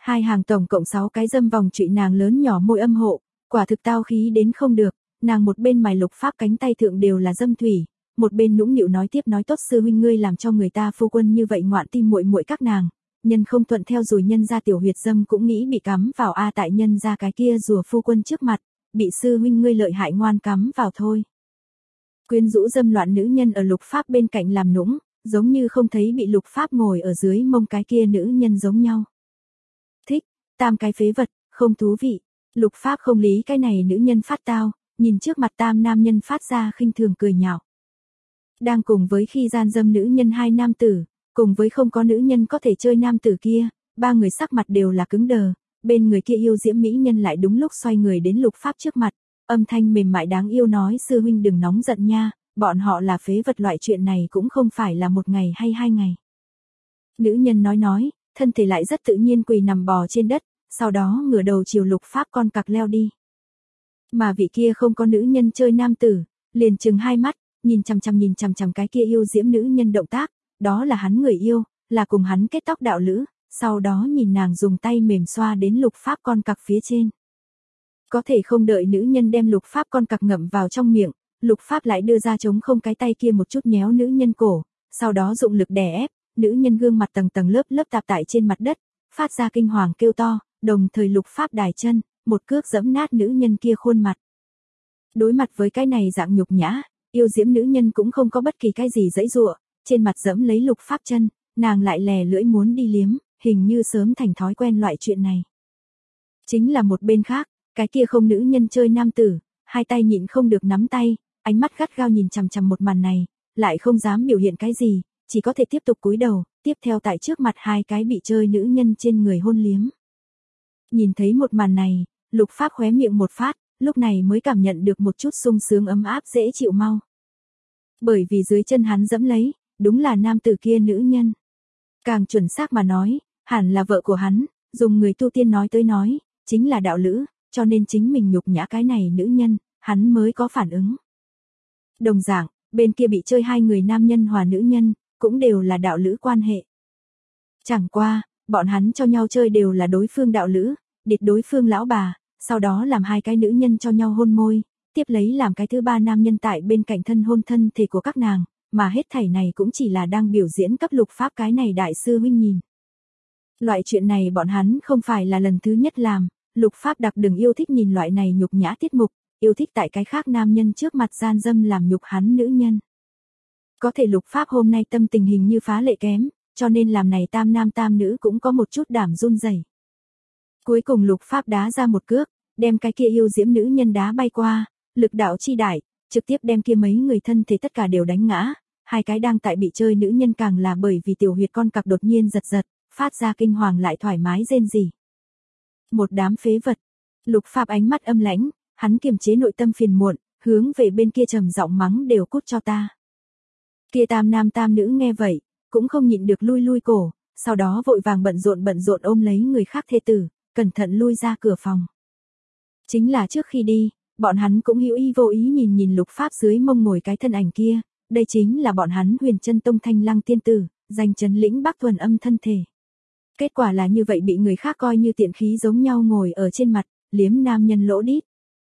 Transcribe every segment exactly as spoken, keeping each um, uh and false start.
Hai hàng tổng cộng sáu cái dâm vòng trụy nàng lớn nhỏ môi âm hộ, quả thực tao khí đến không được, nàng một bên mài Lục Pháp cánh tay thượng đều là dâm thủy, một bên nũng nịu nói tiếp nói tốt sư huynh ngươi làm cho người ta phu quân như vậy ngoạn tim muội muội các nàng, nhân không thuận theo rồi nhân ra tiểu huyệt dâm cũng nghĩ bị cắm vào a tại nhân ra cái kia rùa phu quân trước mặt, bị sư huynh ngươi lợi hại ngoan cắm vào thôi. Quyến rũ dâm loạn nữ nhân ở Lục Pháp bên cạnh làm nũng, giống như không thấy bị Lục Pháp ngồi ở dưới mông cái kia nữ nhân giống nhau. Thích, tam cái phế vật, không thú vị. Lục Pháp không lý cái này nữ nhân phát tao, nhìn trước mặt tam nam nhân phát ra khinh thường cười nhạo. Đang cùng với khi gian dâm nữ nhân hai nam tử, cùng với không có nữ nhân có thể chơi nam tử kia, ba người sắc mặt đều là cứng đờ, bên người kia yêu diễm mỹ nhân lại đúng lúc xoay người đến Lục Pháp trước mặt, âm thanh mềm mại đáng yêu nói sư huynh đừng nóng giận nha, bọn họ là phế vật loại chuyện này cũng không phải là một ngày hay hai ngày. Nữ nhân nói nói, thân thể lại rất tự nhiên quỳ nằm bò trên đất, sau đó ngửa đầu chiều Lục Pháp con cặc leo đi. Mà vị kia không có nữ nhân chơi nam tử, liền trừng hai mắt, nhìn chằm chằm nhìn chằm chằm cái kia yêu diễm nữ nhân động tác, đó là hắn người yêu, là cùng hắn kết tóc đạo lữ, sau đó nhìn nàng dùng tay mềm xoa đến Lục Pháp con cặc phía trên. Có thể không đợi nữ nhân đem Lục Pháp con cặc ngậm vào trong miệng, Lục Pháp lại đưa ra trống không cái tay kia một chút nhéo nữ nhân cổ, sau đó dụng lực đè ép, nữ nhân gương mặt tầng tầng lớp lớp tạp tại trên mặt đất, phát ra kinh hoàng kêu to, đồng thời Lục Pháp đài chân, một cước giẫm nát nữ nhân kia khuôn mặt. Đối mặt với cái này dạng nhục nhã, yêu diễm nữ nhân cũng không có bất kỳ cái gì giãy giụa, trên mặt giẫm lấy Lục Pháp chân, nàng lại lè lưỡi muốn đi liếm, hình như sớm thành thói quen loại chuyện này. Chính là một bên khác, cái kia không nữ nhân chơi nam tử, hai tay nhịn không được nắm tay, ánh mắt gắt gao nhìn chằm chằm một màn này, lại không dám biểu hiện cái gì, chỉ có thể tiếp tục cúi đầu, tiếp theo tại trước mặt hai cái bị chơi nữ nhân trên người hôn liếm. Nhìn thấy một màn này, Lục Pháp khóe miệng một phát, lúc này mới cảm nhận được một chút sung sướng ấm áp dễ chịu mau. Bởi vì dưới chân hắn dẫm lấy, đúng là nam tử kia nữ nhân. Càng chuẩn xác mà nói, hẳn là vợ của hắn, dùng người tu tiên nói tới nói, chính là đạo lữ, cho nên chính mình nhục nhã cái này nữ nhân, hắn mới có phản ứng. Đồng dạng, bên kia bị chơi hai người nam nhân hòa nữ nhân, cũng đều là đạo lữ quan hệ. Chẳng qua, bọn hắn cho nhau chơi đều là đối phương đạo lữ, địch đối phương lão bà, sau đó làm hai cái nữ nhân cho nhau hôn môi, tiếp lấy làm cái thứ ba nam nhân tại bên cạnh thân hôn thân thể của các nàng, mà hết thảy này cũng chỉ là đang biểu diễn cấp Lục Pháp cái này đại sư huynh nhìn. Loại chuyện này bọn hắn không phải là lần thứ nhất làm, Lục Pháp đặc đừng yêu thích nhìn loại này nhục nhã tiết mục, yêu thích tại cái khác nam nhân trước mặt gian dâm làm nhục hắn nữ nhân. Có thể Lục Pháp hôm nay tâm tình hình như phá lệ kém, cho nên làm này tam nam tam nữ cũng có một chút đảm run rẩy. Cuối cùng Lục Pháp đá ra một cước, đem cái kia yêu diễm nữ nhân đá bay qua, lực đạo chi đại, trực tiếp đem kia mấy người thân thể tất cả đều đánh ngã, hai cái đang tại bị chơi nữ nhân càng là bởi vì tiểu huyệt con cặc đột nhiên giật giật, phát ra kinh hoàng lại thoải mái rên rỉ. Một đám phế vật. Lục Pháp ánh mắt âm lãnh, hắn kiềm chế nội tâm phiền muộn, hướng về bên kia trầm giọng mắng đều cút cho ta. Kia tam nam tam nữ nghe vậy, cũng không nhịn được lui lui cổ, sau đó vội vàng bận rộn bận rộn ôm lấy người khác thê tử, cẩn thận lui ra cửa phòng. Chính là trước khi đi, bọn hắn cũng hữu ý vô ý nhìn nhìn Lục Pháp dưới mông ngồi cái thân ảnh kia, đây chính là bọn hắn Huyền Chân Tông Thanh Lăng tiên tử, danh chấn lĩnh Bắc thuần âm thân thể. Kết quả là như vậy bị người khác coi như tiện khí giống nhau ngồi ở trên mặt, liếm nam nhân lỗ đít.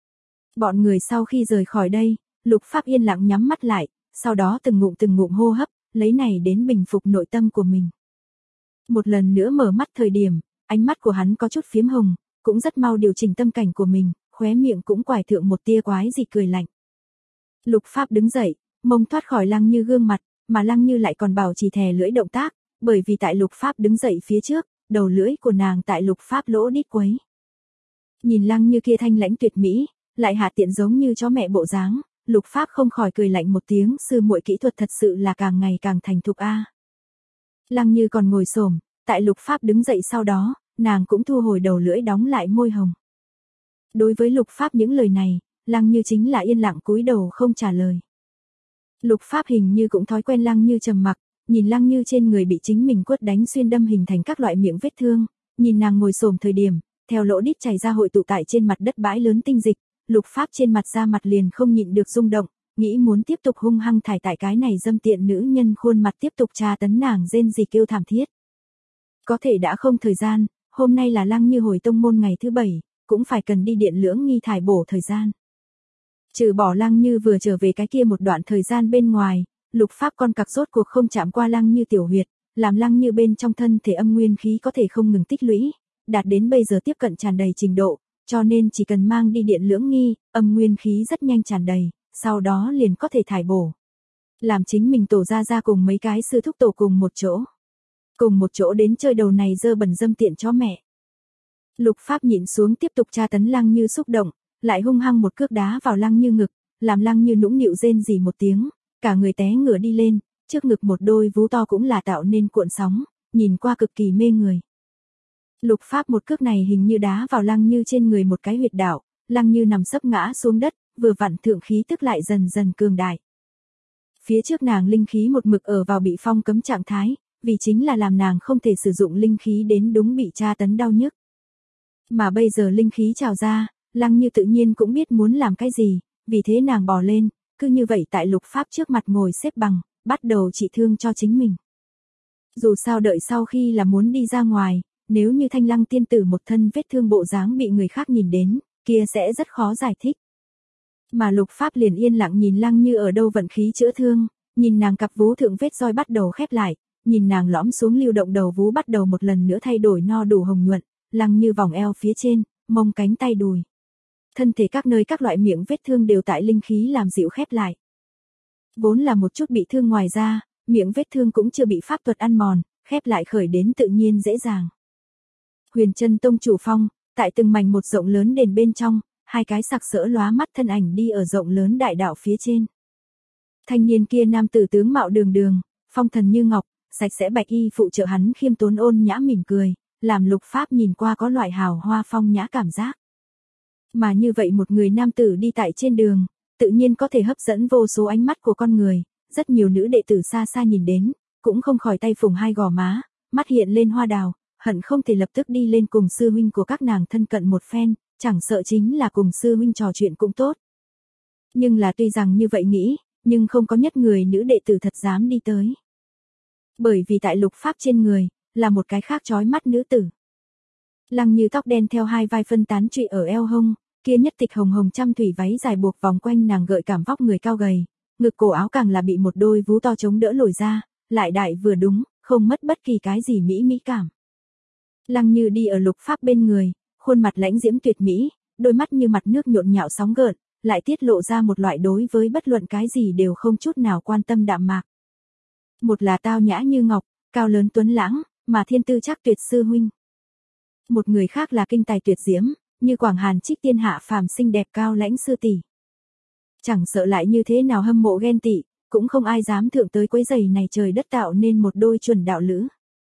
Bọn người sau khi rời khỏi đây, Lục Pháp yên lặng nhắm mắt lại, sau đó từng ngụm từng ngụm hô hấp, lấy này đến bình phục nội tâm của mình. Một lần nữa mở mắt thời điểm, ánh mắt của hắn có chút phiếm hồng, cũng rất mau điều chỉnh tâm cảnh của mình, khóe miệng cũng quải thượng một tia quái dị cười lạnh. Lục Pháp đứng dậy, mông thoát khỏi Lăng Như gương mặt, mà Lăng Như lại còn bảo trì thè lưỡi động tác, bởi vì tại Lục Pháp đứng dậy phía trước, đầu lưỡi của nàng tại Lục Pháp lỗ đít quấy. Nhìn Lăng Như kia thanh lãnh tuyệt mỹ, lại hạ tiện giống như chó mẹ bộ dáng, Lục Pháp không khỏi cười lạnh một tiếng, sư muội kỹ thuật thật sự là càng ngày càng thành thục a. À. Lăng Như còn ngồi xổm, tại Lục Pháp đứng dậy sau đó, nàng cũng thu hồi đầu lưỡi đóng lại môi hồng. Đối với Lục Pháp những lời này, Lăng Như chính là yên lặng cúi đầu không trả lời. Lục Pháp hình như cũng thói quen Lăng Như trầm mặc, nhìn Lăng Như trên người bị chính mình quất đánh xuyên đâm hình thành các loại miệng vết thương, nhìn nàng ngồi xổm thời điểm, theo lỗ đít chảy ra hội tụ tại trên mặt đất bãi lớn tinh dịch, Lục Pháp trên mặt da mặt liền không nhịn được rung động, nghĩ muốn tiếp tục hung hăng thải tại cái này dâm tiện nữ nhân khuôn mặt tiếp tục tra tấn nàng rên rỉ kêu thảm thiết. Có thể đã không thời gian, hôm nay là Lăng Như hồi tông môn ngày thứ bảy, cũng phải cần đi Điện Lưỡng Nghi thải bổ thời gian. Trừ bỏ Lăng Như vừa trở về cái kia một đoạn thời gian bên ngoài, lục pháp con cặc rốt cuộc không chạm qua Lăng Như tiểu huyệt, làm Lăng Như bên trong thân thể âm nguyên khí có thể không ngừng tích lũy, đạt đến bây giờ tiếp cận tràn đầy trình độ, cho nên chỉ cần mang đi Điện Lưỡng Nghi, âm nguyên khí rất nhanh tràn đầy, sau đó liền có thể thải bổ. Làm chính mình tổ ra ra cùng mấy cái sư thúc tổ cùng một chỗ. Cùng một chỗ đến chơi đầu này dơ bẩn dâm tiện chó mẹ. Lục pháp nhịn xuống tiếp tục tra tấn Lăng Như xúc động, lại hung hăng một cước đá vào Lăng Như ngực, làm Lăng Như nũng nịu rên rỉ một tiếng, cả người té ngửa đi lên, trước ngực một đôi vú to cũng là tạo nên cuộn sóng, nhìn qua cực kỳ mê người. Lục pháp một cước này hình như đá vào Lăng Như trên người một cái huyệt đạo, Lăng Như nằm sấp ngã xuống đất, vừa vặn thượng khí tức lại dần dần cường đại. Phía trước nàng linh khí một mực ở vào bị phong cấm trạng thái, vì chính là làm nàng không thể sử dụng linh khí đến đúng bị tra tấn đau nhức. Mà bây giờ linh khí trào ra, Lăng Như tự nhiên cũng biết muốn làm cái gì, vì thế nàng bò lên, cứ như vậy tại lục pháp trước mặt ngồi xếp bằng, bắt đầu trị thương cho chính mình. Dù sao đợi sau khi là muốn đi ra ngoài, nếu như Thanh Lăng tiên tử một thân vết thương bộ dáng bị người khác nhìn đến, kia sẽ rất khó giải thích. Mà lục pháp liền yên lặng nhìn Lăng Như ở đâu vận khí chữa thương, nhìn nàng cặp vú thượng vết roi bắt đầu khép lại, nhìn nàng lõm xuống lưu động đầu vú bắt đầu một lần nữa thay đổi no đủ hồng nhuận, Lăng Như vòng eo phía trên, mông cánh tay đùi. Thân thể các nơi các loại miệng vết thương đều tại linh khí làm dịu khép lại. Vốn là một chút bị thương ngoài ra, miệng vết thương cũng chưa bị pháp thuật ăn mòn, khép lại khởi đến tự nhiên dễ dàng. Huyền Chân Tông chủ phong, tại từng mảnh một rộng lớn đền bên trong, hai cái sặc sỡ lóa mắt thân ảnh đi ở rộng lớn đại đạo phía trên. Thanh niên kia nam tử tướng mạo đường đường, phong thần như ngọc, sạch sẽ bạch y phụ trợ hắn khiêm tốn ôn nhã mỉm cười, làm lục pháp nhìn qua có loại hào hoa phong nhã cảm giác. Mà như vậy một người nam tử đi tại trên đường, tự nhiên có thể hấp dẫn vô số ánh mắt của con người, rất nhiều nữ đệ tử xa xa nhìn đến, cũng không khỏi tay phùng hai gò má, mắt hiện lên hoa đào, hận không thể lập tức đi lên cùng sư huynh của các nàng thân cận một phen, chẳng sợ chính là cùng sư huynh trò chuyện cũng tốt. Nhưng là tuy rằng như vậy nghĩ, nhưng không có nhất người nữ đệ tử thật dám đi tới. Bởi vì tại lục pháp trên người, là một cái khác chói mắt nữ tử. Lăng Như tóc đen theo hai vai phân tán trụy ở eo hông, kia nhất tịch hồng hồng trăm thủy váy dài buộc vòng quanh nàng gợi cảm vóc người cao gầy, ngực cổ áo càng là bị một đôi vú to chống đỡ lồi ra, lại đại vừa đúng, không mất bất kỳ cái gì mỹ mỹ cảm. Lăng Như đi ở lục pháp bên người, khuôn mặt lãnh diễm tuyệt mỹ, đôi mắt như mặt nước nhộn nhạo sóng gợn, lại tiết lộ ra một loại đối với bất luận cái gì đều không chút nào quan tâm đạm mạc. Một là tao nhã như ngọc, cao lớn tuấn lãng, mà thiên tư chắc tuyệt sư huynh. Một người khác là kinh tài tuyệt diễm, như Quảng Hàn Trích tiên hạ phàm xinh đẹp cao lãnh sư tỷ. Chẳng sợ lại như thế nào hâm mộ ghen tị, cũng không ai dám thượng tới quấy giày này trời đất tạo nên một đôi chuẩn đạo lữ.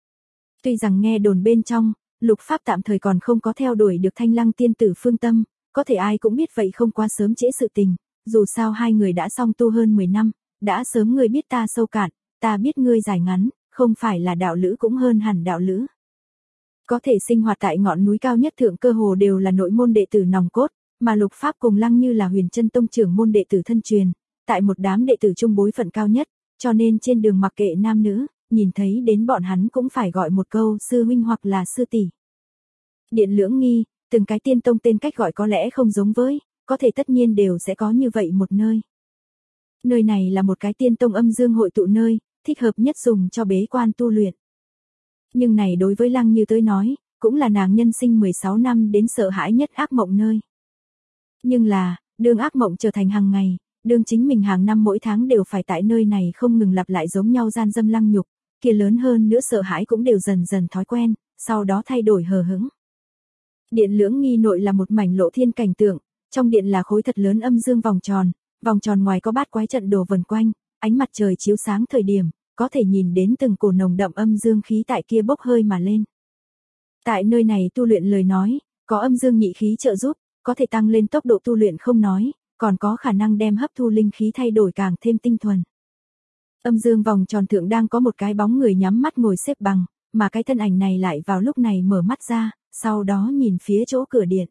Tuy rằng nghe đồn bên trong, lục pháp tạm thời còn không có theo đuổi được Thanh Lăng tiên tử phương tâm, có thể ai cũng biết vậy không quá sớm trễ sự tình, dù sao hai người đã song tu hơn mười năm, đã sớm ngươi biết ta sâu cạn, ta biết ngươi dài ngắn, không phải là đạo lữ cũng hơn hẳn đạo lữ. Có thể sinh hoạt tại ngọn núi cao nhất thượng cơ hồ đều là nội môn đệ tử nòng cốt, mà lục pháp cùng Lăng Như là Huyền Chân Tông trưởng môn đệ tử thân truyền, tại một đám đệ tử trung bối phận cao nhất, cho nên trên đường mặc kệ nam nữ, nhìn thấy đến bọn hắn cũng phải gọi một câu sư huynh hoặc là sư tỷ. Điện Lưỡng Nghi, từng cái tiên tông tên cách gọi có lẽ không giống với, có thể tất nhiên đều sẽ có như vậy một nơi. Nơi này là một cái tiên tông âm dương hội tụ nơi, thích hợp nhất dùng cho bế quan tu luyện. Nhưng này đối với Lăng Như tới nói, cũng là nàng nhân sinh mười sáu năm đến sợ hãi nhất ác mộng nơi. Nhưng là, đương ác mộng trở thành hàng ngày, đương chính mình hàng năm mỗi tháng đều phải tại nơi này không ngừng lặp lại giống nhau gian dâm lăng nhục, kia lớn hơn nữa sợ hãi cũng đều dần dần thói quen, sau đó thay đổi hờ hững. Điện Lưỡng Nghi nội là một mảnh lộ thiên cảnh tượng, trong điện là khối thật lớn âm dương vòng tròn, vòng tròn ngoài có bát quái trận đồ vần quanh, ánh mặt trời chiếu sáng thời điểm, có thể nhìn đến từng cổ nồng đậm âm dương khí tại kia bốc hơi mà lên. Tại nơi này tu luyện lời nói, có âm dương nhị khí trợ giúp, có thể tăng lên tốc độ tu luyện không nói, còn có khả năng đem hấp thu linh khí thay đổi càng thêm tinh thuần. Âm dương vòng tròn thượng đang có một cái bóng người nhắm mắt ngồi xếp bằng, mà cái thân ảnh này lại vào lúc này mở mắt ra, sau đó nhìn phía chỗ cửa điện.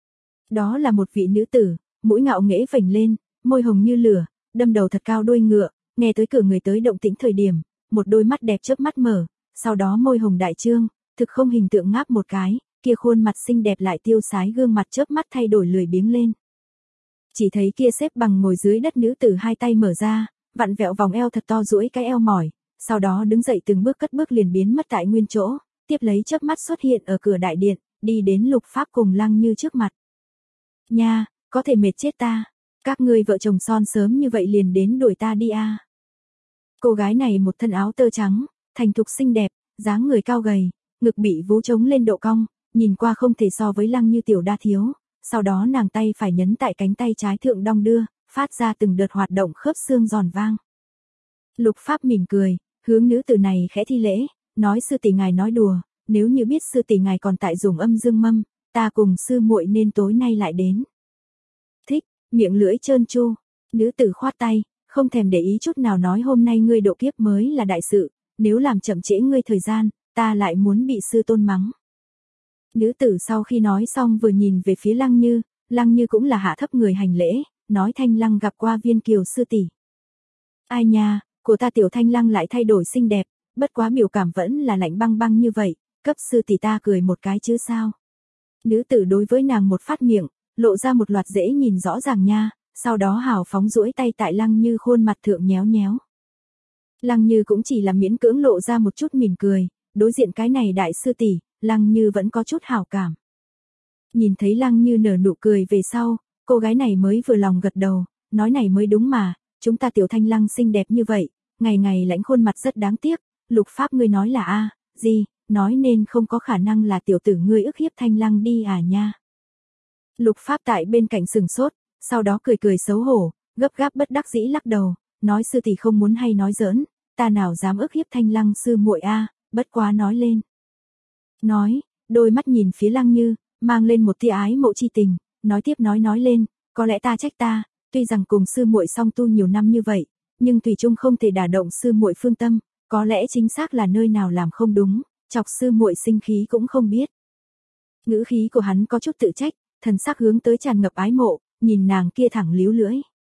Đó là một vị nữ tử, mũi ngạo nghễ phình lên, môi hồng như lửa, đâm đầu thật cao đuôi ngựa, nghe tới cửa người tới động tĩnh thời điểm, một đôi mắt đẹp chớp mắt mở, sau đó môi hồng đại trương, thực không hình tượng ngáp một cái, kia khuôn mặt xinh đẹp lại tiêu sái gương mặt chớp mắt thay đổi lười biếng lên. Chỉ thấy kia xếp bằng ngồi dưới đất nữ tử hai tay mở ra, vặn vẹo vòng eo thật to duỗi cái eo mỏi, sau đó đứng dậy từng bước cất bước liền biến mất tại nguyên chỗ, tiếp lấy chớp mắt xuất hiện ở cửa đại điện, đi đến Lục Pháp cùng Lăng Như trước mặt. Nha, có thể mệt chết ta, các ngươi vợ chồng son sớm như vậy liền đến đuổi ta đi a. Cô gái này một thân áo tơ trắng, thành thục xinh đẹp, dáng người cao gầy, ngực bị vú trống lên độ cong, nhìn qua không thể so với Lăng Như tiểu đa thiếu, sau đó nàng tay phải nhấn tại cánh tay trái thượng đong đưa, phát ra từng đợt hoạt động khớp xương giòn vang. Lục Pháp mỉm cười, hướng nữ tử này khẽ thi lễ, nói sư tỷ ngài nói đùa, nếu như biết sư tỷ ngài còn tại dùng âm dương mâm, ta cùng sư muội nên tối nay lại đến. Thích, miệng lưỡi trơn tru, nữ tử khoát tay, không thèm để ý chút nào nói hôm nay ngươi độ kiếp mới là đại sự, nếu làm chậm trễ ngươi thời gian, ta lại muốn bị sư tôn mắng. Nữ tử sau khi nói xong vừa nhìn về phía Lăng Như, Lăng Như cũng là hạ thấp người hành lễ, nói Thanh Lăng gặp qua Viên Kiều sư tỷ. Ai nha, của ta tiểu Thanh Lăng lại thay đổi xinh đẹp, bất quá biểu cảm vẫn là lạnh băng băng như vậy, cấp sư tỷ ta cười một cái chứ sao. Nữ tử đối với nàng một phát miệng, lộ ra một loạt dễ nhìn rõ ràng nha, sau đó hào phóng duỗi tay tại Lăng Như khuôn mặt thượng nhéo nhéo. Lăng Như cũng chỉ là miễn cưỡng lộ ra một chút mỉm cười, đối diện cái này đại sư tỷ, Lăng Như vẫn có chút hảo cảm. Nhìn thấy Lăng Như nở nụ cười về sau, cô gái này mới vừa lòng gật đầu, nói này mới đúng mà, chúng ta tiểu Thanh Lăng xinh đẹp như vậy, ngày ngày lãnh khuôn mặt rất đáng tiếc, Lục Pháp ngươi nói là a, gì, nói nên không có khả năng là tiểu tử ngươi ức hiếp Thanh Lăng đi à nha. Lục Pháp tại bên cạnh sừng sốt, sau đó cười cười xấu hổ, gấp gáp bất đắc dĩ lắc đầu, nói sư tỷ không muốn hay nói giỡn, ta nào dám ức hiếp Thanh Lăng sư muội a, bất quá nói lên. Nói, đôi mắt nhìn phía Lăng Như, mang lên một tia ái mộ chi tình, nói tiếp nói nói lên, có lẽ ta trách ta, tuy rằng cùng sư muội song tu nhiều năm như vậy, nhưng thủy chung không thể đả động sư muội phương tâm, có lẽ chính xác là nơi nào làm không đúng, chọc sư muội sinh khí cũng không biết. Ngữ khí của hắn có chút tự trách, thần sắc hướng tới tràn ngập ái mộ, nhìn nàng kia thẳng líu lưỡi.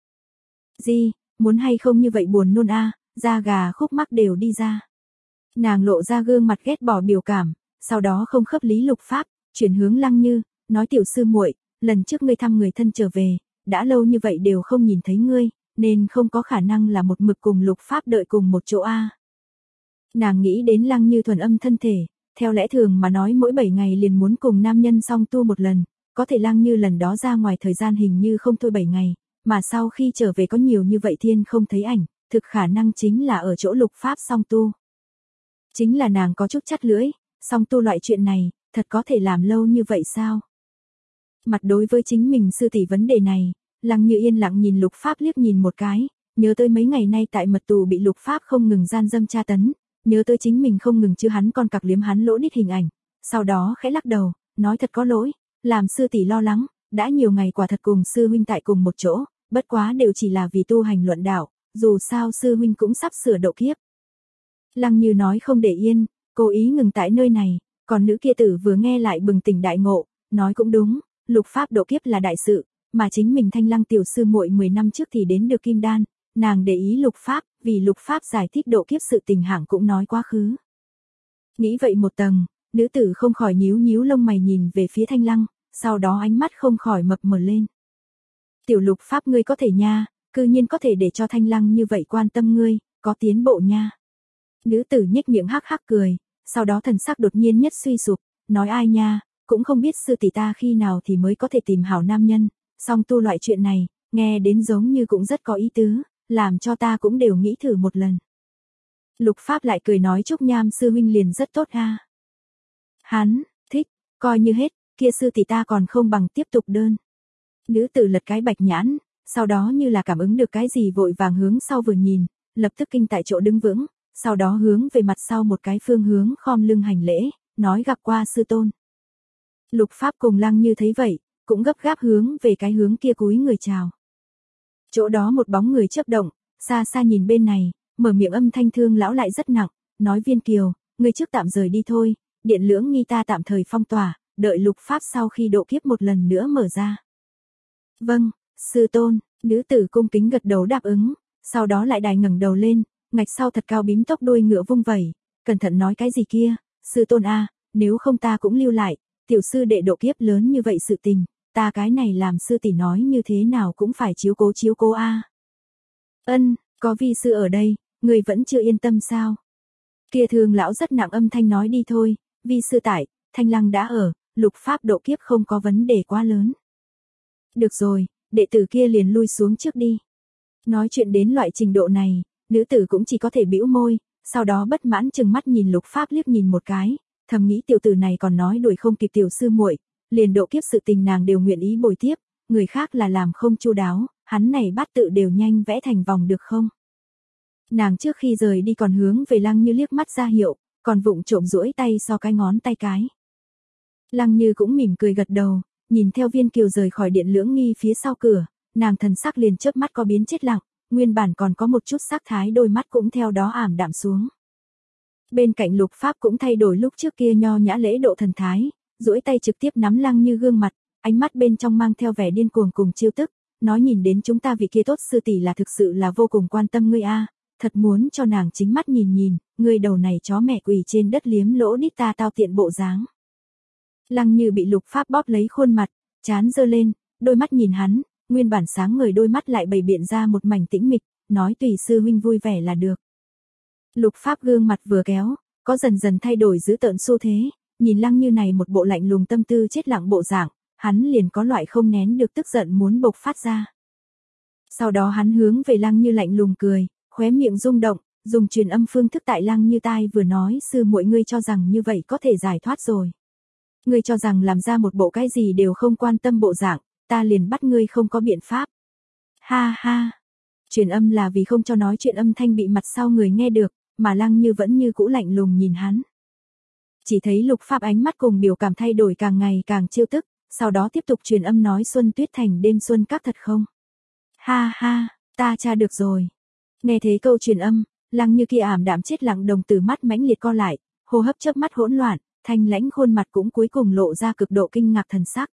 Gì, muốn hay không như vậy buồn nôn a, da gà khúc mắc đều đi ra. Nàng lộ ra gương mặt ghét bỏ biểu cảm, sau đó không khớp lý Lục Pháp, chuyển hướng Lăng Như, nói tiểu sư muội, lần trước ngươi thăm người thân trở về, đã lâu như vậy đều không nhìn thấy ngươi, nên không có khả năng là một mực cùng Lục Pháp đợi cùng một chỗ a. Nàng nghĩ đến Lăng Như thuần âm thân thể, theo lẽ thường mà nói mỗi bảy ngày liền muốn cùng nam nhân song tu một lần, có thể Lăng Như lần đó ra ngoài thời gian hình như không thôi bảy ngày, mà sau khi trở về có nhiều như vậy thiên không thấy ảnh, thực khả năng chính là ở chỗ Lục Pháp song tu. Chính là nàng có chút chắt lưỡi, song tu loại chuyện này, thật có thể làm lâu như vậy sao? Mặt đối với chính mình sư tỷ vấn đề này, Lăng Như yên lặng nhìn Lục Pháp liếc nhìn một cái, nhớ tới mấy ngày nay tại mật tù bị Lục Pháp không ngừng gian dâm tra tấn, nhớ tới chính mình không ngừng chứ hắn còn cặc liếm hắn lỗ đít hình ảnh, sau đó khẽ lắc đầu, nói thật có lỗi, làm sư tỷ lo lắng, đã nhiều ngày quả thật cùng sư huynh tại cùng một chỗ, bất quá đều chỉ là vì tu hành luận đạo, dù sao sư huynh cũng sắp sửa độ kiếp. Lăng Như nói không để yên, cố ý ngừng tại nơi này, còn nữ kia tử vừa nghe lại bừng tỉnh đại ngộ, nói cũng đúng, Lục Pháp độ kiếp là đại sự, mà chính mình Thanh Lăng tiểu sư muội mười năm trước thì đến được kim đan, nàng để ý Lục Pháp, vì Lục Pháp giải thích độ kiếp sự tình hạng cũng nói quá khứ. Nghĩ vậy một tầng, nữ tử không khỏi nhíu nhíu lông mày nhìn về phía Thanh Lăng, sau đó ánh mắt không khỏi mập mờ lên. Tiểu Lục Pháp ngươi có thể nha, cư nhiên có thể để cho Thanh Lăng như vậy quan tâm ngươi, có tiến bộ nha. Nữ tử nhếch miệng hắc hắc cười, sau đó thần sắc đột nhiên nhất suy sụp, nói ai nha, cũng không biết sư tỷ ta khi nào thì mới có thể tìm hảo nam nhân, song tu loại chuyện này, nghe đến giống như cũng rất có ý tứ, làm cho ta cũng đều nghĩ thử một lần. Lục Pháp lại cười nói Trúc Nham sư huynh liền rất tốt ha. Hắn, thích, coi như hết, kia sư tỷ ta còn không bằng tiếp tục đơn. Nữ tử lật cái bạch nhãn, sau đó như là cảm ứng được cái gì vội vàng hướng sau vừa nhìn, lập tức kinh tại chỗ đứng vững, sau đó hướng về mặt sau một cái phương hướng khom lưng hành lễ, nói gặp qua sư tôn. Lục Pháp cùng Lăng Như thấy vậy, cũng gấp gáp hướng về cái hướng kia cúi người chào. Chỗ đó một bóng người chớp động, xa xa nhìn bên này, mở miệng âm thanh thương lão lại rất nặng, nói Viên Kiều, người trước tạm rời đi thôi, điện lưỡng nghi ta tạm thời phong tỏa, đợi Lục Pháp sau khi độ kiếp một lần nữa mở ra. Vâng, sư tôn, nữ tử cung kính gật đầu đáp ứng, sau đó lại đài ngẩng đầu lên, ngạch sau thật cao bím tóc đuôi ngựa vung vẩy, cẩn thận nói cái gì kia, sư tôn a, nếu không ta cũng lưu lại, tiểu sư đệ độ kiếp lớn như vậy sự tình, ta cái này làm sư tỷ nói như thế nào cũng phải chiếu cố chiếu cố a. Ân, có vi sư ở đây, người vẫn chưa yên tâm sao? Kia Thường lão rất nặng âm thanh nói đi thôi, vi sư tại, Thanh Lăng đã ở, lục pháp độ kiếp không có vấn đề quá lớn. Được rồi, đệ tử kia liền lui xuống trước đi. Nói chuyện đến loại trình độ này, nữ tử cũng chỉ có thể bĩu môi, sau đó bất mãn chừng mắt nhìn lục pháp liếc nhìn một cái, thầm nghĩ tiểu tử này còn nói đuổi không kịp tiểu sư muội, liền độ kiếp sự tình nàng đều nguyện ý bồi tiếp, người khác là làm không chu đáo, hắn này bát tự đều nhanh vẽ thành vòng được không? Nàng trước khi rời đi còn hướng về Lăng Như liếc mắt ra hiệu, còn vụng trộm duỗi tay so cái ngón tay cái. Lăng Như cũng mỉm cười gật đầu, nhìn theo Viên Kiều rời khỏi Điện Lưỡng Nghi phía sau cửa, nàng thần sắc liền chớp mắt có biến chết lặng, nguyên bản còn có một chút sắc thái đôi mắt cũng theo đó ảm đạm xuống. Bên cạnh lục pháp cũng thay đổi lúc trước kia nho nhã lễ độ thần thái, duỗi tay trực tiếp nắm Lăng Như gương mặt, ánh mắt bên trong mang theo vẻ điên cuồng cùng chiêu tức, nói nhìn đến chúng ta vị kia tốt sư tỷ là thực sự là vô cùng quan tâm ngươi a, thật muốn cho nàng chính mắt nhìn nhìn, ngươi đầu này chó mẹ quỳ trên đất liếm lỗ đít ta tao tiện bộ dáng. Lăng Như bị lục pháp bóp lấy khuôn mặt, chán giơ lên, đôi mắt nhìn hắn, nguyên bản sáng ngời đôi mắt lại bày biện ra một mảnh tĩnh mịch, nói tùy sư huynh vui vẻ là được. Lục pháp gương mặt vừa kéo, có dần dần thay đổi dữ tợn xu thế, nhìn Lăng Như này một bộ lạnh lùng tâm tư chết lặng bộ dạng, hắn liền có loại không nén được tức giận muốn bộc phát ra. Sau đó hắn hướng về Lăng Như lạnh lùng cười, khóe miệng rung động, dùng truyền âm phương thức tại Lăng Như tai vừa nói sư muội ngươi cho rằng như vậy có thể giải thoát rồi. Ngươi cho rằng làm ra một bộ cái gì đều không quan tâm bộ dạng, ta liền bắt ngươi không có biện pháp. Ha ha. Truyền âm là vì không cho nói chuyện âm thanh bị mặt sau người nghe được, mà Lăng Như vẫn như cũ lạnh lùng nhìn hắn. Chỉ thấy lục pháp ánh mắt cùng biểu cảm thay đổi càng ngày càng chiêu tức, sau đó tiếp tục truyền âm nói Xuân Tuyết Thành đêm xuân các thật không? Ha ha, ta tra được rồi. Nghe thấy câu truyền âm, Lăng Như kia ảm đạm chết lặng đồng tử mắt mãnh liệt co lại, hô hấp chớp mắt hỗn loạn, thanh lãnh khuôn mặt cũng cuối cùng lộ ra cực độ kinh ngạc thần sắc.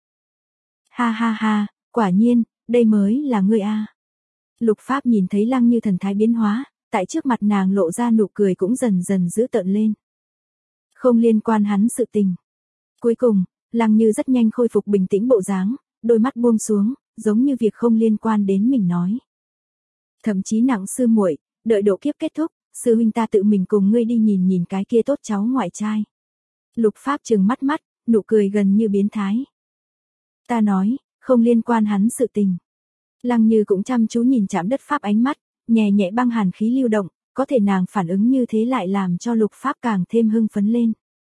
Ha ha ha, quả nhiên, đây mới là ngươi a. Lục pháp nhìn thấy Lăng Như thần thái biến hóa, tại trước mặt nàng lộ ra nụ cười cũng dần dần dữ tợn lên. Không liên quan hắn sự tình. Cuối cùng, Lăng Như rất nhanh khôi phục bình tĩnh bộ dáng, đôi mắt buông xuống, giống như việc không liên quan đến mình nói. Thậm chí nặng sư muội, đợi độ kiếp kết thúc, sư huynh ta tự mình cùng ngươi đi nhìn nhìn cái kia tốt cháu ngoại trai. Lục pháp trừng mắt mắt, nụ cười gần như biến thái. Ta nói, không liên quan hắn sự tình. Lăng Như cũng chăm chú nhìn chạm đất pháp ánh mắt, nhẹ nhẹ băng hàn khí lưu động, có thể nàng phản ứng như thế lại làm cho lục pháp càng thêm hưng phấn lên.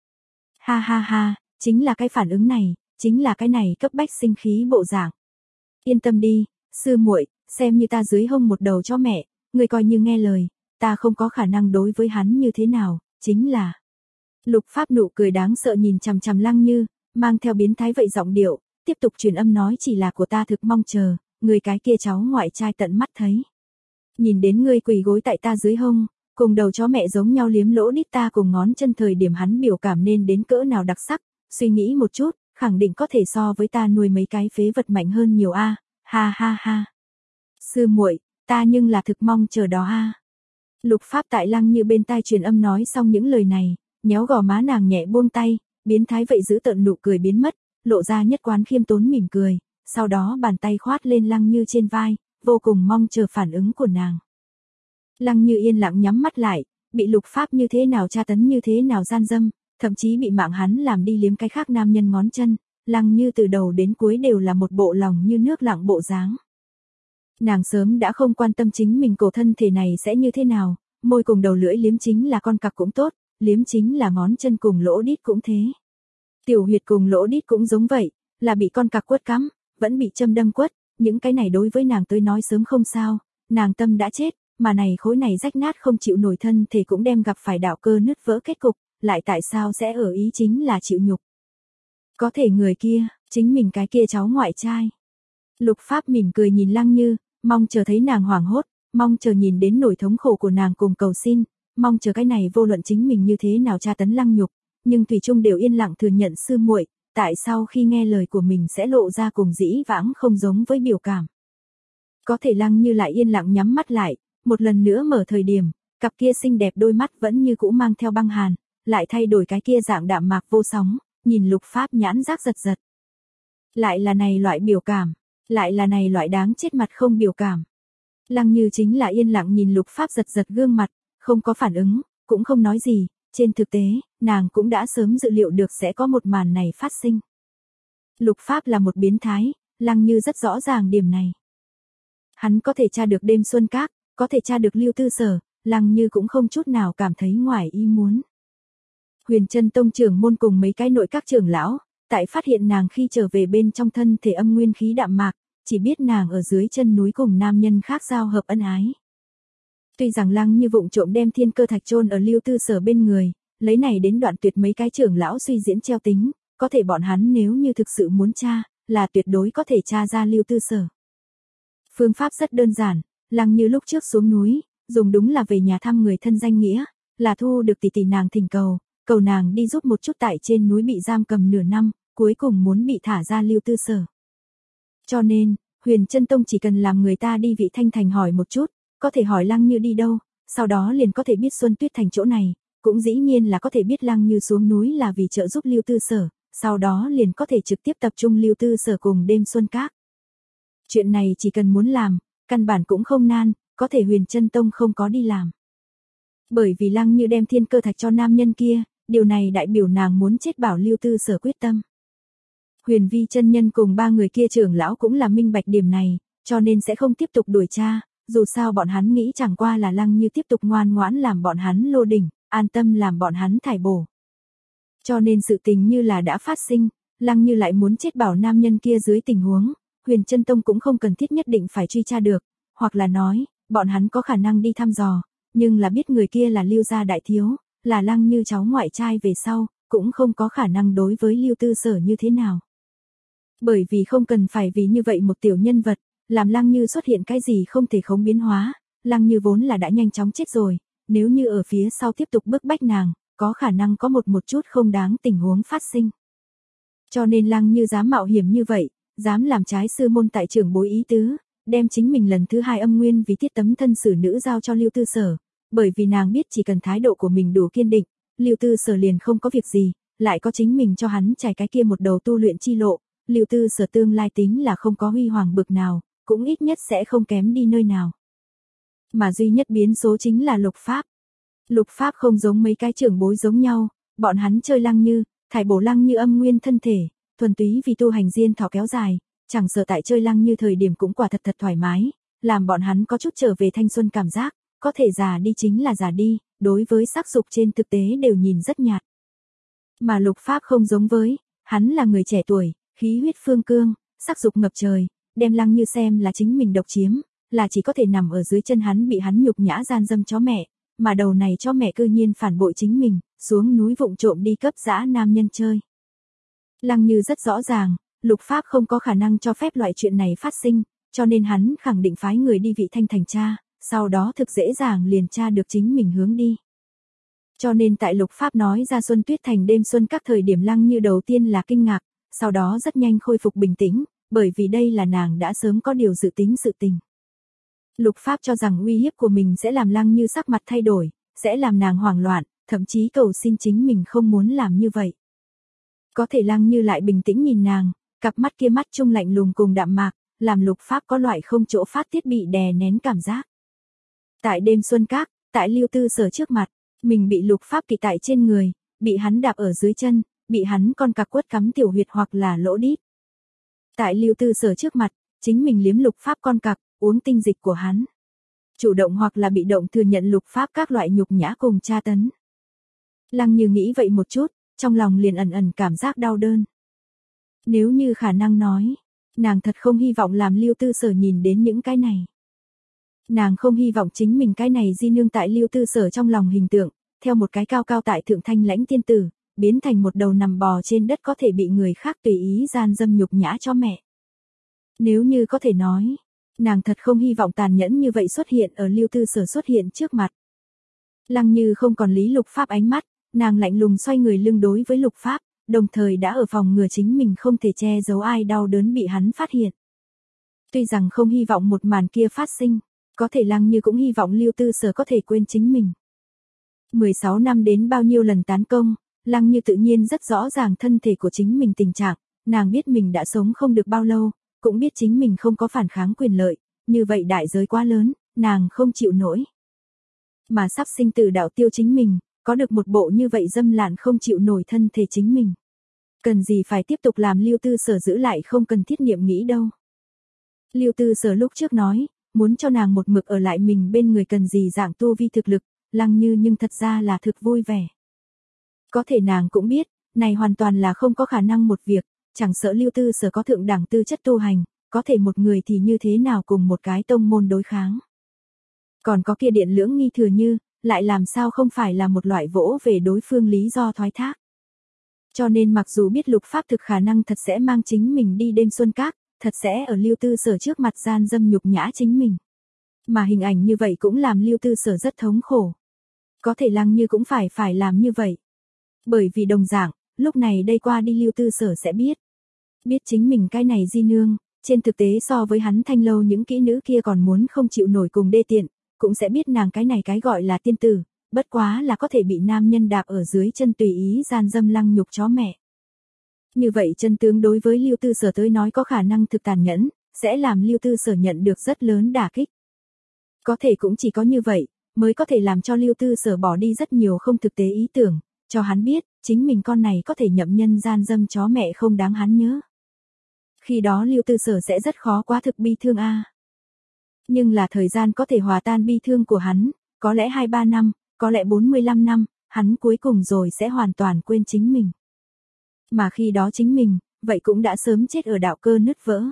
Ha ha ha, chính là cái phản ứng này, chính là cái này cấp bách sinh khí bộ dạng. Yên tâm đi, sư muội, xem như ta dưới hông một đầu cho mẹ, người coi như nghe lời, ta không có khả năng đối với hắn như thế nào, chính là. Lục pháp nụ cười đáng sợ nhìn chằm chằm Lăng Như, mang theo biến thái vậy giọng điệu, tiếp tục truyền âm nói chỉ là của ta thực mong chờ, người cái kia cháu ngoại trai tận mắt thấy. Nhìn đến ngươi quỳ gối tại ta dưới hông, cùng đầu chó mẹ giống nhau liếm lỗ đít ta cùng ngón chân thời điểm hắn biểu cảm nên đến cỡ nào đặc sắc, suy nghĩ một chút, khẳng định có thể so với ta nuôi mấy cái phế vật mạnh hơn nhiều a. Ha ha ha. Sư muội, ta nhưng là thực mong chờ đó a. Lục pháp tại Lăng Như bên tai truyền âm nói xong những lời này, nhéo gò má nàng nhẹ buông tay, biến thái vậy giữ tợn nụ cười biến mất, lộ ra nhất quán khiêm tốn mỉm cười, sau đó bàn tay khoát lên Lăng Như trên vai, vô cùng mong chờ phản ứng của nàng. Lăng Như yên lặng nhắm mắt lại, bị lục pháp như thế nào tra tấn như thế nào gian dâm, thậm chí bị mạng hắn làm đi liếm cái khác nam nhân ngón chân, Lăng Như từ đầu đến cuối đều là một bộ lòng như nước lặng bộ dáng. Nàng sớm đã không quan tâm chính mình cổ thân thể này sẽ như thế nào, môi cùng đầu lưỡi liếm chính là con cặc cũng tốt, liếm chính là ngón chân cùng lỗ đít cũng thế. Tiểu huyệt cùng lỗ đít cũng giống vậy, là bị con cặc quất cắm, vẫn bị châm đâm quất, những cái này đối với nàng tới nói sớm không sao, nàng tâm đã chết, mà này khối này rách nát không chịu nổi thân thể cũng đem gặp phải đạo cơ nứt vỡ kết cục, lại tại sao sẽ ở ý chính là chịu nhục. Có thể người kia, chính mình cái kia cháu ngoại trai. Lục pháp mỉm cười nhìn Lăng Như, mong chờ thấy nàng hoảng hốt, mong chờ nhìn đến nỗi thống khổ của nàng cùng cầu xin, mong chờ cái này vô luận chính mình như thế nào tra tấn Lăng nhục, nhưng thủy chung đều yên lặng thừa nhận sư muội, tại sao khi nghe lời của mình sẽ lộ ra cùng dĩ vãng không giống với biểu cảm. Có thể Lăng Như lại yên lặng nhắm mắt lại, một lần nữa mở thời điểm, cặp kia xinh đẹp đôi mắt vẫn như cũ mang theo băng hàn, lại thay đổi cái kia dạng đạm mạc vô sóng, nhìn Lục Pháp nhãn rác giật giật. Lại là này loại biểu cảm, lại là này loại đáng chết mặt không biểu cảm. Lăng Như chính là yên lặng nhìn Lục Pháp giật giật gương mặt, không có phản ứng, cũng không nói gì, trên thực tế, nàng cũng đã sớm dự liệu được sẽ có một màn này phát sinh. Lục Pháp là một biến thái, Lăng Như rất rõ ràng điểm này. Hắn có thể tra được đêm xuân các, có thể tra được Lưu Tư Sở, Lăng Như cũng không chút nào cảm thấy ngoài ý muốn. Huyền Chân Tông trưởng môn cùng mấy cái nội các trưởng lão, tại phát hiện nàng khi trở về bên trong thân thể âm nguyên khí đạm mạc, chỉ biết nàng ở dưới chân núi cùng nam nhân khác giao hợp ân ái. Tuy rằng Lăng Như vụng trộm đem thiên cơ thạch chôn ở Lưu Tư Sở bên người, lấy này đến đoạn tuyệt mấy cái trưởng lão suy diễn treo tính, có thể bọn hắn nếu như thực sự muốn tra, là tuyệt đối có thể tra ra Lưu Tư Sở. Phương pháp rất đơn giản, Lăng Như lúc trước xuống núi, dùng đúng là về nhà thăm người thân danh nghĩa, là thu được tỷ tỷ nàng thỉnh cầu, cầu nàng đi giúp một chút tại trên núi bị giam cầm nửa năm, cuối cùng muốn bị thả ra Lưu Tư Sở. Cho nên, Huyền Chân Tông chỉ cần làm người ta đi Vị Thanh Thành hỏi một chút, có thể hỏi Lăng Như đi đâu, sau đó liền có thể biết Xuân Tuyết Thành chỗ này, cũng dĩ nhiên là có thể biết Lăng Như xuống núi là vì trợ giúp Lưu Tư Sở, sau đó liền có thể trực tiếp tập trung Lưu Tư Sở cùng đêm xuân các. Chuyện này chỉ cần muốn làm, căn bản cũng không nan, có thể Huyền Chân Tông không có đi làm. Bởi vì Lăng Như đem thiên cơ thạch cho nam nhân kia, điều này đại biểu nàng muốn chết bảo Lưu Tư Sở quyết tâm. Huyền Vi chân nhân cùng ba người kia trưởng lão cũng là minh bạch điểm này, cho nên sẽ không tiếp tục đuổi tra, dù sao bọn hắn nghĩ chẳng qua là Lăng Như tiếp tục ngoan ngoãn làm bọn hắn lô đỉnh, an tâm làm bọn hắn thải bổ. Cho nên sự tình như là đã phát sinh, Lăng Như lại muốn chết bảo nam nhân kia dưới tình huống, Huyền Chân Tông cũng không cần thiết nhất định phải truy tra được, hoặc là nói, bọn hắn có khả năng đi thăm dò, nhưng là biết người kia là Lưu gia đại thiếu, là Lăng Như cháu ngoại trai về sau, cũng không có khả năng đối với Lưu Tư Sở như thế nào. Bởi vì không cần phải vì như vậy một tiểu nhân vật, làm Lăng Như xuất hiện cái gì không thể khống biến hóa, Lăng Như vốn là đã nhanh chóng chết rồi, nếu như ở phía sau tiếp tục bức bách nàng, có khả năng có một một chút không đáng tình huống phát sinh. Cho nên Lăng Như dám mạo hiểm như vậy, dám làm trái sư môn tại trưởng bối ý tứ, đem chính mình lần thứ hai âm nguyên vì tiết tấm thân xử nữ giao cho Lưu Tư Sở, bởi vì nàng biết chỉ cần thái độ của mình đủ kiên định, Lưu Tư Sở liền không có việc gì, lại có chính mình cho hắn trải cái kia một đầu tu luyện chi lộ, Lưu Tư Sở tương lai tính là không có huy hoàng bực nào, cũng ít nhất sẽ không kém đi nơi nào. Mà duy nhất biến số chính là Lục Pháp. Lục Pháp không giống mấy cái trưởng bối giống nhau, bọn hắn chơi Lăng Như, thải bổ Lăng Như âm nguyên thân thể, thuần túy vì tu hành diên thọ kéo dài, chẳng sợ tại chơi Lăng Như thời điểm cũng quả thật thật thoải mái, làm bọn hắn có chút trở về thanh xuân cảm giác, có thể già đi chính là già đi, đối với sắc dục trên thực tế đều nhìn rất nhạt. Mà Lục Pháp không giống với, hắn là người trẻ tuổi, khí huyết phương cương, sắc dục ngập trời, đem Lăng Như xem là chính mình độc chiếm, là chỉ có thể nằm ở dưới chân hắn bị hắn nhục nhã gian dâm chó mẹ, mà đầu này chó mẹ cư nhiên phản bội chính mình, xuống núi vụng trộm đi cấp dã nam nhân chơi. Lăng Như rất rõ ràng, Lục Pháp không có khả năng cho phép loại chuyện này phát sinh, cho nên hắn khẳng định phái người đi Vị Thanh Thành tra, sau đó thực dễ dàng liền tra được chính mình hướng đi. Cho nên tại Lục Pháp nói ra Xuân Tuyết Thành đêm xuân các thời điểm Lăng Như đầu tiên là kinh ngạc, sau đó rất nhanh khôi phục bình tĩnh, bởi vì đây là nàng đã sớm có điều dự tính sự tình. Lục Pháp cho rằng uy hiếp của mình sẽ làm Lăng Như sắc mặt thay đổi, sẽ làm nàng hoảng loạn, thậm chí cầu xin chính mình không muốn làm như vậy. Có thể Lăng Như lại bình tĩnh nhìn nàng, cặp mắt kia mắt trung lạnh lùng cùng đạm mạc, làm Lục Pháp có loại không chỗ phát tiết bị đè nén cảm giác. Tại đêm xuân các, tại Lưu Tư Sở trước mặt, mình bị Lục Pháp kỵ tại trên người, bị hắn đạp ở dưới chân, bị hắn con cặc quất cắm tiểu huyệt hoặc là lỗ đít. Tại Lưu Tư Sở trước mặt, chính mình liếm Lục Pháp con cặc, uống tinh dịch của hắn. Chủ động hoặc là bị động thừa nhận Lục Pháp các loại nhục nhã cùng tra tấn. Lăng Như nghĩ vậy một chút, trong lòng liền ẩn ẩn cảm giác đau đớn. Nếu như khả năng nói, nàng thật không hy vọng làm Lưu Tư Sở nhìn đến những cái này. Nàng không hy vọng chính mình cái này di nương tại Lưu Tư Sở trong lòng hình tượng, theo một cái cao cao tại thượng thanh lãnh tiên tử, biến thành một đầu nằm bò trên đất có thể bị người khác tùy ý gian dâm nhục nhã cho mẹ. Nếu như có thể nói, nàng thật không hy vọng tàn nhẫn như vậy xuất hiện ở Lưu Tư Sở xuất hiện trước mặt. Lăng Như không còn lý Lục Pháp ánh mắt, nàng lạnh lùng xoay người lưng đối với Lục Pháp, đồng thời đã ở phòng ngừa chính mình không thể che giấu ai đau đớn bị hắn phát hiện. Tuy rằng không hy vọng một màn kia phát sinh, có thể Lăng Như cũng hy vọng Lưu Tư Sở có thể quên chính mình. mười sáu năm đến bao nhiêu lần tán công, Lăng Như tự nhiên rất rõ ràng thân thể của chính mình tình trạng, nàng biết mình đã sống không được bao lâu, cũng biết chính mình không có phản kháng quyền lợi, như vậy đại giới quá lớn, nàng không chịu nổi. Mà sắp sinh tử đạo tiêu chính mình, có được một bộ như vậy dâm lạn không chịu nổi thân thể chính mình. Cần gì phải tiếp tục làm Lưu Tư Sở giữ lại không cần thiết niệm nghĩ đâu. Lưu Tư Sở lúc trước nói, muốn cho nàng một mực ở lại mình bên người cần gì dạng tu vi thực lực, Lăng Như nhưng thật ra là thực vui vẻ. Có thể nàng cũng biết, này hoàn toàn là không có khả năng một việc, chẳng sợ Lưu Tư Sở có thượng đẳng tư chất tu hành, có thể một người thì như thế nào cùng một cái tông môn đối kháng. Còn có kia điện lưỡng nghi thừa như, lại làm sao không phải là một loại vỗ về đối phương lý do thoái thác. Cho nên mặc dù biết lục pháp thực khả năng thật sẽ mang chính mình đi đêm xuân các, thật sẽ ở Lưu Tư Sở trước mặt gian dâm nhục nhã chính mình. Mà hình ảnh như vậy cũng làm Lưu Tư Sở rất thống khổ. Có thể Lăng Như cũng phải phải làm như vậy. Bởi vì đồng dạng, lúc này đây qua đi Lưu Tư Sở sẽ biết. Biết chính mình cái này di nương, trên thực tế so với hắn thanh lâu những kỹ nữ kia còn muốn không chịu nổi cùng đê tiện, cũng sẽ biết nàng cái này cái gọi là tiên tử, bất quá là có thể bị nam nhân đạp ở dưới chân tùy ý gian dâm lăng nhục chó mẹ. Như vậy chân tướng đối với Lưu Tư Sở tới nói có khả năng thực tàn nhẫn, sẽ làm Lưu Tư Sở nhận được rất lớn đả kích. Có thể cũng chỉ có như vậy, mới có thể làm cho Lưu Tư Sở bỏ đi rất nhiều không thực tế ý tưởng, cho hắn biết, chính mình con này có thể nhậm nhân gian dâm chó mẹ không đáng hắn nhớ. Khi đó Lưu Tư Sở sẽ rất khó quá thực bi thương a. Nhưng là thời gian có thể hòa tan bi thương của hắn, có lẽ hai ba năm, có lẽ bốn mươi lăm năm, hắn cuối cùng rồi sẽ hoàn toàn quên chính mình. Mà khi đó chính mình, vậy cũng đã sớm chết ở đạo cơ nứt vỡ.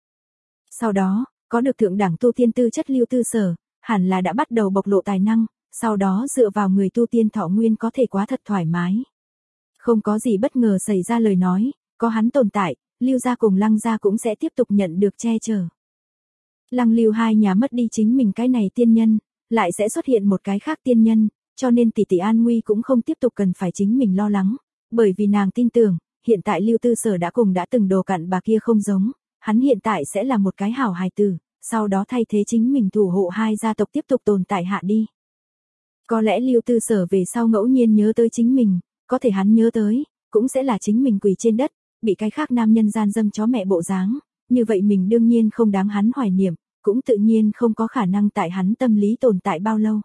Sau đó, có được thượng đẳng tu tiên tư chất Lưu Tư Sở, hẳn là đã bắt đầu bộc lộ tài năng, sau đó dựa vào người tu tiên thọ nguyên có thể quá thật thoải mái. Không có gì bất ngờ xảy ra lời nói, có hắn tồn tại, Lưu gia cùng Lăng gia cũng sẽ tiếp tục nhận được che chở. Lăng Lưu hai nhà mất đi chính mình cái này tiên nhân, lại sẽ xuất hiện một cái khác tiên nhân, cho nên tỷ tỷ an nguy cũng không tiếp tục cần phải chính mình lo lắng, bởi vì nàng tin tưởng, hiện tại Lưu Tư Sở đã cùng đã từng đồ cặn bà kia không giống, hắn hiện tại sẽ là một cái hảo hài tử, sau đó thay thế chính mình thủ hộ hai gia tộc tiếp tục tồn tại hạ đi. Có lẽ Lưu Tư Sở về sau ngẫu nhiên nhớ tới chính mình, có thể hắn nhớ tới, cũng sẽ là chính mình quỳ trên đất, bị cái khác nam nhân gian dâm chó mẹ bộ dáng, như vậy mình đương nhiên không đáng hắn hoài niệm, cũng tự nhiên không có khả năng tại hắn tâm lý tồn tại bao lâu.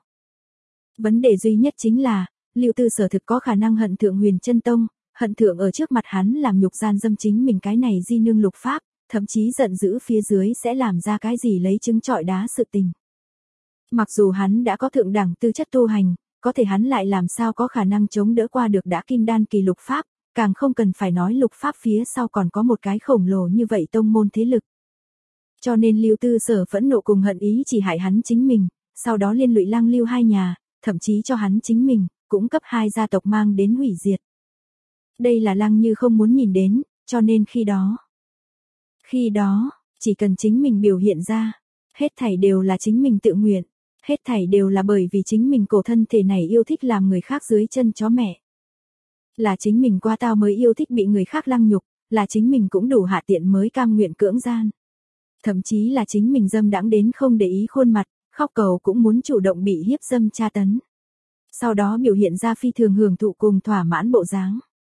Vấn đề duy nhất chính là, Lưu Tư Sở thực có khả năng hận thượng Huyền Chân Tông, hận thượng ở trước mặt hắn làm nhục gian dâm chính mình cái này di nương lục pháp, thậm chí giận dữ phía dưới sẽ làm ra cái gì lấy trứng trọi đá sự tình. Mặc dù hắn đã có thượng đẳng tư chất tu hành, có thể hắn lại làm sao có khả năng chống đỡ qua được đã kim đan kỳ lục pháp, càng không cần phải nói lục pháp phía sau còn có một cái khổng lồ như vậy tông môn thế lực. Cho nên Lưu Tư Sở phẫn nộ cùng hận ý chỉ hại hắn chính mình, sau đó liên lụy Lăng Lưu hai nhà, thậm chí cho hắn chính mình, cũng cấp hai gia tộc mang đến hủy diệt. Đây là Lăng Như không muốn nhìn đến, cho nên khi đó, khi đó, chỉ cần chính mình biểu hiện ra, hết thảy đều là chính mình tự nguyện, hết thảy đều là bởi vì chính mình cổ thân thể này yêu thích làm người khác dưới chân chó mẹ. Là chính mình qua tao mới yêu thích bị người khác lăng nhục, là chính mình cũng đủ hạ tiện mới cam nguyện cưỡng gian. Thậm chí là chính mình dâm đãng đến không để ý khuôn mặt, khóc cầu cũng muốn chủ động bị hiếp dâm tra tấn. Sau đó biểu hiện ra phi thường hưởng thụ cùng thỏa mãn bộ dáng.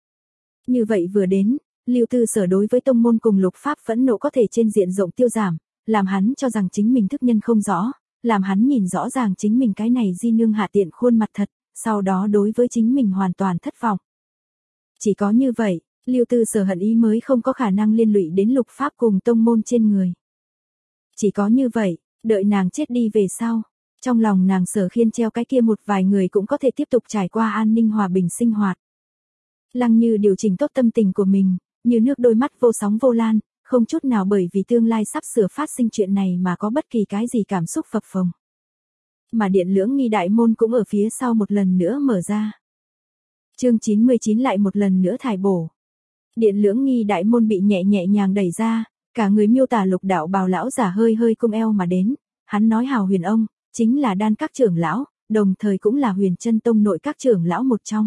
Như vậy vừa đến, Lưu Tư Sở đối với tông môn cùng lục pháp phẫn nộ có thể trên diện rộng tiêu giảm, làm hắn cho rằng chính mình thức nhân không rõ, làm hắn nhìn rõ ràng chính mình cái này di nương hạ tiện khuôn mặt thật, sau đó đối với chính mình hoàn toàn thất vọng. Chỉ có như vậy, Lưu Tư Sở hận ý mới không có khả năng liên lụy đến lục pháp cùng tông môn trên người. Chỉ có như vậy, đợi nàng chết đi về sau, trong lòng nàng Sở Khiên treo cái kia một vài người cũng có thể tiếp tục trải qua an ninh hòa bình sinh hoạt. Lăng Như điều chỉnh tốt tâm tình của mình, như nước đôi mắt vô sóng vô lan, không chút nào bởi vì tương lai sắp sửa phát sinh chuyện này mà có bất kỳ cái gì cảm xúc phập phồng. Mà điện lưỡng nghi đại môn cũng ở phía sau một lần nữa mở ra. Chương chín mươi chín lại một lần nữa thải bổ. Điện lưỡng nghi đại môn bị nhẹ nhẹ nhàng đẩy ra, cả người miêu tả lục đạo bào lão giả hơi hơi cung eo mà đến, hắn nói hào huyền ông, chính là đan các trưởng lão, đồng thời cũng là Huyền Chân Tông nội các trưởng lão một trong.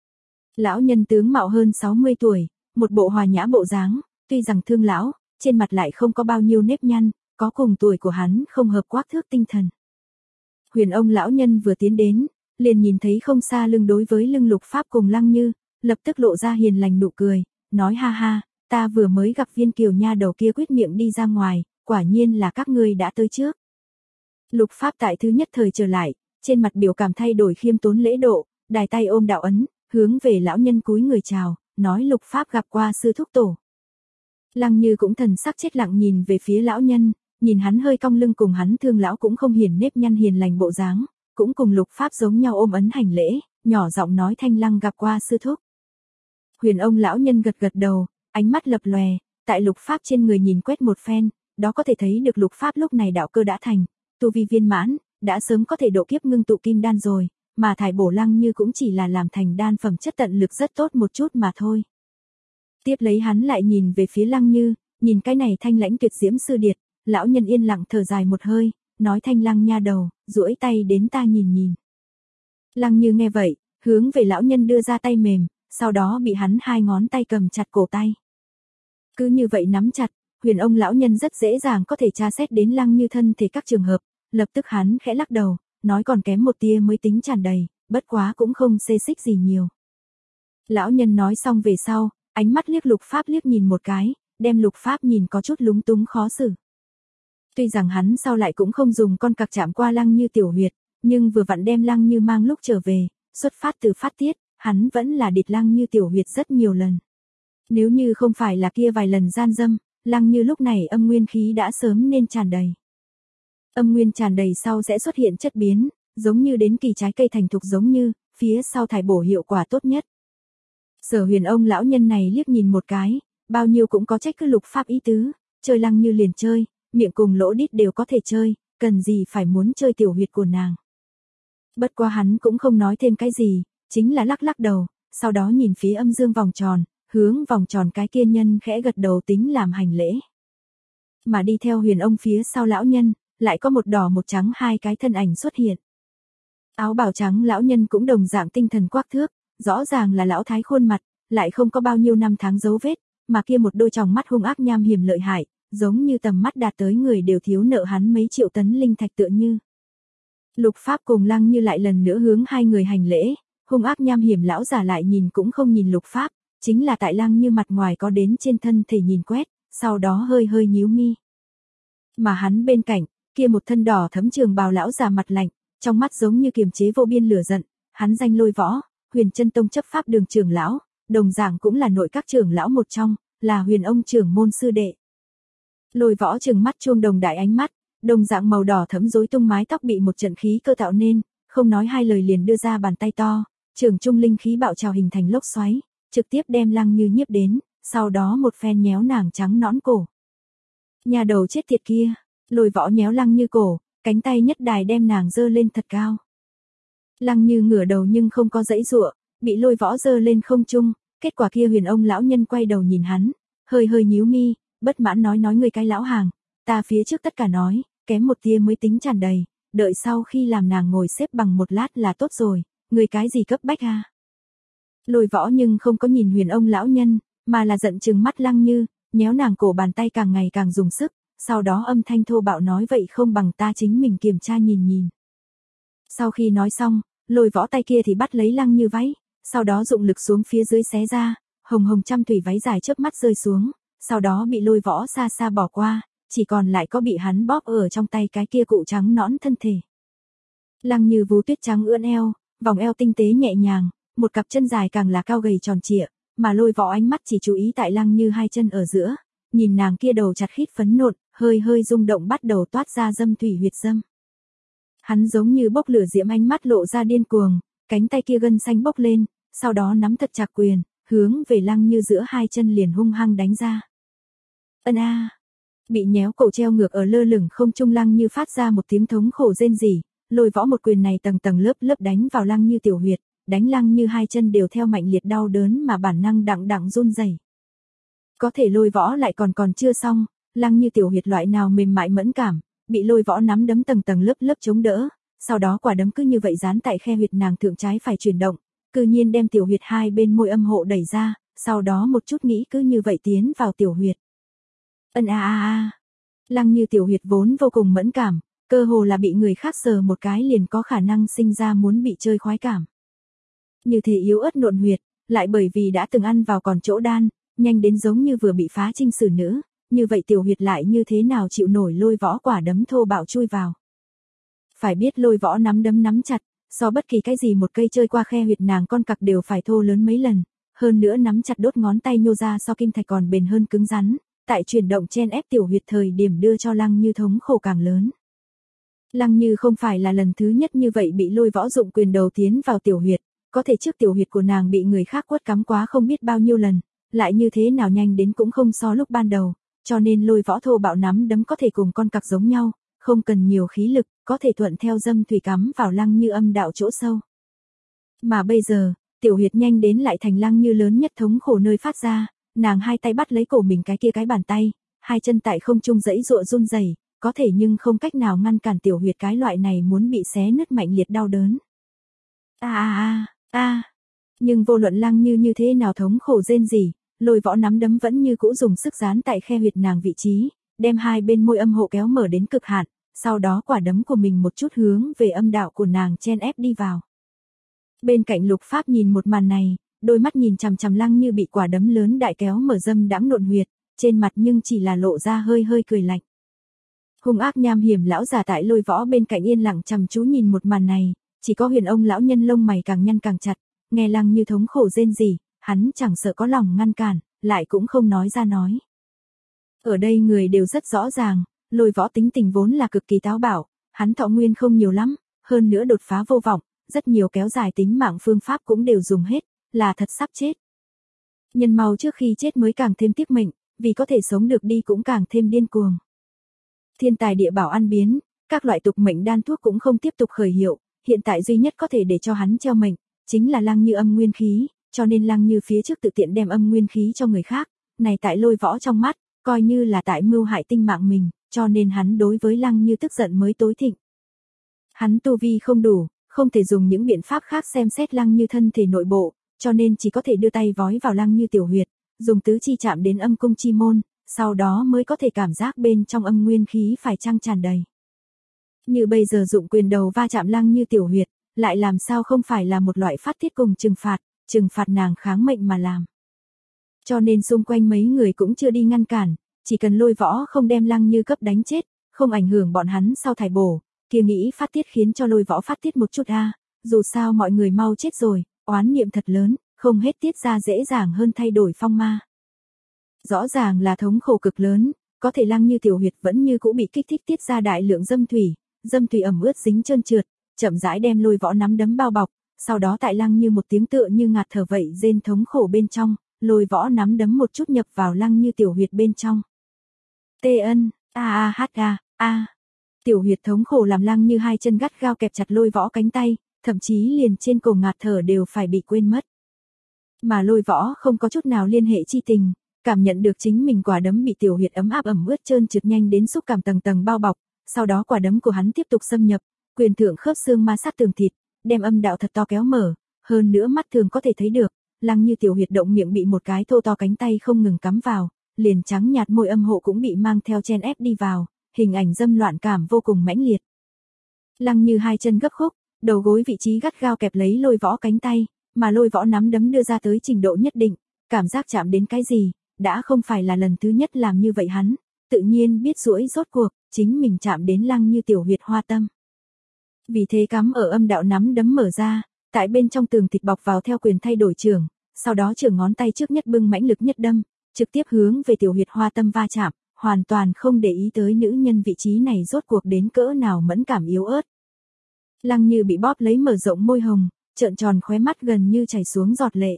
Lão nhân tướng mạo hơn sáu mươi tuổi, một bộ hòa nhã bộ dáng, tuy rằng thương lão, trên mặt lại không có bao nhiêu nếp nhăn, có cùng tuổi của hắn không hợp quắc thước tinh thần. Huyền ông lão nhân vừa tiến đến, liền nhìn thấy không xa lưng đối với lưng Lục Pháp cùng Lăng Như, lập tức lộ ra hiền lành nụ cười, nói ha ha, ta vừa mới gặp Viên Kiều nha đầu kia quyết miệng đi ra ngoài, quả nhiên là các ngươi đã tới trước. Lục Pháp tại thứ nhất thời trở lại, trên mặt biểu cảm thay đổi khiêm tốn lễ độ, đài tay ôm đạo ấn, hướng về lão nhân cúi người chào, nói Lục Pháp gặp qua sư thúc tổ. Lăng Như cũng thần sắc chết lặng nhìn về phía lão nhân, nhìn hắn hơi cong lưng cùng hắn thương lão cũng không hiền nếp nhăn hiền lành bộ dáng, cũng cùng Lục Pháp giống nhau ôm ấn hành lễ, nhỏ giọng nói Thanh Lăng gặp qua sư thúc. Huyền ông lão nhân gật gật đầu, ánh mắt lập lòe, tại Lục Pháp trên người nhìn quét một phen, đó có thể thấy được Lục Pháp lúc này đạo cơ đã thành, tu vi viên mãn, đã sớm có thể độ kiếp ngưng tụ kim đan rồi, mà thải bổ Lăng Như cũng chỉ là làm thành đan phẩm chất tận lực rất tốt một chút mà thôi. Tiếp lấy hắn lại nhìn về phía Lăng Như, nhìn cái này thanh lãnh tuyệt diễm sư điệt, lão nhân yên lặng thở dài một hơi, nói Thanh Lăng nha đầu, duỗi tay đến ta nhìn nhìn. Lăng Như nghe vậy, hướng về lão nhân đưa ra tay mềm, sau đó bị hắn hai ngón tay cầm chặt cổ tay. Cứ như vậy nắm chặt, huyền ông lão nhân rất dễ dàng có thể tra xét đến Lăng Như thân thể các trường hợp, lập tức hắn khẽ lắc đầu, nói còn kém một tia mới tính tràn đầy, bất quá cũng không xê xích gì nhiều. Lão nhân nói xong về sau, ánh mắt liếc Lục Pháp liếc nhìn một cái, đem Lục Pháp nhìn có chút lúng túng khó xử. Tuy rằng hắn sau lại cũng không dùng con cặc chạm qua Lăng Như tiểu huyệt, nhưng vừa vặn đem Lăng Như mang lúc trở về, xuất phát từ phát tiết, hắn vẫn là địch Lăng Như tiểu huyệt rất nhiều lần. Nếu như không phải là kia vài lần gian dâm, Lăng Như lúc này âm nguyên khí đã sớm nên tràn đầy. Âm nguyên tràn đầy sau sẽ xuất hiện chất biến, giống như đến kỳ trái cây thành thục giống như, phía sau thải bổ hiệu quả tốt nhất. Sở huyền ông lão nhân này liếc nhìn một cái, bao nhiêu cũng có trách cứ Lục Pháp ý tứ, chơi Lăng Như liền chơi, miệng cùng lỗ đít đều có thể chơi, cần gì phải muốn chơi tiểu huyệt của nàng. Bất quá hắn cũng không nói thêm cái gì, chính là lắc lắc đầu, sau đó nhìn phía âm dương vòng tròn, hướng vòng tròn cái kia nhân khẽ gật đầu tính làm hành lễ. Mà đi theo huyền ông phía sau lão nhân, lại có một đỏ một trắng hai cái thân ảnh xuất hiện. Áo bào trắng lão nhân cũng đồng dạng tinh thần quắc thước, rõ ràng là lão thái khuôn mặt, lại không có bao nhiêu năm tháng dấu vết, mà kia một đôi tròng mắt hung ác nham hiểm lợi hại, giống như tầm mắt đạt tới người đều thiếu nợ hắn mấy triệu tấn linh thạch tựa như. Lục Pháp cùng Lăng Như lại lần nữa hướng hai người hành lễ, hung ác nham hiểm lão giả lại nhìn cũng không nhìn Lục Pháp, chính là tại Lăng Như mặt ngoài có đến trên thân thể nhìn quét, sau đó hơi hơi nhíu mi. Mà hắn bên cạnh, kia một thân đỏ thấm trường bào lão già mặt lạnh, trong mắt giống như kiềm chế vô biên lửa giận, hắn danh Lôi Võ, Huyền Chân Tông chấp pháp đường trưởng lão, đồng dạng cũng là nội các trưởng lão một trong, là huyền ông trưởng môn sư đệ. Lôi Võ trừng mắt chuông đồng đại ánh mắt, đồng dạng màu đỏ thẫm rối tung mái tóc bị một trận khí cơ tạo nên, không nói hai lời liền đưa ra bàn tay to, trường trung linh khí bạo trào hình thành lốc xoáy, trực tiếp đem Lăng Như nhiếp đến, sau đó một phen nhéo nàng trắng nõn cổ. Nhà đầu chết tiệt kia, Lôi Võ nhéo Lăng Như cổ, cánh tay nhất đài đem nàng dơ lên thật cao. Lăng Như ngửa đầu nhưng không có dãy dụa, bị Lôi Võ dơ lên không trung, kết quả kia huyền ông lão nhân quay đầu nhìn hắn, hơi hơi nhíu mi, bất mãn nói nói người cái lão hàng, ta phía trước tất cả nói, kém một tia mới tính tràn đầy, đợi sau khi làm nàng ngồi xếp bằng một lát là tốt rồi, người cái gì cấp bách a? Lôi Võ nhưng không có nhìn huyền ông lão nhân, mà là giận chừng mắt Lăng Như, nhéo nàng cổ bàn tay càng ngày càng dùng sức, sau đó âm thanh thô bạo nói vậy không bằng ta chính mình kiểm tra nhìn nhìn. Sau khi nói xong, Lôi Võ tay kia thì bắt lấy Lăng Như váy, sau đó dụng lực xuống phía dưới xé ra, hồng hồng trăm thủy váy dài chớp mắt rơi xuống, sau đó bị Lôi Võ xa xa bỏ qua, chỉ còn lại có bị hắn bóp ở trong tay cái kia cụ trắng nõn thân thể. Lăng Như vú tuyết trắng ưỡn eo, vòng eo tinh tế nhẹ nhàng, một cặp chân dài càng là cao gầy tròn trịa, mà Lôi Võ ánh mắt chỉ chú ý tại Lăng Như hai chân ở giữa, nhìn nàng kia đầu chặt khít phấn nộn, hơi hơi rung động bắt đầu toát ra dâm thủy huyệt dâm. Hắn giống như bốc lửa diễm ánh mắt lộ ra điên cuồng, cánh tay kia gân xanh bốc lên, sau đó nắm thật chặt quyền, hướng về Lăng Như giữa hai chân liền hung hăng đánh ra. Ân a, bị nhéo cổ treo ngược ở lơ lửng không trung Lăng Như phát ra một tiếng thống khổ rên rỉ, Lôi Võ một quyền này tầng tầng lớp lớp đánh vào Lăng Như tiểu huyệt, đánh Lăng Như hai chân đều theo mạnh liệt đau đớn mà bản năng đặng đặng run rẩy. Có thể Lôi Võ lại còn còn chưa xong, Lăng Như tiểu huyệt loại nào mềm mại mẫn cảm, bị Lôi Võ nắm đấm tầng tầng lớp lớp chống đỡ, sau đó quả đấm cứ như vậy dán tại khe huyệt nàng thượng trái phải chuyển động, cư nhiên đem tiểu huyệt hai bên môi âm hộ đẩy ra, sau đó một chút nghĩ cứ như vậy tiến vào tiểu huyệt. Ân a a a. Lăng Như tiểu huyệt vốn vô cùng mẫn cảm, cơ hồ là bị người khác sờ một cái liền có khả năng sinh ra muốn bị chơi khoái cảm. Như thế yếu ớt nộn huyệt, lại bởi vì đã từng ăn vào còn chỗ đan, nhanh đến giống như vừa bị phá trinh xử nữ, như vậy tiểu huyệt lại như thế nào chịu nổi Lôi Võ quả đấm thô bạo chui vào. Phải biết Lôi Võ nắm đấm nắm chặt, so bất kỳ cái gì một cây chơi qua khe huyệt nàng con cặc đều phải thô lớn mấy lần, hơn nữa nắm chặt đốt ngón tay nhô ra so kim thạch còn bền hơn cứng rắn, tại chuyển động chen ép tiểu huyệt thời điểm đưa cho Lăng Như thống khổ càng lớn. Lăng Như không phải là lần thứ nhất như vậy bị Lôi Võ dụng quyền đầu tiến vào tiểu huyệt, có thể trước tiểu huyệt của nàng bị người khác quất cắm quá không biết bao nhiêu lần, lại như thế nào nhanh đến cũng không so lúc ban đầu, cho nên Lôi Võ thô bạo nắm đấm có thể cùng con cặc giống nhau, không cần nhiều khí lực, có thể thuận theo dâm thủy cắm vào Lăng Như âm đạo chỗ sâu. Mà bây giờ, tiểu huyệt nhanh đến lại thành Lăng Như lớn nhất thống khổ nơi phát ra, nàng hai tay bắt lấy cổ mình cái kia cái bàn tay, hai chân tại không trung giãy giụa run rẩy, có thể nhưng không cách nào ngăn cản tiểu huyệt cái loại này muốn bị xé nứt mạnh liệt đau đớn. A a a, a. Nhưng vô luận Lăng Như như thế nào thống khổ rên rỉ, Lôi Võ nắm đấm vẫn như cũ dùng sức dán tại khe huyệt nàng vị trí, đem hai bên môi âm hộ kéo mở đến cực hạn, sau đó quả đấm của mình một chút hướng về âm đạo của nàng chen ép đi vào. Bên cạnh Lục Pháp nhìn một màn này, đôi mắt nhìn chằm chằm Lăng Như bị quả đấm lớn đại kéo mở dâm đãng nộn huyệt, trên mặt nhưng chỉ là lộ ra hơi hơi cười lạnh. Hung ác nham hiểm lão già tại Lôi Võ bên cạnh yên lặng chăm chú nhìn một màn này, chỉ có Huyền ông lão nhân lông mày càng nhăn càng chặt, nghe Lăng Như thống khổ rên rỉ, hắn chẳng sợ có lòng ngăn cản, lại cũng không nói ra nói. Ở đây người đều rất rõ ràng, Lôi Võ tính tình vốn là cực kỳ táo bạo, hắn thọ nguyên không nhiều lắm, hơn nữa đột phá vô vọng, rất nhiều kéo dài tính mạng phương pháp cũng đều dùng hết, là thật sắp chết. Nhân mau trước khi chết mới càng thêm tiếc mệnh, vì có thể sống được đi cũng càng thêm điên cuồng. Thiên tài địa bảo ăn biến, các loại tục mệnh đan thuốc cũng không tiếp tục khởi hiệu, hiện tại duy nhất có thể để cho hắn treo mệnh, chính là Lăng Như âm nguyên khí, cho nên Lăng Như phía trước tự tiện đem âm nguyên khí cho người khác, này tại Lôi Võ trong mắt, coi như là tại mưu hại tinh mạng mình, cho nên hắn đối với Lăng Như tức giận mới tối thịnh. Hắn tu vi không đủ, không thể dùng những biện pháp khác xem xét Lăng Như thân thể nội bộ, cho nên chỉ có thể đưa tay vói vào Lăng Như tiểu huyệt, dùng tứ chi chạm đến âm cung chi môn, sau đó mới có thể cảm giác bên trong âm nguyên khí phải chăng tràn đầy. Như bây giờ dụng quyền đầu va chạm Lăng Như tiểu huyệt, lại làm sao không phải là một loại phát tiết cùng trừng phạt, trừng phạt nàng kháng mệnh mà làm. Cho nên xung quanh mấy người cũng chưa đi ngăn cản, chỉ cần Lôi Võ không đem Lăng Như cấp đánh chết, không ảnh hưởng bọn hắn sau thải bổ, kia nghĩ phát tiết khiến cho Lôi Võ phát tiết một chút a, dù sao mọi người mau chết rồi, oán niệm thật lớn, không hết tiết ra dễ dàng hơn thay đổi phong ma. Rõ ràng là thống khổ cực lớn, có thể Lăng Như tiểu huyệt vẫn như cũ bị kích thích tiết ra đại lượng dâm thủy, dâm thủy ẩm ướt dính trơn trượt, chậm rãi đem Lôi Võ nắm đấm bao bọc, sau đó tại Lăng Như một tiếng tựa như ngạt thở vậy rên thống khổ bên trong, Lôi Võ nắm đấm một chút nhập vào Lăng Như tiểu huyệt bên trong. Tê ân, a a h a, a. Tiểu huyệt thống khổ làm Lăng Như hai chân gắt gao kẹp chặt Lôi Võ cánh tay, thậm chí liền trên cổ ngạt thở đều phải bị quên mất. Mà Lôi Võ không có chút nào liên hệ chi tình, cảm nhận được chính mình quả đấm bị tiểu huyệt ấm áp ẩm ướt trơn trượt nhanh đến xúc cảm tầng tầng bao bọc, sau đó quả đấm của hắn tiếp tục xâm nhập, quyền thượng khớp xương ma sát tường thịt, đem âm đạo thật to kéo mở, hơn nữa mắt thường có thể thấy được, Lăng Như tiểu huyệt động miệng bị một cái thô to cánh tay không ngừng cắm vào, liền trắng nhạt môi âm hộ cũng bị mang theo chen ép đi vào, hình ảnh dâm loạn cảm vô cùng mãnh liệt. Lăng Như hai chân gấp khúc, đầu gối vị trí gắt gao kẹp lấy Lôi Võ cánh tay, mà Lôi Võ nắm đấm đưa ra tới trình độ nhất định, cảm giác chạm đến cái gì, đã không phải là lần thứ nhất làm như vậy hắn, tự nhiên biết duỗi rốt cuộc, chính mình chạm đến Lăng Như tiểu huyệt hoa tâm. Vì thế cắm ở âm đạo nắm đấm mở ra, tại bên trong tường thịt bọc vào theo quyền thay đổi trường, sau đó trường ngón tay trước nhất bưng mãnh lực nhất đâm, trực tiếp hướng về tiểu huyệt hoa tâm va chạm, hoàn toàn không để ý tới nữ nhân vị trí này rốt cuộc đến cỡ nào mẫn cảm yếu ớt. Lăng Như bị bóp lấy mở rộng môi hồng, trợn tròn khóe mắt gần như chảy xuống giọt lệ.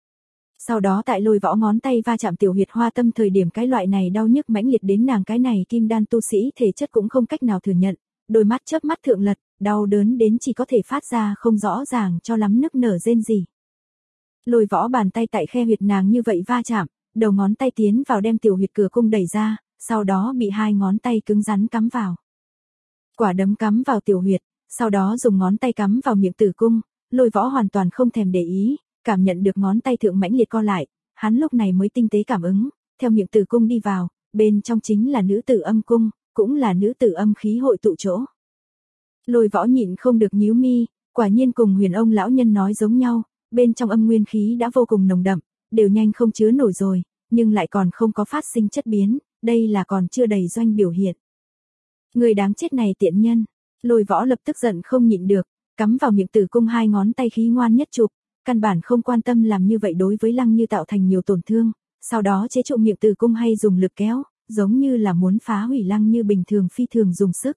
Sau đó tại Lôi Võ ngón tay va chạm tiểu huyệt hoa tâm thời điểm cái loại này đau nhức mãnh liệt đến nàng cái này kim đan tu sĩ thể chất cũng không cách nào thừa nhận, đôi mắt chớp mắt thượng lật, đau đớn đến chỉ có thể phát ra không rõ ràng cho lắm nức nở rên rỉ. Lôi Võ bàn tay tại khe huyệt nàng như vậy va chạm, đầu ngón tay tiến vào đem tiểu huyệt cửa cung đẩy ra, sau đó bị hai ngón tay cứng rắn cắm vào. Quả đấm cắm vào tiểu huyệt, sau đó dùng ngón tay cắm vào miệng tử cung, Lôi Võ hoàn toàn không thèm để ý, cảm nhận được ngón tay thượng mãnh liệt co lại, hắn lúc này mới tinh tế cảm ứng, theo miệng tử cung đi vào, bên trong chính là nữ tử âm cung, cũng là nữ tử âm khí hội tụ chỗ. Lôi Võ nhịn không được nhíu mi, quả nhiên cùng Huyền ông lão nhân nói giống nhau, bên trong âm nguyên khí đã vô cùng nồng đậm, đều nhanh không chứa nổi rồi, nhưng lại còn không có phát sinh chất biến, đây là còn chưa đầy doanh biểu hiện. Người đáng chết này tiện nhân, Lôi Võ lập tức giận không nhịn được, cắm vào miệng Tử Cung hai ngón tay khí ngoan nhất chụp, căn bản không quan tâm làm như vậy đối với Lăng Như tạo thành nhiều tổn thương, sau đó chế trụ miệng Tử Cung hay dùng lực kéo, giống như là muốn phá hủy Lăng Như bình thường phi thường dùng sức.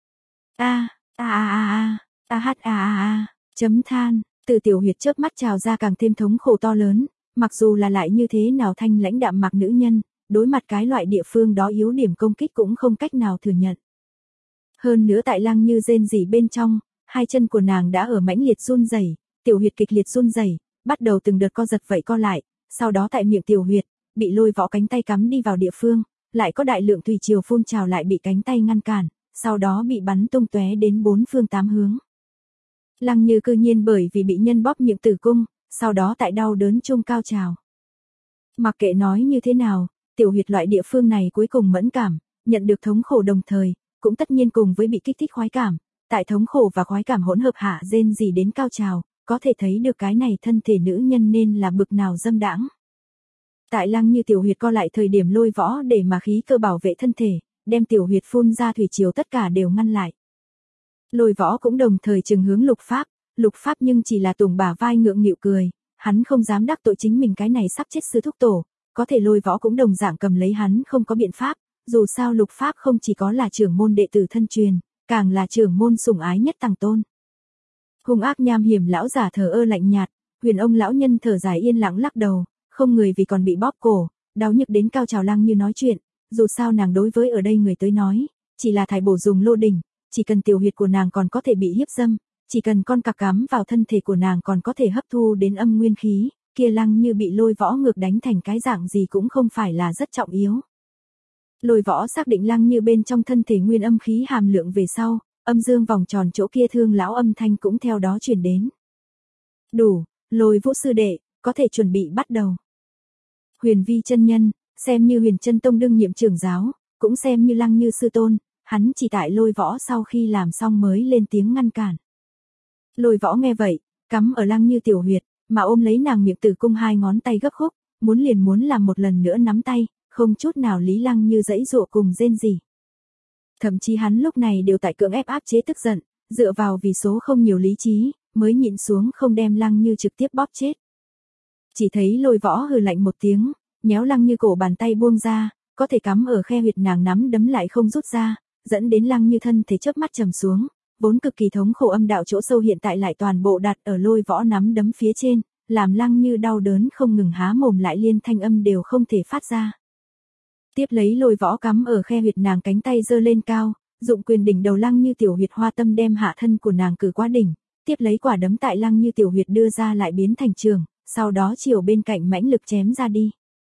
A a a a a h a a a chấm than, từ tiểu huyệt chớp mắt trào ra càng thêm thống khổ to lớn, mặc dù là lại như thế nào thanh lãnh đạm mạc nữ nhân, đối mặt cái loại địa phương đó yếu điểm công kích cũng không cách nào thừa nhận. Hơn nữa tại Lăng Như rên rỉ bên trong, hai chân của nàng đã ở mãnh liệt run rẩy, tiểu huyệt kịch liệt run rẩy, bắt đầu từng đợt co giật vậy co lại, sau đó tại miệng tiểu huyệt, bị Lôi Võ cánh tay cắm đi vào địa phương, lại có đại lượng thủy triều phun trào lại bị cánh tay ngăn cản, sau đó bị bắn tung tóe đến bốn phương tám hướng. Lăng Như cư nhiên bởi vì bị nhân bóp miệng tử cung, sau đó tại đau đớn chung cao trào. Mặc kệ nói như thế nào, tiểu huyệt loại địa phương này cuối cùng mẫn cảm, nhận được thống khổ đồng thời, cũng tất nhiên cùng với bị kích thích khoái cảm, tại thống khổ và khoái cảm hỗn hợp hạ rên rỉ đến cao trào, có thể thấy được cái này thân thể nữ nhân nên là bực nào dâm đãng. Tại Lăng Như tiểu huyệt co lại thời điểm Lôi Võ để mà khí cơ bảo vệ thân thể, đem tiểu huyệt phun ra thủy triều tất cả đều ngăn lại. Lôi Võ cũng đồng thời trừng hướng Lục Pháp, Lục Pháp nhưng chỉ là tùng bả vai ngượng nghịu cười, hắn không dám đắc tội chính mình cái này sắp chết sư thúc tổ, có thể Lôi Võ cũng đồng dạng cầm lấy hắn không có biện pháp, dù sao Lục Pháp không chỉ có là trưởng môn đệ tử thân truyền, càng là trưởng môn sủng ái nhất tàng tôn. Hung ác nham hiểm lão giả thờ ơ lạnh nhạt, Huyền ông lão nhân thở dài yên lặng lắc đầu, không người vì còn bị bóp cổ, đau nhức đến cao trào Lăng Như nói chuyện, dù sao nàng đối với ở đây người tới nói, chỉ là thải bổ dùng lô đỉnh, chỉ cần tiểu huyệt của nàng còn có thể bị hiếp dâm, chỉ cần con cặc cắm vào thân thể của nàng còn có thể hấp thu đến âm nguyên khí, kia Lăng Như bị Lôi Võ ngược đánh thành cái dạng gì cũng không phải là rất trọng yếu. Lôi Võ xác định Lăng Như bên trong thân thể nguyên âm khí hàm lượng về sau, âm dương vòng tròn chỗ kia thương lão âm thanh cũng theo đó truyền đến. Đủ, Lôi Vũ sư đệ, có thể chuẩn bị bắt đầu. Huyền Vi chân nhân, xem như Huyền Chân Tông đương nhiệm trưởng giáo, cũng xem như Lăng Như sư tôn, hắn chỉ tại Lôi Võ sau khi làm xong mới lên tiếng ngăn cản. Lôi Võ nghe vậy, cắm ở Lăng Như tiểu huyệt, mà ôm lấy nàng miệng tử cung hai ngón tay gấp khúc, muốn liền muốn làm một lần nữa nắm tay, không chút nào lý Lăng Như dãy dụa cùng rên rỉ. Thậm chí hắn lúc này đều tại cưỡng ép áp chế tức giận, dựa vào vì số không nhiều lý trí, mới nhịn xuống không đem Lăng Như trực tiếp bóp chết. Chỉ thấy Lôi Võ hừ lạnh một tiếng, nhéo Lăng Như cổ bàn tay buông ra, có thể cắm ở khe huyệt nàng nắm đấm lại không rút ra, dẫn đến Lăng Như thân thể chớp mắt trầm xuống, vốn cực kỳ thống khổ âm đạo chỗ sâu hiện tại lại toàn bộ đặt ở Lôi Võ nắm đấm phía trên, làm Lăng Như đau đớn không ngừng há mồm lại liên thanh âm đều không thể phát ra. Tiếp lấy Lôi Võ cắm ở khe huyệt nàng cánh tay giơ lên cao, dụng quyền đỉnh đầu Lăng Như tiểu huyệt hoa tâm đem hạ thân của nàng cử qua đỉnh, tiếp lấy quả đấm tại Lăng Như tiểu huyệt đưa ra lại biến thành trường, sau đó chiều bên cạnh mãnh lực chém ra đi.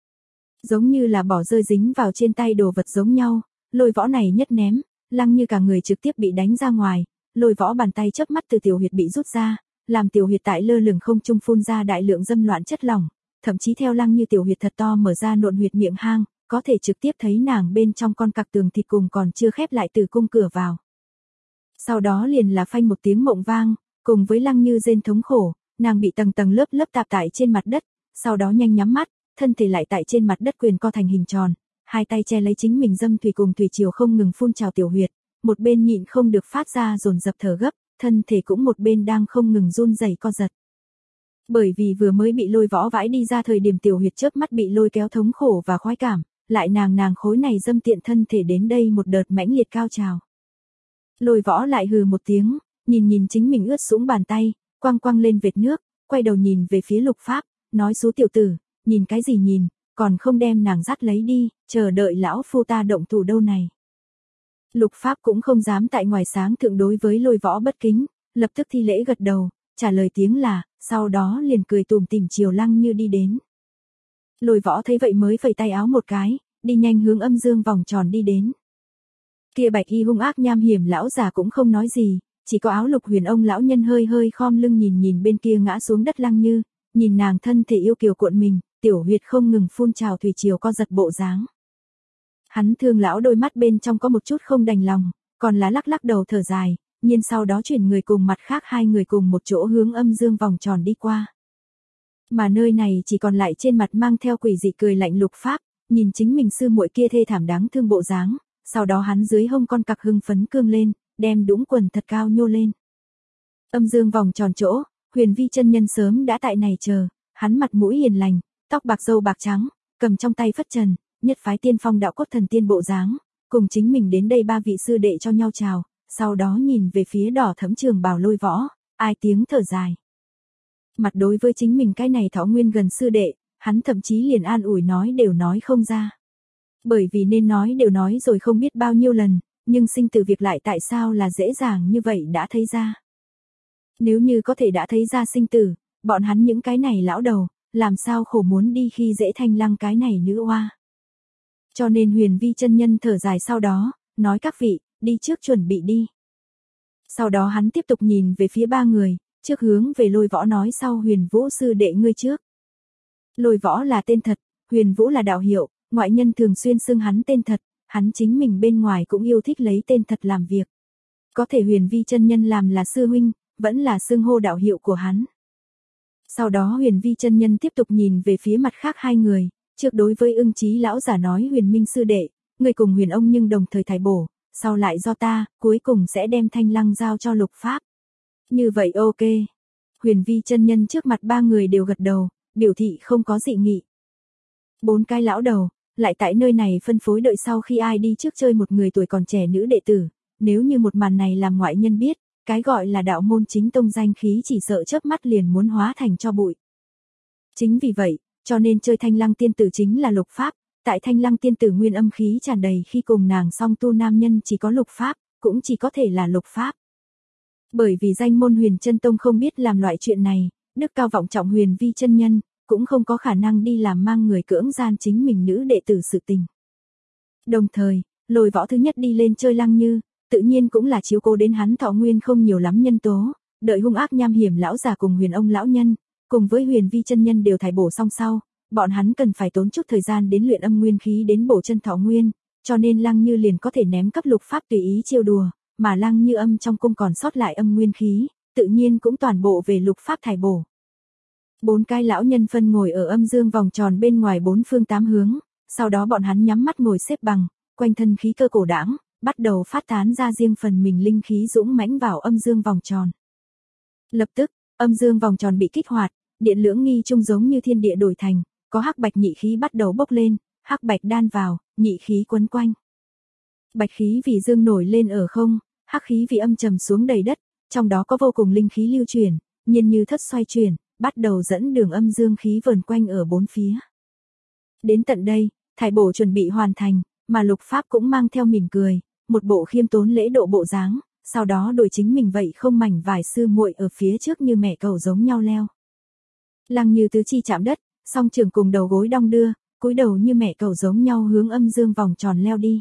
Giống như là bỏ rơi dính vào trên tay đồ vật giống nhau, Lôi Võ này nhất ném, Lăng Như cả người trực tiếp bị đánh ra ngoài, Lôi Võ bàn tay chớp mắt từ tiểu huyệt bị rút ra, làm tiểu huyệt tại lơ lửng không trung phun ra đại lượng dâm loạn chất lỏng, thậm chí theo Lăng Như tiểu huyệt thật to mở ra nộn huyệt miệng hang, có thể trực tiếp thấy nàng bên trong con cặc tường thịt cùng còn chưa khép lại tử cung cửa vào. Sau đó liền là phanh một tiếng mộng vang, cùng với Lăng Như rên thống khổ, nàng bị tầng tầng lớp lớp tạp tại trên mặt đất, sau đó nhanh nhắm mắt, thân thể lại tại trên mặt đất quyền co thành hình tròn, hai tay che lấy chính mình dâm thủy cùng thủy triều không ngừng phun trào tiểu huyệt, một bên nhịn không được phát ra dồn dập thở gấp, thân thể cũng một bên đang không ngừng run rẩy co giật. Bởi vì vừa mới bị Lôi Võ vãi đi ra thời điểm tiểu huyệt chớp mắt bị lôi kéo thống khổ và khoái cảm, lại nàng nàng khối này dâm tiện thân thể đến đây một đợt mãnh liệt cao trào. Lôi Võ lại hừ một tiếng, nhìn nhìn chính mình ướt sũng bàn tay, quăng quăng lên vệt nước, quay đầu nhìn về phía Lục Pháp, nói xú tiểu tử, nhìn cái gì nhìn, còn không đem nàng dắt lấy đi, chờ đợi lão phu ta động thủ đâu này. Lục Pháp cũng không dám tại ngoài sáng thượng đối với Lôi Võ bất kính, lập tức thi lễ gật đầu, trả lời tiếng là, sau đó liền cười tủm tỉm chiều Lăng Như đi đến. Lôi Võ thấy vậy mới phẩy tay áo một cái, đi nhanh hướng âm dương vòng tròn đi đến. Kia bạch y hung ác nham hiểm lão già cũng không nói gì, chỉ có áo lục huyền ông lão nhân hơi hơi khom lưng nhìn nhìn bên kia ngã xuống đất Lăng Như, nhìn nàng thân thể yêu kiều cuộn mình, tiểu huyệt không ngừng phun trào thủy triều co giật bộ dáng. Hắn thương lão đôi mắt bên trong có một chút không đành lòng, còn lá lắc lắc đầu thở dài, nhiên sau đó chuyển người cùng mặt khác hai người cùng một chỗ hướng âm dương vòng tròn đi qua. Mà nơi này chỉ còn lại trên mặt mang theo quỷ dị cười lạnh Lục Pháp, nhìn chính mình sư muội kia thê thảm đáng thương bộ dáng, sau đó hắn dưới hông con cặc hưng phấn cương lên, đem đũng quần thật cao nhô lên. Âm dương vòng tròn chỗ, Huyền Vi chân nhân sớm đã tại này chờ, hắn mặt mũi hiền lành, tóc bạc râu bạc trắng, cầm trong tay phất trần, nhất phái tiên phong đạo cốt thần tiên bộ dáng, cùng chính mình đến đây ba vị sư đệ cho nhau chào, sau đó nhìn về phía đỏ thẫm trường bào Lôi Võ, ai tiếng thở dài. Mặt đối với chính mình cái này thọ nguyên gần sư đệ, hắn thậm chí liền an ủi nói đều nói không ra. Bởi vì nên nói đều nói rồi không biết bao nhiêu lần, nhưng sinh tử việc lại tại sao là dễ dàng như vậy đã thấy ra. Nếu như có thể đã thấy ra sinh tử, bọn hắn những cái này lão đầu, làm sao khổ muốn đi khi dễ Thanh Lăng cái này nữ oa. Cho nên Huyền Vi chân nhân thở dài sau đó, nói các vị, đi trước chuẩn bị đi. Sau đó hắn tiếp tục nhìn về phía ba người, trước hướng về Lôi Võ nói sau Huyền Vũ sư đệ ngươi trước. Lôi Võ là tên thật, Huyền Vũ là đạo hiệu, ngoại nhân thường xuyên xưng hắn tên thật, hắn chính mình bên ngoài cũng yêu thích lấy tên thật làm việc. Có thể Huyền Vi chân nhân làm là sư huynh, vẫn là xưng hô đạo hiệu của hắn. Sau đó Huyền Vi chân nhân tiếp tục nhìn về phía mặt khác hai người, trước đối với Ưng Chí lão giả nói Huyền Minh sư đệ, người cùng Huyền ông nhưng đồng thời thải bổ, sau lại do ta, cuối cùng sẽ đem Thanh Lăng giao cho Lục Pháp. Như vậy ok. Huyền Vi chân nhân trước mặt ba người đều gật đầu, biểu thị không có dị nghị. Bốn cái lão đầu, lại tại nơi này phân phối đợi sau khi ai đi trước chơi một người tuổi còn trẻ nữ đệ tử, nếu như một màn này làm ngoại nhân biết, cái gọi là đạo môn chính tông danh khí chỉ sợ chớp mắt liền muốn hóa thành cho bụi. Chính vì vậy, cho nên chơi Thanh Lăng tiên tử chính là Lục Pháp, tại Thanh Lăng tiên tử nguyên âm khí tràn đầy khi cùng nàng song tu nam nhân chỉ có Lục Pháp, cũng chỉ có thể là Lục Pháp. Bởi vì danh môn Huyền Chân Tông không biết làm loại chuyện này, đức cao vọng trọng Huyền Vi chân nhân, cũng không có khả năng đi làm mang người cưỡng gian chính mình nữ đệ tử sự tình. Đồng thời, Lôi Võ thứ nhất đi lên chơi Lăng Như, tự nhiên cũng là chiếu cố đến hắn thọ nguyên không nhiều lắm nhân tố, đợi hung ác nham hiểm lão già cùng Huyền ông lão nhân, cùng với Huyền Vi chân nhân đều thải bổ xong sau, bọn hắn cần phải tốn chút thời gian đến luyện âm nguyên khí đến bổ chân thọ nguyên, cho nên Lăng Như liền có thể ném cấp Lục Pháp tùy ý trêu đùa, mà Lăng Như âm trong cung còn sót lại âm nguyên khí, tự nhiên cũng toàn bộ về Lục Pháp thải bổ. Bốn cái lão nhân phân ngồi ở âm dương vòng tròn bên ngoài bốn phương tám hướng, sau đó bọn hắn nhắm mắt ngồi xếp bằng, quanh thân khí cơ cổ đãng, bắt đầu phát tán ra riêng phần mình linh khí dũng mãnh vào âm dương vòng tròn. Lập tức, âm dương vòng tròn bị kích hoạt, điện lưỡng nghi chung giống như thiên địa đổi thành, có hắc bạch nhị khí bắt đầu bốc lên, hắc bạch đan vào, nhị khí quấn quanh. Bạch khí vì dương nổi lên ở không, hắc khí vì âm trầm xuống đầy đất, trong đó có vô cùng linh khí lưu chuyển, nhiên như thất xoay chuyển, bắt đầu dẫn đường âm dương khí vờn quanh ở bốn phía. Đến tận đây, thải bổ chuẩn bị hoàn thành, mà Lục Pháp cũng mang theo mỉm cười, một bộ khiêm tốn lễ độ bộ dáng, sau đó đổi chính mình vậy không mảnh vải sư muội ở phía trước như mẹ cầu giống nhau leo. Lăng Như tứ chi chạm đất, song trường cùng đầu gối đong đưa, cúi đầu như mẹ cầu giống nhau hướng âm dương vòng tròn leo đi.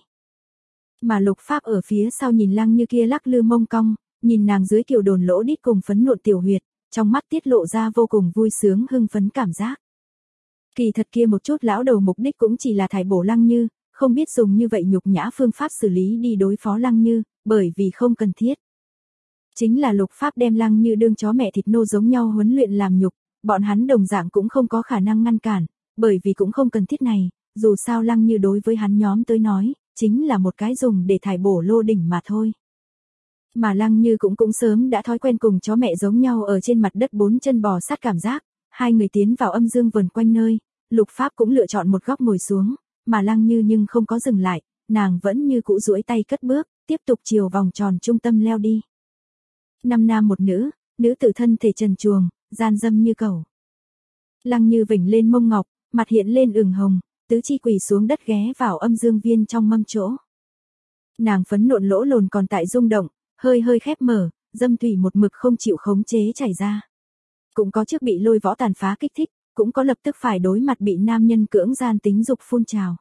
Mà Lục Pháp ở phía sau nhìn Lăng Như kia lắc lư mông cong, nhìn nàng dưới kiểu đồn lỗ đít cùng phấn nộn tiểu huyệt, trong mắt tiết lộ ra vô cùng vui sướng hưng phấn cảm giác. Kỳ thật kia một chút lão đầu mục đích cũng chỉ là thải bổ Lăng Như, không biết dùng như vậy nhục nhã phương pháp xử lý đi đối phó Lăng Như, bởi vì không cần thiết. Chính là Lục Pháp đem Lăng Như đương chó mẹ thịt nô giống nhau huấn luyện làm nhục, bọn hắn đồng dạng cũng không có khả năng ngăn cản, bởi vì cũng không cần thiết này, dù sao Lăng Như đối với hắn nhóm tới nói, chính là một cái dùng để thải bổ lô đỉnh mà thôi. Mà Lăng Như cũng cũng sớm đã thói quen cùng chó mẹ giống nhau ở trên mặt đất bốn chân bò sát cảm giác, hai người tiến vào âm dương vần quanh nơi, Lục Pháp cũng lựa chọn một góc ngồi xuống, mà Lăng Như nhưng không có dừng lại, nàng vẫn như cũ duỗi tay cất bước, tiếp tục chiều vòng tròn trung tâm leo đi. Năm nam một nữ, nữ tử thân thể trần truồng, gian dâm như cẩu. Lăng Như vểnh lên mông ngọc, mặt hiện lên ửng hồng, tứ chi quỳ xuống đất ghé vào âm dương viên trong mâm chỗ. Nàng phấn nộn lỗ lồn còn tại rung động, hơi hơi khép mở, dâm thủy một mực không chịu khống chế chảy ra. Cũng có trước bị Lôi Võ tàn phá kích thích, cũng có lập tức phải đối mặt bị nam nhân cưỡng gian tính dục phun trào.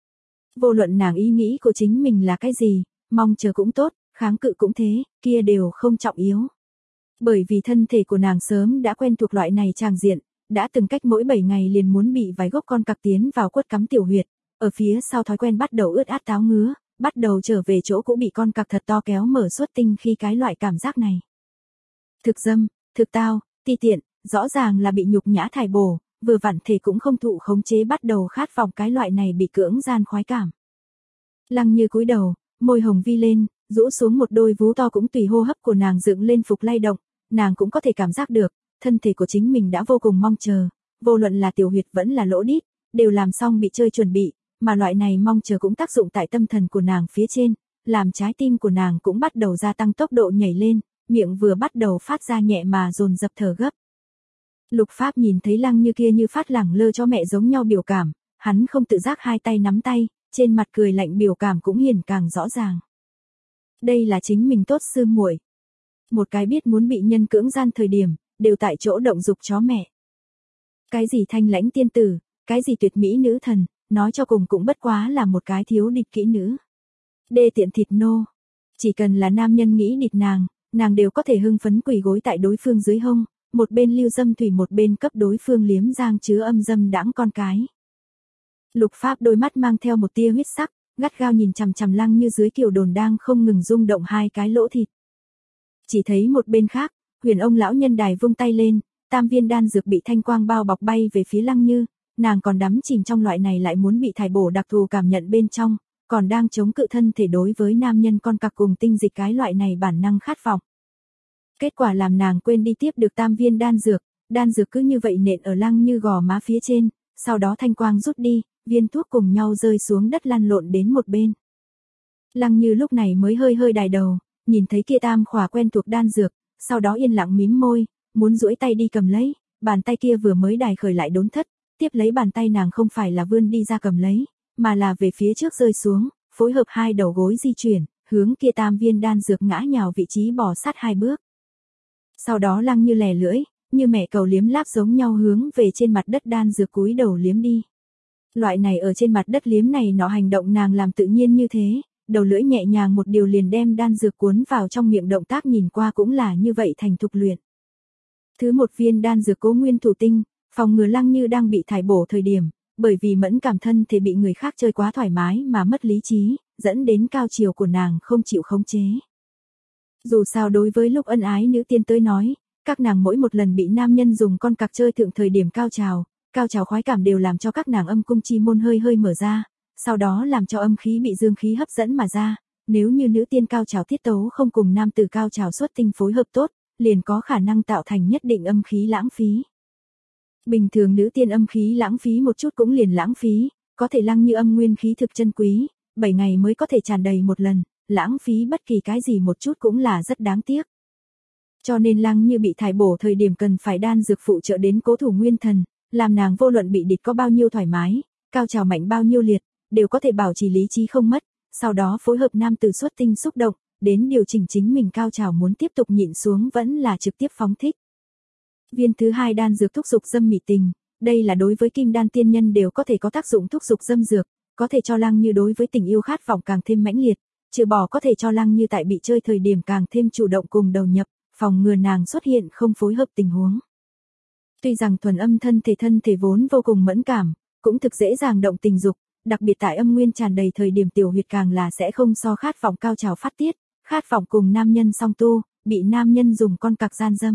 Vô luận nàng ý nghĩ của chính mình là cái gì, mong chờ cũng tốt, kháng cự cũng thế, kia đều không trọng yếu. Bởi vì thân thể của nàng sớm đã quen thuộc loại này tràng diện, đã từng cách mỗi bảy ngày liền muốn bị vài gốc con cặc tiến vào quất cắm tiểu huyệt, ở phía sau thói quen bắt đầu ướt át táo ngứa, bắt đầu trở về chỗ cũ bị con cặc thật to kéo mở xuất tinh khi cái loại cảm giác này. Thực dâm, thực tao, ti tiện, rõ ràng là bị nhục nhã thải bổ, vừa vặn thể cũng không thụ khống chế bắt đầu khát vọng cái loại này bị cưỡng gian khoái cảm. Lăng Như cúi đầu, môi hồng vi lên, rũ xuống một đôi vú to cũng tùy hô hấp của nàng dựng lên phục lay động, nàng cũng có thể cảm giác được, thân thể của chính mình đã vô cùng mong chờ, vô luận là tiểu huyệt vẫn là lỗ đít, đều làm xong bị chơi chuẩn bị, mà loại này mong chờ cũng tác dụng tại tâm thần của nàng phía trên, làm trái tim của nàng cũng bắt đầu gia tăng tốc độ nhảy lên, miệng vừa bắt đầu phát ra nhẹ mà dồn dập thở gấp. Lục Pháp nhìn thấy Lăng Như kia như phát lẳng lơ cho mẹ giống nhau biểu cảm, hắn không tự giác hai tay nắm tay, trên mặt cười lạnh biểu cảm cũng hiển càng rõ ràng. Đây là chính mình tốt sư muội. Một cái biết muốn bị nhân cưỡng gian thời điểm, đều tại chỗ động dục chó mẹ. Cái gì thanh lãnh tiên tử, cái gì tuyệt mỹ nữ thần, nói cho cùng cũng bất quá là một cái thiếu địch kỹ nữ. Đê tiện thịt nô. Chỉ cần là nam nhân nghĩ địch nàng, nàng đều có thể hưng phấn quỳ gối tại đối phương dưới hông, một bên lưu dâm thủy một bên cấp đối phương liếm giang chứa âm dâm đãng con cái. Lục Pháp đôi mắt mang theo một tia huyết sắc, gắt gao nhìn chằm chằm Lăng Như dưới kiều đồn đang không ngừng rung động hai cái lỗ thịt. Chỉ thấy một bên khác, Huyền ông lão nhân đài vung tay lên, tam viên đan dược bị thanh quang bao bọc bay về phía Lăng Như, nàng còn đắm chìm trong loại này lại muốn bị thải bổ đặc thù cảm nhận bên trong, còn đang chống cự thân thể đối với nam nhân con cặc cùng tinh dịch cái loại này bản năng khát vọng. Kết quả làm nàng quên đi tiếp được tam viên đan dược, đan dược cứ như vậy nện ở Lăng Như gò má phía trên, sau đó thanh quang rút đi, viên thuốc cùng nhau rơi xuống đất lăn lộn đến một bên. Lăng Như lúc này mới hơi hơi đài đầu, nhìn thấy kia tam khỏa quen thuộc đan dược, sau đó yên lặng mím môi, muốn duỗi tay đi cầm lấy, bàn tay kia vừa mới đài khởi lại đốn thất, tiếp lấy bàn tay nàng không phải là vươn đi ra cầm lấy, mà là về phía trước rơi xuống, phối hợp hai đầu gối di chuyển, hướng kia tam viên đan dược ngã nhào vị trí bò sát hai bước. Sau đó Lăng Như lè lưỡi, như mẹ cầu liếm láp giống nhau hướng về trên mặt đất đan dược cúi đầu liếm đi. Loại này ở trên mặt đất liếm này nó hành động nàng làm tự nhiên như thế, đầu lưỡi nhẹ nhàng một điều liền đem đan dược cuốn vào trong miệng, động tác nhìn qua cũng là như vậy thành thục luyện. Thứ một viên đan dược Cố Nguyên Thủ Tinh, phòng ngừa Lăng Như đang bị thải bổ thời điểm, bởi vì mẫn cảm thân thể bị người khác chơi quá thoải mái mà mất lý trí, dẫn đến cao chiều của nàng không chịu khống chế. Dù sao đối với lúc ân ái nữ tiên tới nói, các nàng mỗi một lần bị nam nhân dùng con cặc chơi thượng thời điểm cao trào, cao trào khoái cảm đều làm cho các nàng âm cung chi môn hơi hơi mở ra, sau đó làm cho âm khí bị dương khí hấp dẫn mà ra, nếu như nữ tiên cao trào tiết tấu không cùng nam tử cao trào xuất tinh phối hợp tốt, liền có khả năng tạo thành nhất định âm khí lãng phí. Bình thường nữ tiên âm khí lãng phí một chút cũng liền lãng phí, có thể Lăng Như âm nguyên khí thực chân quý, bảy ngày mới có thể tràn đầy một lần, lãng phí bất kỳ cái gì một chút cũng là rất đáng tiếc. Cho nên Lăng Như bị thải bổ thời điểm cần phải đan dược phụ trợ đến Cố Thủ Nguyên Thần, làm nàng vô luận bị địch có bao nhiêu thoải mái, cao trào mạnh bao nhiêu liệt, đều có thể bảo trì lý trí không mất, sau đó phối hợp nam tử xuất tinh xúc động, đến điều chỉnh chính mình cao trào muốn tiếp tục nhịn xuống vẫn là trực tiếp phóng thích. Viên thứ hai đan dược thúc dục dâm mị tình, đây là đối với kim đan tiên nhân đều có thể có tác dụng thúc dục dâm dược, có thể cho Lăng Như đối với tình yêu khát vọng càng thêm mãnh liệt, trừ bỏ có thể cho Lăng Như tại bị chơi thời điểm càng thêm chủ động cùng đầu nhập, phòng ngừa nàng xuất hiện không phối hợp tình huống. Tuy rằng thuần âm thân thể thân thể vốn vô cùng mẫn cảm, cũng thực dễ dàng động tình dục, đặc biệt tại âm nguyên tràn đầy thời điểm tiểu huyệt càng là sẽ không so khát vọng cao trào phát tiết, khát vọng cùng nam nhân song tu, bị nam nhân dùng con cặc gian dâm.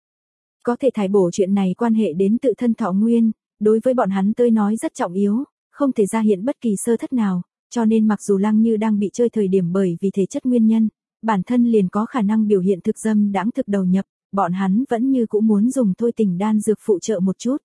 Có thể thải bổ chuyện này quan hệ đến tự thân thọ nguyên, đối với bọn hắn tới nói rất trọng yếu, không thể ra hiện bất kỳ sơ thất nào, cho nên mặc dù Lăng Như đang bị chơi thời điểm bởi vì thể chất nguyên nhân, bản thân liền có khả năng biểu hiện thực dâm đãng thực đầu nhập, bọn hắn vẫn như cũng muốn dùng thôi tình đan dược phụ trợ một chút.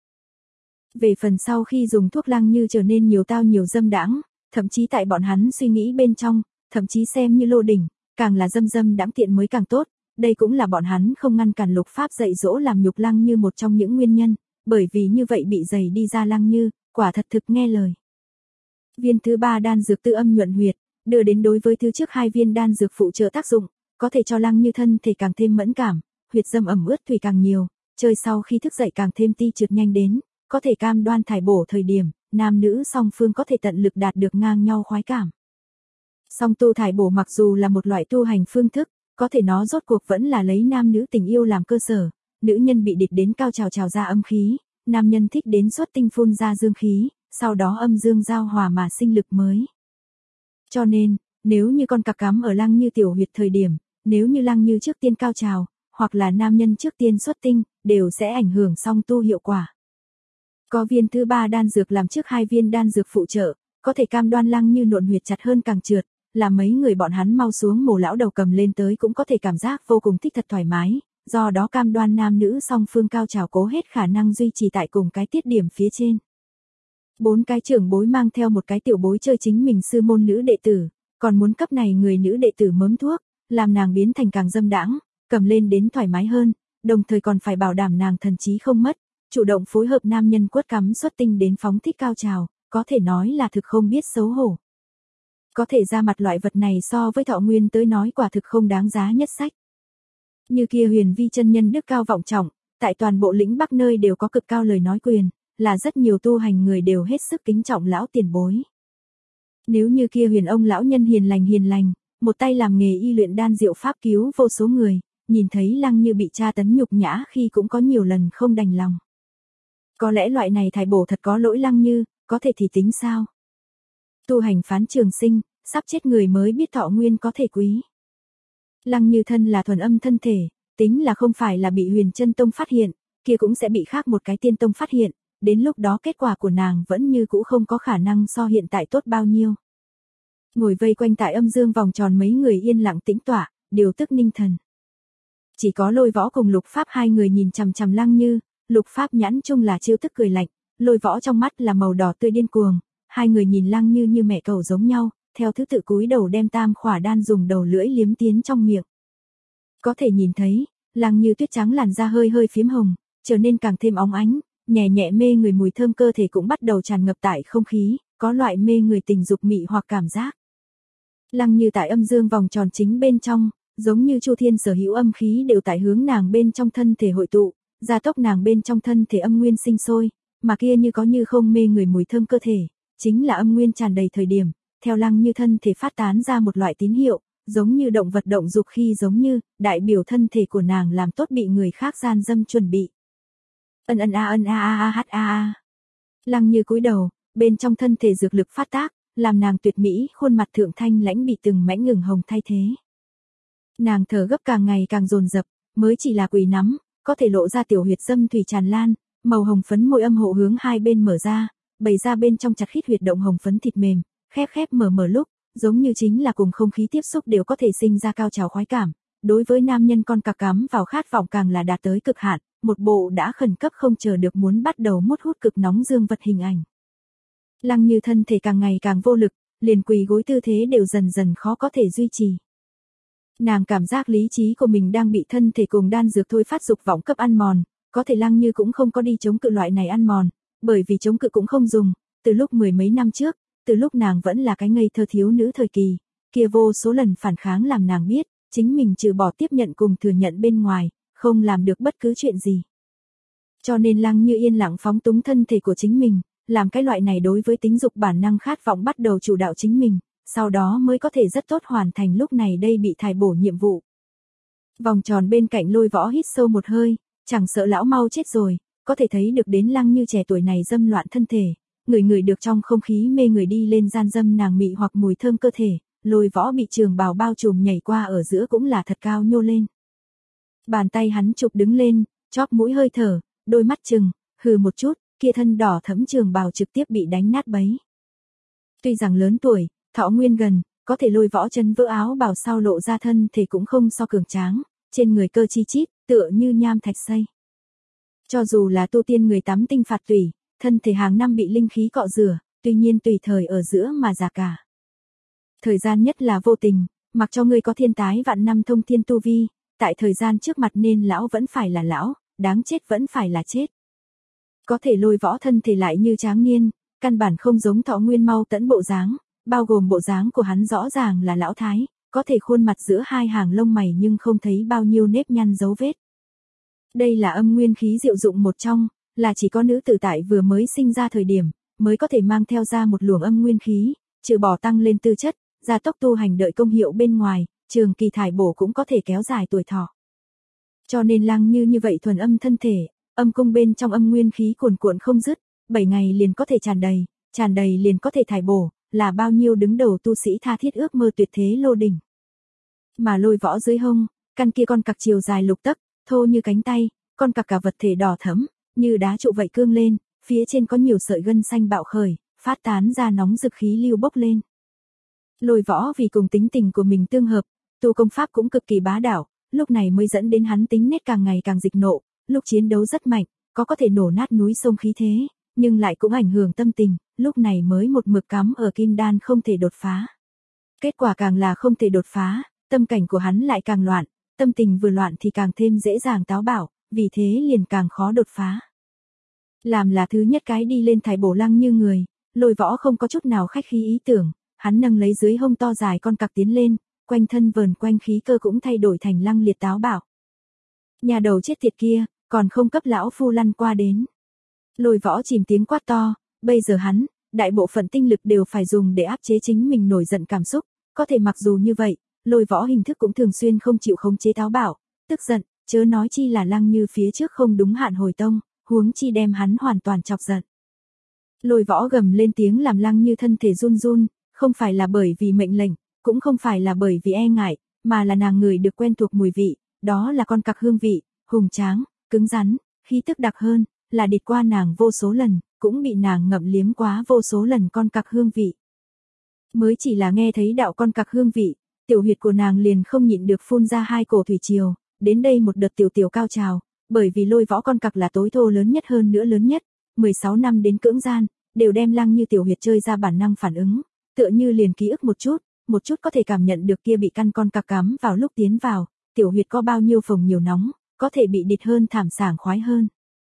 Về phần sau khi dùng thuốc Lăng Như trở nên nhiều tao nhiều dâm đãng, thậm chí tại bọn hắn suy nghĩ bên trong, thậm chí xem như lô đỉnh, càng là dâm dâm đãng tiện mới càng tốt, đây cũng là bọn hắn không ngăn cản Lục Pháp dạy dỗ làm nhục Lăng Như một trong những nguyên nhân, bởi vì như vậy bị dày đi ra Lăng Như, quả thật thực nghe lời. Viên thứ ba đan dược tự âm nhuận huyệt, đưa đến đối với thứ trước hai viên đan dược phụ trợ tác dụng, có thể cho Lăng Như thân thể càng thêm mẫn cảm, huyệt dâm ẩm ướt thủy càng nhiều, chơi sau khi thức dậy càng thêm ti trượt nhanh đến, có thể cam đoan thải bổ thời điểm, nam nữ song phương có thể tận lực đạt được ngang nhau khoái cảm. Song tu thải bổ mặc dù là một loại tu hành phương thức, có thể nó rốt cuộc vẫn là lấy nam nữ tình yêu làm cơ sở, nữ nhân bị địch đến cao trào trào ra âm khí, nam nhân thích đến xuất tinh phun ra dương khí, sau đó âm dương giao hòa mà sinh lực mới. Cho nên, nếu như con cặc cắm ở Lăng Như tiểu huyệt thời điểm, nếu như Lăng Như trước tiên cao trào, hoặc là nam nhân trước tiên xuất tinh, đều sẽ ảnh hưởng song tu hiệu quả. Có viên thứ ba đan dược làm trước hai viên đan dược phụ trợ, có thể cam đoan Lăng Như nộn huyệt chặt hơn càng trượt, là mấy người bọn hắn mau xuống mổ lão đầu cầm lên tới cũng có thể cảm giác vô cùng thích thật thoải mái, do đó cam đoan nam nữ song phương cao trào cố hết khả năng duy trì tại cùng cái tiết điểm phía trên. Bốn cái trưởng bối mang theo một cái tiểu bối chơi chính mình sư môn nữ đệ tử, còn muốn cấp này người nữ đệ tử mớm thuốc, làm nàng biến thành càng dâm đãng, cầm lên đến thoải mái hơn, đồng thời còn phải bảo đảm nàng thần trí không mất, chủ động phối hợp nam nhân quất cắm xuất tinh đến phóng thích cao trào, có thể nói là thực không biết xấu hổ. Có thể ra mặt loại vật này so với Thọ Nguyên tới nói quả thực không đáng giá nhất sách. Như kia Huyền Vi chân nhân đức cao vọng trọng, tại toàn bộ lĩnh Bắc nơi đều có cực cao lời nói quyền, là rất nhiều tu hành người đều hết sức kính trọng lão tiền bối. Nếu như kia Huyền ông lão nhân hiền lành hiền lành, một tay làm nghề y luyện đan diệu pháp cứu vô số người, nhìn thấy Lăng Như bị tra tấn nhục nhã khi cũng có nhiều lần không đành lòng. Có lẽ loại này thải bổ thật có lỗi Lăng Như, có thể thì tính sao? Tu hành phán trường sinh, sắp chết người mới biết thọ nguyên có thể quý. Lăng Như thân là thuần âm thân thể, tính là không phải là bị Huyền Chân Tông phát hiện, kia cũng sẽ bị khác một cái tiên tông phát hiện, đến lúc đó kết quả của nàng vẫn như cũ không có khả năng so hiện tại tốt bao nhiêu. Ngồi vây quanh tại âm dương vòng tròn mấy người yên lặng tĩnh tọa, điều tức ninh thần. Chỉ có Lôi Võ cùng Lục Pháp hai người nhìn chằm chằm Lăng Như, Lục Pháp nhãn chung là trêu tức cười lạnh, Lôi Võ trong mắt là màu đỏ tươi điên cuồng, hai người nhìn Lăng Như như mẹ cầu giống nhau, theo thứ tự cúi đầu đem tam khỏa đan dùng đầu lưỡi liếm tiến trong miệng. Có thể nhìn thấy, Lăng Như tuyết trắng làn da hơi hơi phím hồng, trở nên càng thêm óng ánh, nhẹ nhẹ mê người mùi thơm cơ thể cũng bắt đầu tràn ngập tại không khí, có loại mê người tình dục mị hoặc cảm giác. Lăng Như tại âm dương vòng tròn chính bên trong, giống như Chu Thiên sở hữu âm khí đều tại hướng nàng bên trong thân thể hội tụ, gia tốc nàng bên trong thân thể âm nguyên sinh sôi, mà kia như có như không mê người mùi thơm cơ thể, chính là âm nguyên tràn đầy thời điểm, theo Lăng Như thân thể phát tán ra một loại tín hiệu, giống như động vật động dục khi giống như, đại biểu thân thể của nàng làm tốt bị người khác gian dâm chuẩn bị. Ân ân a ân a a a h a a. Lăng Như cúi đầu, bên trong thân thể dược lực phát tác, làm nàng tuyệt mỹ, khuôn mặt thượng thanh lãnh bị từng mảnh ngừng hồng thay thế. Nàng thở gấp càng ngày càng dồn dập, mới chỉ là quỳ nắm, có thể lộ ra tiểu huyệt dâm thủy tràn lan, màu hồng phấn môi âm hộ hướng hai bên mở ra, bày ra bên trong chặt khít huyệt động hồng phấn thịt mềm, khép khép mở mở lúc, giống như chính là cùng không khí tiếp xúc đều có thể sinh ra cao trào khoái cảm. Đối với nam nhân con cặc cắm vào khát vọng càng là đạt tới cực hạn, một bộ đã khẩn cấp không chờ được muốn bắt đầu mút hút cực nóng dương vật hình ảnh. Lăng Như thân thể càng ngày càng vô lực, liền quỳ gối tư thế đều dần dần khó có thể duy trì. Nàng cảm giác lý trí của mình đang bị thân thể cùng đan dược thôi phát dục vọng cấp ăn mòn, có thể Lăng Như cũng không có đi chống cự loại này ăn mòn, bởi vì chống cự cũng không dùng, từ lúc mười mấy năm trước, từ lúc nàng vẫn là cái ngây thơ thiếu nữ thời kỳ, kia vô số lần phản kháng làm nàng biết, chính mình trừ bỏ tiếp nhận cùng thừa nhận bên ngoài, không làm được bất cứ chuyện gì. Cho nên Lăng Như yên lặng phóng túng thân thể của chính mình, làm cái loại này đối với tính dục bản năng khát vọng bắt đầu chủ đạo chính mình, sau đó mới có thể rất tốt hoàn thành lúc này đây bị thải bổ nhiệm vụ. Vòng tròn bên cạnh Lôi Võ hít sâu một hơi, chẳng sợ lão mau chết rồi, có thể thấy được đến Lăng Như trẻ tuổi này dâm loạn thân thể, người người được trong không khí mê người đi lên gian dâm nàng mị hoặc mùi thơm cơ thể, Lôi Võ bị trường bào bao trùm nhảy qua ở giữa cũng là thật cao nhô lên. Bàn tay hắn chụp đứng lên, chóp mũi hơi thở, đôi mắt trừng, hừ một chút, kia thân đỏ thẫm trường bào trực tiếp bị đánh nát bấy. Tuy rằng lớn tuổi, thọ nguyên gần, có thể Lôi Võ chân vỡ áo bào sau lộ ra thân thể cũng không so cường tráng, trên người cơ chi chít, tựa như nham thạch xây. Cho dù là tu tiên người tắm tinh phạt tủy, thân thể hàng năm bị linh khí cọ rửa, tuy nhiên tùy thời ở giữa mà già cả. Thời gian nhất là vô tình, mặc cho người có thiên tái vạn năm thông thiên tu vi, tại thời gian trước mặt nên lão vẫn phải là lão, đáng chết vẫn phải là chết. Có thể Lôi Võ thân thể lại như tráng niên, căn bản không giống thọ nguyên mau tẫn bộ dáng, bao gồm bộ dáng của hắn rõ ràng là lão thái, có thể khuôn mặt giữa hai hàng lông mày nhưng không thấy bao nhiêu nếp nhăn dấu vết. Đây là âm nguyên khí diệu dụng một trong, là chỉ có nữ tử tại vừa mới sinh ra thời điểm, mới có thể mang theo ra một luồng âm nguyên khí, trừ bỏ tăng lên tư chất, gia tốc tu hành đợi công hiệu bên ngoài, trường kỳ thải bổ cũng có thể kéo dài tuổi thọ. Cho nên Lăng Như như vậy thuần âm thân thể, âm cung bên trong âm nguyên khí cuồn cuộn không dứt, bảy ngày liền có thể tràn đầy, tràn đầy liền có thể thải bổ, là bao nhiêu đứng đầu tu sĩ tha thiết ước mơ tuyệt thế lô đỉnh. Mà Lôi Võ dưới hông, căn kia con cặc chiều dài lục tấc, thô như cánh tay, con cặc cả vật thể đỏ thẫm, như đá trụ vậy cương lên, phía trên có nhiều sợi gân xanh bạo khởi, phát tán ra nóng rực khí lưu bốc lên. Lôi Võ vì cùng tính tình của mình tương hợp, tu công pháp cũng cực kỳ bá đạo, lúc này mới dẫn đến hắn tính nết càng ngày càng dịch nộ, lúc chiến đấu rất mạnh, có có thể nổ nát núi sông khí thế, nhưng lại cũng ảnh hưởng tâm tình, lúc này mới một mực cắm ở kim đan không thể đột phá. Kết quả càng là không thể đột phá, tâm cảnh của hắn lại càng loạn, tâm tình vừa loạn thì càng thêm dễ dàng táo bạo, vì thế liền càng khó đột phá. Làm là thứ nhất cái đi lên thải bổ Lăng Như người, Lôi Võ không có chút nào khách khí ý tưởng, hắn nâng lấy dưới hông to dài con cặc tiến lên, quanh thân vờn quanh khí cơ cũng thay đổi thành lăng liệt táo bạo. Nhà đầu chết tiệt kia, còn không cấp lão phu lăn qua đến. Lôi Võ chìm tiếng quát to, bây giờ hắn, đại bộ phận tinh lực đều phải dùng để áp chế chính mình nổi giận cảm xúc, có thể mặc dù như vậy, Lôi Võ hình thức cũng thường xuyên không chịu khống chế táo bạo, tức giận, chớ nói chi là Lăng Như phía trước không đúng hạn hồi tông, huống chi đem hắn hoàn toàn chọc giận. Lôi Võ gầm lên tiếng làm Lăng Như thân thể run run, không phải là bởi vì mệnh lệnh, cũng không phải là bởi vì e ngại, mà là nàng người được quen thuộc mùi vị, đó là con cặc hương vị, hùng tráng, cứng rắn, khí tức đặc hơn, là địch qua nàng vô số lần, cũng bị nàng ngậm liếm quá vô số lần con cặc hương vị. Mới chỉ là nghe thấy đạo con cặc hương vị, tiểu huyệt của nàng liền không nhịn được phun ra hai cổ thủy triều, đến đây một đợt tiểu tiểu cao trào, bởi vì Lôi Võ con cặc là tối thô lớn nhất hơn nữa lớn nhất, mười sáu năm đến cưỡng gian, đều đem Lăng Như tiểu huyệt chơi ra bản năng phản ứng, tựa như liền ký ức một chút, một chút có thể cảm nhận được kia bị căn con cặc cắm vào lúc tiến vào, tiểu huyệt có bao nhiêu phồng nhiều nóng, có thể bị địch hơn thảm sảng khoái hơn.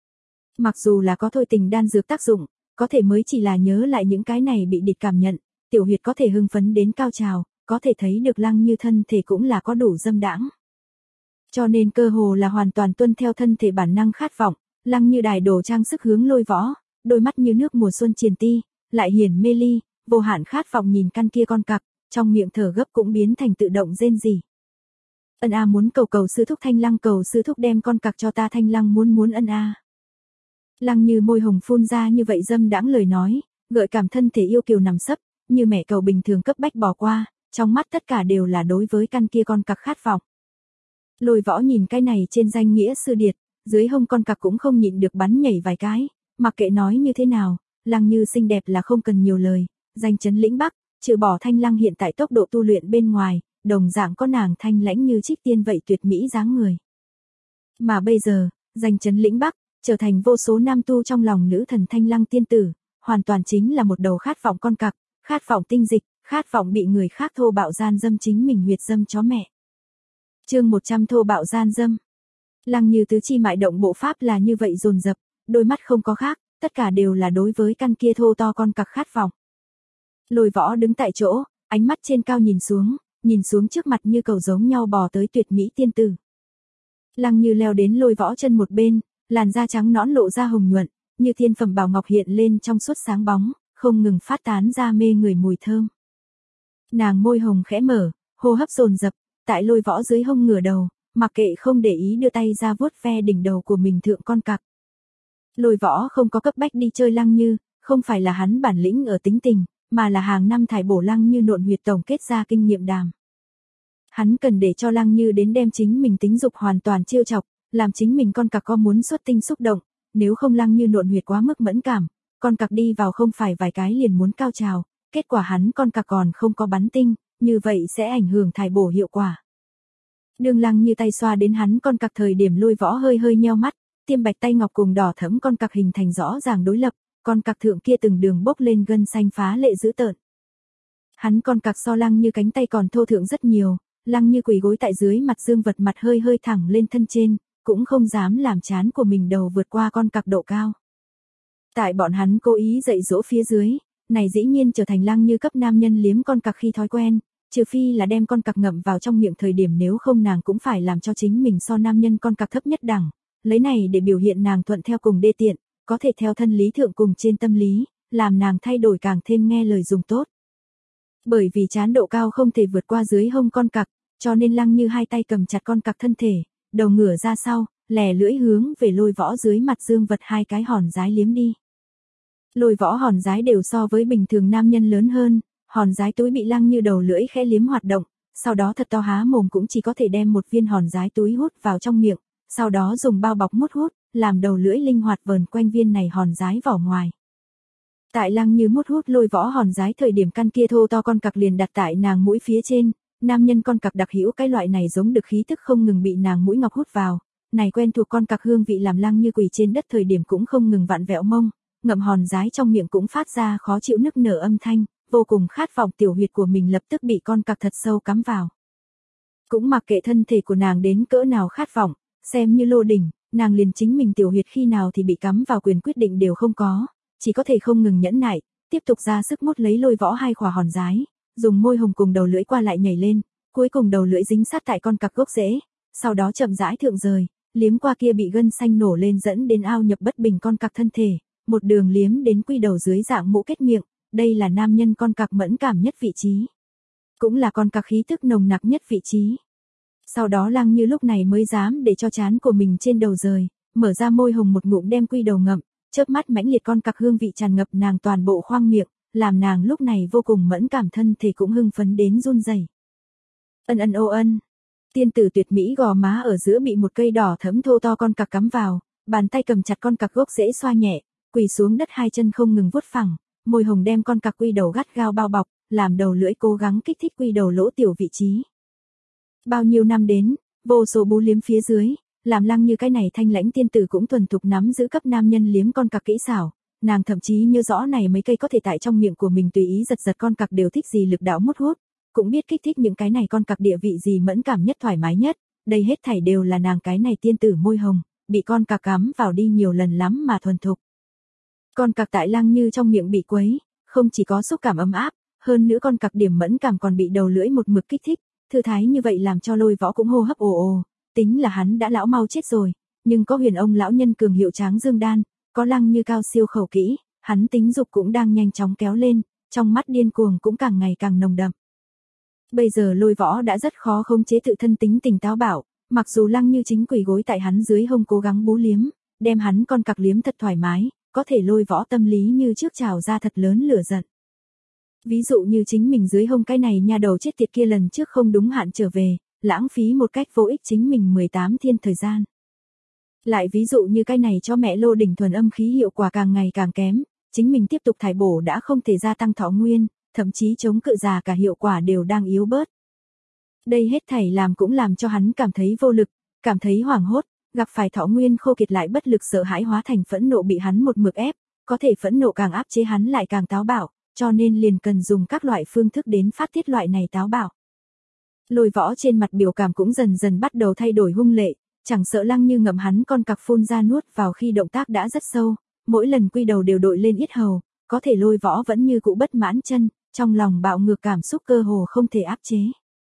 Mặc dù là có thôi tình đan dược tác dụng, có thể mới chỉ là nhớ lại những cái này bị địch cảm nhận, tiểu huyệt có thể hưng phấn đến cao trào, có thể thấy được Lăng Như thân thể cũng là có đủ dâm đãng. Cho nên cơ hồ là hoàn toàn tuân theo thân thể bản năng khát vọng, Lăng Như đài đổ trang sức hướng Lôi Võ, đôi mắt như nước mùa xuân triền ti, lại hiển mê ly, vô hạn khát vọng nhìn căn kia con cặc, trong miệng thở gấp cũng biến thành tự động rên rỉ. Ân a muốn cầu cầu sư thúc Thanh Lăng cầu sư thúc đem con cặc cho ta Thanh Lăng muốn muốn ân a. Lăng Như môi hồng phun ra như vậy dâm đãng lời nói, gợi cảm thân thể yêu kiều nằm sấp, như mẹ cầu bình thường cấp bách bỏ qua, trong mắt tất cả đều là đối với căn kia con cặc khát vọng. Lôi Võ nhìn cái này trên danh nghĩa sư điệt, dưới hông con cặc cũng không nhịn được bắn nhảy vài cái, mặc kệ nói như thế nào, Lăng Như xinh đẹp là không cần nhiều lời, danh chấn lĩnh Bắc, trừ bỏ Thanh Lăng hiện tại tốc độ tu luyện bên ngoài, đồng dạng có nàng thanh lãnh như trích tiên vậy tuyệt mỹ dáng người. Mà bây giờ, danh chấn lĩnh Bắc, trở thành vô số nam tu trong lòng nữ thần Thanh Lăng tiên tử, hoàn toàn chính là một đầu khát vọng con cặc, khát vọng tinh dịch, khát vọng bị người khác thô bạo gian dâm chính mình huyệt dâm chó mẹ. Chương một trăm thô bạo gian dâm. Lăng Như tứ chi mại động bộ pháp là như vậy dồn dập, đôi mắt không có khác, tất cả đều là đối với căn kia thô to con cặc khát vọng. Lôi Võ đứng tại chỗ, ánh mắt trên cao nhìn xuống, nhìn xuống trước mặt như cầu giống nhau bò tới tuyệt mỹ tiên tử. Lăng Như leo đến Lôi Võ chân một bên, làn da trắng nõn lộ ra hồng nhuận, như thiên phẩm bảo ngọc hiện lên trong suốt sáng bóng, không ngừng phát tán ra mê người mùi thơm. Nàng môi hồng khẽ mở, hô hấp dồn dập, tại Lôi Võ dưới hông ngửa đầu, mặc kệ không để ý đưa tay ra vuốt ve đỉnh đầu của mình thượng con cặc. Lôi Võ không có cấp bách đi chơi Lăng Như, không phải là hắn bản lĩnh ở tính tình, mà là hàng năm thải bổ Lăng Như nộn huyệt tổng kết ra kinh nghiệm đàm. Hắn cần để cho Lăng Như đến đem chính mình tính dục hoàn toàn chiêu chọc, làm chính mình con cặc có muốn xuất tinh xúc động, nếu không Lăng Như nộn huyệt quá mức mẫn cảm, con cặc đi vào không phải vài cái liền muốn cao trào, kết quả hắn con cặc còn không có bắn tinh, như vậy sẽ ảnh hưởng thải bổ hiệu quả. Đường Lăng Như tay xoa đến hắn con cặc thời điểm Lôi Võ hơi hơi nheo mắt, tiêm bạch tay ngọc cùng đỏ thẫm con cặc hình thành rõ ràng đối lập, con cặc thượng kia từng đường bốc lên gân xanh phá lệ dữ tợn. Hắn con cặc so Lăng Như cánh tay còn thô thượng rất nhiều, Lăng Như quỳ gối tại dưới mặt dương vật mặt hơi hơi thẳng lên thân trên, cũng không dám làm chán của mình đầu vượt qua con cặc độ cao. Tại bọn hắn cố ý dạy dỗ phía dưới, này dĩ nhiên trở thành Lăng Như cấp nam nhân liếm con cặc khi thói quen, trừ phi là đem con cặc ngậm vào trong miệng thời điểm nếu không nàng cũng phải làm cho chính mình so nam nhân con cặc thấp nhất đẳng, lấy này để biểu hiện nàng thuận theo cùng đê tiện, có thể theo thân lý thượng cùng trên tâm lý, làm nàng thay đổi càng thêm nghe lời dùng tốt. Bởi vì chán độ cao không thể vượt qua dưới hông con cặc, cho nên Lăng Như hai tay cầm chặt con cặc thân thể, đầu ngửa ra sau, lè lưỡi hướng về Lôi Võ dưới mặt dương vật hai cái hòn giái liếm đi. Lôi Võ hòn giái đều so với bình thường nam nhân lớn hơn, Hòn giái túi bị Lăng Như đầu lưỡi khẽ liếm hoạt động, sau đó thật to há mồm cũng chỉ có thể đem một viên hòn giái túi hút vào trong miệng, sau đó dùng bao bọc mút hút, làm đầu lưỡi linh hoạt vờn quanh viên này hòn giái vỏ ngoài. Tại Lăng Như mút hút lôi võ hòn giái thời điểm căn kia thô to con cặc liền đặt tại nàng mũi phía trên, nam nhân con cặc đặc hữu cái loại này giống được khí tức không ngừng bị nàng mũi ngọc hút vào, này quen thuộc con cặc hương vị làm Lăng Như quỳ trên đất thời điểm cũng không ngừng vặn vẹo mông, ngậm hòn giái trong miệng cũng phát ra khó chịu nức nở âm thanh, vô cùng khát vọng tiểu huyệt của mình lập tức bị con cặc thật sâu cắm vào. Cũng mặc kệ thân thể của nàng đến cỡ nào khát vọng, xem như lô đỉnh, nàng liền chính mình tiểu huyệt khi nào thì bị cắm vào quyền quyết định đều không có, chỉ có thể không ngừng nhẫn nại, tiếp tục ra sức mút lấy lôi võ hai khỏa hòn giái, dùng môi hồng cùng đầu lưỡi qua lại nhảy lên, cuối cùng đầu lưỡi dính sát tại con cặc gốc rễ, sau đó chậm rãi thượng rời, liếm qua kia bị gân xanh nổ lên dẫn đến ao nhập bất bình con cặc thân thể, một đường liếm đến quy đầu dưới dạng mũ kết miệng, đây là nam nhân con cặc mẫn cảm nhất vị trí, cũng là con cặc khí tức nồng nặc nhất vị trí. Sau đó Lăng Như lúc này mới dám để cho trán của mình trên đầu rời, mở ra môi hồng một ngụm đem quy đầu ngậm, chớp mắt mãnh liệt con cặc hương vị tràn ngập nàng toàn bộ khoang miệng, làm nàng lúc này vô cùng mẫn cảm thân thể cũng hưng phấn đến run rẩy. Ân ân ô ân. Tiên tử tuyệt mỹ gò má ở giữa bị một cây đỏ thẫm thô to con cặc cắm vào, bàn tay cầm chặt con cặc gốc rễ xoa nhẹ, quỳ xuống đất hai chân không ngừng vuốt phẳng, môi hồng đem con cặc quy đầu gắt gao bao bọc, làm đầu lưỡi cố gắng kích thích quy đầu lỗ tiểu vị trí. Bao nhiêu năm đến, vô số bú liếm phía dưới, làm Lăng Như cái này thanh lãnh tiên tử cũng thuần thục nắm giữ cấp nam nhân liếm con cặc kỹ xảo, nàng thậm chí như rõ này mấy cây có thể tại trong miệng của mình tùy ý giật giật con cặc đều thích gì lực đạo mút hút, cũng biết kích thích những cái này con cặc địa vị gì mẫn cảm nhất thoải mái nhất, đây hết thảy đều là nàng cái này tiên tử môi hồng, bị con cặc cắm vào đi nhiều lần lắm mà thuần thục. Con cặc tại Lăng Như trong miệng bị quấy, không chỉ có xúc cảm ấm áp, hơn nữa con cặc điểm mẫn cảm còn bị đầu lưỡi một mực kích thích, thư thái như vậy làm cho lôi võ cũng hô hấp ồ ồ, tính là hắn đã lão mau chết rồi, nhưng có huyền ông lão nhân cường hiệu tráng dương đan, có Lăng Như cao siêu khẩu kỹ, hắn tính dục cũng đang nhanh chóng kéo lên, trong mắt điên cuồng cũng càng ngày càng nồng đậm. Bây giờ lôi võ đã rất khó khống chế tự thân tính tình táo bạo, mặc dù Lăng Như chính quỳ gối tại hắn dưới hông cố gắng bú liếm, đem hắn con cặc liếm thật thoải mái, có thể lôi võ tâm lý như trước trào ra thật lớn lửa giận. Ví dụ như chính mình dưới hông cái này nha đầu chết tiệt kia lần trước không đúng hạn trở về, lãng phí một cách vô ích chính mình mười tám thiên thời gian. Lại ví dụ như cái này cho mẹ lô đỉnh thuần âm khí hiệu quả càng ngày càng kém, chính mình tiếp tục thải bổ đã không thể gia tăng thọ nguyên, thậm chí chống cự già cả hiệu quả đều đang yếu bớt. Đây hết thảy làm cũng làm cho hắn cảm thấy vô lực, cảm thấy hoảng hốt, gặp phải thọ nguyên khô kiệt lại bất lực sợ hãi hóa thành phẫn nộ bị hắn một mực ép, có thể phẫn nộ càng áp chế hắn lại càng táo bạo, cho nên liền cần dùng các loại phương thức đến phát tiết loại này táo bạo. Lôi võ trên mặt biểu cảm cũng dần dần bắt đầu thay đổi hung lệ, chẳng sợ Lăng Như ngậm hắn con cặc phun ra nuốt vào khi động tác đã rất sâu, mỗi lần quy đầu đều đội lên yết hầu, có thể lôi võ vẫn như cũ bất mãn chân, trong lòng bạo ngược cảm xúc cơ hồ không thể áp chế.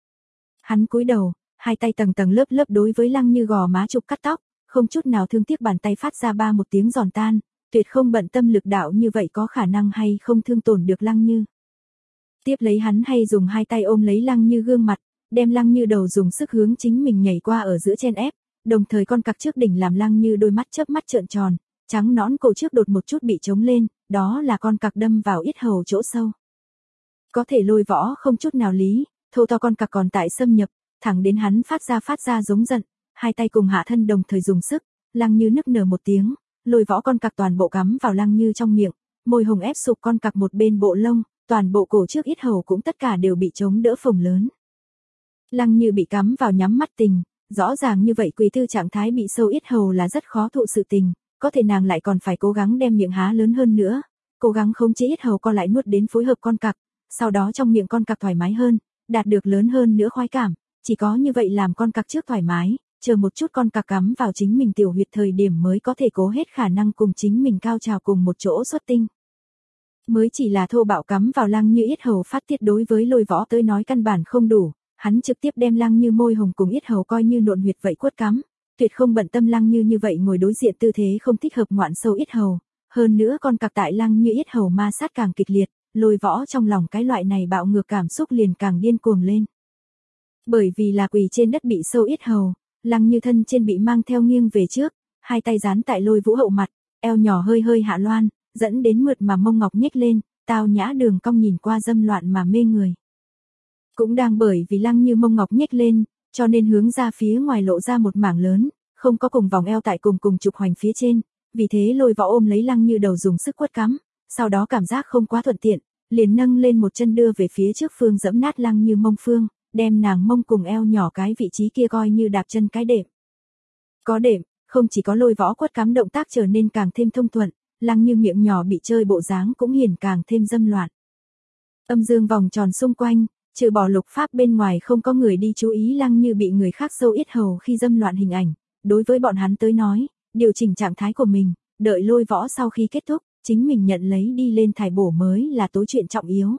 Hắn cúi đầu, hai tay tầng tầng lớp lớp đối với Lăng Như gò má trục cắt tóc, không chút nào thương tiếc bàn tay phát ra ba một tiếng giòn tan, tuyệt không bận tâm lực đạo như vậy có khả năng hay không thương tổn được Lăng Như. Tiếp lấy hắn hay dùng hai tay ôm lấy Lăng Như gương mặt, đem Lăng Như đầu dùng sức hướng chính mình nhảy qua ở giữa chen ép, đồng thời con cặc trước đỉnh làm Lăng Như đôi mắt chớp mắt trợn tròn, trắng nõn cổ trước đột một chút bị trống lên, đó là con cặc đâm vào yết hầu chỗ sâu. Có thể lôi võ không chút nào lý, thô to con cặc còn tại xâm nhập, thẳng đến hắn phát ra phát ra giống giận, hai tay cùng hạ thân đồng thời dùng sức, Lăng Như nức nở một tiếng, lôi võ con cặc toàn bộ cắm vào Lăng Như trong miệng, môi hồng ép sụp con cặc một bên bộ lông, toàn bộ cổ trước yết hầu cũng tất cả đều bị chống đỡ phồng lớn. Lăng Như bị cắm vào nhắm mắt tình, rõ ràng như vậy quỳ tư trạng thái bị sâu yết hầu là rất khó thụ sự tình, có thể nàng lại còn phải cố gắng đem miệng há lớn hơn nữa, cố gắng khống chế yết hầu co lại nuốt đến phối hợp con cặc, sau đó trong miệng con cặc thoải mái hơn, đạt được lớn hơn nữa khoái cảm, chỉ có như vậy làm con cặc trước thoải mái, chờ một chút con cặc cắm vào chính mình tiểu huyệt thời điểm mới có thể cố hết khả năng cùng chính mình cao trào cùng một chỗ xuất tinh. Mới chỉ là thô bạo cắm vào Lăng Như yết hầu phát tiết đối với lôi võ tới nói căn bản không đủ, hắn trực tiếp đem Lăng Như môi hồng cùng yết hầu coi như nộn huyệt vậy quất cắm, tuyệt không bận tâm Lăng Như như vậy ngồi đối diện tư thế không thích hợp ngoạn sâu yết hầu, hơn nữa con cặc tại Lăng Như yết hầu ma sát càng kịch liệt, lôi võ trong lòng cái loại này bạo ngược cảm xúc liền càng điên cuồng lên. Bởi vì là quỳ trên đất bị sâu yết hầu, Lăng Như thân trên bị mang theo nghiêng về trước, hai tay dán tại lôi vũ hậu mặt, eo nhỏ hơi hơi hạ loan, dẫn đến mượt mà mông ngọc nhếch lên, tao nhã đường cong nhìn qua dâm loạn mà mê người. Cũng đang bởi vì Lăng Như mông ngọc nhếch lên, cho nên hướng ra phía ngoài lộ ra một mảng lớn, không có cùng vòng eo tại cùng cùng trục hoành phía trên, vì thế Lôi Võ ôm lấy Lăng Như đầu dùng sức quất cắm, sau đó cảm giác không quá thuận tiện, liền nâng lên một chân đưa về phía trước phương giẫm nát Lăng Như mông phương, đem nàng mông cùng eo nhỏ cái vị trí kia coi như đạp chân cái đệm. Có đệm, không chỉ có Lôi Võ quất cắm động tác trở nên càng thêm thông thuận, Lăng Như miệng nhỏ bị chơi bộ dáng cũng hiển càng thêm dâm loạn. Âm dương vòng tròn xung quanh, trừ bỏ Lục Pháp bên ngoài không có người đi chú ý Lăng Như bị người khác sâu yết hầu khi dâm loạn hình ảnh, đối với bọn hắn tới nói, điều chỉnh trạng thái của mình, đợi Lôi Võ sau khi kết thúc, chính mình nhận lấy đi lên thải bổ mới là tối chuyện trọng yếu.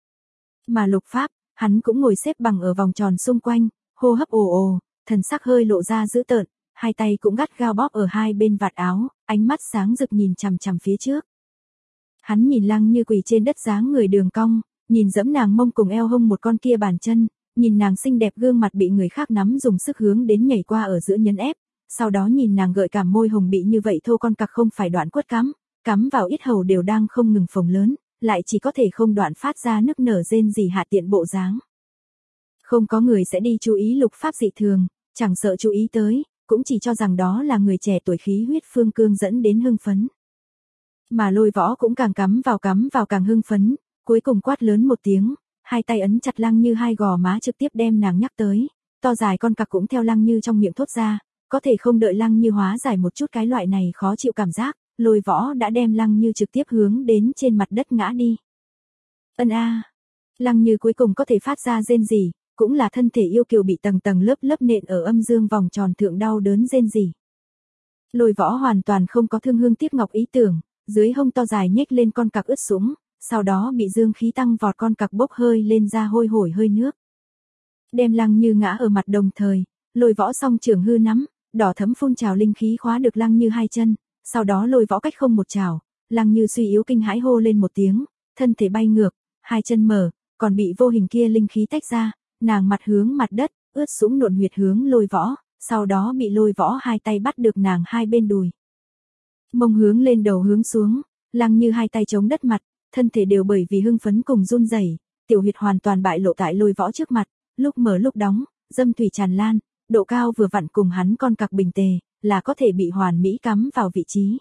Mà Lục Pháp, hắn cũng ngồi xếp bằng ở vòng tròn xung quanh, hô hấp ồ ồ, thần sắc hơi lộ ra dữ tợn, hai tay cũng gắt gao bóp ở hai bên vạt áo, ánh mắt sáng rực nhìn chằm chằm phía trước. Hắn nhìn Lăng Như quỳ trên đất dáng người đường cong, nhìn dẫm nàng mông cùng eo hông một con kia bàn chân, nhìn nàng xinh đẹp gương mặt bị người khác nắm dùng sức hướng đến nhảy qua ở giữa nhấn ép, sau đó nhìn nàng gợi cảm môi hồng bị như vậy thô con cặc không phải đoạn quất cắm, cắm vào yết hầu đều đang không ngừng phồng lớn, lại chỉ có thể không đoạn phát ra nức nở rên rỉ hạ tiện bộ dáng. Không có người sẽ đi chú ý Lục Pháp dị thường, chẳng sợ chú ý tới, cũng chỉ cho rằng đó là người trẻ tuổi khí huyết phương cương dẫn đến hưng phấn. Mà Lôi Võ cũng càng cắm vào cắm vào càng hưng phấn, cuối cùng quát lớn một tiếng, hai tay ấn chặt Lăng Như hai gò má trực tiếp đem nàng nhắc tới, to dài con cặc cũng theo Lăng Như trong miệng thốt ra, có thể không đợi Lăng Như hóa giải một chút cái loại này khó chịu cảm giác, Lôi Võ đã đem Lăng Như trực tiếp hướng đến trên mặt đất ngã đi. Ân a, Lăng Như cuối cùng có thể phát ra rên rỉ, cũng là thân thể yêu kiều bị tầng tầng lớp lớp nện ở âm dương vòng tròn thượng đau đớn rên rỉ. Lôi Võ hoàn toàn không có thương hương tiếc ngọc ý tưởng, dưới hông to dài nhếch lên con cặc ướt sũng, sau đó bị dương khí tăng vọt con cặc bốc hơi lên ra hôi hổi hơi nước. Đem Lăng Như ngã ở mặt đồng thời, Lôi Võ song trường hư nắm, đỏ thấm phun trào linh khí khóa được Lăng Như hai chân, sau đó Lôi Võ cách không một trào, Lăng Như suy yếu kinh hãi hô lên một tiếng, thân thể bay ngược, hai chân mở, còn bị vô hình kia linh khí tách ra, nàng mặt hướng mặt đất, ướt sũng nộn huyệt hướng Lôi Võ, sau đó bị Lôi Võ hai tay bắt được nàng hai bên đùi. Mông hướng lên đầu hướng xuống, Lăng Như hai tay chống đất mặt, thân thể đều bởi vì hưng phấn cùng run rẩy, tiểu huyệt hoàn toàn bại lộ tại Lôi Võ trước mặt, lúc mở lúc đóng, dâm thủy tràn lan, độ cao vừa vặn cùng hắn con cặc bình tề, là có thể bị hoàn mỹ cắm vào vị trí.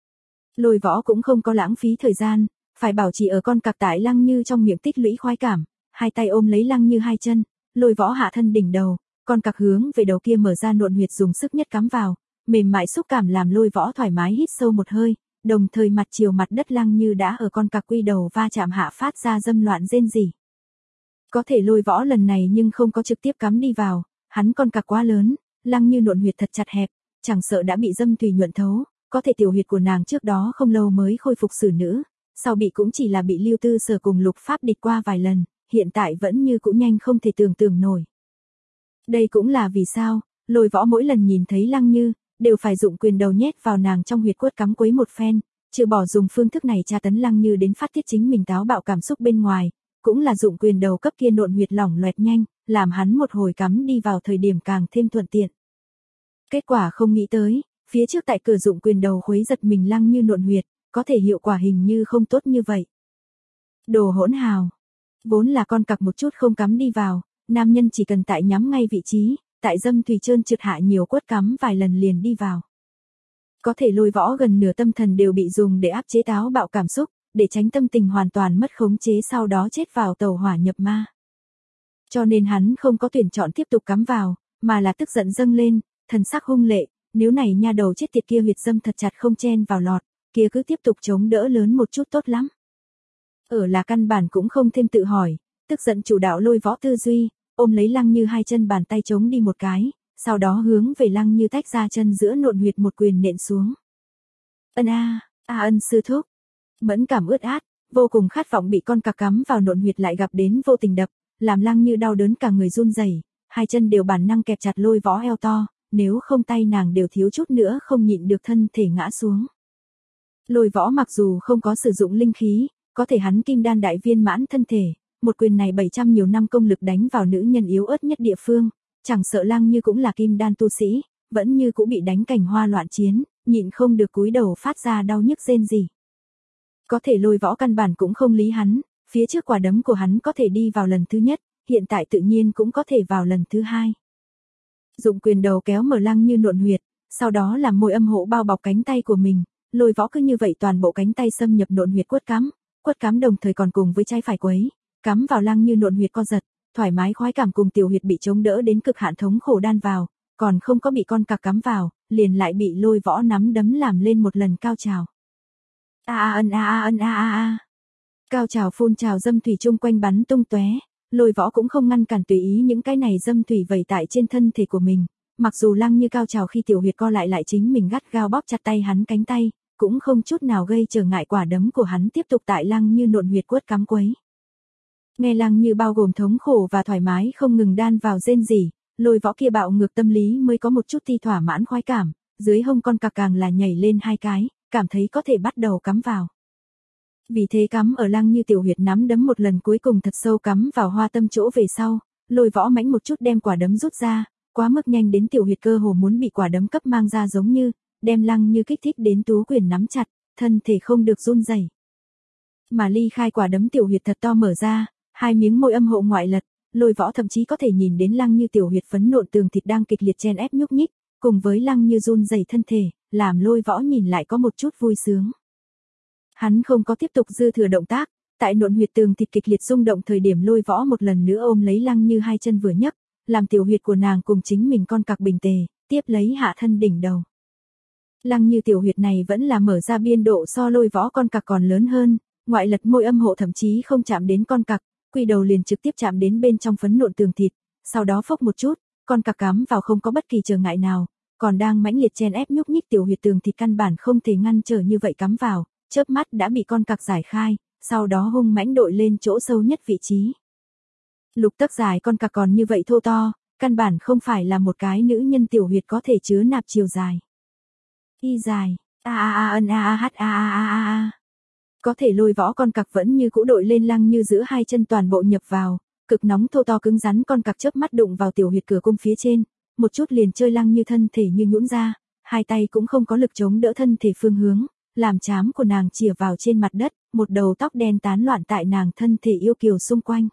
Lôi Võ cũng không có lãng phí thời gian, phải bảo trì ở con cặc tại Lăng Như trong miệng tích lũy khoái cảm, hai tay ôm lấy Lăng Như hai chân, Lôi Võ hạ thân đỉnh đầu, con cặc hướng về đầu kia mở ra nộn huyệt dùng sức nhất cắm vào, mềm mại xúc cảm làm Lôi Võ thoải mái hít sâu một hơi, đồng thời mặt chiều mặt đất Lăng Như đã ở con cặc quy đầu va chạm hạ phát ra dâm loạn rên rỉ. Có thể Lôi Võ lần này nhưng không có trực tiếp cắm đi vào, hắn con cặc quá lớn, Lăng Như nộn huyệt thật chặt hẹp, chẳng sợ đã bị dâm thủy nhuận thấu, có thể tiểu huyệt của nàng trước đó không lâu mới khôi phục xử nữ, sau bị cũng chỉ là bị Lưu Tư Sở cùng Lục Pháp địch qua vài lần, hiện tại vẫn như cũ nhanh không thể tưởng tượng nổi. Đây cũng là vì sao, Lôi Võ mỗi lần nhìn thấy Lăng Như, đều phải dụng quyền đầu nhét vào nàng trong huyệt quất cắm quấy một phen, trừ bỏ dùng phương thức này tra tấn Lăng Như đến phát tiết chính mình táo bạo cảm xúc bên ngoài, cũng là dụng quyền đầu cấp kia nộn huyệt lỏng loẹt nhanh, làm hắn một hồi cắm đi vào thời điểm càng thêm thuận tiện. Kết quả không nghĩ tới, phía trước tại cửa dụng quyền đầu khuấy giật mình Lăng Như nộn huyệt, có thể hiệu quả hình như không tốt như vậy. Đồ hỗn hào, vốn là con cặc một chút không cắm đi vào, nam nhân chỉ cần tại nhắm ngay vị trí, tại dâm thủy trơn trượt hạ nhiều quất cắm vài lần liền đi vào. Có thể Lôi Võ gần nửa tâm thần đều bị dùng để áp chế táo bạo cảm xúc, để tránh tâm tình hoàn toàn mất khống chế sau đó chết vào tàu hỏa nhập ma. Cho nên hắn không có tuyển chọn tiếp tục cắm vào, mà là tức giận dâng lên, thần sắc hung lệ, nếu này nha đầu chết tiệt kia huyệt dâm thật chặt không chen vào lọt, kia cứ tiếp tục chống đỡ lớn một chút tốt lắm. Ở là căn bản cũng không thêm tự hỏi, tức giận chủ đạo Lôi Võ tư duy, ôm lấy Lăng Như hai chân bàn tay chống đi một cái, sau đó hướng về Lăng Như tách ra chân giữa nộn huyệt một quyền nện xuống. Ân a, a ân sư thúc. Mẫn cảm ướt át, vô cùng khát vọng bị con cặc cắm vào nộn huyệt lại gặp đến vô tình đập, làm Lăng Như đau đớn cả người run rẩy, hai chân đều bản năng kẹp chặt Lôi Võ eo to, nếu không tay nàng đều thiếu chút nữa không nhịn được thân thể ngã xuống. Lôi Võ mặc dù không có sử dụng linh khí, có thể hắn kim đan đại viên mãn thân thể, một quyền này bảy trăm nhiều năm công lực đánh vào nữ nhân yếu ớt nhất địa phương, chẳng sợ Lăng Như cũng là kim đan tu sĩ, vẫn như cũng bị đánh cảnh hoa loạn chiến, nhịn không được cúi đầu phát ra đau nhức rên rỉ. Có thể Lôi Võ căn bản cũng không lý hắn, phía trước quả đấm của hắn có thể đi vào lần thứ nhất, hiện tại tự nhiên cũng có thể vào lần thứ hai. Dụng quyền đầu kéo mở Lăng Như nộn huyệt, sau đó làm môi âm hộ bao bọc cánh tay của mình, Lôi Võ cứ như vậy toàn bộ cánh tay xâm nhập nộn huyệt quất cắm, quất cắm đồng thời còn cùng với trái phải quấy, cắm vào Lăng Như nộn huyệt co giật, thoải mái khoái cảm cùng tiểu huyệt bị chống đỡ đến cực hạn thống khổ đan vào, còn không có bị con cặc cắm vào, liền lại bị Lôi Võ nắm đấm làm lên một lần cao trào. A a ân a a ân a a a. Cao trào phun trào dâm thủy chung quanh bắn tung tóe, Lôi Võ cũng không ngăn cản tùy ý những cái này dâm thủy vẩy tại trên thân thể của mình, mặc dù Lăng Như cao trào khi tiểu huyệt co lại lại chính mình gắt gao bóp chặt tay hắn cánh tay, cũng không chút nào gây trở ngại quả đấm của hắn tiếp tục tại Lăng Như nộn huyệt quất cắm quấy. Nghe Lăng Như bao gồm thống khổ và thoải mái không ngừng đan vào rên rỉ, Lôi Võ kia bạo ngược tâm lý mới có một chút thi thỏa mãn khoái cảm, dưới hông con cặc càng là nhảy lên hai cái, cảm thấy có thể bắt đầu cắm vào. Vì thế cắm ở Lăng Như tiểu huyệt nắm đấm một lần cuối cùng thật sâu cắm vào hoa tâm chỗ về sau, Lôi Võ mãnh một chút đem quả đấm rút ra, quá mức nhanh đến tiểu huyệt cơ hồ muốn bị quả đấm cấp mang ra giống như, đem Lăng Như kích thích đến tú quyền nắm chặt, thân thể không được run rẩy. Mà ly khai quả đấm tiểu huyệt thật to mở ra, hai miếng môi âm hộ ngoại lật, Lôi Võ thậm chí có thể nhìn đến Lăng Như tiểu huyệt phấn nộn tường thịt đang kịch liệt chen ép nhúc nhích, cùng với Lăng Như run rẩy thân thể, làm Lôi Võ nhìn lại có một chút vui sướng. Hắn không có tiếp tục dư thừa động tác, tại nộn huyệt tường thịt kịch liệt rung động thời điểm Lôi Võ một lần nữa ôm lấy Lăng Như hai chân vừa nhấc, làm tiểu huyệt của nàng cùng chính mình con cặc bình tề, tiếp lấy hạ thân đỉnh đầu. Lăng Như tiểu huyệt này vẫn là mở ra biên độ so Lôi Võ con cặc còn lớn hơn, ngoại lật môi âm hộ thậm chí không chạm đến con cặc, quy đầu liền trực tiếp chạm đến bên trong phấn nộn tường thịt, sau đó phốc một chút, con cặc cắm vào không có bất kỳ trở ngại nào, còn đang mãnh liệt chen ép nhúc nhích tiểu huyệt tường thịt căn bản không thể ngăn trở như vậy cắm vào, chớp mắt đã bị con cặc giải khai, sau đó hung mãnh đội lên chỗ sâu nhất vị trí. Lục tấc dài con cặc còn như vậy thô to, căn bản không phải là một cái nữ nhân tiểu huyệt có thể chứa nạp chiều dài. Y dài, a a a ân a a h a a a a. Có thể Lôi Võ con cặc vẫn như cũ đội lên Lăng Như giữa hai chân toàn bộ nhập vào, cực nóng thô to cứng rắn con cặc chớp mắt đụng vào tiểu huyệt cửa cung phía trên, một chút liền chơi Lăng Như thân thể như nhũn ra, hai tay cũng không có lực chống đỡ thân thể phương hướng, làm trám của nàng chìa vào trên mặt đất, một đầu tóc đen tán loạn tại nàng thân thể yêu kiều xung quanh.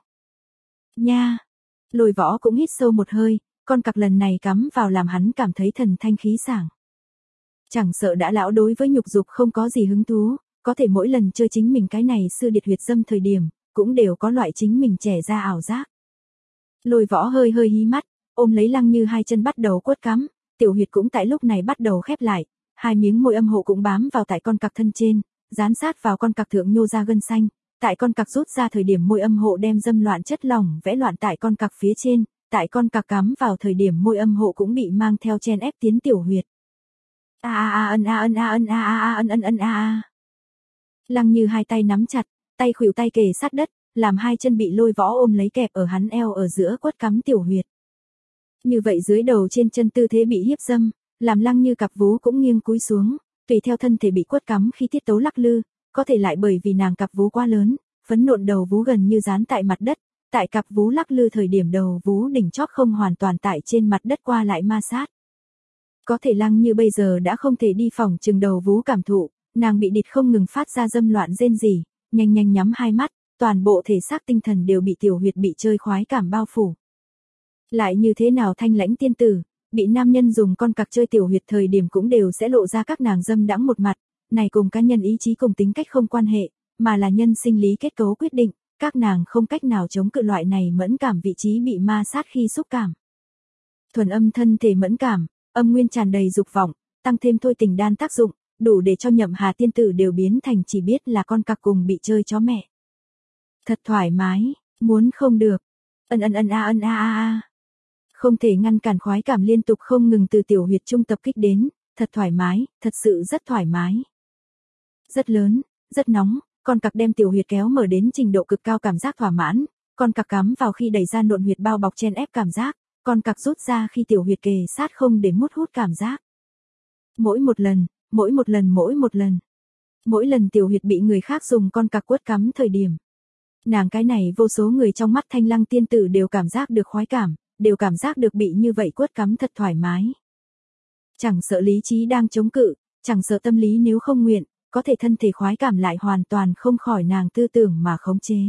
Nha! Lôi Võ cũng hít sâu một hơi, con cặc lần này cắm vào làm hắn cảm thấy thần thanh khí sảng. Chẳng sợ đã lão đối với nhục dục không có gì hứng thú, có thể mỗi lần chơi chính mình cái này sư điệt huyệt dâm thời điểm, cũng đều có loại chính mình trẻ ra ảo giác. Lôi Võ hơi hơi hí mắt, ôm lấy Lăng Như hai chân bắt đầu quất cắm, tiểu huyệt cũng tại lúc này bắt đầu khép lại, hai miếng môi âm hộ cũng bám vào tại con cặc thân trên, dán sát vào con cặc thượng nhô ra gân xanh, tại con cặc rút ra thời điểm môi âm hộ đem dâm loạn chất lỏng vẽ loạn tại con cặc phía trên, tại con cặc cắm vào thời điểm môi âm hộ cũng bị mang theo chen ép tiến tiểu huyệt. A a a ân a ân a ân a a a ân ân ân a a. Lăng Như hai tay nắm chặt, tay khuỷu tay kề sát đất, làm hai chân bị Lôi Võ ôm lấy kẹp ở hắn eo ở giữa quất cắm tiểu huyệt. Như vậy dưới đầu trên chân tư thế bị hiếp dâm, làm Lăng Như cặp vú cũng nghiêng cúi xuống, tùy theo thân thể bị quất cắm khi tiết tấu lắc lư, có thể lại bởi vì nàng cặp vú quá lớn, phấn nộn đầu vú gần như dán tại mặt đất, tại cặp vú lắc lư thời điểm đầu vú đỉnh chóp không hoàn toàn tại trên mặt đất qua lại ma sát. Có thể Lăng Như bây giờ đã không thể đi phòng chừng đầu vú cảm thụ, nàng bị địt không ngừng phát ra dâm loạn rên rỉ, nhanh nhanh nhắm hai mắt, toàn bộ thể xác tinh thần đều bị tiểu huyệt bị chơi khoái cảm bao phủ. Lại như thế nào thanh lãnh tiên tử, bị nam nhân dùng con cặc chơi tiểu huyệt thời điểm cũng đều sẽ lộ ra các nàng dâm đãng một mặt, này cùng cá nhân ý chí cùng tính cách không quan hệ, mà là nhân sinh lý kết cấu quyết định, các nàng không cách nào chống cự loại này mẫn cảm vị trí bị ma sát khi xúc cảm. Thuần âm thân thể mẫn cảm, âm nguyên tràn đầy dục vọng, tăng thêm thôi tình đan tác dụng, đủ để cho Nhậm Hà tiên tử đều biến thành chỉ biết là con cặc cùng bị chơi chó mẹ. Thật thoải mái, muốn không được. Ân ân ân a ân a a a. Không thể ngăn cản khoái cảm liên tục không ngừng từ tiểu huyệt trung tập kích đến, thật thoải mái, thật sự rất thoải mái. Rất lớn, rất nóng, con cặc đem tiểu huyệt kéo mở đến trình độ cực cao cảm giác thỏa mãn, con cặc cắm vào khi đẩy ra nộn huyệt bao bọc chen ép cảm giác, con cặc rút ra khi tiểu huyệt kề sát không để mút hút cảm giác. Mỗi một lần, mỗi một lần mỗi một lần. Mỗi lần tiểu huyệt bị người khác dùng con cặc quất cắm thời điểm. Nàng cái này vô số người trong mắt Thanh Lăng tiên tử đều cảm giác được khoái cảm, đều cảm giác được bị như vậy quất cắm thật thoải mái. Chẳng sợ lý trí đang chống cự, chẳng sợ tâm lý nếu không nguyện, có thể thân thể khoái cảm lại hoàn toàn không khỏi nàng tư tưởng mà khống chế.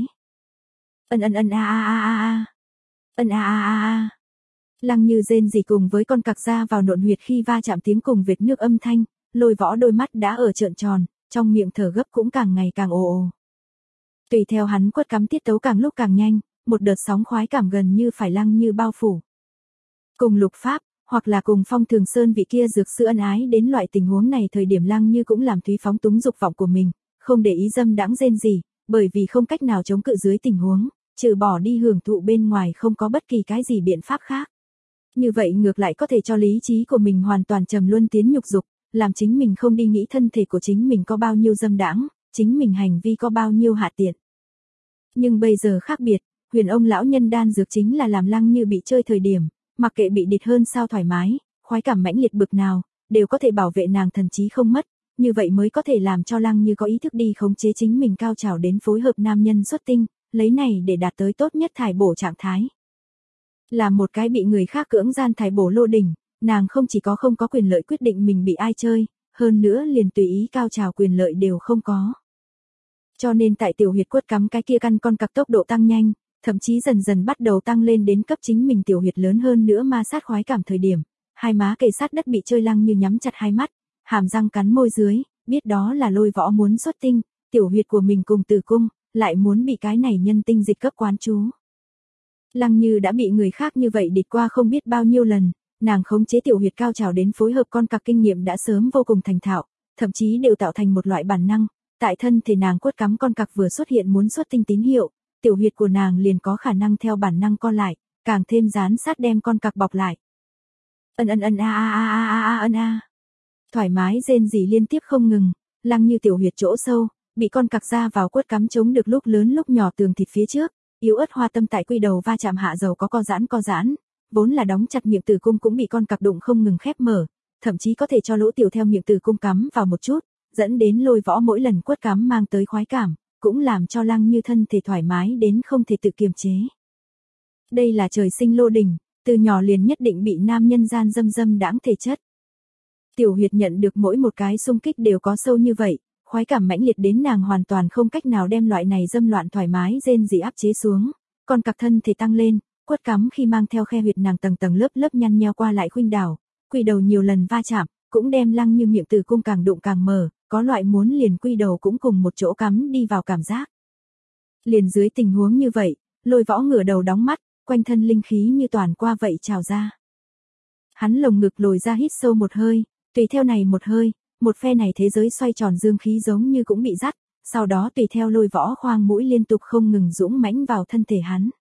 Ân ân ân a a a a a. Ân a a a a. Lăng Như rên rỉ cùng với con cặc ra vào nộn huyệt khi va chạm tiếng cùng vệt nước âm thanh, Lôi Võ đôi mắt đã ở trợn tròn, trong miệng thở gấp cũng càng ngày càng ồ ồ. Tùy theo hắn quất cắm tiết tấu càng lúc càng nhanh, một đợt sóng khoái cảm gần như phải Lăng Như bao phủ. Cùng Lục Pháp, hoặc là cùng Phong Thường Sơn vị kia dược sư ân ái đến loại tình huống này thời điểm Lăng Như cũng làm Thúy phóng túng dục vọng của mình, không để ý dâm đãng rên rỉ, bởi vì không cách nào chống cự dưới tình huống, trừ bỏ đi hưởng thụ bên ngoài không có bất kỳ cái gì biện pháp khác. Như vậy ngược lại có thể cho lý trí của mình hoàn toàn trầm luân tiến nhục dục, làm chính mình không đi nghĩ thân thể của chính mình có bao nhiêu dâm đãng, chính mình hành vi có bao nhiêu hạ tiện. Nhưng bây giờ khác biệt, Huyền ông lão nhân đan dược chính là làm Lăng Như bị chơi thời điểm, mặc kệ bị địch hơn sao thoải mái, khoái cảm mãnh liệt bực nào, đều có thể bảo vệ nàng thần trí không mất, như vậy mới có thể làm cho Lăng Như có ý thức đi khống chế chính mình cao trào đến phối hợp nam nhân xuất tinh, lấy này để đạt tới tốt nhất thải bổ trạng thái. Là một cái bị người khác cưỡng gian thải bổ lô đỉnh, nàng không chỉ có không có quyền lợi quyết định mình bị ai chơi, hơn nữa liền tùy ý cao trào quyền lợi đều không có. Cho nên tại tiểu huyệt quất cắm cái kia căn con cặc tốc độ tăng nhanh, thậm chí dần dần bắt đầu tăng lên đến cấp chính mình tiểu huyệt lớn hơn nữa ma sát khoái cảm thời điểm, hai má kề sát đất bị chơi Lăng Như nhắm chặt hai mắt, hàm răng cắn môi dưới, biết đó là Lôi Võ muốn xuất tinh, tiểu huyệt của mình cùng tử cung, lại muốn bị cái này nhân tinh dịch cấp quán chú. Lăng Như đã bị người khác như vậy địch qua không biết bao nhiêu lần, nàng khống chế tiểu huyệt cao trào đến phối hợp con cặc kinh nghiệm đã sớm vô cùng thành thạo, thậm chí đều tạo thành một loại bản năng, tại thân thể nàng quất cắm con cặc vừa xuất hiện muốn xuất tinh tín hiệu, tiểu huyệt của nàng liền có khả năng theo bản năng co lại, càng thêm dán sát đem con cặc bọc lại. Ân ân ân a a a a a ân a. Thoải mái rên rỉ liên tiếp không ngừng, Lăng Như tiểu huyệt chỗ sâu, bị con cặc ra vào quất cắm chống được lúc lớn lúc nhỏ tường thịt phía trước, yếu ớt hoa tâm tại quy đầu va chạm hạ dầu có co giãn co giãn, vốn là đóng chặt miệng tử cung cũng bị con cặc đụng không ngừng khép mở, thậm chí có thể cho lỗ tiểu theo miệng tử cung cắm vào một chút, dẫn đến Lôi Võ mỗi lần quất cắm mang tới khoái cảm, cũng làm cho Lăng Như thân thể thoải mái đến không thể tự kiềm chế. Đây là trời sinh lô đỉnh, từ nhỏ liền nhất định bị nam nhân gian dâm dâm đãng thể chất. Tiểu huyệt nhận được mỗi một cái xung kích đều có sâu như vậy, khoái cảm mãnh liệt đến nàng hoàn toàn không cách nào đem loại này dâm loạn thoải mái rên rỉ áp chế xuống, con cặc thân thể tăng lên, quất cắm khi mang theo khe huyệt nàng tầng tầng lớp lớp nhăn nheo qua lại khuynh đảo, quy đầu nhiều lần va chạm, cũng đem Lăng Như miệng tử cung càng đụng càng mở, có loại muốn liền quy đầu cũng cùng một chỗ cắm đi vào cảm giác. Liền dưới tình huống như vậy, Lôi Võ ngửa đầu đóng mắt, quanh thân linh khí như toàn qua vậy trào ra. Hắn lồng ngực lồi ra hít sâu một hơi, tùy theo này một hơi, một phe này thế giới xoay tròn dương khí giống như cũng bị dắt, sau đó tùy theo Lôi Võ khoang mũi liên tục không ngừng dũng mãnh vào thân thể hắn.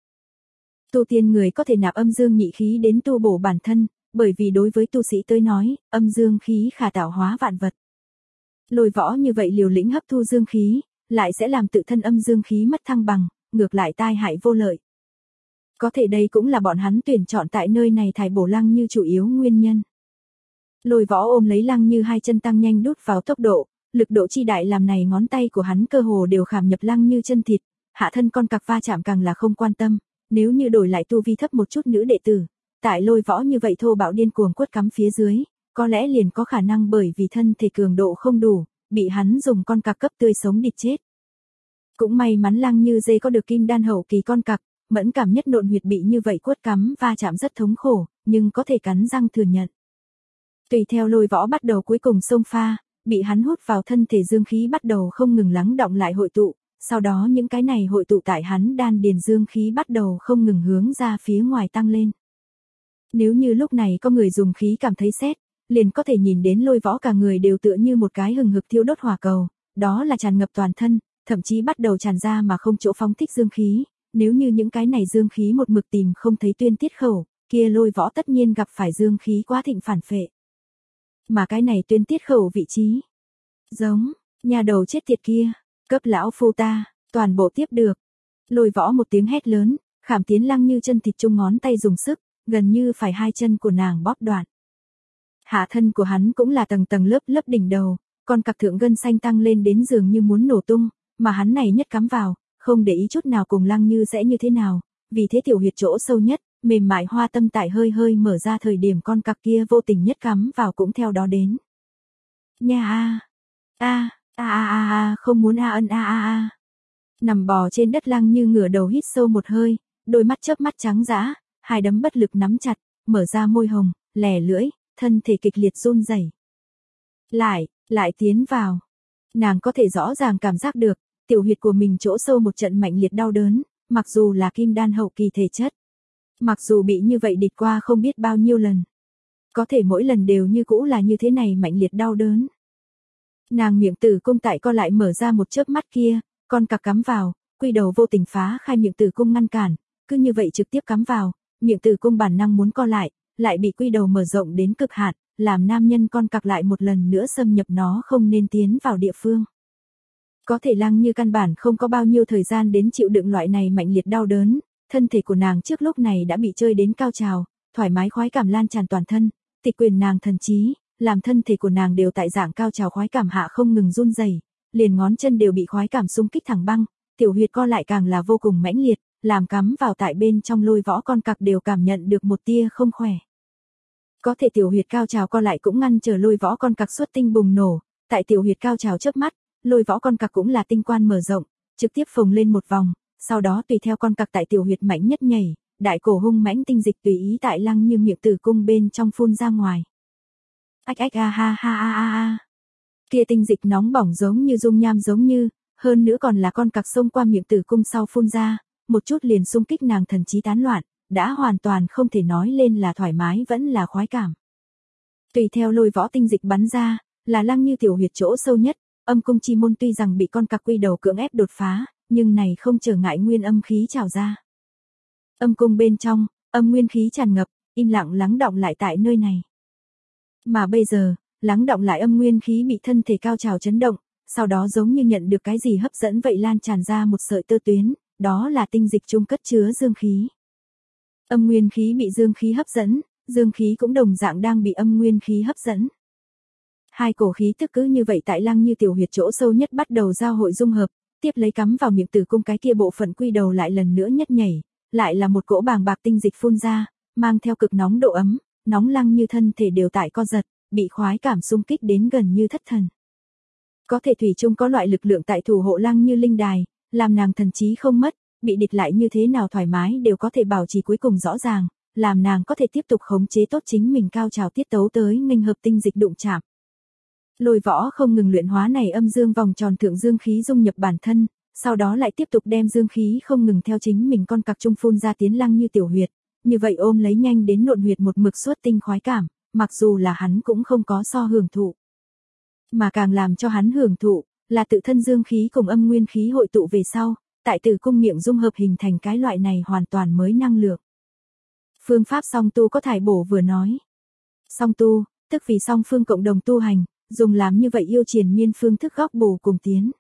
Tu tiên người có thể nạp âm dương nhị khí đến tu bổ bản thân, bởi vì đối với tu sĩ tới nói, âm dương khí khả tạo hóa vạn vật. Lôi Võ như vậy liều lĩnh hấp thu dương khí, lại sẽ làm tự thân âm dương khí mất thăng bằng, ngược lại tai hại vô lợi. Có thể đây cũng là bọn hắn tuyển chọn tại nơi này thải bổ Lăng Như chủ yếu nguyên nhân. Lôi Võ ôm lấy Lăng Như hai chân tăng nhanh đút vào tốc độ, lực độ chi đại làm này ngón tay của hắn cơ hồ đều khảm nhập Lăng Như chân thịt, hạ thân con cặc va chạm càng là không quan tâm, nếu như đổi lại tu vi thấp một chút nữ đệ tử, tại Lôi Võ như vậy thô bạo điên cuồng quất cắm phía dưới, có lẽ liền có khả năng bởi vì thân thể cường độ không đủ, bị hắn dùng con cặc cấp tươi sống địch chết. Cũng may mắn Lăng Như dê có được kim đan hậu kỳ con cặc, mẫn cảm nhất nộn huyệt bị như vậy quất cắm va chạm rất thống khổ, nhưng có thể cắn răng thừa nhận. Tùy theo Lôi Võ bắt đầu cuối cùng xông pha, bị hắn hút vào thân thể dương khí bắt đầu không ngừng lắng đọng lại hội tụ, sau đó những cái này hội tụ tại hắn đan điền dương khí bắt đầu không ngừng hướng ra phía ngoài tăng lên. Nếu như lúc này có người dùng khí cảm thấy xét, liền có thể nhìn đến Lôi Võ cả người đều tựa như một cái hừng hực thiêu đốt hỏa cầu, đó là tràn ngập toàn thân, thậm chí bắt đầu tràn ra mà không chỗ phóng thích dương khí, nếu như những cái này dương khí một mực tìm không thấy tuyên tiết khẩu, kia Lôi Võ tất nhiên gặp phải dương khí quá thịnh phản phệ. Mà cái này tuyên tiết khẩu vị trí, giống, nhà đầu chết tiệt kia, cấp lão phu ta, toàn bộ tiếp được. Lôi Võ một tiếng hét lớn, khảm tiến Lăng Như chân thịt chung ngón tay dùng sức, gần như phải hai chân của nàng bóp đoạn. Hạ thân của hắn cũng là tầng tầng lớp lớp đỉnh đầu, con cặc thượng gân xanh tăng lên đến dường như muốn nổ tung, mà hắn này nhất cắm vào, không để ý chút nào cùng Lăng Như sẽ như thế nào, vì thế tiểu huyệt chỗ sâu nhất, mềm mại hoa tâm tại hơi hơi mở ra thời điểm con cặc kia vô tình nhất cắm vào cũng theo đó đến. Nha a, a, A a a a, không muốn a ân a a a. Nằm bò trên đất Lăng Như ngửa đầu hít sâu một hơi, đôi mắt chớp mắt trắng dã, hai đấm bất lực nắm chặt, mở ra môi hồng, lè lưỡi, thân thể kịch liệt run rẩy. Lại, lại tiến vào. Nàng có thể rõ ràng cảm giác được, tiểu huyệt của mình chỗ sâu một trận mạnh liệt đau đớn, mặc dù là kim đan hậu kỳ thể chất. Mặc dù bị như vậy địch qua không biết bao nhiêu lần. Có thể mỗi lần đều như cũ là như thế này mạnh liệt đau đớn. Nàng miệng tử cung tại co lại mở ra một chớp mắt kia, con cặc cắm vào, quy đầu vô tình phá khai miệng tử cung ngăn cản, cứ như vậy trực tiếp cắm vào, miệng tử cung bản năng muốn co lại, lại bị quy đầu mở rộng đến cực hạn, làm nam nhân con cặc lại một lần nữa xâm nhập nó không nên tiến vào địa phương. Có thể Lăng Như căn bản không có bao nhiêu thời gian đến chịu đựng loại này mạnh liệt đau đớn, thân thể của nàng trước lúc này đã bị chơi đến cao trào, thoải mái khoái cảm lan tràn toàn thân, tịch quyền nàng thần trí, làm thân thể của nàng đều tại dạng cao trào khoái cảm hạ không ngừng run rẩy, liền ngón chân đều bị khoái cảm xung kích thẳng băng, tiểu huyệt co lại càng là vô cùng mãnh liệt, làm cắm vào tại bên trong lôi võ con cặc đều cảm nhận được một tia không khỏe. Có thể tiểu huyệt cao trào co lại cũng ngăn trở lôi võ con cặc xuất tinh bùng nổ, tại tiểu huyệt cao trào chớp mắt, lôi võ con cặc cũng là tinh quan mở rộng, trực tiếp phồng lên một vòng, sau đó tùy theo con cặc tại tiểu huyệt mạnh nhất nhảy, đại cổ hung mãnh tinh dịch tùy ý tại Lăng Như miệng tử cung bên trong phun ra ngoài. Ách ách a ha ha a a a. Kia tinh dịch nóng bỏng giống như dung nham giống như, hơn nữa còn là con cặc xông qua miệng tử cung sau phun ra, một chút liền xung kích nàng thần trí tán loạn, đã hoàn toàn không thể nói lên là thoải mái vẫn là khoái cảm. Tùy theo lôi võ tinh dịch bắn ra, là Lăng Như tiểu huyệt chỗ sâu nhất, âm cung chi môn tuy rằng bị con cặc quy đầu cưỡng ép đột phá, nhưng này không trở ngại nguyên âm khí trào ra. Âm cung bên trong, âm nguyên khí tràn ngập, im lặng lắng đọng lại tại nơi này. Mà bây giờ, lắng đọng lại âm nguyên khí bị thân thể cao trào chấn động, sau đó giống như nhận được cái gì hấp dẫn vậy lan tràn ra một sợi tơ tuyến, đó là tinh dịch chung cất chứa dương khí. Âm nguyên khí bị dương khí hấp dẫn, dương khí cũng đồng dạng đang bị âm nguyên khí hấp dẫn. Hai cổ khí tức cứ như vậy tại Lăng Như tiểu huyệt chỗ sâu nhất bắt đầu giao hội dung hợp, tiếp lấy cắm vào miệng tử cung cái kia bộ phận quy đầu lại lần nữa nhất nhảy, lại là một cỗ bàng bạc tinh dịch phun ra, mang theo cực nóng độ ấm, nóng Lăng Như thân thể đều tại co giật, bị khoái cảm xung kích đến gần như thất thần. Có thể thủy chung có loại lực lượng tại thủ hộ Lăng Như linh đài, làm nàng thần trí không mất, bị địch lại như thế nào thoải mái đều có thể bảo trì cuối cùng rõ ràng, làm nàng có thể tiếp tục khống chế tốt chính mình cao trào tiết tấu tới nghênh hợp tinh dịch đụng chạm. Lôi võ không ngừng luyện hóa này âm dương vòng tròn thượng dương khí dung nhập bản thân, sau đó lại tiếp tục đem dương khí không ngừng theo chính mình con cặc trung phun ra tiến Lăng Như tiểu huyệt, như vậy ôm lấy nhanh đến nộn huyệt một mực suốt tinh khoái cảm, mặc dù là hắn cũng không có so hưởng thụ. Mà càng làm cho hắn hưởng thụ, là tự thân dương khí cùng âm nguyên khí hội tụ về sau, tại tử cung miệng dung hợp hình thành cái loại này hoàn toàn mới năng lượng. Phương pháp song tu có thải bổ vừa nói. Song tu, tức vì song phương cộng đồng tu hành, dùng làm như vậy yêu triền miên phương thức góp bổ cùng tiến.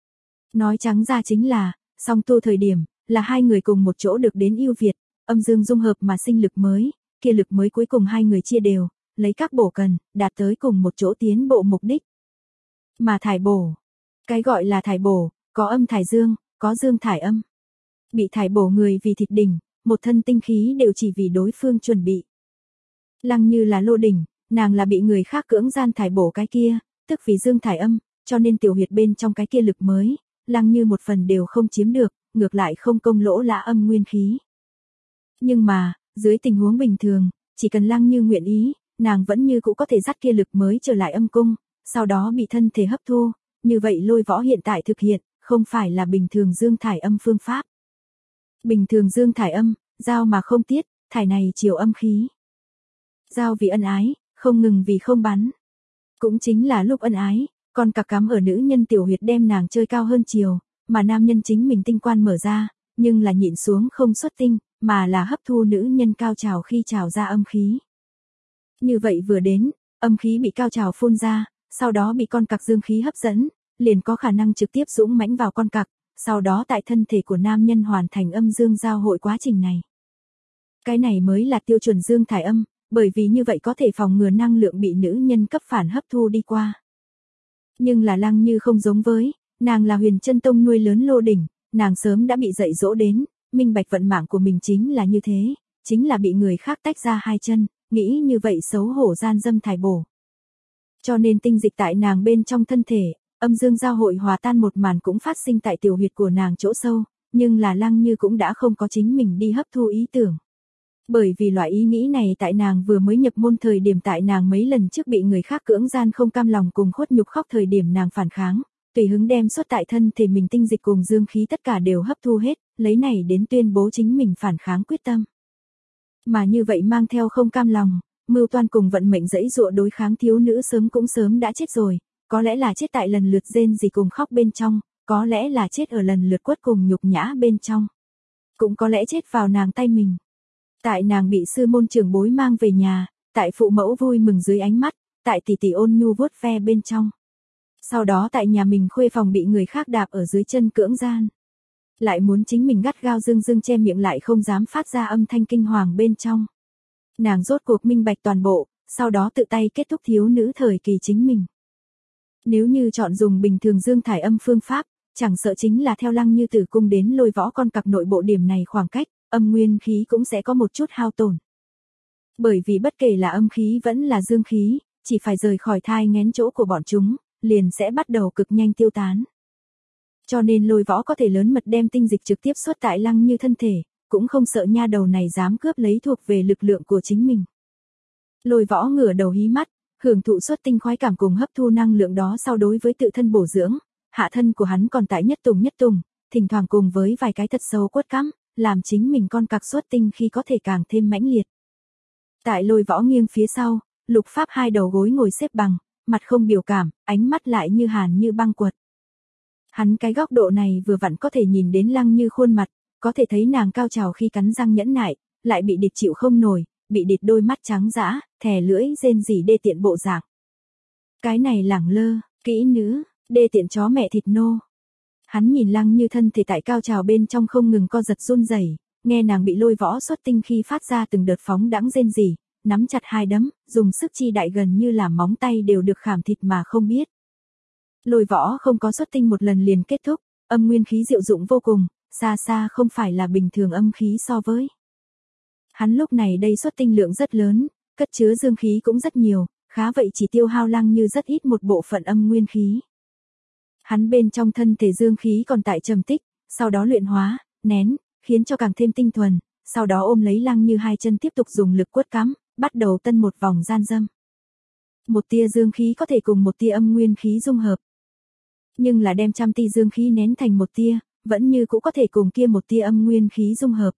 Nói trắng ra chính là, song tu thời điểm, là hai người cùng một chỗ được đến ưu việt, âm dương dung hợp mà sinh lực mới, kia lực mới cuối cùng hai người chia đều, lấy các bổ cần, đạt tới cùng một chỗ tiến bộ mục đích. Mà thải bổ, cái gọi là thải bổ, có âm thải dương, có dương thải âm. Bị thải bổ người vì thịt đỉnh, một thân tinh khí đều chỉ vì đối phương chuẩn bị. Lăng Như là lô đỉnh, nàng là bị người khác cưỡng gian thải bổ cái kia, tức vì dương thải âm, cho nên tiểu huyệt bên trong cái kia lực mới, Lăng Như một phần đều không chiếm được, ngược lại không công lỗ lã âm nguyên khí. Nhưng mà, dưới tình huống bình thường, chỉ cần Lăng Như nguyện ý, nàng vẫn như cũ có thể dắt kia lực mới trở lại âm cung, sau đó bị thân thể hấp thu, như vậy lôi võ hiện tại thực hiện, không phải là bình thường dương thải âm phương pháp. Bình thường dương thải âm, giao mà không tiết, thải này chiều âm khí. Giao vì ân ái, không ngừng vì không bắn. Cũng chính là lúc ân ái, con cặc cắm ở nữ nhân tiểu huyệt đem nàng chơi cao hơn chiều, mà nam nhân chính mình tinh quan mở ra, nhưng là nhịn xuống không xuất tinh, mà là hấp thu nữ nhân cao trào khi trào ra âm khí. Như vậy vừa đến, âm khí bị cao trào phun ra, sau đó bị con cặc dương khí hấp dẫn, liền có khả năng trực tiếp dũng mãnh vào con cặc, sau đó tại thân thể của nam nhân hoàn thành âm dương giao hội quá trình này. Cái này mới là tiêu chuẩn dương thải âm, bởi vì như vậy có thể phòng ngừa năng lượng bị nữ nhân cấp phản hấp thu đi qua. Nhưng là Lăng Như không giống với, nàng là Huyền Chân Tông nuôi lớn lô đỉnh, nàng sớm đã bị dạy dỗ đến, minh bạch vận mạng của mình chính là như thế, chính là bị người khác tách ra hai chân, nghĩ như vậy xấu hổ gian dâm thải bổ. Cho nên tinh dịch tại nàng bên trong thân thể, âm dương giao hội hòa tan một màn cũng phát sinh tại tiểu huyệt của nàng chỗ sâu, nhưng là Lăng Như cũng đã không có chính mình đi hấp thu ý tưởng. Bởi vì loại ý nghĩ này tại nàng vừa mới nhập môn thời điểm, tại nàng mấy lần trước bị người khác cưỡng gian không cam lòng cùng khuất nhục khóc thời điểm nàng phản kháng, tùy hứng đem xuất tại thân thể mình tinh dịch cùng dương khí tất cả đều hấp thu hết, lấy này đến tuyên bố chính mình phản kháng quyết tâm. Mà như vậy mang theo không cam lòng, mưu toan cùng vận mệnh dẫy dụa đối kháng thiếu nữ sớm cũng sớm đã chết rồi, có lẽ là chết tại lần lượt rên rỉ cùng khóc bên trong, có lẽ là chết ở lần lượt quất cùng nhục nhã bên trong, cũng có lẽ chết vào nàng tay mình. Tại nàng bị sư môn trưởng bối mang về nhà, tại phụ mẫu vui mừng dưới ánh mắt, tại tỷ tỷ ôn nhu vuốt ve bên trong. Sau đó tại nhà mình khuê phòng bị người khác đạp ở dưới chân cưỡng gian. Lại muốn chính mình gắt gao dưng dưng che miệng lại không dám phát ra âm thanh kinh hoàng bên trong. Nàng rốt cuộc minh bạch toàn bộ, sau đó tự tay kết thúc thiếu nữ thời kỳ chính mình. Nếu như chọn dùng bình thường dương thải âm phương pháp, chẳng sợ chính là theo Lăng Như Tử cung đến Lôi Võ con cặc nội bộ điểm này khoảng cách, âm nguyên khí cũng sẽ có một chút hao tổn. Bởi vì bất kể là âm khí vẫn là dương khí, chỉ phải rời khỏi thai nghén chỗ của bọn chúng, liền sẽ bắt đầu cực nhanh tiêu tán. Cho nên Lôi Võ có thể lớn mật đem tinh dịch trực tiếp xuất tại Lăng Như thân thể, cũng không sợ nha đầu này dám cướp lấy thuộc về lực lượng của chính mình. Lôi Võ ngửa đầu hí mắt, hưởng thụ xuất tinh khoái cảm cùng hấp thu năng lượng đó, sau đối với tự thân bổ dưỡng, hạ thân của hắn còn tại nhất tùng nhất tùng, thỉnh thoảng cùng với vài cái thật sâu quất cắm, làm chính mình con cặc xuất tinh khi có thể càng thêm mãnh liệt. Tại Lôi Võ nghiêng phía sau, Lục Pháp hai đầu gối ngồi xếp bằng, mặt không biểu cảm, ánh mắt lại như hàn như băng quật. Hắn cái góc độ này vừa vặn có thể nhìn đến Lăng Như khuôn mặt, có thể thấy nàng cao trào khi cắn răng nhẫn nại, lại bị địch chịu không nổi, bị địch đôi mắt trắng dã, thè lưỡi rên rỉ đê tiện bộ dạng. Cái này lẳng lơ, kỹ nữ, đê tiện chó mẹ thịt nô. Hắn nhìn Lăng Như thân thể tại cao trào bên trong không ngừng co giật run rẩy, nghe nàng bị Lôi Võ xuất tinh khi phát ra từng đợt phóng đãng rên rỉ, nắm chặt hai đấm, dùng sức chi đại gần như là móng tay đều được khảm thịt mà không biết. Lôi Võ không có xuất tinh một lần liền kết thúc, âm nguyên khí diệu dụng vô cùng, xa xa không phải là bình thường âm khí so với. Hắn lúc này đây xuất tinh lượng rất lớn, cất chứa dương khí cũng rất nhiều, khá vậy chỉ tiêu hao Lăng Như rất ít một bộ phận âm nguyên khí. Hắn bên trong thân thể dương khí còn tại trầm tích, sau đó luyện hóa, nén, khiến cho càng thêm tinh thuần, sau đó ôm lấy Lăng Như hai chân tiếp tục dùng lực quất cắm, bắt đầu tân một vòng gian dâm. Một tia dương khí có thể cùng một tia âm nguyên khí dung hợp. Nhưng là đem trăm tia dương khí nén thành một tia, vẫn như cũng có thể cùng kia một tia âm nguyên khí dung hợp.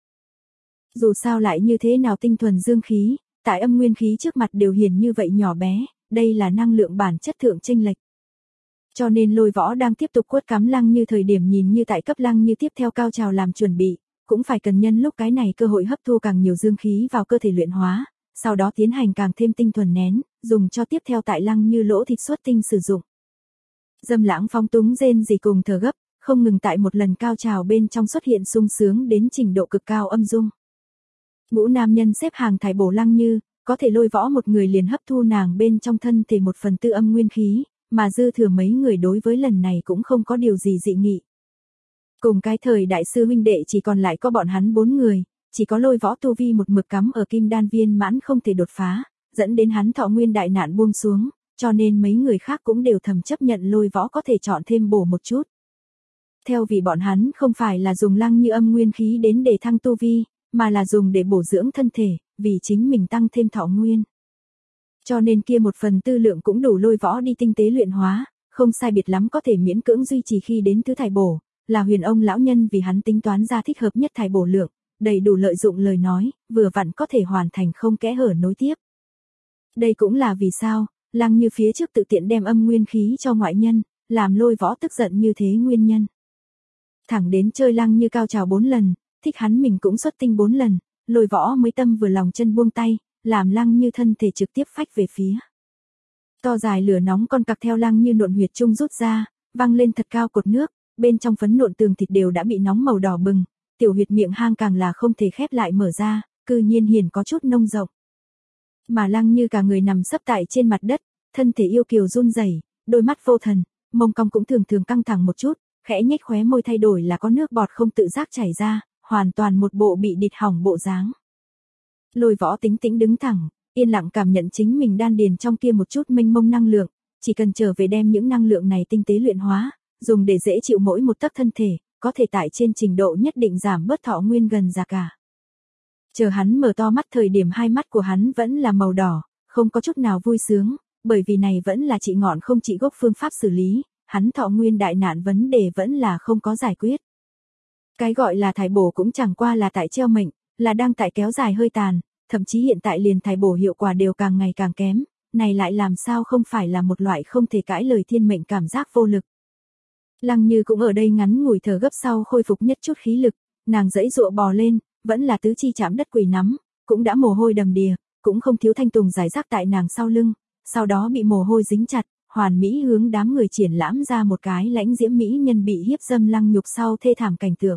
Dù sao lại như thế nào tinh thuần dương khí, tại âm nguyên khí trước mặt đều hiển như vậy nhỏ bé, đây là năng lượng bản chất thượng chênh lệch. Cho nên Lôi Võ đang tiếp tục quất cắm Lăng Như thời điểm nhìn như tại cấp Lăng Như tiếp theo cao trào làm chuẩn bị, cũng phải cần nhân lúc cái này cơ hội hấp thu càng nhiều dương khí vào cơ thể luyện hóa, sau đó tiến hành càng thêm tinh thuần nén, dùng cho tiếp theo tại Lăng Như lỗ thịt xuất tinh sử dụng. Dâm lãng phóng túng rên rỉ cùng thở gấp, không ngừng tại một lần cao trào bên trong xuất hiện sung sướng đến trình độ cực cao âm dung. Ngũ nam nhân xếp hàng thải bổ Lăng Như, có thể Lôi Võ một người liền hấp thu nàng bên trong thân thể một phần tư âm nguyên khí, mà dư thừa mấy người đối với lần này cũng không có điều gì dị nghị. Cùng cái thời đại sư huynh đệ chỉ còn lại có bọn hắn bốn người, chỉ có Lôi Võ tu vi một mực cắm ở kim đan viên mãn không thể đột phá, dẫn đến hắn thọ nguyên đại nạn buông xuống, cho nên mấy người khác cũng đều thầm chấp nhận Lôi Võ có thể chọn thêm bổ một chút. Theo vì bọn hắn không phải là dùng Lăng Như âm nguyên khí đến để thăng tu vi, mà là dùng để bổ dưỡng thân thể, vì chính mình tăng thêm thọ nguyên. Cho nên kia một phần tư lượng cũng đủ Lôi Võ đi tinh tế luyện hóa, không sai biệt lắm có thể miễn cưỡng duy trì khi đến thứ thải bổ, là Huyền ông lão nhân vì hắn tính toán ra thích hợp nhất thải bổ lượng, đầy đủ lợi dụng lời nói, vừa vặn có thể hoàn thành không kẽ hở nối tiếp. Đây cũng là vì sao, Lăng Như phía trước tự tiện đem âm nguyên khí cho ngoại nhân, làm Lôi Võ tức giận như thế nguyên nhân. Thẳng đến chơi Lăng Như cao trào bốn lần, thích hắn mình cũng xuất tinh bốn lần, Lôi Võ mới tâm vừa lòng chân buông tay, làm Lăng Như thân thể trực tiếp phách về phía. To dài lửa nóng con cặc theo Lăng Như nộn huyệt trung rút ra, văng lên thật cao cột nước, bên trong phấn nộn tường thịt đều đã bị nóng màu đỏ bừng, tiểu huyệt miệng hang càng là không thể khép lại mở ra, cư nhiên hiển có chút nông rộng. Mà Lăng Như cả người nằm sấp tại trên mặt đất, thân thể yêu kiều run rẩy, đôi mắt vô thần, mông cong cũng thường thường căng thẳng một chút, khẽ nhếch khóe môi thay đổi là có nước bọt không tự giác chảy ra, hoàn toàn một bộ bị địt hỏng bộ dáng. Lôi Võ tính tĩnh đứng thẳng, yên lặng cảm nhận chính mình đan điền trong kia một chút mênh mông năng lượng, chỉ cần trở về đem những năng lượng này tinh tế luyện hóa, dùng để dễ chịu mỗi một tấc thân thể, có thể tại trên trình độ nhất định giảm bớt thọ nguyên gần già cả. Chờ hắn mở to mắt thời điểm hai mắt của hắn vẫn là màu đỏ, không có chút nào vui sướng, bởi vì này vẫn là trị ngọn không trị gốc phương pháp xử lý, hắn thọ nguyên đại nạn vấn đề vẫn là không có giải quyết. Cái gọi là thải bổ cũng chẳng qua là tại treo mệnh, là đang tại kéo dài hơi tàn, thậm chí hiện tại liền thải bổ hiệu quả đều càng ngày càng kém, này lại làm sao không phải là một loại không thể cãi lời thiên mệnh cảm giác vô lực. Lăng Như cũng ở đây ngắn ngủi thở gấp sau khôi phục nhất chút khí lực, nàng giãy giụa bò lên, vẫn là tứ chi chạm đất quỳ nắm, cũng đã mồ hôi đầm đìa, cũng không thiếu thanh tùng rải rác tại nàng sau lưng, sau đó bị mồ hôi dính chặt, hoàn mỹ hướng đám người triển lãm ra một cái lãnh diễm mỹ nhân bị hiếp dâm lăng nhục sau thê thảm cảnh tượng.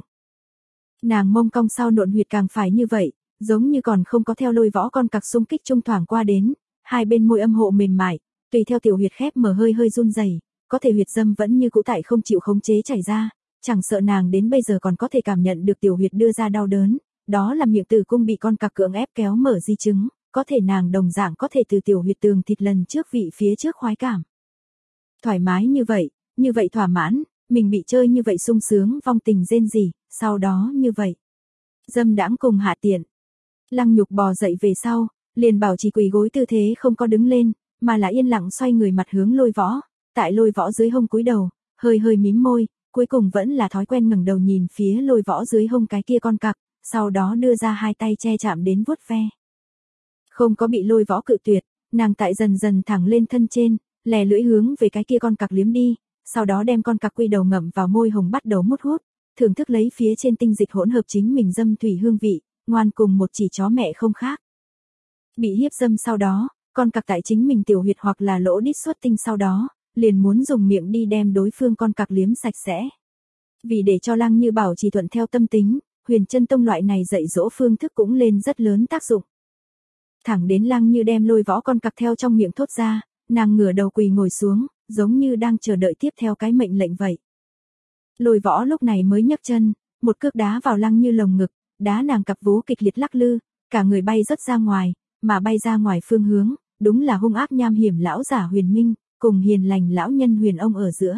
Nàng mông cong sau nộn huyệt càng phải như vậy, giống như còn không có theo lôi võ con cặc xung kích trung thoảng qua đến, hai bên môi âm hộ mềm mại, tùy theo tiểu huyệt khép mở hơi hơi run rẩy, có thể huyệt dâm vẫn như cũ tại không chịu khống chế chảy ra, chẳng sợ nàng đến bây giờ còn có thể cảm nhận được tiểu huyệt đưa ra đau đớn, đó là miệng tử cung bị con cặc cưỡng ép kéo mở di chứng, có thể nàng đồng dạng có thể từ tiểu huyệt tường thịt lần trước vị phía trước khoái cảm. Thoải mái như vậy, như vậy thỏa mãn, mình bị chơi như vậy sung sướng vong tình rên rỉ, sau đó như vậy. Dâm đãng cùng hạ tiện. Lăng Nhục bò dậy về sau, liền bảo trì quỳ gối tư thế không có đứng lên, mà là yên lặng xoay người mặt hướng lôi võ, tại lôi võ dưới hông cúi đầu, hơi hơi mím môi, cuối cùng vẫn là thói quen ngẩng đầu nhìn phía lôi võ dưới hông cái kia con cặc, sau đó đưa ra hai tay che chạm đến vuốt ve. Không có bị lôi võ cự tuyệt, nàng tại dần dần thẳng lên thân trên, lè lưỡi hướng về cái kia con cặc liếm đi, sau đó đem con cặc quy đầu ngậm vào môi hồng bắt đầu mút hút, thưởng thức lấy phía trên tinh dịch hỗn hợp chính mình dâm thủy hương vị, ngoan cùng một chỉ chó mẹ không khác. Bị hiếp dâm sau đó, con cặc tại chính mình tiểu huyệt hoặc là lỗ đít xuất tinh sau đó, liền muốn dùng miệng đi đem đối phương con cặc liếm sạch sẽ. Vì để cho Lăng Như bảo trì thuận theo tâm tính, Huyền Chân Tông loại này dạy dỗ phương thức cũng lên rất lớn tác dụng. Thẳng đến Lăng Như đem lôi võ con cặc theo trong miệng thốt ra, nàng ngửa đầu quỳ ngồi xuống, giống như đang chờ đợi tiếp theo cái mệnh lệnh vậy. Lôi võ lúc này mới nhấc chân, một cước đá vào Lăng Như lồng ngực, đá nàng cặp vú kịch liệt lắc lư, cả người bay rất ra ngoài, mà bay ra ngoài phương hướng, đúng là hung ác nham hiểm lão giả Huyền Minh, cùng hiền lành lão nhân Huyền Ông ở giữa.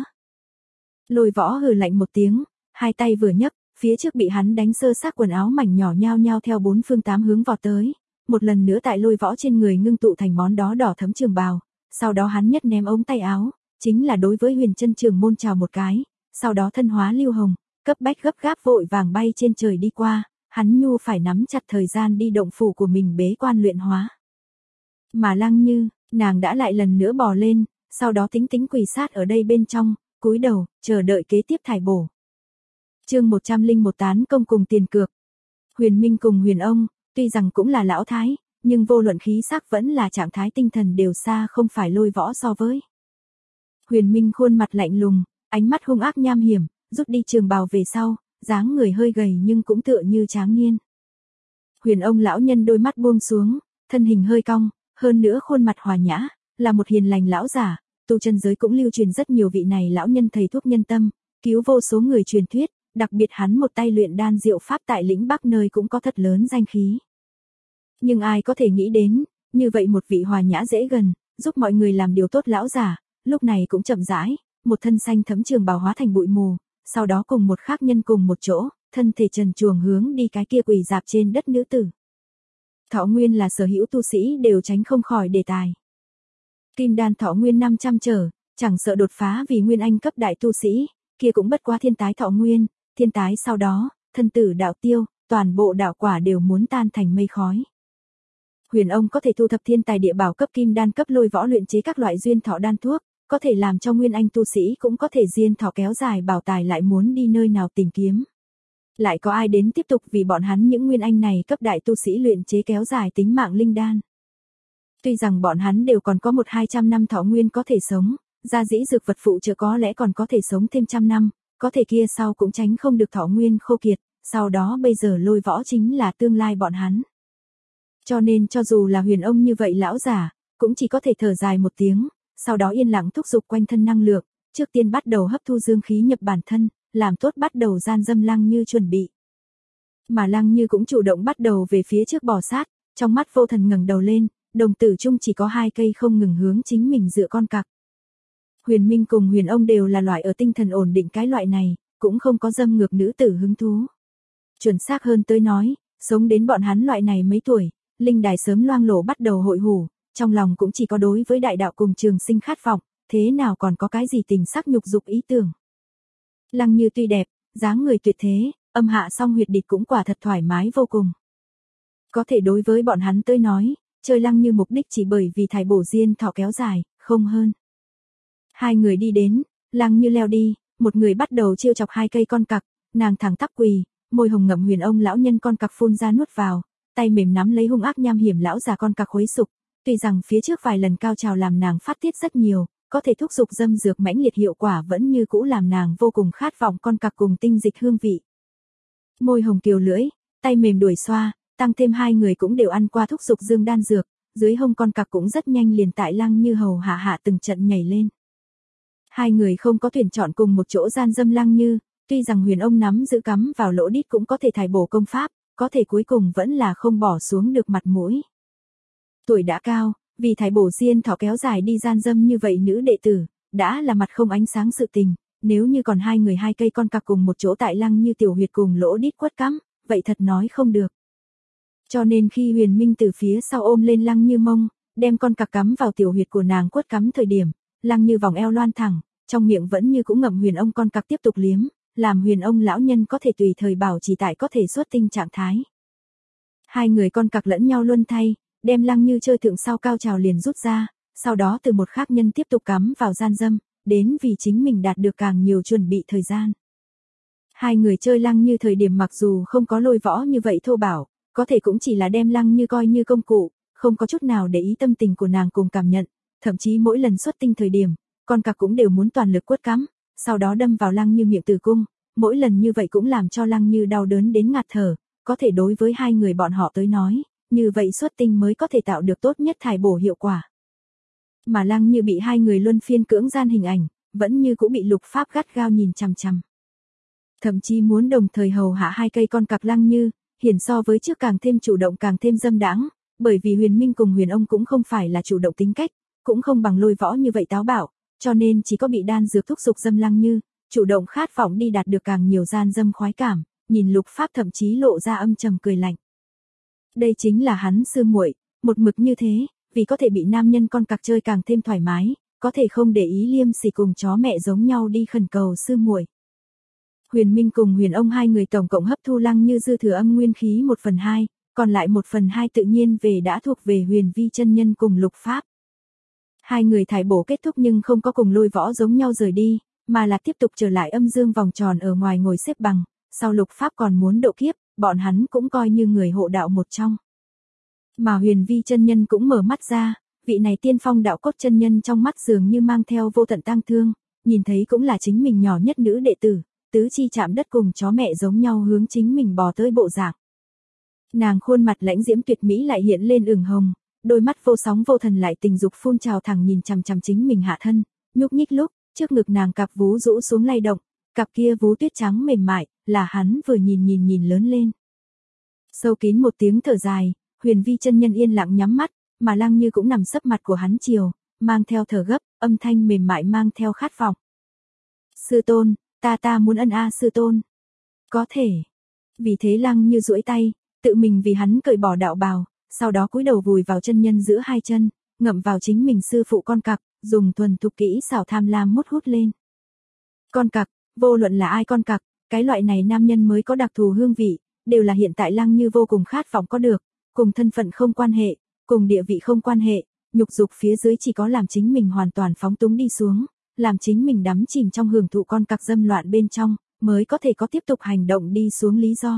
Lôi võ hừ lạnh một tiếng, hai tay vừa nhấc, phía trước bị hắn đánh sơ xác quần áo mảnh nhỏ nhao nhao theo bốn phương tám hướng vọt tới, một lần nữa tại lôi võ trên người ngưng tụ thành món đó đỏ thấm trường bào, sau đó hắn nhất ném ống tay áo, chính là đối với Huyền Chân Trường môn chào một cái, sau đó thân hóa lưu hồng, cấp bách gấp gáp vội vàng bay trên trời đi qua, hắn nhu phải nắm chặt thời gian đi động phủ của mình bế quan luyện hóa. Mà Lăng Như, nàng đã lại lần nữa bò lên, sau đó tính tính quỳ sát ở đây bên trong, cúi đầu, chờ đợi kế tiếp thải bổ. Chương một trăm lẻ một tán công cùng tiền cược. Huyền Minh cùng Huyền Ông, tuy rằng cũng là lão thái, nhưng vô luận khí sắc vẫn là trạng thái tinh thần đều xa không phải lôi võ so với. Huyền Minh khuôn mặt lạnh lùng, ánh mắt hung ác nham hiểm, rút đi trường bào về sau, dáng người hơi gầy nhưng cũng tựa như tráng niên. Huyền Ông lão nhân đôi mắt buông xuống, thân hình hơi cong, hơn nữa khuôn mặt hòa nhã, là một hiền lành lão giả, tu chân giới cũng lưu truyền rất nhiều vị này lão nhân thầy thuốc nhân tâm, cứu vô số người truyền thuyết, đặc biệt hắn một tay luyện đan diệu pháp tại lĩnh Bắc nơi cũng có thật lớn danh khí. Nhưng ai có thể nghĩ đến, như vậy một vị hòa nhã dễ gần, giúp mọi người làm điều tốt lão giả, lúc này cũng chậm rãi, một thân xanh thấm trường bào hóa thành bụi mù, sau đó cùng một khác nhân cùng một chỗ, thân thể trần truồng hướng đi cái kia quỳ dạp trên đất nữ tử. Thọ nguyên là sở hữu tu sĩ đều tránh không khỏi đề tài. Kim đan thọ nguyên năm trăm trở, chẳng sợ đột phá vì nguyên anh cấp đại tu sĩ, kia cũng bất quá thiên tái thọ nguyên, thiên tái sau đó, thân tử đạo tiêu, toàn bộ đạo quả đều muốn tan thành mây khói. Huyền Ông có thể thu thập thiên tài địa bảo cấp kim đan cấp lôi võ luyện chế các loại duyên thọ đan thuốc, có thể làm cho nguyên anh tu sĩ cũng có thể diên thọ kéo dài bảo tài lại muốn đi nơi nào tìm kiếm. Lại có ai đến tiếp tục vì bọn hắn những nguyên anh này cấp đại tu sĩ luyện chế kéo dài tính mạng linh đan. Tuy rằng bọn hắn đều còn có một hai trăm năm thọ nguyên có thể sống, gia dĩ dược vật phụ trợ có lẽ còn có thể sống thêm trăm năm, có thể kia sau cũng tránh không được thọ nguyên khô kiệt, sau đó bây giờ lôi võ chính là tương lai bọn hắn. Cho nên cho dù là Huyền Ông như vậy lão giả, cũng chỉ có thể thở dài một tiếng, sau đó yên lặng thúc giục quanh thân năng lượng, trước tiên bắt đầu hấp thu dương khí nhập bản thân, làm tốt bắt đầu gian dâm Lăng Như chuẩn bị. Mà Lăng Như cũng chủ động bắt đầu về phía trước bò sát, trong mắt vô thần ngẩng đầu lên, đồng tử chung chỉ có hai cây không ngừng hướng chính mình dựa con cặc. Huyền Minh cùng Huyền Ông đều là loại ở tinh thần ổn định cái loại này, cũng không có dâm ngược nữ tử hứng thú. Chuẩn xác hơn tới nói, sống đến bọn hắn loại này mấy tuổi, linh đài sớm loang lổ bắt đầu hội hủ, trong lòng cũng chỉ có đối với đại đạo cùng trường sinh khát vọng, thế nào còn có cái gì tình sắc nhục dục ý tưởng. Lăng Như tuy đẹp, dáng người tuyệt thế, âm hạ song huyệt địch cũng quả thật thoải mái vô cùng. Có thể đối với bọn hắn tới nói, chơi Lăng Như mục đích chỉ bởi vì thải bổ diên thọ kéo dài, không hơn. Hai người đi đến, Lăng Như leo đi, một người bắt đầu trêu chọc hai cây con cặc, nàng thẳng tắp quỳ, môi hồng ngậm Huyền Ông lão nhân con cặc phun ra nuốt vào, tay mềm nắm lấy hung ác nham hiểm lão già con cặc khuấy sục, tuy rằng phía trước vài lần cao trào làm nàng phát tiết rất nhiều, có thể thúc giục dâm dược mãnh liệt hiệu quả vẫn như cũ làm nàng vô cùng khát vọng con cặc cùng tinh dịch hương vị. Môi hồng kiều lưỡi, tay mềm đuổi xoa, tăng thêm hai người cũng đều ăn qua thúc giục dương đan dược, dưới hông con cặc cũng rất nhanh liền tại Lăng Như hầu hạ hạ từng trận nhảy lên. Hai người không có tuyển chọn cùng một chỗ gian dâm Lăng Như, tuy rằng Huyền Ông nắm giữ cắm vào lỗ đít cũng có thể thải bổ công pháp, có thể cuối cùng vẫn là không bỏ xuống được mặt mũi. Tuổi đã cao, vì thải bổ diên thọ kéo dài đi gian dâm như vậy nữ đệ tử, đã là mặt không ánh sáng sự tình, nếu như còn hai người hai cây con cặc cùng một chỗ tại Lăng Như tiểu huyệt cùng lỗ đít quất cắm, vậy thật nói không được. Cho nên khi Huyền Minh từ phía sau ôm lên Lăng Như mông, đem con cặc cắm vào tiểu huyệt của nàng quất cắm thời điểm, Lăng Như vòng eo loan thẳng, trong miệng vẫn như cũng ngậm Huyền Ông con cặc tiếp tục liếm, làm Huyền Ông lão nhân có thể tùy thời bảo trì tại có thể xuất tinh trạng thái. Hai người con cặc lẫn nhau luân thay, đem Lăng Như chơi thượng sau cao trào liền rút ra, sau đó từ một khác nhân tiếp tục cắm vào gian dâm, đến vì chính mình đạt được càng nhiều chuẩn bị thời gian. Hai người chơi Lăng Như thời điểm mặc dù không có lôi võ như vậy thô bảo, có thể cũng chỉ là đem Lăng Như coi như công cụ, không có chút nào để ý tâm tình của nàng cùng cảm nhận, thậm chí mỗi lần xuất tinh thời điểm, con cặc cũng đều muốn toàn lực quất cắm, sau đó đâm vào Lăng Như miệng tử cung, mỗi lần như vậy cũng làm cho Lăng Như đau đớn đến ngạt thở, có thể đối với hai người bọn họ tới nói, như vậy xuất tinh mới có thể tạo được tốt nhất thải bổ hiệu quả. Mà Lăng Như bị hai người luân phiên cưỡng gian hình ảnh, vẫn như cũng bị Lục Pháp gắt gao nhìn chằm chằm. Thậm chí muốn đồng thời hầu hạ hai cây con cặc Lăng Như, hiển so với trước càng thêm chủ động càng thêm dâm đãng, bởi vì Huyền Minh cùng Huyền Ông cũng không phải là chủ động tính cách, cũng không bằng lôi võ như vậy táo bạo, cho nên chỉ có bị đan dược thúc giục dâm Lăng Như, chủ động khát vọng đi đạt được càng nhiều gian dâm khoái cảm, nhìn Lục Pháp thậm chí lộ ra âm trầm cười lạnh. Đây chính là hắn sư muội, một mực như thế, vì có thể bị nam nhân con cặc chơi càng thêm thoải mái, có thể không để ý liêm sỉ cùng chó mẹ giống nhau đi khẩn cầu sư muội. Huyền Minh cùng Huyền Ông hai người tổng cộng hấp thu Lăng Như dư thừa âm nguyên khí một phần hai, còn lại một phần hai tự nhiên về đã thuộc về Huyền Vi chân nhân cùng Lục Pháp. Hai người thải bổ kết thúc nhưng không có cùng lôi võ giống nhau rời đi, mà là tiếp tục trở lại âm dương vòng tròn ở ngoài ngồi xếp bằng, sau Lục Pháp còn muốn độ kiếp, bọn hắn cũng coi như người hộ đạo một trong. Mà Huyền Vi chân nhân cũng mở mắt ra, vị này tiên phong đạo cốt chân nhân trong mắt dường như mang theo vô tận tang thương, nhìn thấy cũng là chính mình nhỏ nhất nữ đệ tử, tứ chi chạm đất cùng chó mẹ giống nhau hướng chính mình bò tới bộ dạng. Nàng khuôn mặt lãnh diễm tuyệt mỹ lại hiện lên ửng hồng, đôi mắt vô sóng vô thần lại tình dục phun trào thẳng nhìn chằm chằm chính mình hạ thân, nhúc nhích lúc, trước ngực nàng cặp vú rũ xuống lay động, cặp kia vú tuyết trắng mềm mại, là hắn vừa nhìn nhìn nhìn lớn lên. Sâu kín một tiếng thở dài, Huyền Vi chân nhân yên lặng nhắm mắt, mà Lăng Như cũng nằm sấp mặt của hắn chiều, mang theo thở gấp, âm thanh mềm mại mang theo khát vọng. Sư tôn, ta ta muốn ân a sư tôn. Có thể. Vì thế Lăng Như duỗi tay, tự mình vì hắn cởi bỏ đạo bào, sau đó cúi đầu vùi vào chân nhân giữa hai chân, ngậm vào chính mình sư phụ con cặc, dùng thuần thục kỹ xảo tham lam mút hút lên. Con cặc, vô luận là ai con cặc, cái loại này nam nhân mới có đặc thù hương vị, đều là hiện tại Lăng Như vô cùng khát vọng có được, cùng thân phận không quan hệ, cùng địa vị không quan hệ, nhục dục phía dưới chỉ có làm chính mình hoàn toàn phóng túng đi xuống, làm chính mình đắm chìm trong hưởng thụ con cặc dâm loạn bên trong, mới có thể có tiếp tục hành động đi xuống lý do.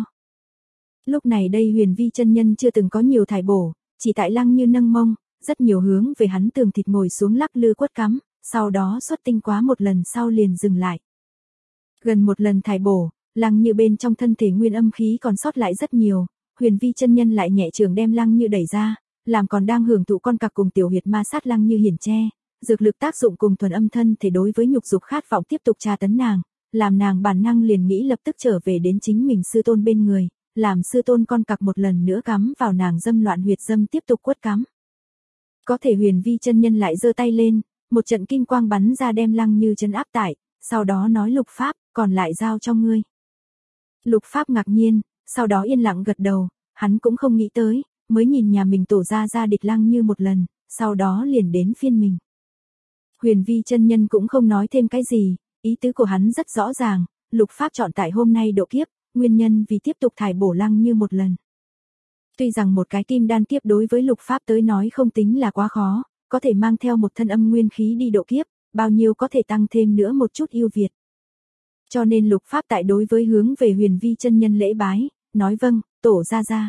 Lúc này đây Huyền Vi chân nhân chưa từng có nhiều thải bổ, chỉ tại Lăng Như nâng mông, rất nhiều hướng về hắn tường thịt ngồi xuống lắc lư quất cắm, sau đó xuất tinh quá một lần sau liền dừng lại. Gần một lần thải bổ, Lăng Như bên trong thân thể nguyên âm khí còn sót lại rất nhiều, Huyền Vi chân nhân lại nhẹ trường đem Lăng Như đẩy ra, làm còn đang hưởng thụ con cặc cùng tiểu huyệt ma sát Lăng Như hiển che, dược lực tác dụng cùng thuần âm thân thể đối với nhục dục khát vọng tiếp tục tra tấn nàng, làm nàng bản năng liền nghĩ lập tức trở về đến chính mình sư tôn bên người, làm sư tôn con cặc một lần nữa cắm vào nàng dâm loạn huyệt dâm tiếp tục quất cắm. Có thể Huyền Vi chân nhân lại giơ tay lên, một trận kim quang bắn ra đem Lăng Như trấn áp tại, sau đó nói Lục Pháp, còn lại giao cho ngươi. Lục Pháp ngạc nhiên, sau đó yên lặng gật đầu, hắn cũng không nghĩ tới, mới nhìn nhà mình tổ ra ra địch Lăng Như một lần, sau đó liền đến phiên mình. Huyền Vi chân nhân cũng không nói thêm cái gì, ý tứ của hắn rất rõ ràng, Lục Pháp chọn tại hôm nay độ kiếp, nguyên nhân vì tiếp tục thải bổ Lăng Như một lần. Tuy rằng một cái kim đan kiếp đối với Lục Pháp tới nói không tính là quá khó, có thể mang theo một thân âm nguyên khí đi độ kiếp, bao nhiêu có thể tăng thêm nữa một chút ưu việt. Cho nên Lục Pháp tại đối với hướng về Huyền Vi chân nhân lễ bái, nói vâng, tổ ra ra.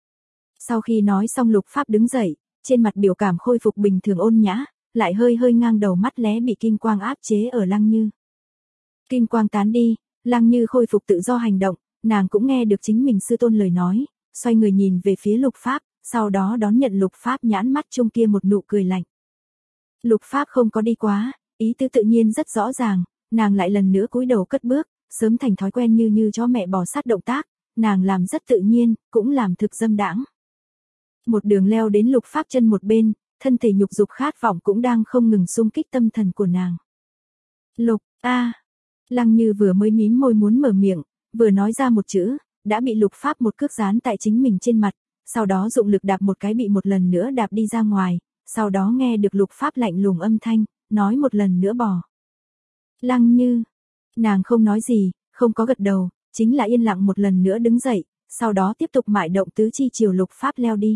Sau khi nói xong Lục Pháp đứng dậy, trên mặt biểu cảm khôi phục bình thường ôn nhã, lại hơi hơi ngang đầu mắt lé bị kim quang áp chế ở Lăng Như. Kim quang tán đi, Lăng Như khôi phục tự do hành động, nàng cũng nghe được chính mình sư tôn lời nói, xoay người nhìn về phía Lục Pháp, sau đó đón nhận Lục Pháp nhãn mắt chung kia một nụ cười lạnh. Lục Pháp không có đi quá, ý tứ tự nhiên rất rõ ràng, nàng lại lần nữa cúi đầu cất bước, sớm thành thói quen như như chó mẹ bò sát động tác, nàng làm rất tự nhiên, cũng làm thực dâm đãng. Một đường leo đến Lục Pháp chân một bên, thân thể nhục dục khát vọng cũng đang không ngừng xung kích tâm thần của nàng. Lục, a, Lăng Như vừa mới mím môi muốn mở miệng, vừa nói ra một chữ, đã bị Lục Pháp một cước dán tại chính mình trên mặt, sau đó dụng lực đạp một cái bị một lần nữa đạp đi ra ngoài, sau đó nghe được Lục Pháp lạnh lùng âm thanh, nói một lần nữa bỏ. Lăng Như, nàng không nói gì, không có gật đầu, chính là yên lặng một lần nữa đứng dậy, sau đó tiếp tục mại động tứ chi chiều Lục Pháp leo đi.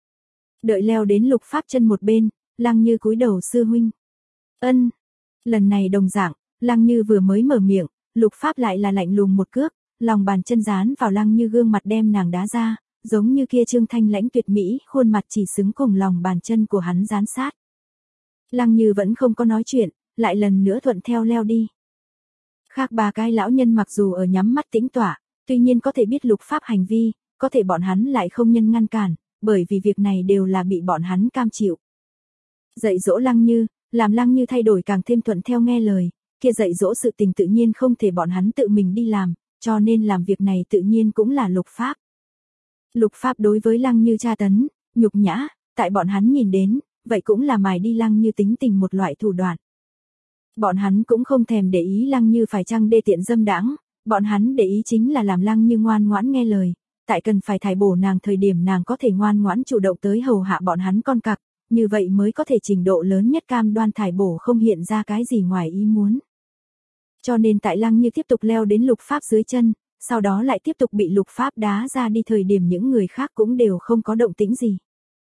Đợi leo đến Lục Pháp chân một bên, Lăng Như cúi đầu sư huynh. Ân, lần này đồng dạng, Lăng Như vừa mới mở miệng, Lục Pháp lại là lạnh lùng một cước, lòng bàn chân dán vào Lăng Như gương mặt đem nàng đá ra, giống như kia trương thanh lãnh tuyệt mỹ, khuôn mặt chỉ xứng cùng lòng bàn chân của hắn dán sát. Lăng Như vẫn không có nói chuyện, lại lần nữa thuận theo leo đi. Khác ba cái lão nhân mặc dù ở nhắm mắt tĩnh tọa, tuy nhiên có thể biết Lục Pháp hành vi, có thể bọn hắn lại không nhân ngăn cản, bởi vì việc này đều là bị bọn hắn cam chịu. Dạy dỗ Lăng Như, làm Lăng Như thay đổi càng thêm thuận theo nghe lời, kia dạy dỗ sự tình tự nhiên không thể bọn hắn tự mình đi làm, cho nên làm việc này tự nhiên cũng là Lục Pháp. Lục Pháp đối với Lăng Như tra tấn, nhục nhã, tại bọn hắn nhìn đến, vậy cũng là mài đi Lăng Như tính tình một loại thủ đoạn. Bọn hắn cũng không thèm để ý Lăng Như phải chăng đê tiện dâm đãng, bọn hắn để ý chính là làm Lăng Như ngoan ngoãn nghe lời, tại cần phải thải bổ nàng thời điểm nàng có thể ngoan ngoãn chủ động tới hầu hạ bọn hắn con cặc, như vậy mới có thể trình độ lớn nhất cam đoan thải bổ không hiện ra cái gì ngoài ý muốn. Cho nên tại Lăng Như tiếp tục leo đến Lục Pháp dưới chân, sau đó lại tiếp tục bị Lục Pháp đá ra đi thời điểm những người khác cũng đều không có động tĩnh gì.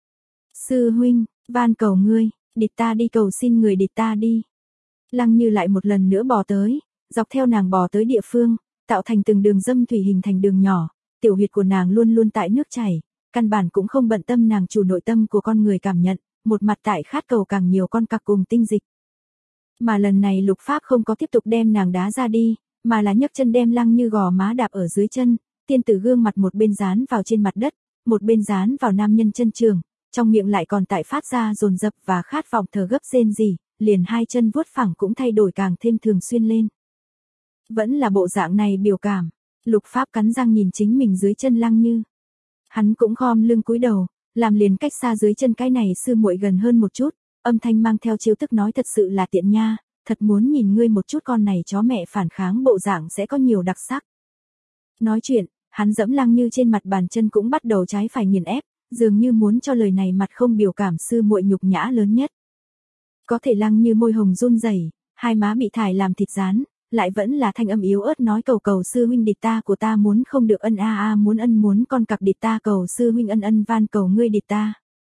Sư huynh, van cầu ngươi, địch ta đi cầu xin người địch ta đi. Lăng Như lại một lần nữa bò tới, dọc theo nàng bò tới địa phương, tạo thành từng đường dâm thủy hình thành đường nhỏ, tiểu huyệt của nàng luôn luôn tại nước chảy, căn bản cũng không bận tâm nàng chủ nội tâm của con người cảm nhận, một mặt tại khát cầu càng nhiều con cặc cùng tinh dịch. Mà lần này Lục Pháp không có tiếp tục đem nàng đá ra đi, mà là nhấc chân đem Lăng Như gò má đạp ở dưới chân, tiên tử gương mặt một bên dán vào trên mặt đất, một bên dán vào nam nhân chân trường, trong miệng lại còn tại phát ra dồn dập và khát vọng thở gấp rên rỉ, liền hai chân vuốt phẳng cũng thay đổi càng thêm thường xuyên lên. Vẫn là bộ dạng này biểu cảm, Lục Pháp cắn răng nhìn chính mình dưới chân Lăng Như. Hắn cũng khom lưng cúi đầu, làm liền cách xa dưới chân cái này sư muội gần hơn một chút, âm thanh mang theo chiếu tức nói thật sự là tiện nha, thật muốn nhìn ngươi một chút con này chó mẹ phản kháng bộ dạng sẽ có nhiều đặc sắc. Nói chuyện, hắn dẫm Lăng Như trên mặt bàn chân cũng bắt đầu trái phải nghiền ép, dường như muốn cho lời này mặt không biểu cảm sư muội nhục nhã lớn nhất. Có thể Lăng Như môi hồng run rẩy, hai má bị thải làm thịt rán, lại vẫn là thanh âm yếu ớt nói cầu cầu sư huynh địch ta của ta muốn không được ân a a muốn ân muốn con cặc địch ta cầu sư huynh ân ân van cầu ngươi địch ta.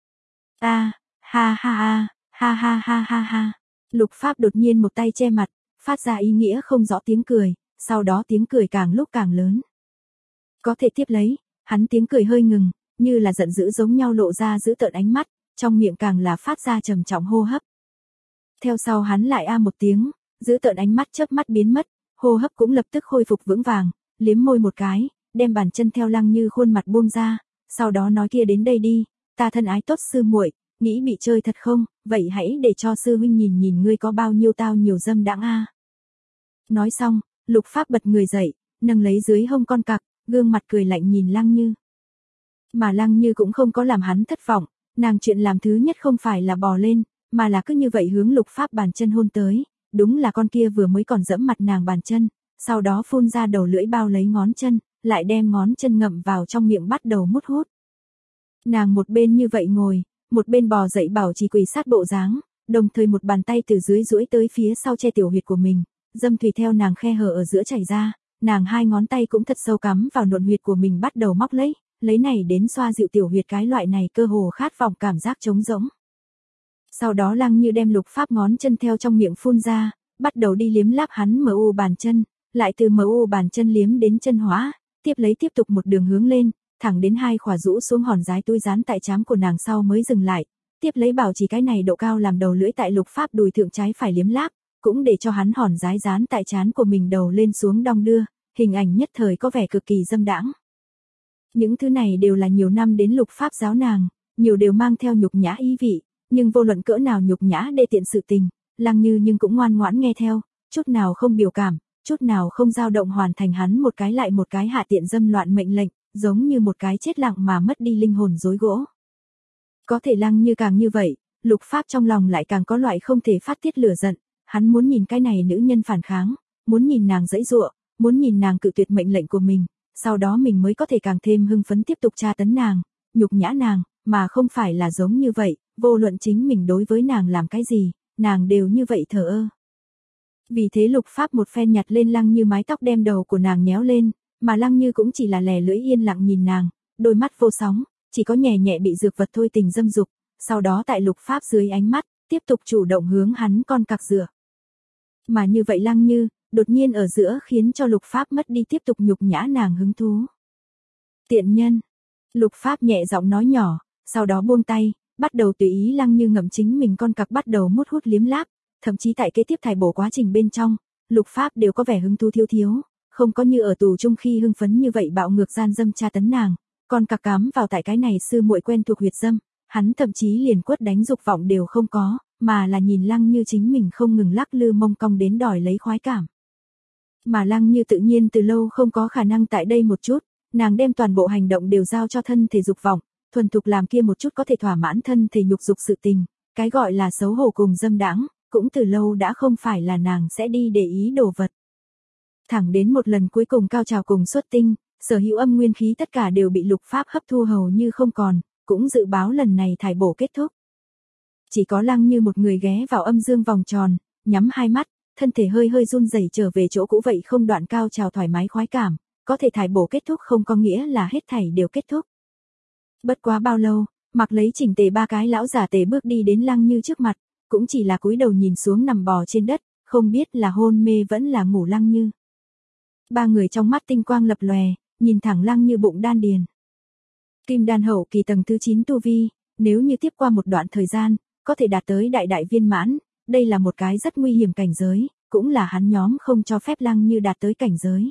A, ha ha ha, ha ha ha ha ha. Lục Pháp đột nhiên một tay che mặt, phát ra ý nghĩa không rõ tiếng cười, sau đó tiếng cười càng lúc càng lớn. Có thể tiếp lấy, hắn tiếng cười hơi ngừng, như là giận dữ giống nhau lộ ra giữ tợn ánh mắt, trong miệng càng là phát ra trầm trọng hô hấp. Theo sau hắn lại a một tiếng, giữ tợn ánh mắt chớp mắt biến mất, hô hấp cũng lập tức khôi phục vững vàng, liếm môi một cái, đem bàn chân theo Lăng Như khuôn mặt buông ra, sau đó nói kia đến đây đi, ta thân ái tốt sư muội, nghĩ bị chơi thật không, vậy hãy để cho sư huynh nhìn nhìn ngươi có bao nhiêu tao nhiều dâm đãng a. Nói xong, Lục Pháp bật người dậy, nâng lấy dưới hông con cặc, gương mặt cười lạnh nhìn Lăng Như. Mà Lăng Như cũng không có làm hắn thất vọng, nàng chuyện làm thứ nhất không phải là bò lên, mà là cứ như vậy hướng Lục Pháp bàn chân hôn tới, đúng là con kia vừa mới còn dẫm mặt nàng bàn chân, sau đó phun ra đầu lưỡi bao lấy ngón chân, lại đem ngón chân ngậm vào trong miệng bắt đầu mút hút. Nàng một bên như vậy ngồi, một bên bò dậy bảo trì quỳ sát bộ dáng, đồng thời một bàn tay từ dưới duỗi tới phía sau che tiểu huyệt của mình, dâm thủy theo nàng khe hở ở giữa chảy ra, nàng hai ngón tay cũng thật sâu cắm vào nộn huyệt của mình bắt đầu móc lấy, lấy này đến xoa dịu tiểu huyệt, cái loại này cơ hồ khát vọng cảm giác trống rỗng. Sau đó Lăng Như đem Lục Pháp ngón chân theo trong miệng phun ra, bắt đầu đi liếm láp hắn mờ u bàn chân, lại từ mờ u bàn chân liếm đến chân hóa, tiếp lấy tiếp tục một đường hướng lên, thẳng đến hai khỏa rũ xuống hòn dái túi dán tại trán của nàng sau mới dừng lại, tiếp lấy bảo trì cái này độ cao làm đầu lưỡi tại Lục Pháp đùi thượng trái phải liếm láp, cũng để cho hắn hòn dái dán tại trán của mình đầu lên xuống đong đưa, hình ảnh nhất thời có vẻ cực kỳ dâm đãng. Những thứ này đều là nhiều năm đến Lục Pháp giáo nàng, nhiều đều mang theo nhục nhã ý vị, nhưng vô luận cỡ nào nhục nhã đê tiện sự tình, Lăng Như nhưng cũng ngoan ngoãn nghe theo, chút nào không biểu cảm, chút nào không dao động, hoàn thành hắn một cái lại một cái hạ tiện dâm loạn mệnh lệnh, giống như một cái chết lặng mà mất đi linh hồn rối gỗ. Có thể Lăng Như càng như vậy, Lục Pháp trong lòng lại càng có loại không thể phát tiết lửa giận, hắn muốn nhìn cái này nữ nhân phản kháng, muốn nhìn nàng giãy giụa, muốn nhìn nàng cự tuyệt mệnh lệnh của mình, sau đó mình mới có thể càng thêm hưng phấn tiếp tục tra tấn nàng, nhục nhã nàng, mà không phải là giống như vậy, vô luận chính mình đối với nàng làm cái gì, nàng đều như vậy thờ ơ. Vì thế Lục Pháp một phen nhặt lên Lăng Như mái tóc đem đầu của nàng nhéo lên, mà Lăng Như cũng chỉ là lè lưỡi yên lặng nhìn nàng, đôi mắt vô sóng, chỉ có nhẹ nhẹ bị dược vật thôi tình dâm dục, sau đó tại Lục Pháp dưới ánh mắt, tiếp tục chủ động hướng hắn con cặc rửa. Mà như vậy Lăng Như, đột nhiên ở giữa khiến cho Lục Pháp mất đi tiếp tục nhục nhã nàng hứng thú. Tiện nhân, Lục Pháp nhẹ giọng nói nhỏ, sau đó buông tay, bắt đầu tùy ý Lăng Như ngậm chính mình con cặc bắt đầu mút hút liếm láp, thậm chí tại kế tiếp thải bổ quá trình bên trong, Lục Pháp đều có vẻ hứng thú thiếu thiếu, không có như ở tù chung khi hưng phấn như vậy bạo ngược gian dâm tra tấn nàng, con cặc cắm vào tại cái này sư muội quen thuộc huyệt dâm, hắn thậm chí liền quất đánh dục vọng đều không có, mà là nhìn Lăng Như chính mình không ngừng lắc lư mông cong đến đòi lấy khoái cảm. Mà Lăng Như tự nhiên từ lâu không có khả năng tại đây một chút, nàng đem toàn bộ hành động đều giao cho thân thể dục vọng, thuần thục làm kia một chút có thể thỏa mãn thân thể nhục dục sự tình, cái gọi là xấu hổ cùng dâm đãng, cũng từ lâu đã không phải là nàng sẽ đi để ý đồ vật. Thẳng đến một lần cuối cùng cao trào cùng xuất tinh, sở hữu âm nguyên khí tất cả đều bị Lục Pháp hấp thu hầu như không còn, cũng dự báo lần này thải bổ kết thúc. Chỉ có Lăng Như một người ghé vào âm dương vòng tròn, nhắm hai mắt, thân thể hơi hơi run rẩy trở về chỗ cũ vậy không đoạn cao trào thoải mái khoái cảm, có thể thải bổ kết thúc không có nghĩa là hết thảy đều kết thúc. Bất quá bao lâu, mặc lấy chỉnh tề ba cái lão giả tề bước đi đến Lăng Như trước mặt, cũng chỉ là cúi đầu nhìn xuống nằm bò trên đất, không biết là hôn mê vẫn là ngủ Lăng Như. Ba người trong mắt tinh quang lập lòe, nhìn thẳng Lăng Như bụng đan điền. Kim đan hậu kỳ tầng thứ chín tu vi, nếu như tiếp qua một đoạn thời gian, có thể đạt tới đại đại viên mãn, đây là một cái rất nguy hiểm cảnh giới, cũng là hắn nhóm không cho phép Lăng Như đạt tới cảnh giới.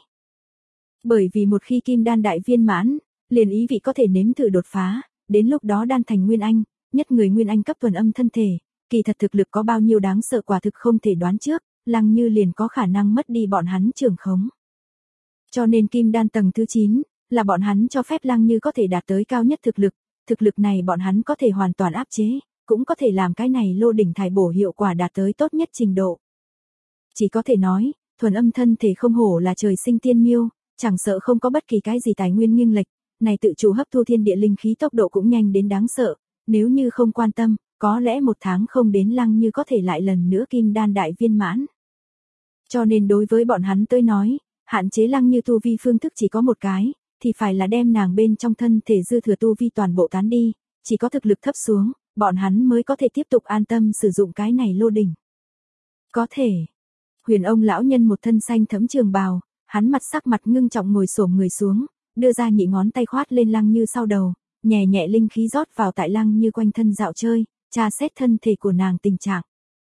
Bởi vì một khi kim đan đại viên mãn, liền ý vị có thể nếm thử đột phá, đến lúc đó đan thành nguyên anh, nhất người nguyên anh cấp thuần âm thân thể, kỳ thật thực lực có bao nhiêu đáng sợ quả thực không thể đoán trước, Lăng Như liền có khả năng mất đi bọn hắn trưởng khống. Cho nên kim đan tầng thứ chín, là bọn hắn cho phép Lăng Như có thể đạt tới cao nhất thực lực, thực lực này bọn hắn có thể hoàn toàn áp chế, cũng có thể làm cái này lô đỉnh thải bổ hiệu quả đạt tới tốt nhất trình độ. Chỉ có thể nói, thuần âm thân thể không hổ là trời sinh tiên miêu, chẳng sợ không có bất kỳ cái gì tài nguyên nghiêng lệch, này tự chủ hấp thu thiên địa linh khí tốc độ cũng nhanh đến đáng sợ, nếu như không quan tâm, có lẽ một tháng không đến Lăng Như có thể lại lần nữa kim đan đại viên mãn. Cho nên đối với bọn hắn tới nói, hạn chế Lăng Như tu vi phương thức chỉ có một cái, thì phải là đem nàng bên trong thân thể dư thừa tu vi toàn bộ tán đi, chỉ có thực lực thấp xuống, bọn hắn mới có thể tiếp tục an tâm sử dụng cái này lô đỉnh. Có thể. Huyền ông lão nhân một thân xanh thẫm trường bào, hắn mặt sắc mặt ngưng trọng ngồi xổm người xuống, đưa ra nhị ngón tay khoát lên Lăng Như sau đầu, nhẹ nhẹ linh khí rót vào tại Lăng Như quanh thân dạo chơi, tra xét thân thể của nàng tình trạng.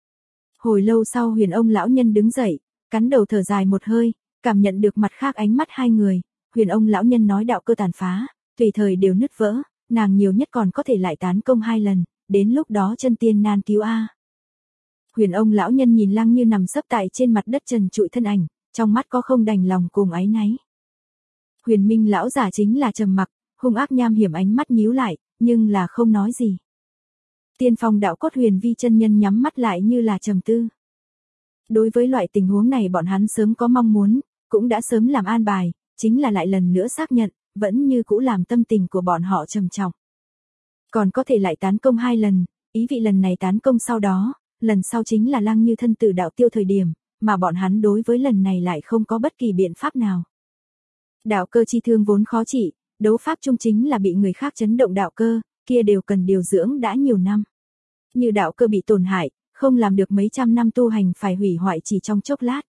Hồi lâu sau huyền ông lão nhân đứng dậy, cắn đầu thở dài một hơi, cảm nhận được mặt khác ánh mắt hai người, huyền ông lão nhân nói đạo cơ tàn phá, tùy thời đều nứt vỡ, nàng nhiều nhất còn có thể lại tán công hai lần, đến lúc đó chân tiên nan cứu a. Huyền ông lão nhân nhìn Lăng Như nằm sấp tại trên mặt đất trần trụi thân ảnh, trong mắt có không đành lòng cùng áy náy. Huyền Minh lão giả chính là trầm mặc, hung ác nham hiểm ánh mắt nhíu lại, nhưng là không nói gì. Tiên phong đạo cốt Huyền Vi chân nhân nhắm mắt lại như là trầm tư. Đối với loại tình huống này bọn hắn sớm có mong muốn, cũng đã sớm làm an bài, chính là lại lần nữa xác nhận, vẫn như cũ làm tâm tình của bọn họ trầm trọng. Còn có thể lại tán công hai lần, ý vị lần này tán công sau đó, lần sau chính là Lăng Như thân tử đạo tiêu thời điểm, mà bọn hắn đối với lần này lại không có bất kỳ biện pháp nào. Đạo cơ chi thương vốn khó trị, đấu pháp chung chính là bị người khác chấn động đạo cơ, kia đều cần điều dưỡng đã nhiều năm. Như đạo cơ bị tổn hại, không làm được mấy trăm năm tu hành phải hủy hoại chỉ trong chốc lát.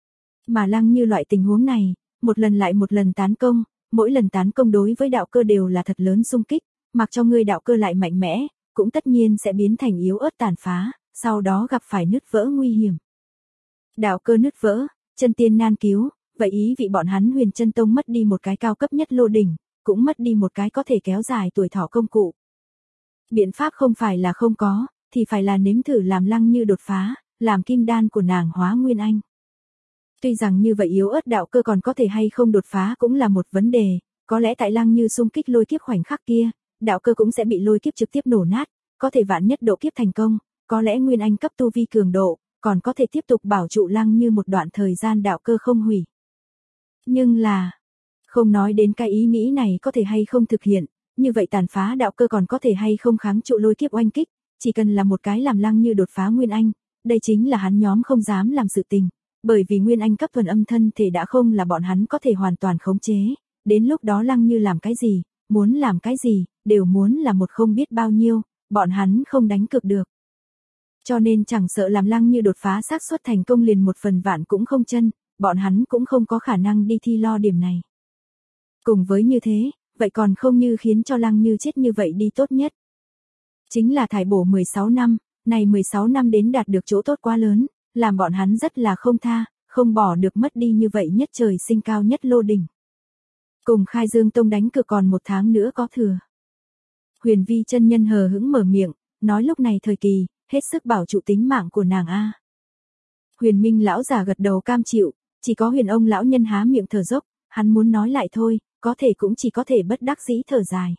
Mà Lăng Như loại tình huống này, một lần lại một lần tán công, mỗi lần tán công đối với đạo cơ đều là thật lớn xung kích, mặc cho ngươi đạo cơ lại mạnh mẽ, cũng tất nhiên sẽ biến thành yếu ớt tàn phá, sau đó gặp phải nứt vỡ nguy hiểm. Đạo cơ nứt vỡ, chân tiên nan cứu, vậy ý vị bọn hắn Huyền Chân Tông mất đi một cái cao cấp nhất lô đỉnh, cũng mất đi một cái có thể kéo dài tuổi thọ công cụ. Biện pháp không phải là không có, thì phải là nếm thử làm Lăng Như đột phá, làm kim đan của nàng hóa nguyên anh. Tuy rằng như vậy yếu ớt đạo cơ còn có thể hay không đột phá cũng là một vấn đề, có lẽ tại Lăng Như xung kích lôi kiếp khoảnh khắc kia, đạo cơ cũng sẽ bị lôi kiếp trực tiếp nổ nát, có thể vạn nhất độ kiếp thành công, có lẽ nguyên anh cấp tu vi cường độ, còn có thể tiếp tục bảo trụ Lăng Như một đoạn thời gian đạo cơ không hủy. Nhưng là, không nói đến cái ý nghĩ này có thể hay không thực hiện, như vậy tàn phá đạo cơ còn có thể hay không kháng trụ lôi kiếp oanh kích, chỉ cần là một cái làm Lăng Như đột phá nguyên anh, đây chính là hắn nhóm không dám làm sự tình, bởi vì nguyên anh cấp thuần âm thân thể đã không là bọn hắn có thể hoàn toàn khống chế, đến lúc đó Lăng Như làm cái gì, muốn làm cái gì, đều muốn là một không biết bao nhiêu, bọn hắn không đánh cược được. Cho nên chẳng sợ làm Lăng Như đột phá xác suất thành công liền một phần vạn cũng không chân, bọn hắn cũng không có khả năng đi thi lo điểm này. Cùng với như thế, vậy còn không như khiến cho Lăng Như chết như vậy đi tốt nhất. Chính là thải bổ mười sáu năm, này mười sáu năm đến đạt được chỗ tốt quá lớn, làm bọn hắn rất là không tha, không bỏ được mất đi như vậy nhất trời sinh cao nhất lô đỉnh. Cùng Khai Dương Tông đánh cược còn một tháng nữa có thừa. Huyền Vi chân nhân hờ hững mở miệng, nói lúc này thời kỳ, hết sức bảo trụ tính mạng của nàng a. Huyền Minh lão già gật đầu cam chịu, chỉ có Huyền ông lão nhân há miệng thở dốc, hắn muốn nói lại thôi, có thể cũng chỉ có thể bất đắc dĩ thở dài.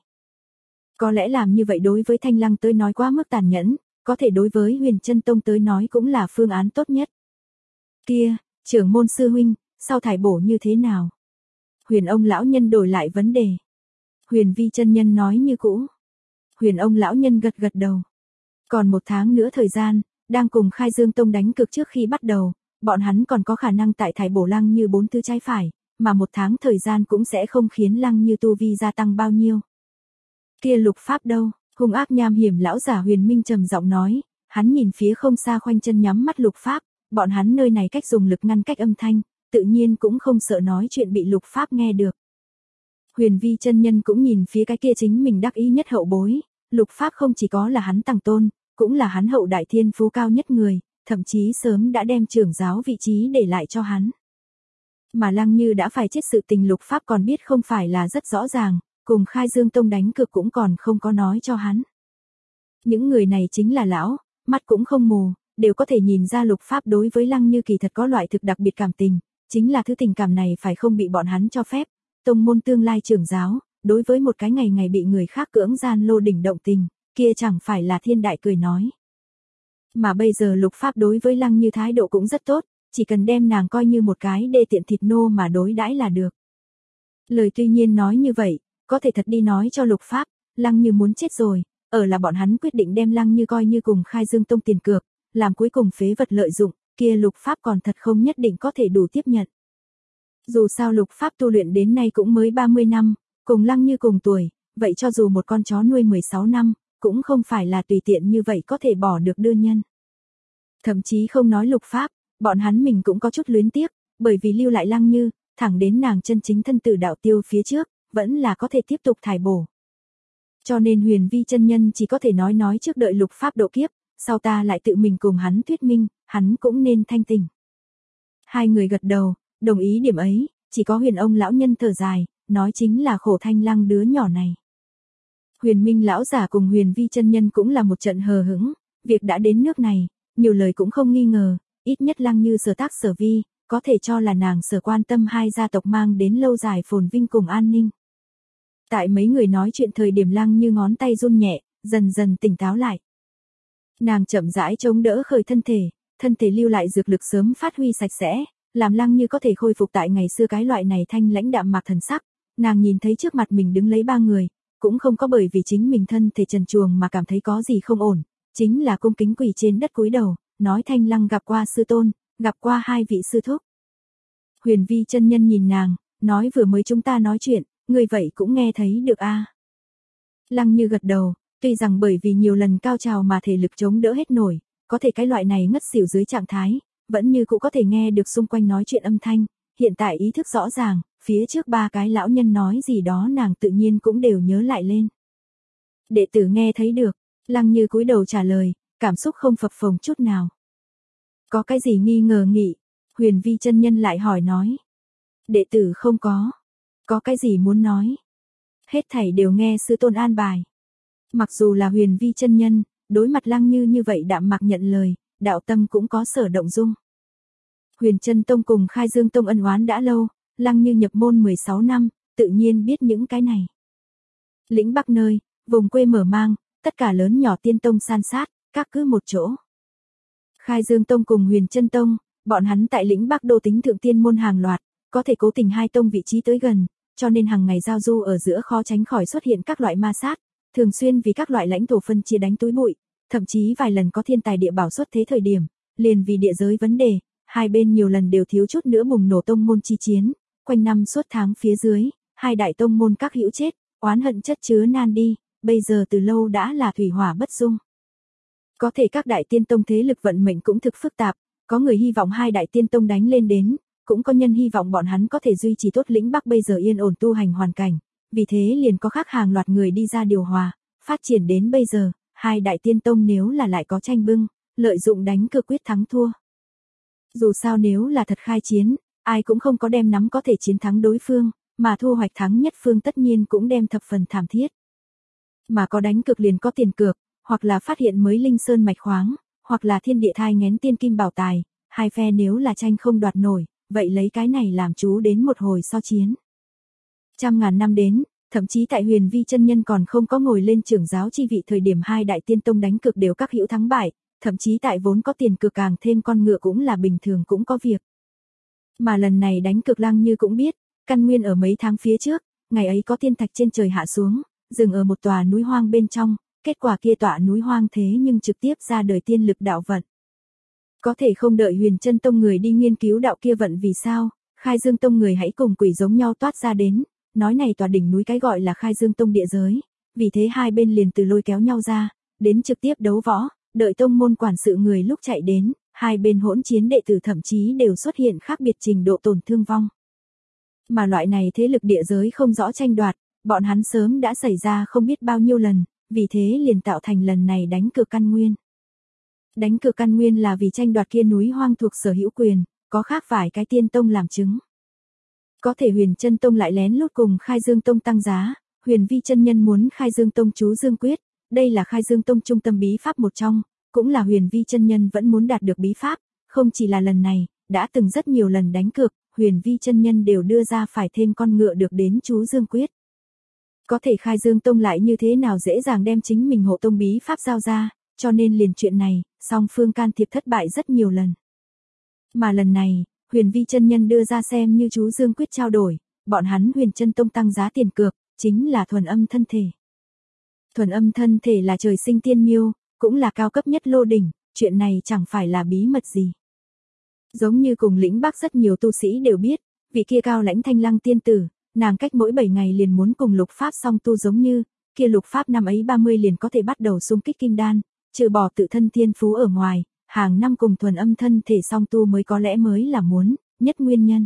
Có lẽ làm như vậy đối với Thanh Lăng tới nói quá mức tàn nhẫn, có thể đối với Huyền Chân Tông tới nói cũng là phương án tốt nhất. Kia, trưởng môn sư huynh, sau thải bổ như thế nào? Huyền ông lão nhân đổi lại vấn đề. Huyền Vi chân nhân nói như cũ. Huyền ông lão nhân gật gật đầu. Còn một tháng nữa thời gian, đang cùng Khai Dương Tông đánh cược trước khi bắt đầu, bọn hắn còn có khả năng tại thải bổ Lăng Như bốn thứ trái phải, mà một tháng thời gian cũng sẽ không khiến Lăng Như tu vi gia tăng bao nhiêu. Kia lục pháp đâu? Hung ác nham hiểm lão giả Huyền Minh trầm giọng nói, hắn nhìn phía không xa khoanh chân nhắm mắt lục pháp, bọn hắn nơi này cách dùng lực ngăn cách âm thanh, tự nhiên cũng không sợ nói chuyện bị lục pháp nghe được. Huyền Vi chân nhân cũng nhìn phía cái kia chính mình đắc ý nhất hậu bối, lục pháp không chỉ có là hắn tàng tôn, cũng là hắn hậu đại thiên phú cao nhất người, thậm chí sớm đã đem trưởng giáo vị trí để lại cho hắn. Mà Lăng Như đã phải chết sự tình lục pháp còn biết không phải là rất rõ ràng, cùng Khai Dương Tông đánh cược cũng còn không có nói cho hắn. Những người này chính là lão, mắt cũng không mù, đều có thể nhìn ra lục pháp đối với Lăng Như kỳ thật có loại thực đặc biệt cảm tình, chính là thứ tình cảm này phải không bị bọn hắn cho phép. Tông môn tương lai trưởng giáo, đối với một cái ngày ngày bị người khác cưỡng gian lô đỉnh động tình, kia chẳng phải là thiên đại cười nói. Mà bây giờ lục pháp đối với Lăng Như thái độ cũng rất tốt, chỉ cần đem nàng coi như một cái đê tiện thịt nô mà đối đãi là được. Lời tuy nhiên nói như vậy, có thể thật đi nói cho lục pháp, Lăng Như muốn chết rồi, ở là bọn hắn quyết định đem Lăng Như coi như cùng Khai Dương Tông tiền cược, làm cuối cùng phế vật lợi dụng, kia lục pháp còn thật không nhất định có thể đủ tiếp nhận. Dù sao lục pháp tu luyện đến nay cũng mới ba mươi năm, cùng Lăng Như cùng tuổi, vậy cho dù một con chó nuôi mười sáu năm, cũng không phải là tùy tiện như vậy có thể bỏ được đưa nhân. Thậm chí không nói lục pháp, bọn hắn mình cũng có chút luyến tiếc, bởi vì lưu lại Lăng Như, thẳng đến nàng chân chính thân tử đạo tiêu phía trước, vẫn là có thể tiếp tục thải bổ. Cho nên Huyền Vi chân nhân chỉ có thể nói nói trước đợi lục pháp độ kiếp, sau ta lại tự mình cùng hắn thuyết minh, hắn cũng nên thanh tỉnh. Hai người gật đầu, đồng ý điểm ấy, chỉ có Huyền ông lão nhân thở dài, nói chính là khổ Thanh Lăng đứa nhỏ này. Huyền Minh lão giả cùng Huyền Vi chân nhân cũng là một trận hờ hững, việc đã đến nước này, nhiều lời cũng không nghi ngờ, ít nhất Lăng Như sở tác sở vi, có thể cho là nàng sở quan tâm hai gia tộc mang đến lâu dài phồn vinh cùng an ninh. Tại mấy người nói chuyện thời điểm Lăng Như ngón tay run nhẹ, dần dần tỉnh táo lại. Nàng chậm rãi chống đỡ khởi thân thể, thân thể lưu lại dược lực sớm phát huy sạch sẽ, làm Lăng Như có thể khôi phục tại ngày xưa cái loại này thanh lãnh đạm mạc thần sắc. Nàng nhìn thấy trước mặt mình đứng lấy ba người, cũng không có bởi vì chính mình thân thể trần truồng mà cảm thấy có gì không ổn, chính là cung kính quỳ trên đất cúi đầu, nói Thanh Lăng gặp qua sư tôn, gặp qua hai vị sư thúc. Huyền Vi chân nhân nhìn nàng, nói vừa mới chúng ta nói chuyện, người vậy cũng nghe thấy được a? Lăng Như gật đầu, tuy rằng bởi vì nhiều lần cao trào mà thể lực chống đỡ hết nổi, có thể cái loại này ngất xỉu dưới trạng thái, vẫn như cũng có thể nghe được xung quanh nói chuyện âm thanh, hiện tại ý thức rõ ràng, phía trước ba cái lão nhân nói gì đó nàng tự nhiên cũng đều nhớ lại lên. Đệ tử nghe thấy được, Lăng Như cúi đầu trả lời, cảm xúc không phập phồng chút nào. Có cái gì nghi ngờ nghị? Huyền Vi chân nhân lại hỏi nói. Đệ tử không có. Có cái gì muốn nói? Hết thảy đều nghe sư tôn an bài. Mặc dù là Huyền Vi chân nhân, đối mặt Lăng Như như vậy đạm mạc nhận lời, đạo tâm cũng có sở động dung. Huyền Chân Tông cùng Khai Dương Tông ân oán đã lâu, Lăng Như nhập môn mười sáu năm, tự nhiên biết những cái này. Lĩnh Bắc nơi, vùng quê mở mang, tất cả lớn nhỏ tiên tông san sát, các cứ một chỗ. Khai Dương Tông cùng Huyền Chân Tông, bọn hắn tại lĩnh Bắc đô tính thượng tiên môn hàng loạt, có thể cố tình hai tông vị trí tới gần, cho nên hàng ngày giao du ở giữa khó tránh khỏi xuất hiện các loại ma sát, thường xuyên vì các loại lãnh thổ phân chia đánh túi bụi, thậm chí vài lần có thiên tài địa bảo xuất thế thời điểm, liền vì địa giới vấn đề, hai bên nhiều lần đều thiếu chút nữa bùng nổ tông môn chi chiến, quanh năm suốt tháng phía dưới, hai đại tông môn các hữu chết, oán hận chất chứa nan đi, bây giờ từ lâu đã là thủy hỏa bất dung. Có thể các đại tiên tông thế lực vận mệnh cũng thực phức tạp, có người hy vọng hai đại tiên tông đánh lên đến, cũng có nhân hy vọng bọn hắn có thể duy trì tốt lĩnh Bắc bây giờ yên ổn tu hành hoàn cảnh, vì thế liền có khác hàng loạt người đi ra điều hòa, phát triển đến bây giờ, hai đại tiên tông nếu là lại có tranh bưng, lợi dụng đánh cược quyết thắng thua. Dù sao nếu là thật khai chiến, ai cũng không có đem nắm có thể chiến thắng đối phương, mà thu hoạch thắng nhất phương tất nhiên cũng đem thập phần thảm thiết. Mà có đánh cược liền có tiền cược, hoặc là phát hiện mới linh sơn mạch khoáng, hoặc là thiên địa thai nghén tiên kim bảo tài, hai phe nếu là tranh không đoạt nổi, vậy lấy cái này làm chú đến một hồi so chiến. Trăm ngàn năm đến, thậm chí tại Huyền Vi chân nhân còn không có ngồi lên trưởng giáo chi vị thời điểm hai đại tiên tông đánh cược đều các hữu thắng bại, thậm chí tại vốn có tiền cược càng thêm con ngựa cũng là bình thường cũng có việc. Mà lần này đánh cược Lăng Như cũng biết, căn nguyên ở mấy tháng phía trước, ngày ấy có tiên thạch trên trời hạ xuống, dừng ở một tòa núi hoang bên trong, kết quả kia tọa núi hoang thế nhưng trực tiếp ra đời tiên lực đạo vận. Có thể không đợi Huyền Chân Tông người đi nghiên cứu đạo kia vận vì sao, Khai Dương Tông người hãy cùng quỷ giống nhau toát ra đến, nói này tòa đỉnh núi cái gọi là Khai Dương Tông địa giới, vì thế hai bên liền từ lôi kéo nhau ra, đến trực tiếp đấu võ, đợi tông môn quản sự người lúc chạy đến, hai bên hỗn chiến đệ tử thậm chí đều xuất hiện khác biệt trình độ tổn thương vong. Mà loại này thế lực địa giới không rõ tranh đoạt, bọn hắn sớm đã xảy ra không biết bao nhiêu lần, vì thế liền tạo thành lần này đánh cược căn nguyên. Đánh cược căn nguyên là vì tranh đoạt kia núi hoang thuộc sở hữu quyền, có khác vài cái tiên tông làm chứng. Có thể Huyền Chân Tông lại lén lút cùng Khai Dương Tông tăng giá, Huyền Vi chân nhân muốn Khai Dương Tông chú Dương Quyết, đây là Khai Dương Tông trung tâm bí pháp một trong, cũng là Huyền Vi chân nhân vẫn muốn đạt được bí pháp, không chỉ là lần này, đã từng rất nhiều lần đánh cược, Huyền Vi chân nhân đều đưa ra phải thêm con ngựa được đến chú Dương Quyết. Có thể Khai Dương Tông lại như thế nào dễ dàng đem chính mình hộ tông bí pháp giao ra, cho nên liền chuyện này, song phương can thiệp thất bại rất nhiều lần. Mà lần này, Huyền Vi chân nhân đưa ra xem như chú Dương Quyết trao đổi, bọn hắn Huyền Chân Tông tăng giá tiền cược, chính là thuần âm thân thể. Thuần âm thân thể là trời sinh tiên miêu, cũng là cao cấp nhất lô đỉnh, chuyện này chẳng phải là bí mật gì. Giống như cùng lĩnh Bắc rất nhiều tu sĩ đều biết, vị kia cao lãnh Thanh Lăng tiên tử, nàng cách mỗi bảy ngày liền muốn cùng lục pháp song tu giống như, kia lục pháp năm ấy ba mươi liền có thể bắt đầu xung kích kim đan, trừ bỏ tự thân thiên phú ở ngoài, hàng năm cùng thuần âm thân thể song tu mới có lẽ mới là muốn, nhất nguyên nhân.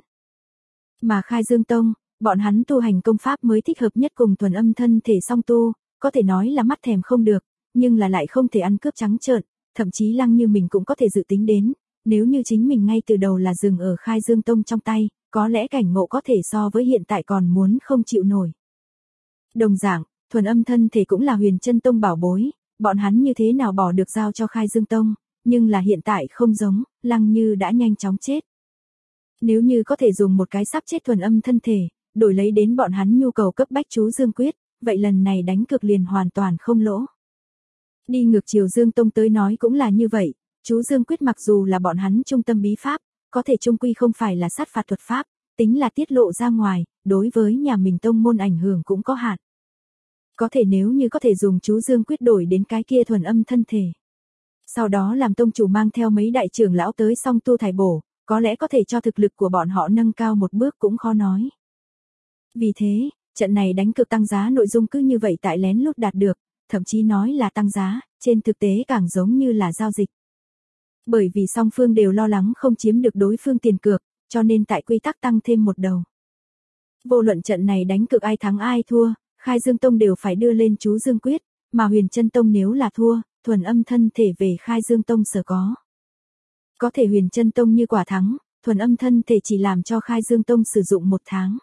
Mà Khai Dương Tông, bọn hắn tu hành công pháp mới thích hợp nhất cùng thuần âm thân thể song tu, có thể nói là mắt thèm không được, nhưng là lại không thể ăn cướp trắng trợn, thậm chí Lăng Như mình cũng có thể dự tính đến, nếu như chính mình ngay từ đầu là dừng ở Khai Dương Tông trong tay, có lẽ cảnh ngộ có thể so với hiện tại còn muốn không chịu nổi. Đồng dạng, thuần âm thân thể cũng là Huyền Chân Tông bảo bối, bọn hắn như thế nào bỏ được giao cho Khai Dương Tông, nhưng là hiện tại không giống, Lăng Như đã nhanh chóng chết. Nếu như có thể dùng một cái sắp chết thuần âm thân thể, đổi lấy đến bọn hắn nhu cầu cấp bách chú Dương Quyết, vậy lần này đánh cược liền hoàn toàn không lỗ. Đi ngược chiều Dương Tông tới nói cũng là như vậy, chú Dương Quyết mặc dù là bọn hắn trung tâm bí pháp, có thể chung quy không phải là sát phạt thuật pháp, tính là tiết lộ ra ngoài, đối với nhà mình tông môn ảnh hưởng cũng có hạn. Có thể nếu như có thể dùng chú Dương Quyết đổi đến cái kia thuần âm thân thể. Sau đó làm tông chủ mang theo mấy đại trưởng lão tới song tu thải bổ, có lẽ có thể cho thực lực của bọn họ nâng cao một bước cũng khó nói. Vì thế, trận này đánh cược tăng giá nội dung cứ như vậy tại lén lút đạt được, thậm chí nói là tăng giá, trên thực tế càng giống như là giao dịch. Bởi vì song phương đều lo lắng không chiếm được đối phương tiền cược, cho nên tại quy tắc tăng thêm một đầu. Vô luận trận này đánh cược ai thắng ai thua, Khai Dương Tông đều phải đưa lên chú Dương Quyết, mà Huyền Chân Tông nếu là thua, thuần âm thân thể về Khai Dương Tông sở có. Có thể Huyền Chân Tông như quả thắng, thuần âm thân thể chỉ làm cho Khai Dương Tông sử dụng một tháng.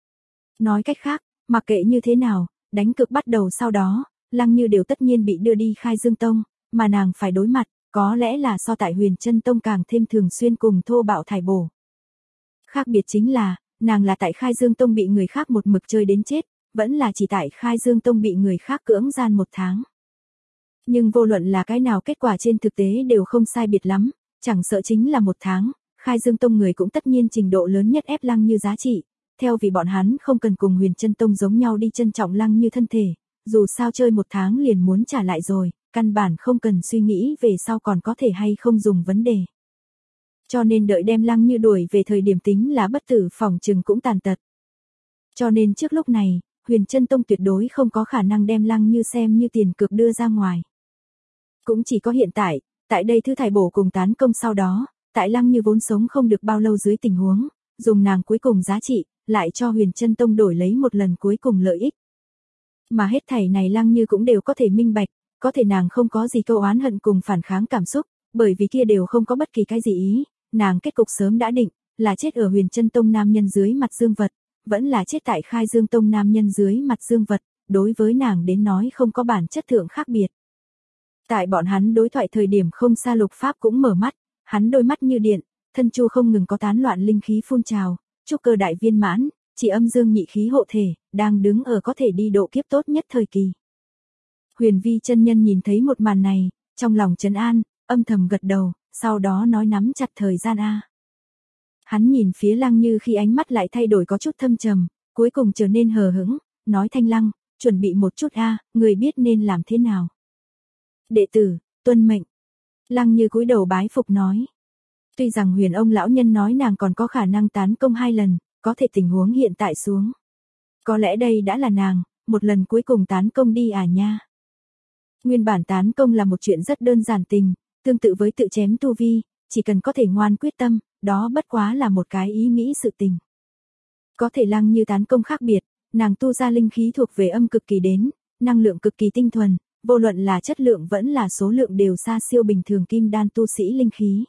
Nói cách khác, mặc kệ như thế nào, đánh cược bắt đầu sau đó, Lăng Như đều tất nhiên bị đưa đi Khai Dương Tông, mà nàng phải đối mặt, có lẽ là so tại Huyền Chân Tông càng thêm thường xuyên cùng thô bạo thải bổ. Khác biệt chính là, nàng là tại Khai Dương Tông bị người khác một mực chơi đến chết, vẫn là chỉ tại Khai Dương Tông bị người khác cưỡng gian một tháng. Nhưng vô luận là cái nào kết quả trên thực tế đều không sai biệt lắm, chẳng sợ chính là một tháng, Khai Dương Tông người cũng tất nhiên trình độ lớn nhất ép Lăng Như giá trị, theo vì bọn hắn không cần cùng Huyền Chân Tông giống nhau đi trân trọng Lăng Như thân thể, dù sao chơi một tháng liền muốn trả lại rồi, căn bản không cần suy nghĩ về sau còn có thể hay không dùng vấn đề. Cho nên đợi đem Lăng Như đuổi về thời điểm tính là bất tử phòng trừng cũng tàn tật. Cho nên trước lúc này, Huyền Chân Tông tuyệt đối không có khả năng đem Lăng Như xem như tiền cược đưa ra ngoài. Cũng chỉ có hiện tại, tại đây thứ thải bổ cùng tán công sau đó, tại Lăng Như vốn sống không được bao lâu dưới tình huống, dùng nàng cuối cùng giá trị, lại cho Huyền Chân Tông đổi lấy một lần cuối cùng lợi ích. Mà hết thảy này Lăng Như cũng đều có thể minh bạch, có thể nàng không có gì câu oán hận cùng phản kháng cảm xúc, bởi vì kia đều không có bất kỳ cái gì ý, nàng kết cục sớm đã định, là chết ở Huyền Chân Tông nam nhân dưới mặt dương vật, vẫn là chết tại Khai Dương Tông nam nhân dưới mặt dương vật, đối với nàng đến nói không có bản chất thượng khác biệt. Tại bọn hắn đối thoại thời điểm không xa Lục Pháp cũng mở mắt, hắn đôi mắt như điện, thân chu không ngừng có tán loạn linh khí phun trào, trúc cơ đại viên mãn, chỉ âm dương nhị khí hộ thể, đang đứng ở có thể đi độ kiếp tốt nhất thời kỳ. Huyền Vi chân nhân nhìn thấy một màn này, trong lòng trấn an, âm thầm gật đầu, sau đó nói nắm chặt thời gian a. Hắn nhìn phía Lăng Như khi ánh mắt lại thay đổi có chút thâm trầm, cuối cùng trở nên hờ hững, nói Thanh Lăng, chuẩn bị một chút a, người biết nên làm thế nào. Đệ tử, tuân mệnh. Lăng Như cúi đầu bái phục nói. Tuy rằng Huyền ông lão nhân nói nàng còn có khả năng tán công hai lần, có thể tình huống hiện tại xuống. Có lẽ đây đã là nàng, một lần cuối cùng tán công đi à nha. Nguyên bản tán công là một chuyện rất đơn giản tình, tương tự với tự chém tu vi, chỉ cần có thể ngoan quyết tâm, đó bất quá là một cái ý nghĩ sự tình. Có thể Lăng Như tán công khác biệt, nàng tu ra linh khí thuộc về âm cực kỳ đến, năng lượng cực kỳ tinh thuần, vô luận là chất lượng vẫn là số lượng đều xa siêu bình thường kim đan tu sĩ linh khí.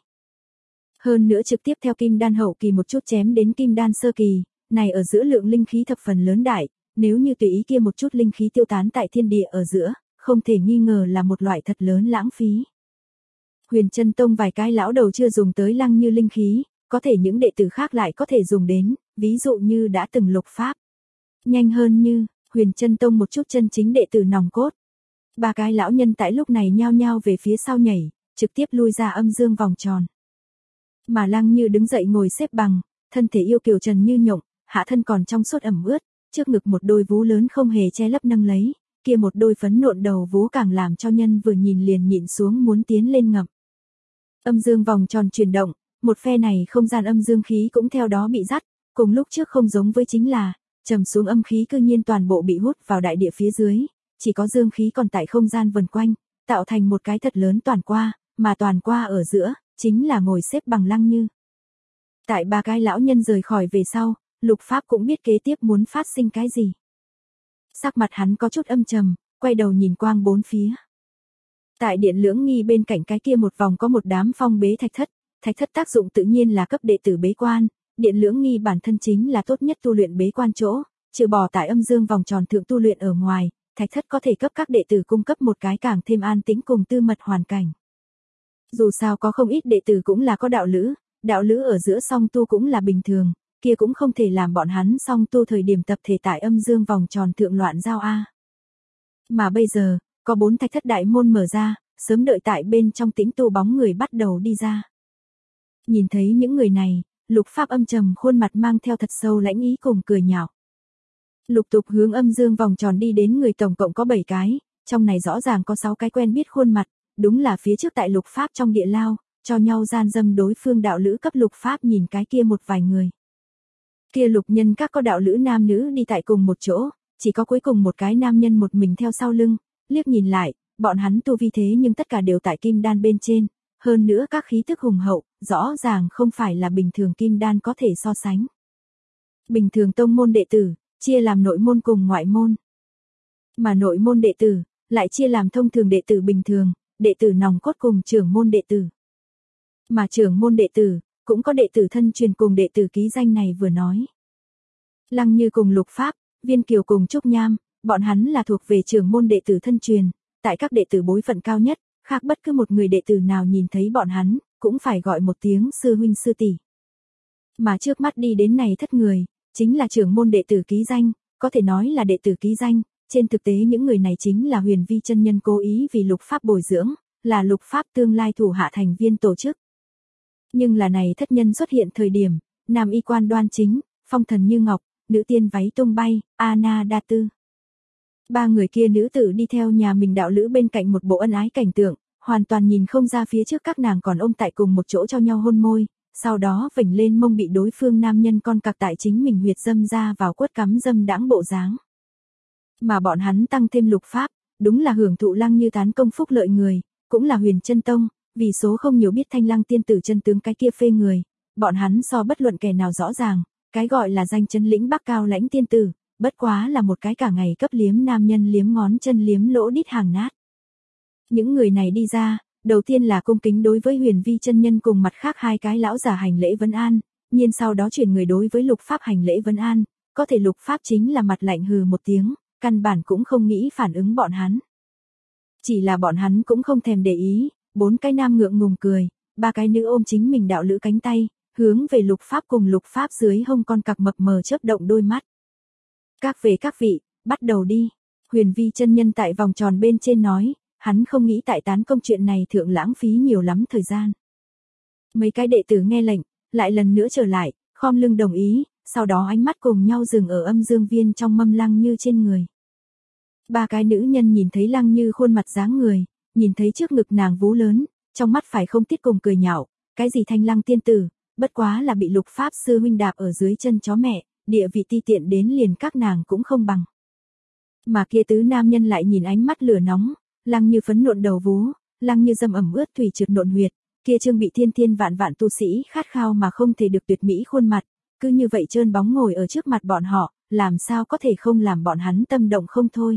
Hơn nữa trực tiếp theo kim đan hậu kỳ một chút chém đến kim đan sơ kỳ, này ở giữa lượng linh khí thập phần lớn đại, nếu như tùy ý kia một chút linh khí tiêu tán tại thiên địa ở giữa, không thể nghi ngờ là một loại thật lớn lãng phí. Huyền Chân Tông vài cái lão đầu chưa dùng tới Lăng Như linh khí, có thể những đệ tử khác lại có thể dùng đến, ví dụ như đã từng Lục Pháp. Nhanh hơn như, Huyền Chân Tông một chút chân chính đệ tử nòng cốt. Ba cái lão nhân tại lúc này nhao nhao về phía sau nhảy, trực tiếp lui ra âm dương vòng tròn. Mà Lăng Như đứng dậy ngồi xếp bằng, thân thể yêu kiều trần như nhộng, hạ thân còn trong suốt ẩm ướt, trước ngực một đôi vú lớn không hề che lấp nâng lấy, kia một đôi phấn nộn đầu vú càng làm cho nhân vừa nhìn liền nhịn xuống muốn tiến lên ngậm. Âm dương vòng tròn chuyển động, một phe này không gian âm dương khí cũng theo đó bị dắt, cùng lúc trước không giống với chính là, trầm xuống âm khí cư nhiên toàn bộ bị hút vào đại địa phía dưới, chỉ có dương khí còn tại không gian vần quanh, tạo thành một cái thật lớn toàn qua, mà toàn qua ở giữa, chính là ngồi xếp bằng Lăng Như. Tại ba cái lão nhân rời khỏi về sau, Lục Pháp cũng biết kế tiếp muốn phát sinh cái gì. Sắc mặt hắn có chút âm trầm, quay đầu nhìn quang bốn phía. Tại điện lưỡng nghi bên cạnh cái kia một vòng có một đám phong bế thạch thất, thạch thất tác dụng tự nhiên là cấp đệ tử bế quan, điện lưỡng nghi bản thân chính là tốt nhất tu luyện bế quan chỗ, trừ bỏ tại âm dương vòng tròn thượng tu luyện ở ngoài, thạch thất có thể cấp các đệ tử cung cấp một cái càng thêm an tĩnh cùng tư mật hoàn cảnh. Dù sao có không ít đệ tử cũng là có đạo lữ, đạo lữ ở giữa song tu cũng là bình thường, kia cũng không thể làm bọn hắn song tu thời điểm tập thể tại âm dương vòng tròn thượng loạn giao a. Mà bây giờ, có bốn thạch thất đại môn mở ra, sớm đợi tại bên trong tĩnh tu bóng người bắt đầu đi ra. Nhìn thấy những người này, Lục Pháp âm trầm khuôn mặt mang theo thật sâu lãnh ý cùng cười nhạo. Lục tục hướng âm dương vòng tròn đi đến người tổng cộng có bảy cái, trong này rõ ràng có sáu cái quen biết khuôn mặt, đúng là phía trước tại Lục Pháp trong địa lao, cho nhau gian dâm đối phương đạo lữ cấp Lục Pháp nhìn cái kia một vài người. Kia Lục nhân các có đạo lữ nam nữ đi tại cùng một chỗ, chỉ có cuối cùng một cái nam nhân một mình theo sau lưng, liếc nhìn lại, bọn hắn tu vi thế nhưng tất cả đều tại kim đan bên trên, hơn nữa các khí thức hùng hậu, rõ ràng không phải là bình thường kim đan có thể so sánh. Bình thường tông môn đệ tử, chia làm nội môn cùng ngoại môn. Mà nội môn đệ tử, lại chia làm thông thường đệ tử bình thường, đệ tử nòng cốt cùng trưởng môn đệ tử. Mà trưởng môn đệ tử, cũng có đệ tử thân truyền cùng đệ tử ký danh này vừa nói. Lăng Như cùng Lục Pháp, Viên Kiều cùng Trúc Nham, bọn hắn là thuộc về trưởng môn đệ tử thân truyền, tại các đệ tử bối phận cao nhất, khác bất cứ một người đệ tử nào nhìn thấy bọn hắn, cũng phải gọi một tiếng sư huynh sư tỷ. Mà trước mắt đi đến này thất người, chính là trưởng môn đệ tử ký danh, có thể nói là đệ tử ký danh, trên thực tế những người này chính là Huyền Vi chân nhân cố ý vì Lục Pháp bồi dưỡng, là Lục Pháp tương lai thủ hạ thành viên tổ chức. Nhưng là này thất nhân xuất hiện thời điểm, nam y quan đoan chính, phong thần như ngọc, nữ tiên váy tung bay, Ana Đa Tư. Ba người kia nữ tử đi theo nhà mình đạo lữ bên cạnh một bộ ân ái cảnh tượng, hoàn toàn nhìn không ra phía trước các nàng còn ôm tại cùng một chỗ cho nhau hôn môi, sau đó vểnh lên mông bị đối phương nam nhân con cặc tại chính mình huyệt dâm ra vào quất cắm dâm đãng bộ dáng. Mà bọn hắn tăng thêm Lục Pháp, đúng là hưởng thụ Lăng Như tán công phúc lợi người, cũng là Huyền Chân Tông, vì số không nhiều biết Thanh Lăng tiên tử chân tướng cái kia phê người, bọn hắn so bất luận kẻ nào rõ ràng, cái gọi là danh chân lĩnh Bắc cao lãnh tiên tử, bất quá là một cái cả ngày cấp liếm nam nhân liếm ngón chân liếm lỗ đít hàng nát. Những người này đi ra, đầu tiên là cung kính đối với Huyền Vi chân nhân cùng mặt khác hai cái lão giả hành lễ vấn an, nhiên sau đó chuyển người đối với Lục Pháp hành lễ vấn an, có thể Lục Pháp chính là mặt lạnh hừ một tiếng, căn bản cũng không nghĩ phản ứng bọn hắn. Chỉ là bọn hắn cũng không thèm để ý, bốn cái nam ngượng ngùng cười, ba cái nữ ôm chính mình đạo lữ cánh tay, hướng về Lục Pháp cùng Lục Pháp dưới hông con cặc mập mờ chớp động đôi mắt. Các về các vị, bắt đầu đi. Huyền Vi chân nhân tại vòng tròn bên trên nói, hắn không nghĩ tại tán công chuyện này thượng lãng phí nhiều lắm thời gian. Mấy cái đệ tử nghe lệnh, lại lần nữa trở lại, khom lưng đồng ý, sau đó ánh mắt cùng nhau dừng ở âm dương viên trong mâm Lăng Như trên người. Ba cái nữ nhân nhìn thấy Lăng Như khuôn mặt dáng người, nhìn thấy trước ngực nàng vú lớn, trong mắt phải không tiết cùng cười nhạo, cái gì Thanh Lăng tiên tử, bất quá là bị Lục Pháp sư huynh đạp ở dưới chân chó mẹ, địa vị ti tiện đến liền các nàng cũng không bằng. Mà kia tứ nam nhân lại nhìn ánh mắt lửa nóng, Lăng Như phấn nộn đầu vú, Lăng Như dâm ẩm ướt thủy trượt nộn huyệt, kia trương bị thiên thiên vạn vạn tu sĩ khát khao mà không thể được tuyệt mỹ khuôn mặt, cứ như vậy trơn bóng ngồi ở trước mặt bọn họ, làm sao có thể không làm bọn hắn tâm động không thôi.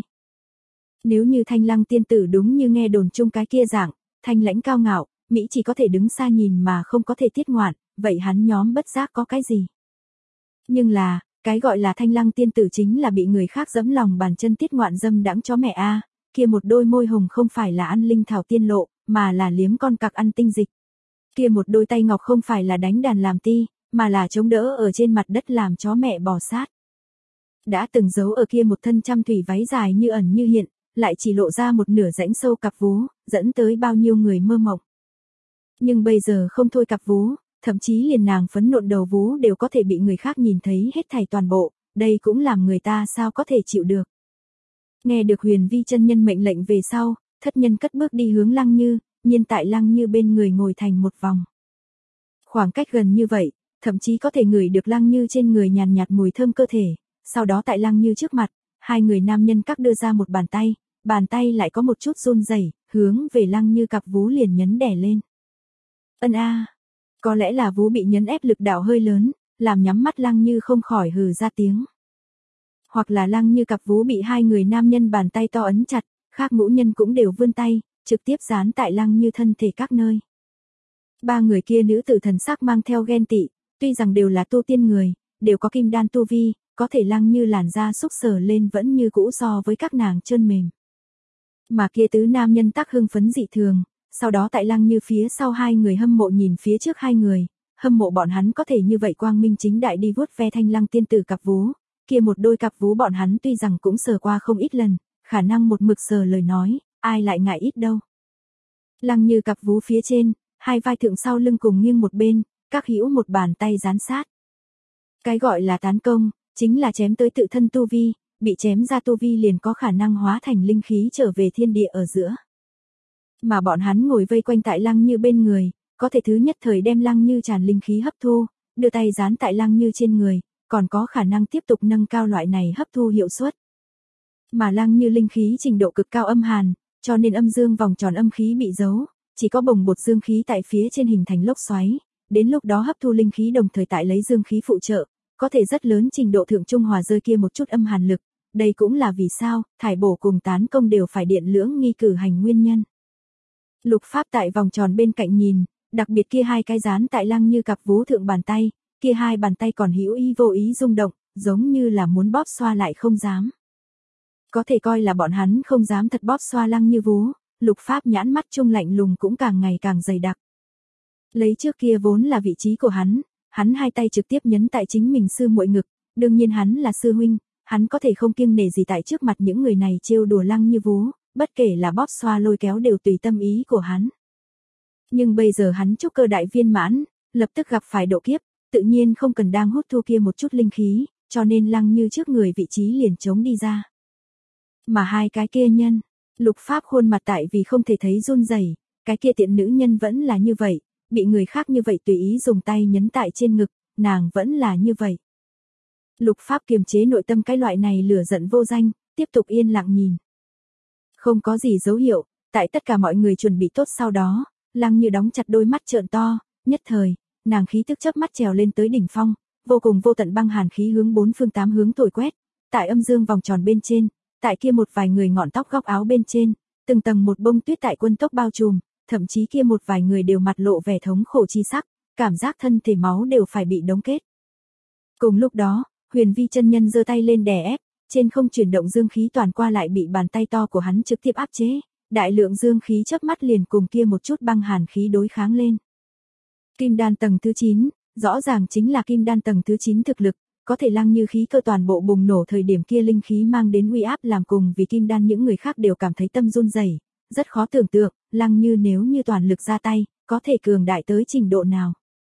Nếu như Thanh Lăng tiên tử đúng như nghe đồn chung cái kia dạng, thanh lãnh cao ngạo, Mỹ chỉ có thể đứng xa nhìn mà không có thể tiết ngoạn, vậy hắn nhóm bất giác có cái gì. Nhưng là, cái gọi là Thanh Lăng tiên tử chính là bị người khác dẫm lòng bàn chân tiết ngoạn dâm đãng chó mẹ a, kia một đôi môi hồng không phải là ăn linh thảo tiên lộ, mà là liếm con cặc ăn tinh dịch. Kia một đôi tay ngọc không phải là đánh đàn làm ti, mà là chống đỡ ở trên mặt đất làm chó mẹ bò sát. Đã từng giấu ở kia một thân trăm thủy váy dài như ẩn như hiện, lại chỉ lộ ra một nửa rãnh sâu cặp vú, dẫn tới bao nhiêu người mơ mộng. Nhưng bây giờ không thôi cặp vú, thậm chí liền nàng phấn nộn đầu vú đều có thể bị người khác nhìn thấy hết thảy toàn bộ, đây cũng làm người ta sao có thể chịu được. Nghe được Huyền Vi chân nhân mệnh lệnh về sau, thất nhân cất bước đi hướng Lăng Như, nhiên tại Lăng Như bên người ngồi thành một vòng. Khoảng cách gần như vậy, thậm chí có thể ngửi được Lăng Như trên người nhàn nhạt mùi thơm cơ thể, sau đó tại Lăng Như trước mặt, hai người nam nhân các đưa ra một bàn tay, bàn tay lại có một chút run rẩy, hướng về Lăng Như cặp vú liền nhấn đè lên. Ân a, có lẽ là vú bị nhấn ép lực đạo hơi lớn, làm nhắm mắt Lăng Như không khỏi hừ ra tiếng. Hoặc là Lăng Như cặp vú bị hai người nam nhân bàn tay to ấn chặt, khác ngũ nhân cũng đều vươn tay, trực tiếp dán tại Lăng Như thân thể các nơi. Ba người kia nữ tử thần sắc mang theo ghen tị, tuy rằng đều là tu tiên người, đều có kim đan tu vi, có thể Lăng Như làn da xúc sờ lên vẫn như cũ so với các nàng trơn mềm. Mà kia tứ nam nhân tác hưng phấn dị thường, sau đó tại Lăng Như phía sau hai người hâm mộ nhìn phía trước hai người, hâm mộ bọn hắn có thể như vậy quang minh chính đại đi vuốt ve Thanh Lăng tiên tử cặp vú, kia một đôi cặp vú bọn hắn tuy rằng cũng sờ qua không ít lần, khả năng một mực sờ lời nói, ai lại ngại ít đâu. Lăng Như cặp vú phía trên, hai vai thượng sau lưng cùng nghiêng một bên, các hữu một bàn tay dán sát. Cái gọi là tán công, chính là chém tới tự thân tu vi, bị chém ra tu vi liền có khả năng hóa thành linh khí trở về thiên địa ở giữa. Mà bọn hắn ngồi vây quanh tại Lăng Như bên người, có thể thứ nhất thời đem Lăng Như tràn linh khí hấp thu, đưa tay dán tại Lăng Như trên người, còn có khả năng tiếp tục nâng cao loại này hấp thu hiệu suất. Mà Lăng Như linh khí trình độ cực cao âm hàn, cho nên âm dương vòng tròn âm khí bị giấu, chỉ có bồng bột dương khí tại phía trên hình thành lốc xoáy, đến lúc đó hấp thu linh khí đồng thời tại lấy dương khí phụ trợ, có thể rất lớn trình độ thượng trung hòa rơi kia một chút âm hàn lực, đây cũng là vì sao thải bổ cùng tán công đều phải điện lưỡng nghi cử hành nguyên nhân. Lục Pháp tại vòng tròn bên cạnh nhìn, đặc biệt kia hai cái dán tại Lăng Như cặp vú thượng bàn tay, kia hai bàn tay còn hữu ý vô ý rung động, giống như là muốn bóp xoa lại không dám. Có thể coi là bọn hắn không dám thật bóp xoa Lăng Như vú, Lục Pháp nhãn mắt trung lạnh lùng cũng càng ngày càng dày đặc. Lấy trước kia vốn là vị trí của hắn, hắn hai tay trực tiếp nhấn tại chính mình sư muội ngực, đương nhiên hắn là sư huynh, hắn có thể không kiêng nể gì tại trước mặt những người này trêu đùa Lăng Như vú, bất kể là bóp xoa lôi kéo đều tùy tâm ý của hắn. Nhưng bây giờ hắn trúc cơ đại viên mãn, lập tức gặp phải độ kiếp, tự nhiên không cần đang hút thu kia một chút linh khí, cho nên Lăng Như trước người vị trí liền trống đi ra. Mà hai cái kia nhân, Lục Pháp khuôn mặt tại vì không thể thấy run rẩy, cái kia tiện nữ nhân vẫn là như vậy, bị người khác như vậy tùy ý dùng tay nhấn tại trên ngực, nàng vẫn là như vậy. Lục Pháp kiềm chế nội tâm cái loại này lửa giận vô danh, tiếp tục yên lặng nhìn. Không có gì dấu hiệu, tại tất cả mọi người chuẩn bị tốt sau đó, Lăng Như đóng chặt đôi mắt trợn to, nhất thời, nàng khí tức chớp mắt trèo lên tới đỉnh phong, vô cùng vô tận băng hàn khí hướng bốn phương tám hướng thổi quét, tại âm dương vòng tròn bên trên, tại kia một vài người ngọn tóc góc áo bên trên, từng tầng một bông tuyết tại quân tốc bao trùm, thậm chí kia một vài người đều mặt lộ vẻ thống khổ chi sắc, cảm giác thân thể máu đều phải bị đóng kết. Cùng lúc đó, Huyền Vi chân nhân giơ tay lên đè ép, trên không chuyển động dương khí toàn qua lại bị bàn tay to của hắn trực tiếp áp chế, đại lượng dương khí chớp mắt liền cùng kia một chút băng hàn khí đối kháng lên. Kim đan tầng thứ chín, rõ ràng chính là kim đan tầng thứ chín thực lực, có thể Lăng Như khí cơ toàn bộ bùng nổ thời điểm kia linh khí mang đến uy áp làm cùng vì kim đan những người khác đều cảm thấy tâm run rẩy, rất khó tưởng tượng, Lăng Như nếu như toàn lực ra tay, có thể cường đại tới trình độ nào.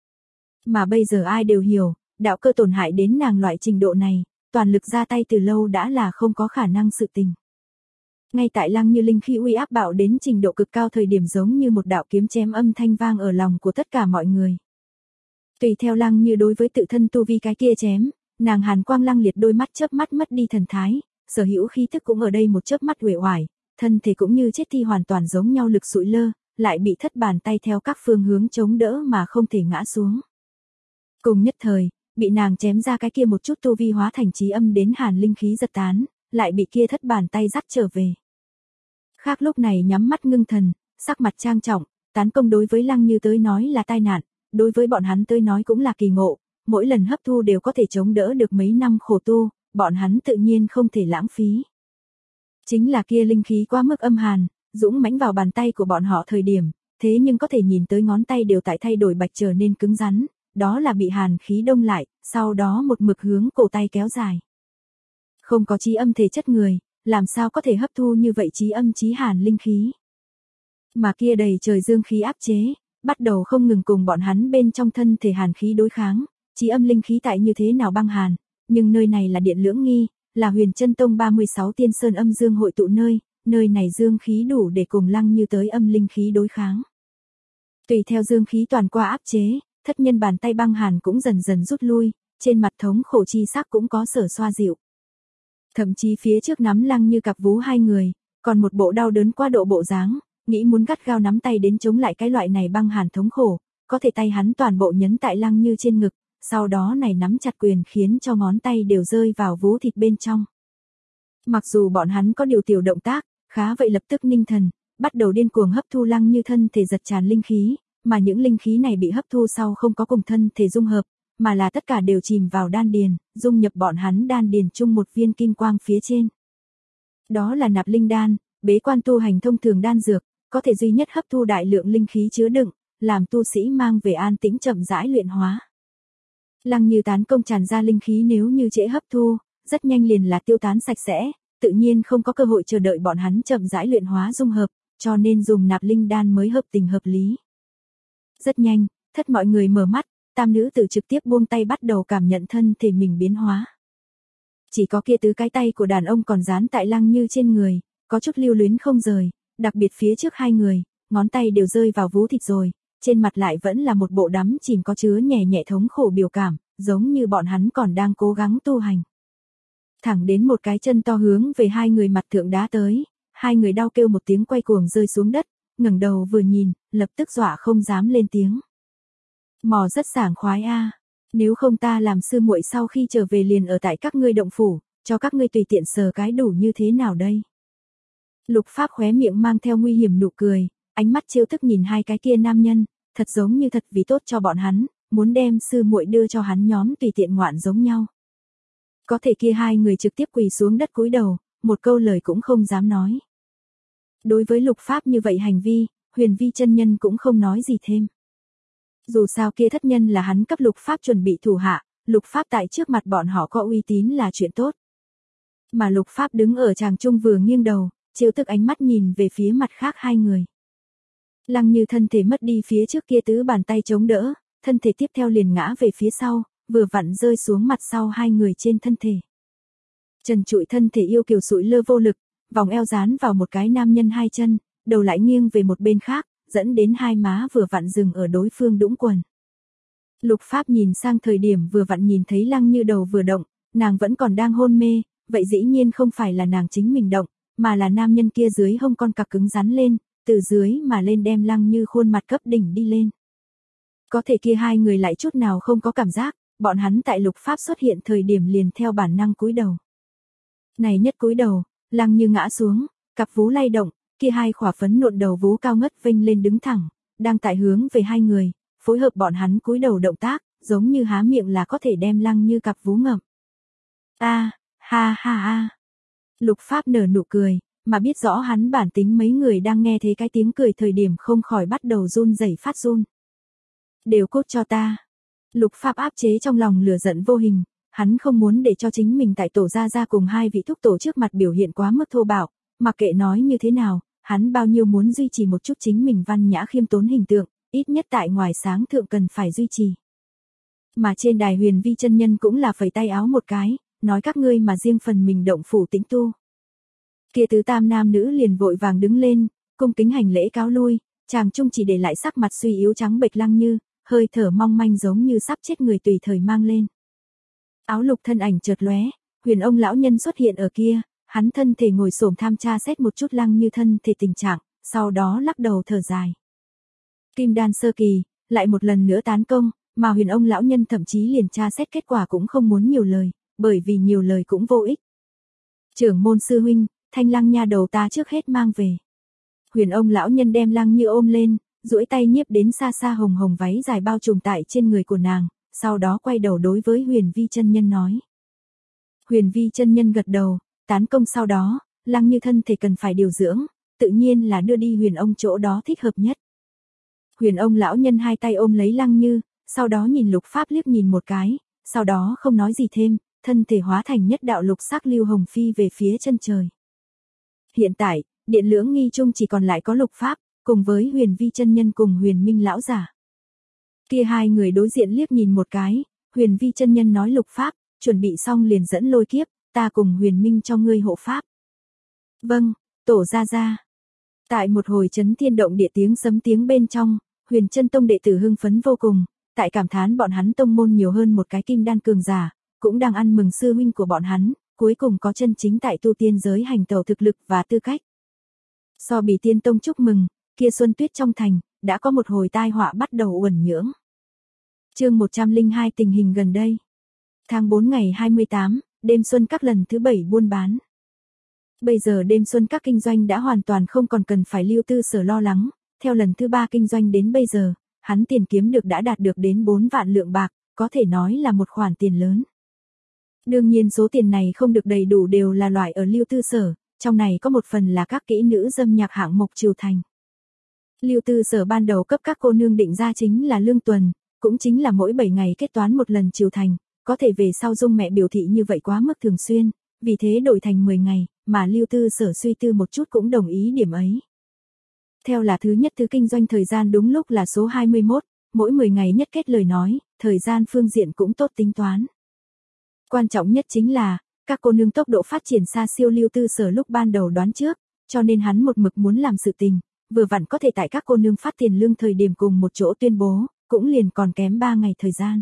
Mà bây giờ ai đều hiểu, đạo cơ tổn hại đến nàng loại trình độ này, toàn lực ra tay từ lâu đã là không có khả năng sự tình. Ngay tại Lăng Như linh khí uy áp bạo đến trình độ cực cao thời điểm giống như một đạo kiếm chém âm thanh vang ở lòng của tất cả mọi người. Tùy theo Lăng Như đối với tự thân tu vi cái kia chém, nàng hàn quang lăng liệt đôi mắt chớp mắt mất đi thần thái, sở hữu khí tức cũng ở đây một chớp mắt uể oải, thân thể cũng như chết thi hoàn toàn giống nhau lực sụi lơ, lại bị thất bàn tay theo các phương hướng chống đỡ mà không thể ngã xuống. Cùng nhất thời, bị nàng chém ra cái kia một chút tu vi hóa thành chí âm đến hàn linh khí giật tán, lại bị kia thất bàn tay dắt trở về. Khác lúc này nhắm mắt ngưng thần, sắc mặt trang trọng, tán công đối với Lăng Như tới nói là tai nạn, đối với bọn hắn tới nói cũng là kỳ ngộ, mỗi lần hấp thu đều có thể chống đỡ được mấy năm khổ tu, bọn hắn tự nhiên không thể lãng phí. Chính là kia linh khí quá mức âm hàn, dũng mãnh vào bàn tay của bọn họ thời điểm, thế nhưng có thể nhìn tới ngón tay đều tại thay đổi bạch trở nên cứng rắn, đó là bị hàn khí đông lại, sau đó một mực hướng cổ tay kéo dài. Không có chí âm thể chất người, làm sao có thể hấp thu như vậy chí âm chí hàn linh khí. Mà kia đầy trời dương khí áp chế, bắt đầu không ngừng cùng bọn hắn bên trong thân thể hàn khí đối kháng, chí âm linh khí tại như thế nào băng hàn, nhưng nơi này là điện lưỡng nghi, là Huyền Chân Tông ba mươi sáu tiên sơn âm dương hội tụ nơi, nơi này dương khí đủ để cùng Lăng Như tới âm linh khí đối kháng. Tùy theo dương khí toàn qua áp chế, thất nhân bàn tay băng hàn cũng dần dần rút lui, trên mặt thống khổ chi sắc cũng có sở xoa dịu. Thậm chí phía trước nắm Lăng Như cặp vú hai người, còn một bộ đau đớn quá độ bộ dáng, nghĩ muốn gắt gao nắm tay đến chống lại cái loại này băng hàn thống khổ, có thể tay hắn toàn bộ nhấn tại Lăng Như trên ngực, sau đó này nắm chặt quyền khiến cho ngón tay đều rơi vào vú thịt bên trong. Mặc dù bọn hắn có điều tiểu động tác, khá vậy lập tức ninh thần, bắt đầu điên cuồng hấp thu Lăng Như thân thể giật tràn linh khí, mà những linh khí này bị hấp thu sau không có cùng thân thể dung hợp, mà là tất cả đều chìm vào đan điền, dung nhập bọn hắn đan điền chung một viên kim quang phía trên. Đó là nạp linh đan, bế quan tu hành thông thường đan dược, có thể duy nhất hấp thu đại lượng linh khí chứa đựng, làm tu sĩ mang về an tĩnh chậm rãi luyện hóa. Lăng Như tán công tràn ra linh khí nếu như trễ hấp thu, rất nhanh liền là tiêu tán sạch sẽ, tự nhiên không có cơ hội chờ đợi bọn hắn chậm rãi luyện hóa dung hợp, cho nên dùng nạp linh đan mới hợp tình hợp lý. Rất nhanh, thất mọi người mở mắt, tam nữ tử trực tiếp buông tay bắt đầu cảm nhận thân thể mình biến hóa. Chỉ có kia tứ cái tay của đàn ông còn dán tại Lăng Như trên người, có chút lưu luyến không rời, đặc biệt phía trước hai người, ngón tay đều rơi vào vú thịt rồi, trên mặt lại vẫn là một bộ đắm chìm có chứa nhẹ nhẹ thống khổ biểu cảm, giống như bọn hắn còn đang cố gắng tu hành. Thẳng đến một cái chân to hướng về hai người mặt thượng đá tới, hai người đau kêu một tiếng quay cuồng rơi xuống đất, ngẩng đầu vừa nhìn, lập tức dọa không dám lên tiếng. Mò rất sảng khoái a, nếu không ta làm sư muội sau khi trở về liền ở tại các ngươi động phủ, cho các ngươi tùy tiện sờ cái đủ như thế nào đây? Lục Pháp khóe miệng mang theo nguy hiểm nụ cười, ánh mắt trêu tức nhìn hai cái kia nam nhân, thật giống như thật vì tốt cho bọn hắn, muốn đem sư muội đưa cho hắn nhóm tùy tiện ngoạn giống nhau. Có thể kia hai người trực tiếp quỳ xuống đất cúi đầu, một câu lời cũng không dám nói. Đối với Lục Pháp như vậy hành vi, Huyền Vi chân nhân cũng không nói gì thêm. Dù sao kia thất nhân là hắn cấp Lục Pháp chuẩn bị thủ hạ, Lục Pháp tại trước mặt bọn họ có uy tín là chuyện tốt. Mà Lục Pháp đứng ở tràng trung vừa nghiêng đầu, trêu tức ánh mắt nhìn về phía mặt khác hai người. Lăng Như thân thể mất đi phía trước kia tứ bàn tay chống đỡ, thân thể tiếp theo liền ngã về phía sau, vừa vặn rơi xuống mặt sau hai người trên thân thể. Trần trụi thân thể yêu kiều sụi lơ vô lực, vòng eo dán vào một cái nam nhân hai chân, đầu lại nghiêng về một bên khác, dẫn đến hai má vừa vặn dừng ở đối phương đũng quần. Lục Pháp nhìn sang thời điểm vừa vặn nhìn thấy Lăng Như đầu vừa động, nàng vẫn còn đang hôn mê, vậy dĩ nhiên không phải là nàng chính mình động, mà là nam nhân kia dưới hông con cặc cứng rắn lên, từ dưới mà lên đem Lăng Như khuôn mặt cấp đỉnh đi lên. Có thể kia hai người lại chút nào không có cảm giác, bọn hắn tại Lục Pháp xuất hiện thời điểm liền theo bản năng cúi đầu. Này nhất cúi đầu, Lăng Như ngã xuống, cặp vú lay động, kia hai khỏa phấn nộn đầu vú cao ngất vênh lên đứng thẳng, đang tại hướng về hai người, phối hợp bọn hắn cúi đầu động tác, giống như há miệng là có thể đem Lăng Như cặp vú ngậm. A, ha ha ha. Lục Pháp nở nụ cười, mà biết rõ hắn bản tính mấy người đang nghe thấy cái tiếng cười thời điểm không khỏi bắt đầu run rẩy phát run. Đều cút cho ta. Lục Pháp áp chế trong lòng lửa giận vô hình, hắn không muốn để cho chính mình tại tổ gia gia cùng hai vị thúc tổ trước mặt biểu hiện quá mức thô bạo, mặc kệ nói như thế nào, hắn bao nhiêu muốn duy trì một chút chính mình văn nhã khiêm tốn hình tượng, ít nhất tại ngoài sáng thượng cần phải duy trì. Mà trên đài Huyền Vi chân nhân cũng là phẩy tay áo một cái, nói các ngươi mà riêng phần mình động phủ tĩnh tu. Kia tứ tam nam nữ liền vội vàng đứng lên, cung kính hành lễ cáo lui, chàng trung chỉ để lại sắc mặt suy yếu trắng bệch Lăng Như, hơi thở mong manh giống như sắp chết người tùy thời mang lên. Áo lục thân ảnh chợt lóe, Huyền ông lão nhân xuất hiện ở kia, hắn thân thể ngồi xổm tham tra xét một chút Lăng Như thân thể tình trạng, sau đó lắc đầu thở dài. Kim đan sơ kỳ, lại một lần nữa tán công, mà Huyền ông lão nhân thậm chí liền tra xét kết quả cũng không muốn nhiều lời, bởi vì nhiều lời cũng vô ích. Trưởng môn sư huynh, Thanh Lăng nha đầu ta trước hết mang về. Huyền ông lão nhân đem Lăng Như ôm lên, duỗi tay nhiếp đến xa xa hồng hồng váy dài bao trùm tại trên người của nàng, sau đó quay đầu đối với Huyền Vi chân nhân nói. Huyền Vi chân nhân gật đầu, tán công sau đó, Lăng Như thân thể cần phải điều dưỡng, tự nhiên là đưa đi Huyền ông chỗ đó thích hợp nhất. Huyền ông lão nhân hai tay ôm lấy Lăng Như, sau đó nhìn Lục Pháp liếc nhìn một cái, sau đó không nói gì thêm, thân thể hóa thành nhất đạo lục sắc lưu hồng phi về phía chân trời. Hiện tại, điện lưỡng nghi chung chỉ còn lại có Lục Pháp, cùng với Huyền Vi chân nhân cùng Huyền Minh lão giả. Kia hai người đối diện liếc nhìn một cái, Huyền Vi chân nhân nói Lục Pháp, chuẩn bị xong liền dẫn lôi kiếp, ta cùng Huyền Minh cho ngươi hộ pháp. Vâng, tổ gia gia. Tại một hồi chấn thiên động địa tiếng sấm tiếng bên trong, Huyền Chân Tông đệ tử hưng phấn vô cùng, tại cảm thán bọn hắn tông môn nhiều hơn một cái kim đan cường giả, cũng đang ăn mừng sư huynh của bọn hắn, cuối cùng có chân chính tại tu tiên giới hành tẩu thực lực và tư cách. So Bỉ Tiên Tông chúc mừng, kia xuân tuyết trong thành, đã có một hồi tai họa bắt đầu uẩn nhưỡng. Chương một trăm lẻ hai tình hình gần đây. Tháng bốn ngày hai mươi tám, đêm xuân các lần thứ bảy buôn bán. Bây giờ đêm xuân các kinh doanh đã hoàn toàn không còn cần phải Lưu Tư Sở lo lắng, theo lần thứ ba kinh doanh đến bây giờ, hắn tiền kiếm được đã đạt được đến bốn vạn lượng bạc, có thể nói là một khoản tiền lớn. Đương nhiên số tiền này không được đầy đủ đều là loại ở Lưu Tư Sở, trong này có một phần là các kỹ nữ dâm nhạc hạng mục triều thành. Lưu Tư Sở ban đầu cấp các cô nương định ra chính là lương tuần, cũng chính là mỗi bảy ngày kết toán một lần triều thành, có thể về sau Dung mẹ biểu thị như vậy quá mức thường xuyên, vì thế đổi thành mười ngày, mà Lưu Tư Sở suy tư một chút cũng đồng ý điểm ấy. Theo là thứ nhất thứ kinh doanh thời gian đúng lúc là số hai mươi mốt, mỗi mười ngày nhất kết lời nói, thời gian phương diện cũng tốt tính toán. Quan trọng nhất chính là, các cô nương tốc độ phát triển xa siêu Lưu Tư Sở lúc ban đầu đoán trước, cho nên hắn một mực muốn làm sự tình, vừa vặn có thể tại các cô nương phát tiền lương thời điểm cùng một chỗ tuyên bố, cũng liền còn kém ba ngày thời gian.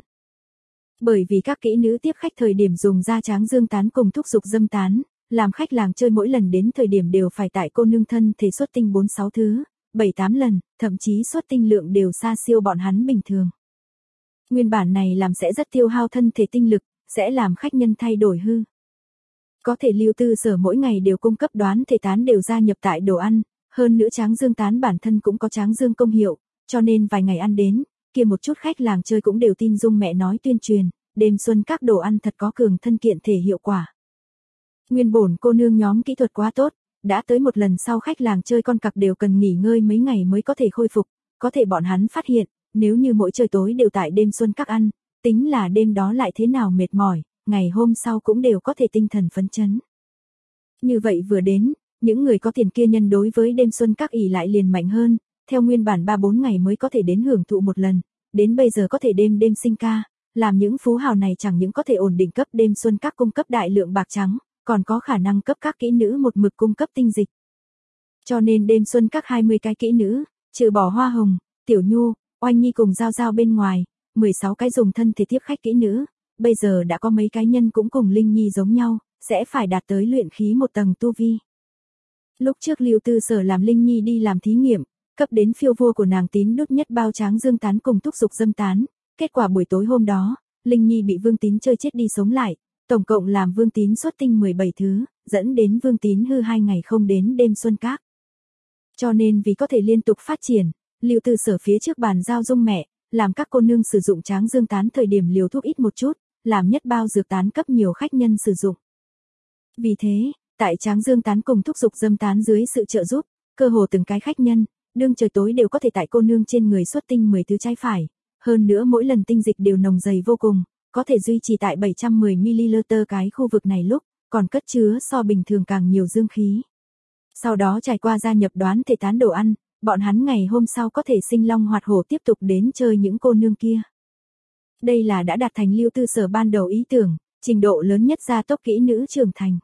Bởi vì các kỹ nữ tiếp khách thời điểm dùng da tráng dương tán cùng thúc dục dâm tán, làm khách làng chơi mỗi lần đến thời điểm đều phải tại cô nương thân thể xuất tinh bốn sáu thứ, bảy tám lần, thậm chí xuất tinh lượng đều xa siêu bọn hắn bình thường. Nguyên bản này làm sẽ rất tiêu hao thân thể tinh lực, sẽ làm khách nhân thay đổi hư. Có thể Lưu Tư Sở mỗi ngày đều cung cấp đoán thể tán đều gia nhập tại đồ ăn, hơn nữa tráng dương tán bản thân cũng có tráng dương công hiệu, cho nên vài ngày ăn đến, kia một chút khách làng chơi cũng đều tin Dung mẹ nói tuyên truyền, đêm xuân các đồ ăn thật có cường thân kiện thể hiệu quả. Nguyên bổn cô nương nhóm kỹ thuật quá tốt, đã tới một lần sau khách làng chơi con cặc đều cần nghỉ ngơi mấy ngày mới có thể khôi phục, có thể bọn hắn phát hiện, nếu như mỗi trời tối đều tại đêm xuân các ăn, tính là đêm đó lại thế nào mệt mỏi, ngày hôm sau cũng đều có thể tinh thần phấn chấn. Như vậy vừa đến, những người có tiền kia nhân đối với đêm xuân các ỷ lại liền mạnh hơn, theo nguyên bản ba bốn ngày mới có thể đến hưởng thụ một lần, đến bây giờ có thể đêm đêm sinh ca, làm những phú hào này chẳng những có thể ổn định cấp đêm xuân các cung cấp đại lượng bạc trắng, còn có khả năng cấp các kỹ nữ một mực cung cấp tinh dịch. Cho nên đêm xuân các hai mươi cái kỹ nữ, trừ bỏ Hoa Hồng, Tiểu Nhu, Oanh Nhi cùng Giao Giao bên ngoài, mười sáu cái dùng thân thể tiếp khách kỹ nữ, bây giờ đã có mấy cái nhân cũng cùng Linh Nhi giống nhau, sẽ phải đạt tới luyện khí một tầng tu vi. Lúc trước Lưu Tư Sở làm Linh Nhi đi làm thí nghiệm, cấp đến phiêu vua của nàng Tín đút nhất bao tráng dương tán cùng thúc dục dâm tán, kết quả buổi tối hôm đó, Linh Nhi bị Vương Tín chơi chết đi sống lại, tổng cộng làm Vương Tín xuất tinh mười bảy thứ, dẫn đến Vương Tín hư hai ngày không đến đêm xuân các. Cho nên vì có thể liên tục phát triển, Lưu Tư Sở phía trước bàn giao Dung mẹ, làm các cô nương sử dụng tráng dương tán thời điểm liều thuốc ít một chút, làm nhất bao dược tán cấp nhiều khách nhân sử dụng. Vì thế, tại tráng dương tán cùng thúc dục dâm tán dưới sự trợ giúp, cơ hồ từng cái khách nhân, đương trời tối đều có thể tại cô nương trên người xuất tinh mười thứ trái phải, hơn nữa mỗi lần tinh dịch đều nồng dày vô cùng, có thể duy trì tại bảy trăm mười mi li lít cái khu vực này lúc, còn cất chứa so bình thường càng nhiều dương khí. Sau đó trải qua gia nhập đoán thể tán đồ ăn, bọn hắn ngày hôm sau có thể sinh long hoạt hổ tiếp tục đến chơi những cô nương kia. Đây là đã đạt thành Lưu Tư Sở ban đầu ý tưởng, trình độ lớn nhất gia tốc kỹ nữ trưởng thành.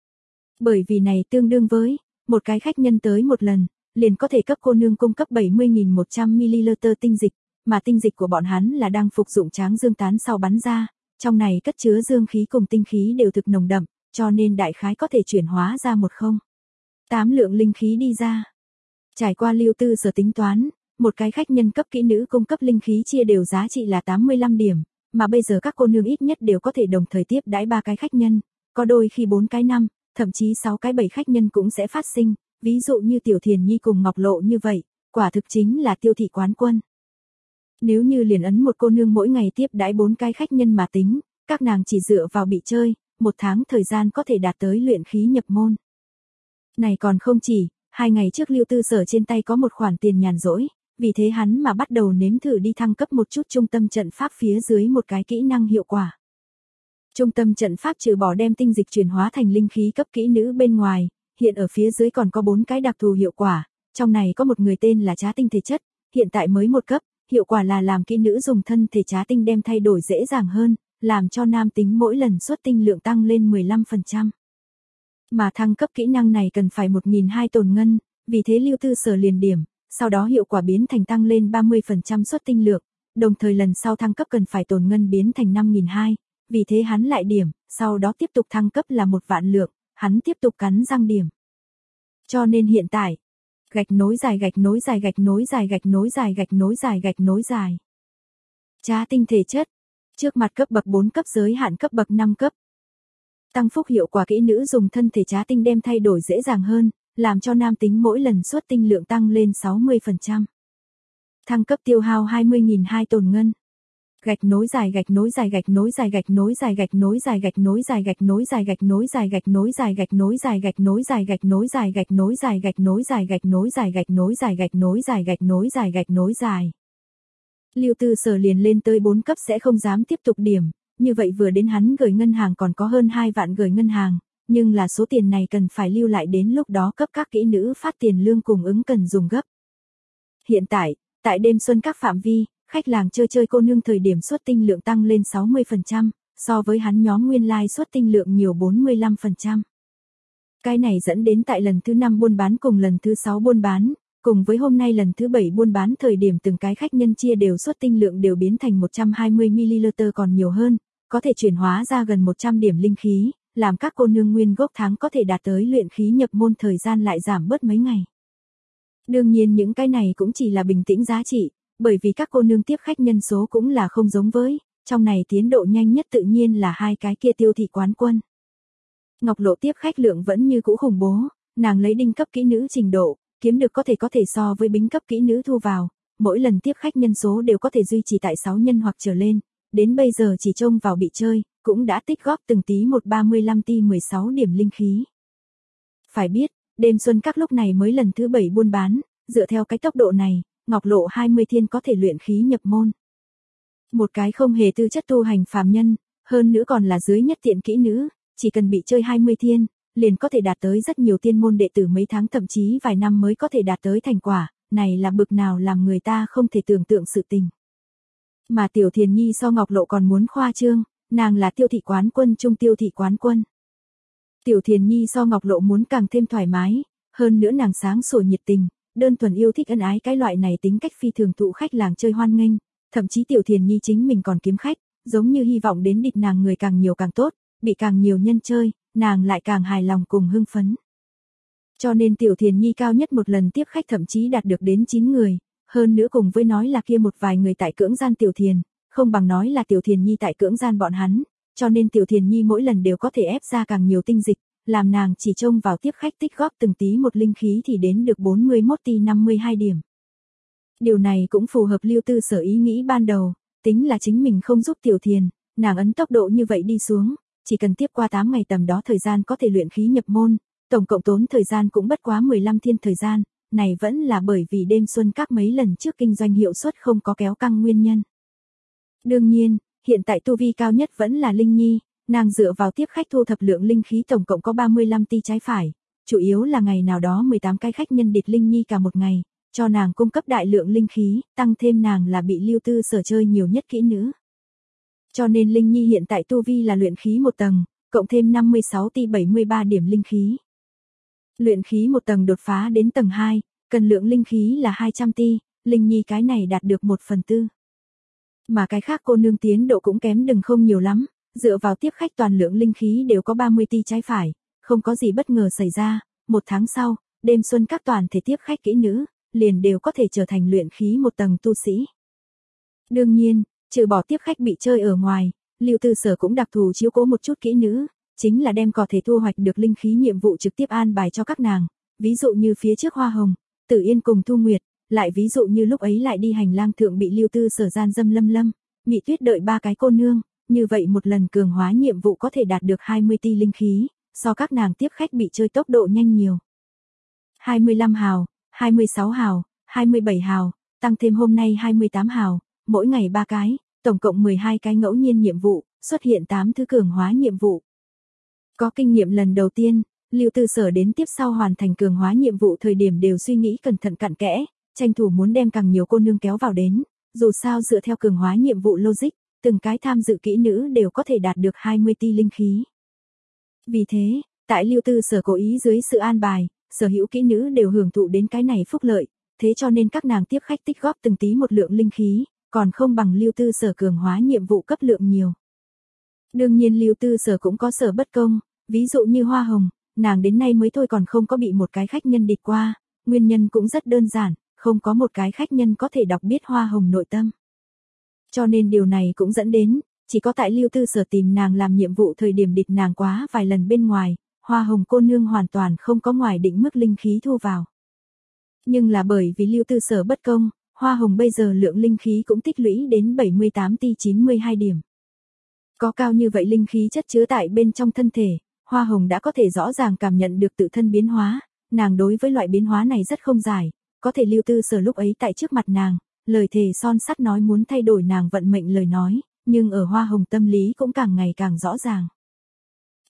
Bởi vì này tương đương với, một cái khách nhân tới một lần, liền có thể cấp cô nương cung cấp bảy mươi nghìn một trăm mi li lít tinh dịch, mà tinh dịch của bọn hắn là đang phục dụng tráng dương tán sau bắn ra, trong này cất chứa dương khí cùng tinh khí đều thực nồng đậm, cho nên đại khái có thể chuyển hóa ra một không tám lượng linh khí đi ra. Trải qua Lưu Tư Sở tính toán, một cái khách nhân cấp kỹ nữ cung cấp linh khí chia đều giá trị là tám mươi lăm điểm, mà bây giờ các cô nương ít nhất đều có thể đồng thời tiếp đãi ba cái khách nhân, có đôi khi bốn cái năm, thậm chí sáu cái bảy khách nhân cũng sẽ phát sinh, ví dụ như Tiểu Thiền Nhi cùng Ngọc Lộ như vậy, quả thực chính là tiêu thị quán quân. Nếu như liền ấn một cô nương mỗi ngày tiếp đãi bốn cái khách nhân mà tính, các nàng chỉ dựa vào bị chơi, một tháng thời gian có thể đạt tới luyện khí nhập môn. Này còn không chỉ, hai ngày trước Lưu Tư Sở trên tay có một khoản tiền nhàn rỗi, vì thế hắn mà bắt đầu nếm thử đi thăng cấp một chút trung tâm trận pháp phía dưới một cái kỹ năng hiệu quả. Trung tâm trận pháp trừ bỏ đem tinh dịch chuyển hóa thành linh khí cấp kỹ nữ bên ngoài, hiện ở phía dưới còn có bốn cái đặc thù hiệu quả, trong này có một người tên là trá tinh thể chất, hiện tại mới một cấp, hiệu quả là làm kỹ nữ dùng thân thể trá tinh đem thay đổi dễ dàng hơn, làm cho nam tính mỗi lần xuất tinh lượng tăng lên mười lăm phần trăm. Mà thăng cấp kỹ năng này cần phải một nghìn hai trăm tồn ngân, vì thế Lưu Tư Sở liền điểm, sau đó hiệu quả biến thành tăng lên ba mươi phần trăm xuất tinh lượng, đồng thời lần sau thăng cấp cần phải tồn ngân biến thành năm nghìn hai trăm, vì thế hắn lại điểm, sau đó tiếp tục thăng cấp là một vạn lượng, hắn tiếp tục cắn răng điểm. Cho nên hiện tại, gạch nối dài gạch nối dài gạch nối dài gạch nối dài gạch nối dài gạch nối dài. Trá tinh thể chất, trước mặt cấp bậc bốn cấp giới hạn cấp bậc năm cấp. Tăng phúc hiệu quả kỹ nữ dùng thân thể trá tinh đem thay đổi dễ dàng hơn, làm cho nam tính mỗi lần xuất tinh lượng tăng lên sáu mươi phần trăm. Thăng cấp tiêu hao hai mươi nghìn hai trăm tồn ngân. Gạch nối dài gạch nối dài gạch nối dài gạch nối dài gạch nối dài gạch nối dài gạch nối dài gạch nối dài gạch nối dài gạch nối dài gạch nối dài gạch nối dài gạch nối dài gạch nối dài gạch nối dài gạch nối dài gạch nối dài gạch nối dài gạch nối dài. Lưu Tư Sở liền lên tới bốn cấp sẽ không dám tiếp tục điểm, như vậy vừa đến hắn gửi ngân hàng còn có hơn hai vạn gửi ngân hàng, nhưng là số tiền này cần phải lưu lại đến lúc đó cấp các kỹ nữ phát tiền lương cùng ứng cần dùng gấp. Hiện tại, tại đêm xuân các phạm vi, khách làng chơi chơi cô nương thời điểm xuất tinh lượng tăng lên sáu mươi phần trăm, so với hắn nhóm nguyên lai xuất tinh lượng nhiều bốn mươi lăm phần trăm. Cái này dẫn đến tại lần thứ năm buôn bán cùng lần thứ sáu buôn bán, cùng với hôm nay lần thứ bảy buôn bán thời điểm từng cái khách nhân chia đều xuất tinh lượng đều biến thành một trăm hai mươi mi-li-lít còn nhiều hơn, có thể chuyển hóa ra gần một trăm điểm linh khí, làm các cô nương nguyên gốc tháng có thể đạt tới luyện khí nhập môn thời gian lại giảm bớt mấy ngày. Đương nhiên những cái này cũng chỉ là bình tĩnh giá trị, bởi vì các cô nương tiếp khách nhân số cũng là không giống với, trong này tiến độ nhanh nhất tự nhiên là hai cái kia Tiêu thị quán quân. Ngọc Lộ tiếp khách lượng vẫn như cũ khủng bố, nàng lấy đinh cấp kỹ nữ trình độ, kiếm được có thể có thể so với bính cấp kỹ nữ thu vào, mỗi lần tiếp khách nhân số đều có thể duy trì tại sáu nhân hoặc trở lên, đến bây giờ chỉ trông vào bị chơi, cũng đã tích góp từng tí một ba mươi lăm ti mười sáu điểm linh khí. Phải biết, đêm xuân các lúc này mới lần thứ bảy buôn bán, dựa theo cái tốc độ này, Ngọc Lộ hai mươi thiên có thể luyện khí nhập môn. Một cái không hề tư chất tu hành phàm nhân, hơn nữa còn là dưới nhất tiện kỹ nữ, chỉ cần bị chơi hai mươi thiên, liền có thể đạt tới rất nhiều tiên môn đệ tử mấy tháng thậm chí vài năm mới có thể đạt tới thành quả, này là bực nào làm người ta không thể tưởng tượng sự tình. Mà Tiểu Thiền Nhi so Ngọc Lộ còn muốn khoa trương, nàng là Tiêu thị quán quân trung Tiêu thị quán quân. Tiểu Thiền Nhi so Ngọc Lộ muốn càng thêm thoải mái, hơn nữa nàng sáng sủa nhiệt tình, đơn thuần yêu thích ân ái cái loại này tính cách phi thường thụ khách làng chơi hoan nghênh, thậm chí Tiểu Thiền Nhi chính mình còn kiếm khách, giống như hy vọng đến địch nàng người càng nhiều càng tốt, bị càng nhiều nhân chơi, nàng lại càng hài lòng cùng hưng phấn. Cho nên Tiểu Thiền Nhi cao nhất một lần tiếp khách thậm chí đạt được đến chín người, hơn nữa cùng với nói là kia một vài người tại cưỡng gian Tiểu Thiền, không bằng nói là Tiểu Thiền Nhi tại cưỡng gian bọn hắn, cho nên Tiểu Thiền Nhi mỗi lần đều có thể ép ra càng nhiều tinh dịch, làm nàng chỉ trông vào tiếp khách tích góp từng tí một linh khí thì đến được bốn mươi mốt ti năm mươi hai điểm. Điều này cũng phù hợp Lưu Tư Sở ý nghĩ ban đầu, tính là chính mình không giúp Tiểu Thiền, nàng ấn tốc độ như vậy đi xuống, chỉ cần tiếp qua tám ngày tầm đó thời gian có thể luyện khí nhập môn, tổng cộng tốn thời gian cũng bất quá mười lăm thiên thời gian, này vẫn là bởi vì đêm xuân các mấy lần trước kinh doanh hiệu suất không có kéo căng nguyên nhân. Đương nhiên, hiện tại tu vi cao nhất vẫn là Linh Nhi, nàng dựa vào tiếp khách thu thập lượng linh khí tổng cộng có ba mươi lăm ti trái phải, chủ yếu là ngày nào đó mười tám cái khách nhân địch Linh Nhi cả một ngày, cho nàng cung cấp đại lượng linh khí, tăng thêm nàng là bị Lưu Tư Sở chơi nhiều nhất kỹ nữ. Cho nên Linh Nhi hiện tại tu vi là luyện khí một tầng, cộng thêm năm mươi sáu ti bảy mươi ba điểm linh khí. Luyện khí một tầng đột phá đến tầng hai, cần lượng linh khí là hai trăm ti, Linh Nhi cái này đạt được một phần tư. Mà cái khác cô nương tiến độ cũng kém đừng không nhiều lắm, dựa vào tiếp khách toàn lượng linh khí đều có ba mươi ti trái phải, không có gì bất ngờ xảy ra, một tháng sau, đêm xuân các toàn thể tiếp khách kỹ nữ, liền đều có thể trở thành luyện khí một tầng tu sĩ. Đương nhiên, trừ bỏ tiếp khách bị chơi ở ngoài, Lưu Tư Sở cũng đặc thù chiếu cố một chút kỹ nữ, chính là đem có thể thu hoạch được linh khí nhiệm vụ trực tiếp an bài cho các nàng, ví dụ như phía trước Hoa Hồng, Tử Yên cùng Thu Nguyệt, lại ví dụ như lúc ấy lại đi hành lang thượng bị Lưu Tư Sở gian dâm Lâm Lâm, Mị Tuyết đợi ba cái cô nương, như vậy một lần cường hóa nhiệm vụ có thể đạt được hai mươi ti linh khí, so các nàng tiếp khách bị chơi tốc độ nhanh nhiều. hai mươi lăm hào, hai mươi sáu hào, hai mươi bảy hào, tăng thêm hôm nay hai mươi tám hào, mỗi ngày ba cái, tổng cộng mười hai cái ngẫu nhiên nhiệm vụ, xuất hiện tám thứ cường hóa nhiệm vụ. Có kinh nghiệm lần đầu tiên, Lưu Tư Sở đến tiếp sau hoàn thành cường hóa nhiệm vụ thời điểm đều suy nghĩ cẩn thận cặn kẽ, tranh thủ muốn đem càng nhiều cô nương kéo vào đến, dù sao dựa theo cường hóa nhiệm vụ logic, từng cái tham dự kỹ nữ đều có thể đạt được hai mươi ti linh khí. Vì thế, tại Lưu Tư Sở cố ý dưới sự an bài, sở hữu kỹ nữ đều hưởng thụ đến cái này phúc lợi, thế cho nên các nàng tiếp khách tích góp từng tí một lượng linh khí, còn không bằng Lưu Tư Sở cường hóa nhiệm vụ cấp lượng nhiều. Đương nhiên Lưu Tư Sở cũng có sở bất công, ví dụ như Hoa Hồng, nàng đến nay mới thôi còn không có bị một cái khách nhân địch qua, nguyên nhân cũng rất đơn giản, không có một cái khách nhân có thể đọc biết Hoa Hồng nội tâm. Cho nên điều này cũng dẫn đến, chỉ có tại Lưu Tư Sở tìm nàng làm nhiệm vụ thời điểm địch nàng quá vài lần bên ngoài, Hoa Hồng cô nương hoàn toàn không có ngoài định mức linh khí thu vào. Nhưng là bởi vì Lưu Tư Sở bất công, Hoa Hồng bây giờ lượng linh khí cũng tích lũy đến bảy mươi tám ti chín mươi hai điểm. Có cao như vậy linh khí chất chứa tại bên trong thân thể, Hoa Hồng đã có thể rõ ràng cảm nhận được tự thân biến hóa, nàng đối với loại biến hóa này rất không giải, có thể Lưu Tư Sở lúc ấy tại trước mặt nàng, lời thề son sắt nói muốn thay đổi nàng vận mệnh lời nói, nhưng ở Hoa Hồng tâm lý cũng càng ngày càng rõ ràng.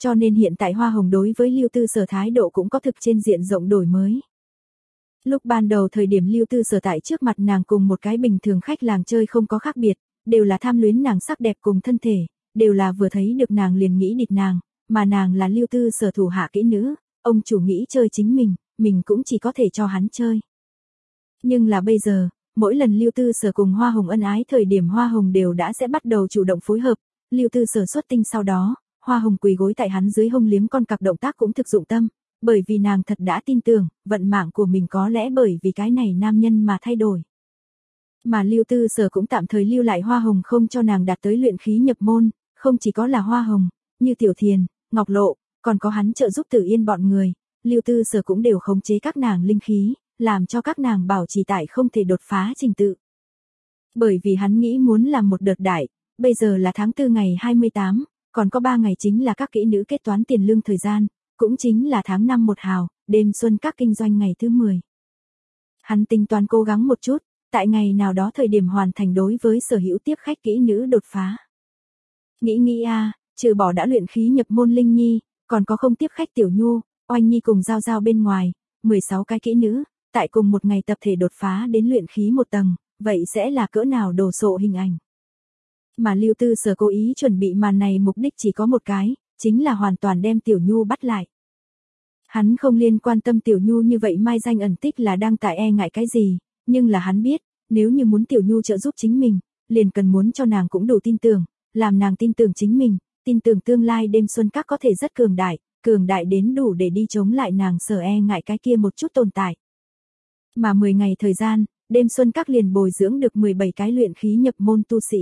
Cho nên hiện tại Hoa Hồng đối với Lưu Tư Sở thái độ cũng có thực trên diện rộng đổi mới. Lúc ban đầu thời điểm Lưu Tư Sở tại trước mặt nàng cùng một cái bình thường khách làng chơi không có khác biệt, đều là tham luyến nàng sắc đẹp cùng thân thể, đều là vừa thấy được nàng liền nghĩ địch nàng, mà nàng là Lưu Tư Sở thủ hạ kỹ nữ, ông chủ nghĩ chơi chính mình, mình cũng chỉ có thể cho hắn chơi. Nhưng là bây giờ, mỗi lần Lưu Tư Sở cùng Hoa Hồng ân ái thời điểm Hoa Hồng đều đã sẽ bắt đầu chủ động phối hợp, Lưu Tư Sở xuất tinh sau đó, Hoa Hồng quỳ gối tại hắn dưới hông liếm con cặc động tác cũng thực dụng tâm, bởi vì nàng thật đã tin tưởng, vận mạng của mình có lẽ bởi vì cái này nam nhân mà thay đổi. Mà Lưu Tư Sở cũng tạm thời lưu lại Hoa Hồng không cho nàng đạt tới luyện khí nhập môn, không chỉ có là Hoa Hồng, như Tiểu Thiền, Ngọc Lộ, còn có hắn trợ giúp Tử Yên bọn người, Lưu Tư Sở cũng đều khống chế các nàng linh khí, làm cho các nàng bảo trì tại không thể đột phá trình tự. Bởi vì hắn nghĩ muốn làm một đợt đại, bây giờ là tháng tư ngày hai mươi tám, còn có ba ngày chính là các kỹ nữ kết toán tiền lương thời gian, cũng chính là tháng năm một hào, đêm xuân các kinh doanh ngày thứ mười. Hắn tính toán cố gắng một chút, tại ngày nào đó thời điểm hoàn thành đối với sở hữu tiếp khách kỹ nữ đột phá. Nghĩ nghĩ a, à, trừ bỏ đã luyện khí nhập môn Linh Nhi, còn có không tiếp khách Tiểu Nhu, Oanh Nhi cùng Giao Giao bên ngoài, mười sáu cái kỹ nữ, tại cùng một ngày tập thể đột phá đến luyện khí một tầng, vậy sẽ là cỡ nào đồ sộ hình ảnh. Mà Lưu Tư Sở cố ý chuẩn bị màn này mục đích chỉ có một cái, chính là hoàn toàn đem Tiểu Nhu bắt lại. Hắn không liên quan tâm Tiểu Nhu như vậy mai danh ẩn tích là đang tại e ngại cái gì, nhưng là hắn biết, nếu như muốn Tiểu Nhu trợ giúp chính mình, liền cần muốn cho nàng cũng đủ tin tưởng, làm nàng tin tưởng chính mình, tin tưởng tương lai đêm xuân các có thể rất cường đại, cường đại đến đủ để đi chống lại nàng sở e ngại cái kia một chút tồn tại. Mà mười ngày thời gian, đêm xuân các liền bồi dưỡng được mười bảy cái luyện khí nhập môn tu sĩ.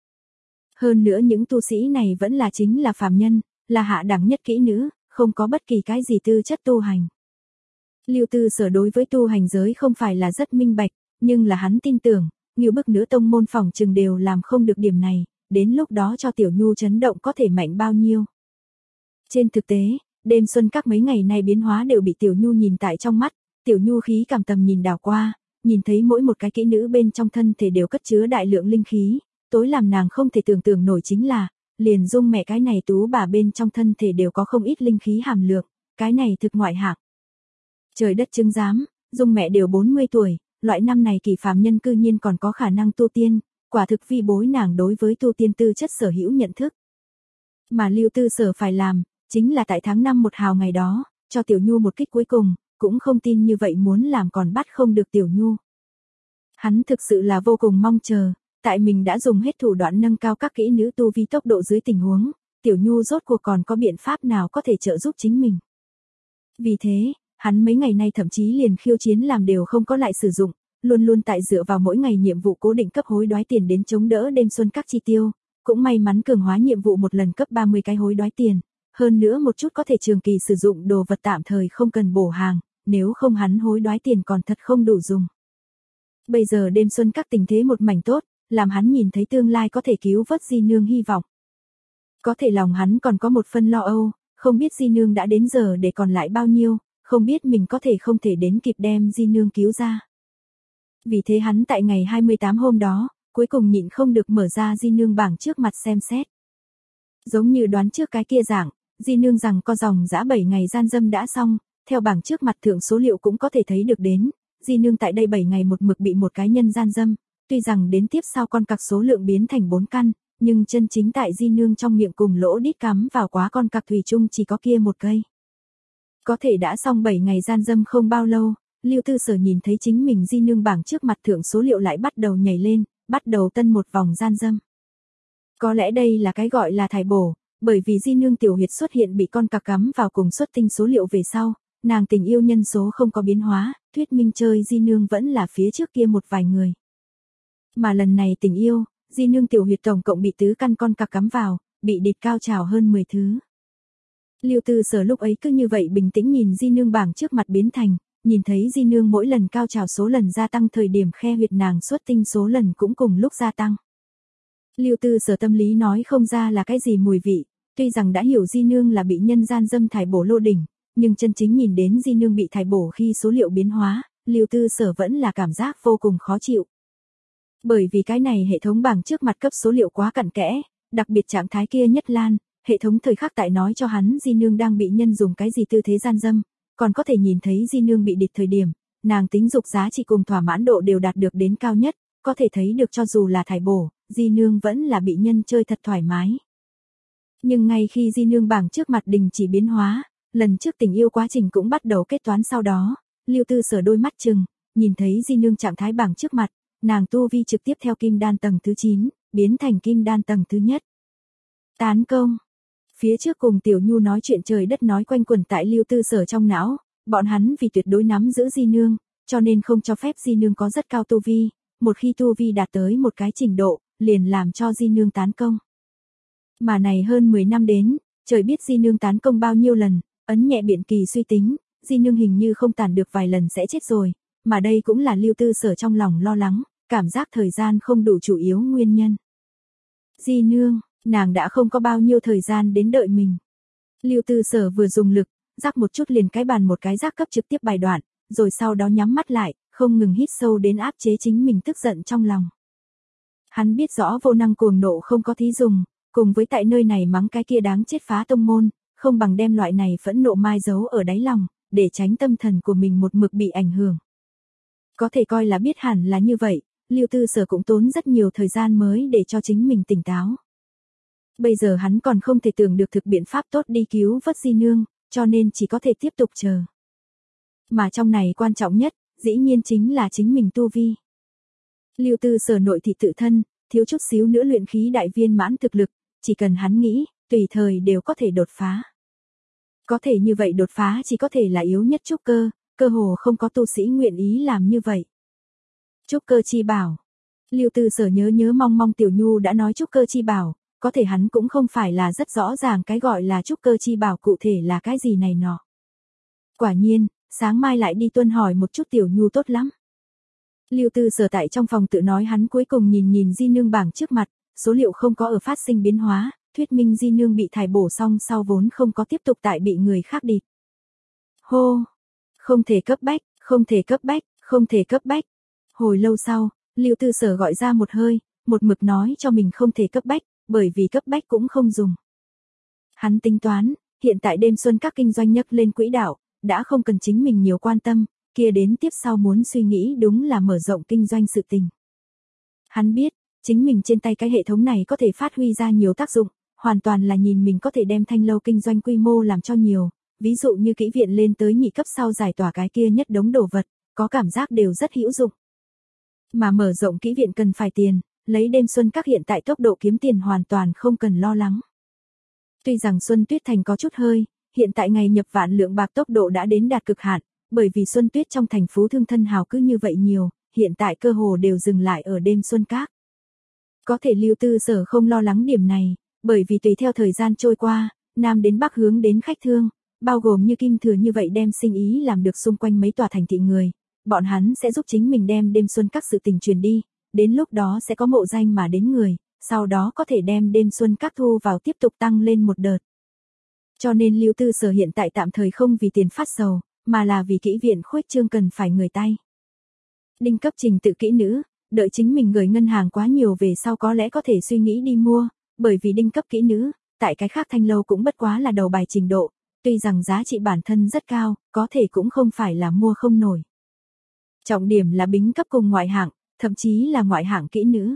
Hơn nữa những tu sĩ này vẫn là chính là phàm nhân, là hạ đẳng nhất kỹ nữ, không có bất kỳ cái gì tư chất tu hành. Lưu Tư Sở đối với tu hành giới không phải là rất minh bạch, nhưng là hắn tin tưởng, nhiều bức nữ tông môn phỏng chừng đều làm không được điểm này, đến lúc đó cho Tiểu Nhu chấn động có thể mạnh bao nhiêu. Trên thực tế, đêm xuân các mấy ngày nay biến hóa đều bị Tiểu Nhu nhìn tại trong mắt, Tiểu Nhu khí cảm tầm nhìn đảo qua, nhìn thấy mỗi một cái kỹ nữ bên trong thân thể đều cất chứa đại lượng linh khí, tối làm nàng không thể tưởng tượng nổi chính là, liền Dung mẹ cái này tú bà bên trong thân thể đều có không ít linh khí hàm lượng, cái này thực ngoại hạng. Trời đất chứng giám, Dung mẹ đều bốn mươi tuổi, loại năm này kỳ phàm nhân cư nhiên còn có khả năng tu tiên, quả thực vi bối nàng đối với tu tiên tư chất sở hữu nhận thức. Mà Lưu Tư Sở phải làm, chính là tại tháng năm một hào ngày đó, cho Tiểu Nhu một kích cuối cùng, cũng không tin như vậy muốn làm còn bắt không được Tiểu Nhu. Hắn thực sự là vô cùng mong chờ, tại mình đã dùng hết thủ đoạn nâng cao các kỹ nữ tu vi tốc độ dưới tình huống, Tiểu Nhu rốt cuộc còn có biện pháp nào có thể trợ giúp chính mình. Vì thế, hắn mấy ngày nay thậm chí liền khiêu chiến làm đều không có lại sử dụng, luôn luôn tại dựa vào mỗi ngày nhiệm vụ cố định cấp hối đoái tiền đến chống đỡ đêm xuân các chi tiêu, cũng may mắn cường hóa nhiệm vụ một lần cấp ba mươi cái hối đoái tiền, hơn nữa một chút có thể trường kỳ sử dụng đồ vật tạm thời không cần bổ hàng, nếu không hắn hối đoái tiền còn thật không đủ dùng. Bây giờ đêm xuân các tình thế một mảnh tốt, làm hắn nhìn thấy tương lai có thể cứu vớt Di Nương hy vọng. Có thể lòng hắn còn có một phân lo âu, không biết Di Nương đã đến giờ để còn lại bao nhiêu, không biết mình có thể không thể đến kịp đem Di Nương cứu ra. Vì thế hắn tại ngày hai mươi tám hôm đó, cuối cùng nhịn không được mở ra Di Nương bảng trước mặt xem xét. Giống như đoán trước cái kia dạng, Di Nương rằng có dòng dã bảy ngày gian dâm đã xong, theo bảng trước mặt thượng số liệu cũng có thể thấy được đến, Di Nương tại đây bảy ngày một mực bị một cái nhân gian dâm, tuy rằng đến tiếp sau con cặc số lượng biến thành bốn căn, nhưng chân chính tại Di Nương trong miệng cùng lỗ đít cắm vào quá con cặc thủy chung chỉ có kia một cây. Có thể đã xong bảy ngày gian dâm không bao lâu, Lưu Tư Sở nhìn thấy chính mình Di Nương bảng trước mặt thượng số liệu lại bắt đầu nhảy lên, bắt đầu tân một vòng gian dâm. Có lẽ đây là cái gọi là thải bổ, bởi vì Di Nương tiểu huyệt xuất hiện bị con cặc cắm vào cùng xuất tinh số liệu về sau, nàng tình yêu nhân số không có biến hóa, thuyết minh chơi Di Nương vẫn là phía trước kia một vài người. Mà lần này tình yêu, Di Nương tiểu huyệt tổng cộng bị tứ căn con cặc cắm vào, bị địt cao trào hơn mười thứ. Lưu Tư Sở lúc ấy cứ như vậy bình tĩnh nhìn Di Nương bảng trước mặt biến thành, nhìn thấy Di Nương mỗi lần cao trào số lần gia tăng thời điểm khe huyệt nàng xuất tinh số lần cũng cùng lúc gia tăng. Lưu Tư Sở tâm lý nói không ra là cái gì mùi vị, tuy rằng đã hiểu Di Nương là bị nhân gian dâm thải bổ lô đỉnh, nhưng chân chính nhìn đến Di Nương bị thải bổ khi số liệu biến hóa, Lưu Tư Sở vẫn là cảm giác vô cùng khó chịu. Bởi vì cái này hệ thống bảng trước mặt cấp số liệu quá cặn kẽ, đặc biệt trạng thái kia nhất lan, hệ thống thời khắc tại nói cho hắn Di Nương đang bị nhân dùng cái gì tư thế gian dâm, còn có thể nhìn thấy Di Nương bị địch thời điểm, nàng tính dục giá trị cùng thỏa mãn độ đều đạt được đến cao nhất, có thể thấy được cho dù là thải bổ, Di Nương vẫn là bị nhân chơi thật thoải mái. Nhưng ngay khi Di Nương bảng trước mặt đình chỉ biến hóa, lần trước tình yêu quá trình cũng bắt đầu kết toán sau đó, Lưu Tư Sở đôi mắt chừng, nhìn thấy Di Nương trạng thái bảng trước mặt, nàng tu vi trực tiếp theo kim đan tầng thứ chín, biến thành kim đan tầng thứ nhất. Tán công. Phía trước cùng Tiểu Nhu nói chuyện trời đất nói quanh quẩn tại Lưu Tư Sở trong não, bọn hắn vì tuyệt đối nắm giữ Di Nương, cho nên không cho phép Di Nương có rất cao tu vi, một khi tu vi đạt tới một cái trình độ, liền làm cho Di Nương tán công. Mà này hơn mười năm đến, trời biết Di Nương tán công bao nhiêu lần, ấn nhẹ biện kỳ suy tính, Di Nương hình như không tàn được vài lần sẽ chết rồi, mà đây cũng là Lưu Tư Sở trong lòng lo lắng, cảm giác thời gian không đủ chủ yếu nguyên nhân. Di Nương, nàng đã không có bao nhiêu thời gian đến đợi mình. Lưu Tư Sở vừa dùng lực, rắc một chút liền cái bàn một cái rác cấp trực tiếp bài đoạn, rồi sau đó nhắm mắt lại, không ngừng hít sâu đến áp chế chính mình tức giận trong lòng. Hắn biết rõ vô năng cuồng nộ không có thí dùng, cùng với tại nơi này mắng cái kia đáng chết phá tông môn, không bằng đem loại này phẫn nộ mai giấu ở đáy lòng, để tránh tâm thần của mình một mực bị ảnh hưởng. Có thể coi là biết hẳn là như vậy, Lưu Tư Sở cũng tốn rất nhiều thời gian mới để cho chính mình tỉnh táo. Bây giờ hắn còn không thể tưởng được thực biện pháp tốt đi cứu vớt Di Nương, cho nên chỉ có thể tiếp tục chờ. Mà trong này quan trọng nhất, dĩ nhiên chính là chính mình tu vi. Lưu Tư Sở nội thị tự thân, thiếu chút xíu nữa luyện khí đại viên mãn thực lực, chỉ cần hắn nghĩ, tùy thời đều có thể đột phá. Có thể như vậy đột phá chỉ có thể là yếu nhất trúc cơ, cơ hồ không có tu sĩ nguyện ý làm như vậy. Trúc cơ chi bảo. Lưu Tư Sở nhớ nhớ mong mong Tiểu Nhu đã nói trúc cơ chi bảo, có thể hắn cũng không phải là rất rõ ràng cái gọi là trúc cơ chi bảo cụ thể là cái gì này nọ. Quả nhiên, sáng mai lại đi tuân hỏi một chút Tiểu Nhu tốt lắm. Lưu Tư Sở tại trong phòng tự nói hắn cuối cùng nhìn nhìn Di Nương bảng trước mặt, số liệu không có ở phát sinh biến hóa, thuyết minh Di Nương bị thải bổ xong sau vốn không có tiếp tục tại bị người khác địch. Hô! Không thể cấp bách, không thể cấp bách, không thể cấp bách. Hồi lâu sau, Lưu Tư Sở gọi ra một hơi, một mực nói cho mình không thể cấp bách, bởi vì cấp bách cũng không dùng. Hắn tính toán, hiện tại đêm xuân các kinh doanh nhấc lên quỹ đạo, đã không cần chính mình nhiều quan tâm, kia đến tiếp sau muốn suy nghĩ đúng là mở rộng kinh doanh sự tình. Hắn biết, chính mình trên tay cái hệ thống này có thể phát huy ra nhiều tác dụng, hoàn toàn là nhìn mình có thể đem thanh lâu kinh doanh quy mô làm cho nhiều, ví dụ như kỹ viện lên tới nhị cấp sau giải tỏa cái kia nhất đống đồ vật, có cảm giác đều rất hữu dụng. Mà mở rộng kỹ viện cần phải tiền, lấy đêm xuân các hiện tại tốc độ kiếm tiền hoàn toàn không cần lo lắng. Tuy rằng Xuân Tuyết Thành có chút hơi, hiện tại ngày nhập vạn lượng bạc tốc độ đã đến đạt cực hạn, bởi vì Xuân Tuyết trong thành phố thương thân hào cứ như vậy nhiều, hiện tại cơ hồ đều dừng lại ở đêm xuân các. Có thể Lưu Tư Sở không lo lắng điểm này, bởi vì tùy theo thời gian trôi qua, Nam đến Bắc hướng đến khách thương, bao gồm như Kim Thừa như vậy đem sinh ý làm được xung quanh mấy tòa thành thị người, bọn hắn sẽ giúp chính mình đem đêm xuân các sự tình truyền đi, đến lúc đó sẽ có mộ danh mà đến người, sau đó có thể đem đêm xuân các thu vào tiếp tục tăng lên một đợt. Cho nên Lưu Tư Sở hiện tại tạm thời không vì tiền phát sầu, mà là vì kỹ viện khuếch trương cần phải người tay. Đinh cấp trình tự kỹ nữ, đợi chính mình gửi ngân hàng quá nhiều về sau có lẽ có thể suy nghĩ đi mua, bởi vì đinh cấp kỹ nữ, tại cái khác thanh lâu cũng bất quá là đầu bài trình độ, tuy rằng giá trị bản thân rất cao, có thể cũng không phải là mua không nổi. Trọng điểm là bính cấp cùng ngoại hạng, thậm chí là ngoại hạng kỹ nữ.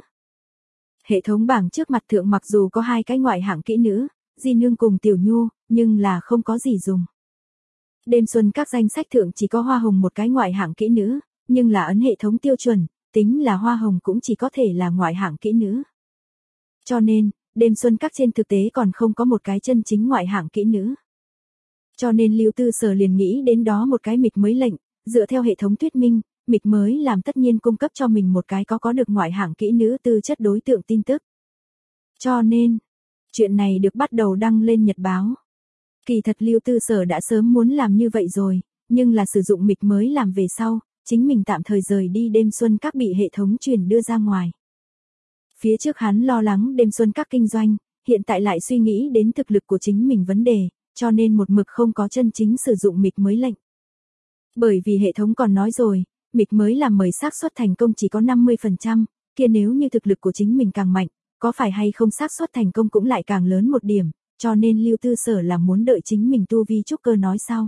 Hệ thống bảng trước mặt thượng mặc dù có hai cái ngoại hạng kỹ nữ, Di Nương cùng Tiểu Nhu, nhưng là không có gì dùng. Đêm xuân các danh sách thượng chỉ có Hoa Hồng một cái ngoại hạng kỹ nữ, nhưng là ấn hệ thống tiêu chuẩn, tính là Hoa Hồng cũng chỉ có thể là ngoại hạng kỹ nữ. Cho nên, đêm xuân các trên thực tế còn không có một cái chân chính ngoại hạng kỹ nữ. Cho nên Lưu Tư Sở liền nghĩ đến đó một cái mịch mới lệnh, dựa theo hệ thống thuyết minh, mịch mới làm tất nhiên cung cấp cho mình một cái có có được ngoại hạng kỹ nữ tư chất đối tượng tin tức. Cho nên, chuyện này được bắt đầu đăng lên nhật báo. Kỳ thật Lưu Tư Sở đã sớm muốn làm như vậy rồi, nhưng là sử dụng mịch mới làm về sau, chính mình tạm thời rời đi đêm xuân các bị hệ thống truyền đưa ra ngoài. Phía trước hắn lo lắng đêm xuân các kinh doanh, hiện tại lại suy nghĩ đến thực lực của chính mình vấn đề, cho nên một mực không có chân chính sử dụng mịch mới lệnh. Bởi vì hệ thống còn nói rồi, mịch mới làm mời xác suất thành công chỉ có năm mươi phần trăm, kia nếu như thực lực của chính mình càng mạnh, có phải hay không xác suất thành công cũng lại càng lớn một điểm, cho nên Lưu Tư Sở là muốn đợi chính mình tu vi trúc cơ nói sau.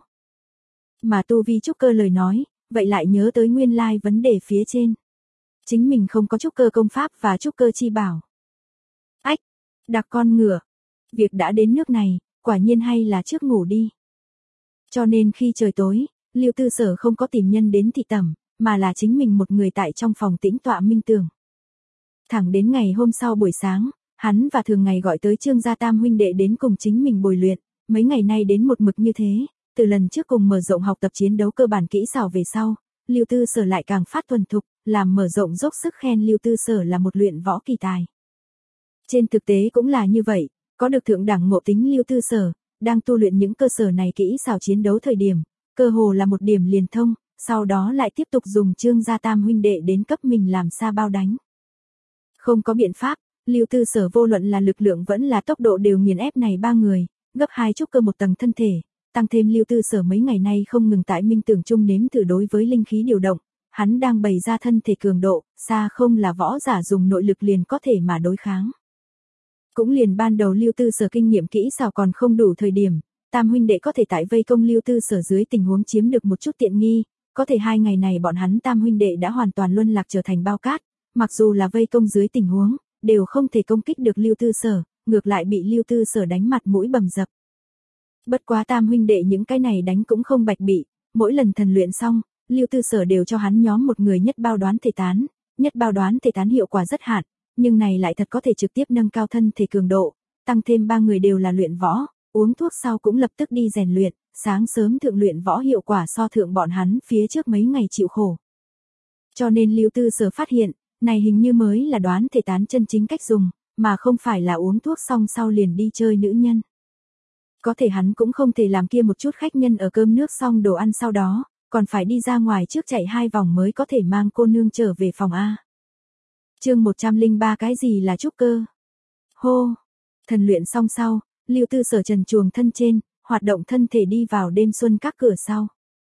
Mà tu vi trúc cơ lời nói, vậy lại nhớ tới nguyên lai vấn đề phía trên. Chính mình không có trúc cơ công pháp và trúc cơ chi bảo. Ách, đặc con ngựa. Việc đã đến nước này, quả nhiên hay là trước ngủ đi. Cho nên khi trời tối, Lưu Tư Sở không có tìm nhân đến thị tẩm, mà là chính mình một người tại trong phòng tĩnh tọa minh tưởng. Thẳng đến ngày hôm sau buổi sáng, hắn và thường ngày gọi tới Trương gia tam huynh đệ đến cùng chính mình bồi luyện, mấy ngày nay đến một mực như thế, từ lần trước cùng mở rộng học tập chiến đấu cơ bản kỹ xảo về sau, Lưu Tư Sở lại càng phát thuần thục, làm mở rộng dốc sức khen Lưu Tư Sở là một luyện võ kỳ tài. Trên thực tế cũng là như vậy, có được thượng đẳng ngộ tính Lưu Tư Sở, đang tu luyện những cơ sở này kỹ xảo chiến đấu thời điểm, cơ hồ là một điểm liền thông, sau đó lại tiếp tục dùng Trương gia tam huynh đệ đến cấp mình làm sa bao đánh. Không có biện pháp, Lưu Tư Sở vô luận là lực lượng vẫn là tốc độ đều nghiền ép này ba người, gấp hai trúc cơ một tầng thân thể, tăng thêm Lưu Tư Sở mấy ngày nay không ngừng tại minh tưởng chung nếm thử đối với linh khí điều động, hắn đang bày ra thân thể cường độ, xa không là võ giả dùng nội lực liền có thể mà đối kháng. Cũng liền ban đầu Lưu Tư Sở kinh nghiệm kỹ xảo còn không đủ thời điểm, tam huynh đệ có thể tại vây công Lưu Tư Sở dưới tình huống chiếm được một chút tiện nghi, có thể hai ngày này bọn hắn tam huynh đệ đã hoàn toàn luân lạc trở thành bao cát, mặc dù là vây công dưới tình huống, đều không thể công kích được Lưu Tư Sở, ngược lại bị Lưu Tư Sở đánh mặt mũi bầm dập. Bất quá tam huynh đệ những cái này đánh cũng không bạch bị, mỗi lần thần luyện xong, Lưu Tư Sở đều cho hắn nhóm một người nhất bao đoán thể tán, nhất bao đoán thể tán hiệu quả rất hạn, nhưng này lại thật có thể trực tiếp nâng cao thân thể cường độ, tăng thêm ba người đều là luyện võ, uống thuốc sau cũng lập tức đi rèn luyện, sáng sớm thượng luyện võ hiệu quả so thượng bọn hắn phía trước mấy ngày chịu khổ. Cho nên Lưu Tư Sở phát hiện, này hình như mới là đoán thể tán chân chính cách dùng, mà không phải là uống thuốc xong sau liền đi chơi nữ nhân. Có thể hắn cũng không thể làm kia một chút khách nhân ở cơm nước xong đồ ăn sau đó, còn phải đi ra ngoài trước chạy hai vòng mới có thể mang cô nương trở về phòng A. Chương một trăm lẻ ba cái gì là trúc cơ? Hô! Thần luyện xong sau, Lưu Tư Sở trần truồng thân trên, hoạt động thân thể đi vào đêm xuân các cửa sau.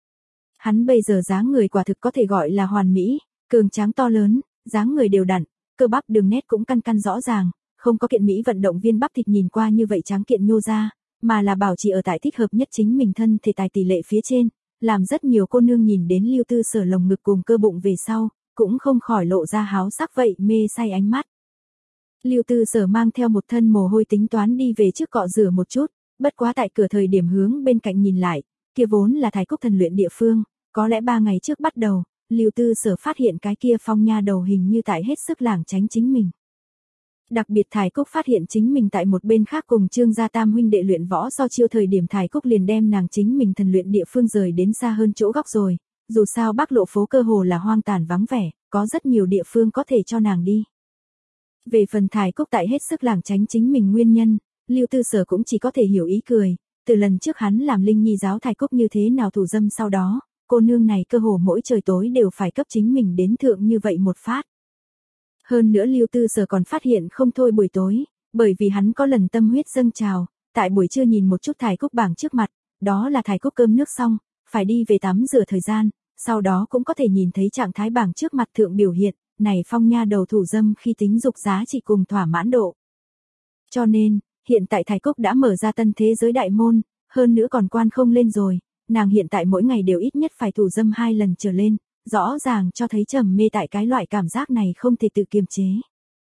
Hắn bây giờ dáng người quả thực có thể gọi là hoàn mỹ, cường tráng to lớn, dáng người đều đặn, cơ bắp đường nét cũng căn căn rõ ràng, không có kiện mỹ vận động viên bắp thịt nhìn qua như vậy tráng kiện nhô ra, mà là bảo trì ở tại thích hợp nhất chính mình thân thể tài tỷ lệ phía trên, làm rất nhiều cô nương nhìn đến Lưu Tư Sở lồng ngực cùng cơ bụng về sau, cũng không khỏi lộ ra háo sắc vậy mê say ánh mắt. Lưu Tư Sở mang theo một thân mồ hôi tính toán đi về trước cọ rửa một chút, bất quá tại cửa thời điểm hướng bên cạnh nhìn lại, kia vốn là Thái Cúc thần luyện địa phương, có lẽ ba ngày trước bắt đầu, Lưu Tư Sở phát hiện cái kia phong nha đầu hình như tại hết sức lảng tránh chính mình. Đặc biệt Thái Cúc phát hiện chính mình tại một bên khác cùng Trương gia tam huynh đệ luyện võ so chiêu thời điểm Thái Cúc liền đem nàng chính mình thần luyện địa phương rời đến xa hơn chỗ góc rồi, dù sao Bắc Lộ phố cơ hồ là hoang tàn vắng vẻ, có rất nhiều địa phương có thể cho nàng đi. Về phần Thái Cúc tại hết sức lảng tránh chính mình nguyên nhân, Lưu Tư Sở cũng chỉ có thể hiểu ý cười, từ lần trước hắn làm linh nhi giáo Thái Cúc như thế nào thủ dâm sau đó, cô nương này cơ hồ mỗi trời tối đều phải cấp chính mình đến thượng như vậy một phát. Hơn nữa Lưu Tư Sở còn phát hiện không thôi buổi tối, bởi vì hắn có lần tâm huyết dâng trào, tại buổi trưa nhìn một chút Thái Cúc bảng trước mặt, đó là Thái Cúc cơm nước xong, phải đi về tắm rửa thời gian, sau đó cũng có thể nhìn thấy trạng thái bảng trước mặt thượng biểu hiện, này phong nha đầu thủ dâm khi tính dục giá trị cùng thỏa mãn độ. Cho nên, hiện tại Thái Cúc đã mở ra tân thế giới đại môn, hơn nữa còn quan không lên rồi, nàng hiện tại mỗi ngày đều ít nhất phải thủ dâm hai lần trở lên, rõ ràng cho thấy trầm mê tại cái loại cảm giác này không thể tự kiềm chế.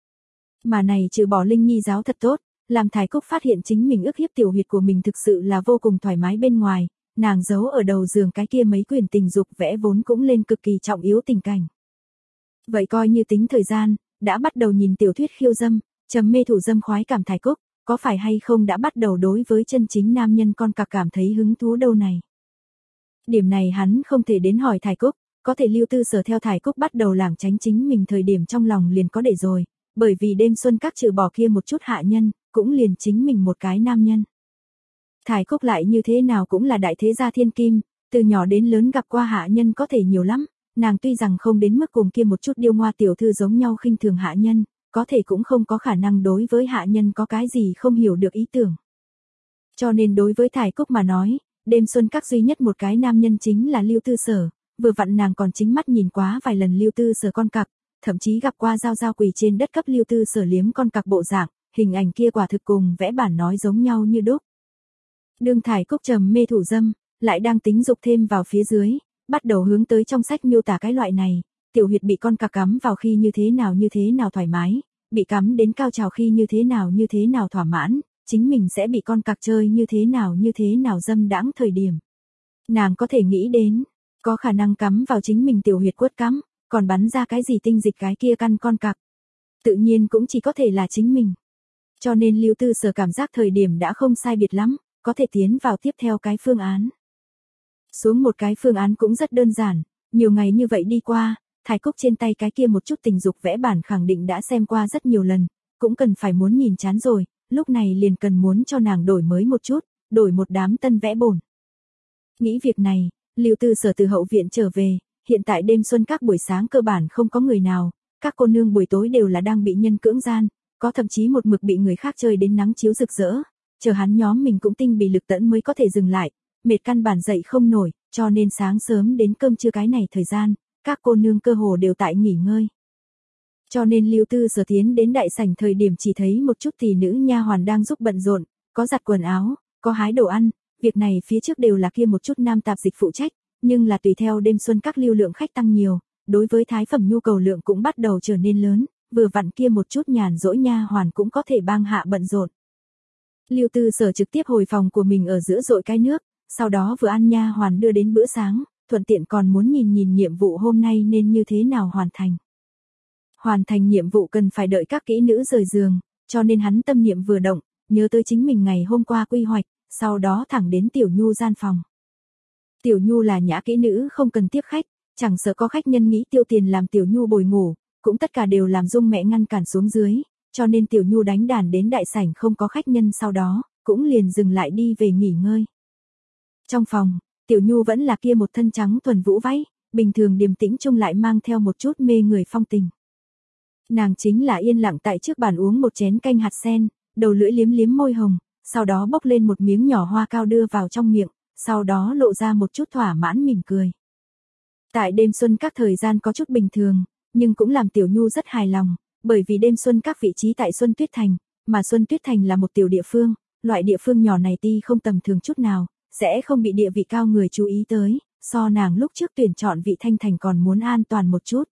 Mà này trừ bỏ linh nhi giáo thật tốt, làm Thái Cúc phát hiện chính mình ức hiếp tiểu huyệt của mình thực sự là vô cùng thoải mái bên ngoài, nàng giấu ở đầu giường cái kia mấy quyền tình dục vẽ vốn cũng lên cực kỳ trọng yếu tình cảnh. Vậy coi như tính thời gian, đã bắt đầu nhìn tiểu thuyết khiêu dâm, trầm mê thủ dâm khoái cảm Thái Cúc, có phải hay không đã bắt đầu đối với chân chính nam nhân con cặc cảm thấy hứng thú đâu này. Điểm này hắn không thể đến hỏi Thái Cúc, có thể Lưu Tư Sở theo Thái Cúc bắt đầu lảng tránh chính mình thời điểm trong lòng liền có để rồi, bởi vì đêm xuân các trừ bỏ kia một chút hạ nhân, cũng liền chính mình một cái nam nhân. Thái Cúc lại như thế nào cũng là đại thế gia thiên kim, từ nhỏ đến lớn gặp qua hạ nhân có thể nhiều lắm, nàng tuy rằng không đến mức cùng kia một chút điêu ngoa tiểu thư giống nhau khinh thường hạ nhân, có thể cũng không có khả năng đối với hạ nhân có cái gì không hiểu được ý tưởng. Cho nên đối với Thái Cúc mà nói, đêm xuân các duy nhất một cái nam nhân chính là Lưu Tư Sở, vừa vặn nàng còn chính mắt nhìn quá vài lần Lưu Tư Sở con cặc, thậm chí gặp qua giao giao quỳ trên đất cấp Lưu Tư Sở liếm con cặc bộ dạng, hình ảnh kia quả thực cùng vẽ bản nói giống nhau như đúc. Đương Thải Cúc trầm mê thủ dâm, lại đang tính dục thêm vào phía dưới, bắt đầu hướng tới trong sách miêu tả cái loại này, tiểu huyệt bị con cặc cắm vào khi như thế nào như thế nào thoải mái, bị cắm đến cao trào khi như thế nào như thế nào thỏa mãn, chính mình sẽ bị con cặc chơi như thế nào như thế nào dâm đãng thời điểm. Nàng có thể nghĩ đến, có khả năng cắm vào chính mình tiểu huyệt quất cắm, còn bắn ra cái gì tinh dịch cái kia căn con cặc. Tự nhiên cũng chỉ có thể là chính mình. Cho nên Lưu Tư Sở cảm giác thời điểm đã không sai biệt lắm, có thể tiến vào tiếp theo cái phương án. Xuống một cái phương án cũng rất đơn giản, nhiều ngày như vậy đi qua, Thải Cúc trên tay cái kia một chút tình dục vẽ bản khẳng định đã xem qua rất nhiều lần, cũng cần phải muốn nhìn chán rồi, lúc này liền cần muốn cho nàng đổi mới một chút, đổi một đám tân vẽ bổn. Nghĩ việc này, Lưu Tư Sở từ hậu viện trở về, hiện tại đêm xuân các buổi sáng cơ bản không có người nào, các cô nương buổi tối đều là đang bị nhân cưỡng gian, có thậm chí một mực bị người khác chơi đến nắng chiếu rực rỡ, chờ hắn nhóm mình cũng tinh bì lực tẫn mới có thể dừng lại, mệt căn bản dậy không nổi, cho nên sáng sớm đến cơm trưa cái này thời gian, các cô nương cơ hồ đều tại nghỉ ngơi. Cho nên Lưu Tư Sở tiến đến đại sảnh thời điểm chỉ thấy một chút tỷ nữ nha hoàn đang giúp bận rộn, có giặt quần áo, có hái đồ ăn, việc này phía trước đều là kia một chút nam tạp dịch phụ trách, nhưng là tùy theo đêm xuân các lưu lượng khách tăng nhiều, đối với thái phẩm nhu cầu lượng cũng bắt đầu trở nên lớn, vừa vặn kia một chút nhàn rỗi nha hoàn cũng có thể bang hạ bận rộn. Lưu Tư Sở trực tiếp hồi phòng của mình ở giữa dội cái nước, sau đó vừa ăn nha hoàn đưa đến bữa sáng, thuận tiện còn muốn nhìn nhìn nhiệm vụ hôm nay nên như thế nào hoàn thành. Hoàn thành nhiệm vụ cần phải đợi các kỹ nữ rời giường, cho nên hắn tâm niệm vừa động, nhớ tới chính mình ngày hôm qua quy hoạch, sau đó thẳng đến Tiểu Nhu gian phòng. Tiểu Nhu là nhã kỹ nữ không cần tiếp khách, chẳng sợ có khách nhân nghĩ tiêu tiền làm Tiểu Nhu bồi ngủ, cũng tất cả đều làm Dung mẹ ngăn cản xuống dưới, cho nên Tiểu Nhu đánh đàn đến đại sảnh không có khách nhân sau đó, cũng liền dừng lại đi về nghỉ ngơi. Trong phòng, Tiểu Nhu vẫn là kia một thân trắng thuần vũ váy, bình thường điềm tĩnh chung lại mang theo một chút mê người phong tình. Nàng chính là yên lặng tại trước bàn uống một chén canh hạt sen, đầu lưỡi liếm liếm môi hồng, sau đó bốc lên một miếng nhỏ hoa cao đưa vào trong miệng, sau đó lộ ra một chút thỏa mãn mỉm cười. Tại đêm xuân các thời gian có chút bình thường, nhưng cũng làm Tiểu Nhu rất hài lòng, bởi vì đêm xuân các vị trí tại Xuân Tuyết Thành, mà Xuân Tuyết Thành là một tiểu địa phương, loại địa phương nhỏ này ti không tầm thường chút nào, sẽ không bị địa vị cao người chú ý tới, so nàng lúc trước tuyển chọn vị Thanh Thành còn muốn an toàn một chút.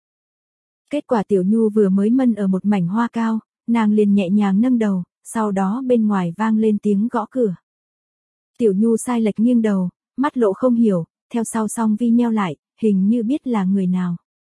Kết quả Tiểu Nhu vừa mới mân ở một mảnh hoa cao, nàng liền nhẹ nhàng nâng đầu, sau đó bên ngoài vang lên tiếng gõ cửa. Tiểu Nhu sai lệch nghiêng đầu, mắt lộ không hiểu, theo sau song vi nheo lại, hình như biết là người nào.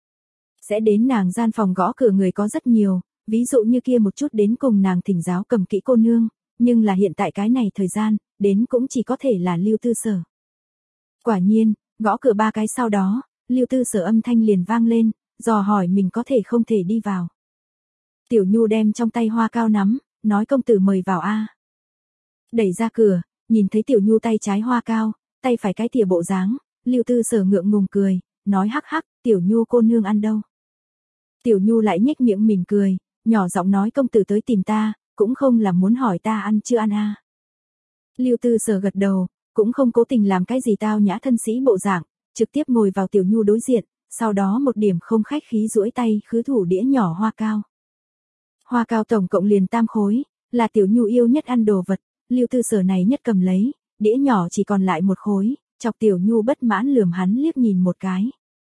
Sẽ đến nàng gian phòng gõ cửa người có rất nhiều, ví dụ như kia một chút đến cùng nàng thỉnh giáo cầm kỹ cô nương, nhưng là hiện tại cái này thời gian, đến cũng chỉ có thể là Lưu Tư Sở. Quả nhiên, gõ cửa ba cái sau đó, Lưu Tư Sở âm thanh liền vang lên, dò hỏi mình có thể không thể đi vào. Tiểu Nhu đem trong tay hoa cao nắm, nói công tử mời vào a. Đẩy ra cửa, nhìn thấy Tiểu Nhu tay trái hoa cao, tay phải cái thìa bộ dáng, Lưu Tư Sở ngượng ngùng cười, nói hắc hắc, Tiểu Nhu cô nương ăn đâu. Tiểu Nhu lại nhếch miệng mỉm cười, nhỏ giọng nói công tử tới tìm ta, cũng không là muốn hỏi ta ăn chưa ăn a. À. Lưu Tư Sở gật đầu, cũng không cố tình làm cái gì tao nhã thân sĩ bộ dạng, trực tiếp ngồi vào Tiểu Nhu đối diện, sau đó một điểm không khách khí duỗi tay khứ thủ đĩa nhỏ hoa cao. Hoa cao tổng cộng liền tam khối, là Tiểu Nhu yêu nhất ăn đồ vật, Lưu Tư Sở này nhất cầm lấy, đĩa nhỏ chỉ còn lại một khối, chọc Tiểu Nhu bất mãn lườm hắn liếc nhìn một cái.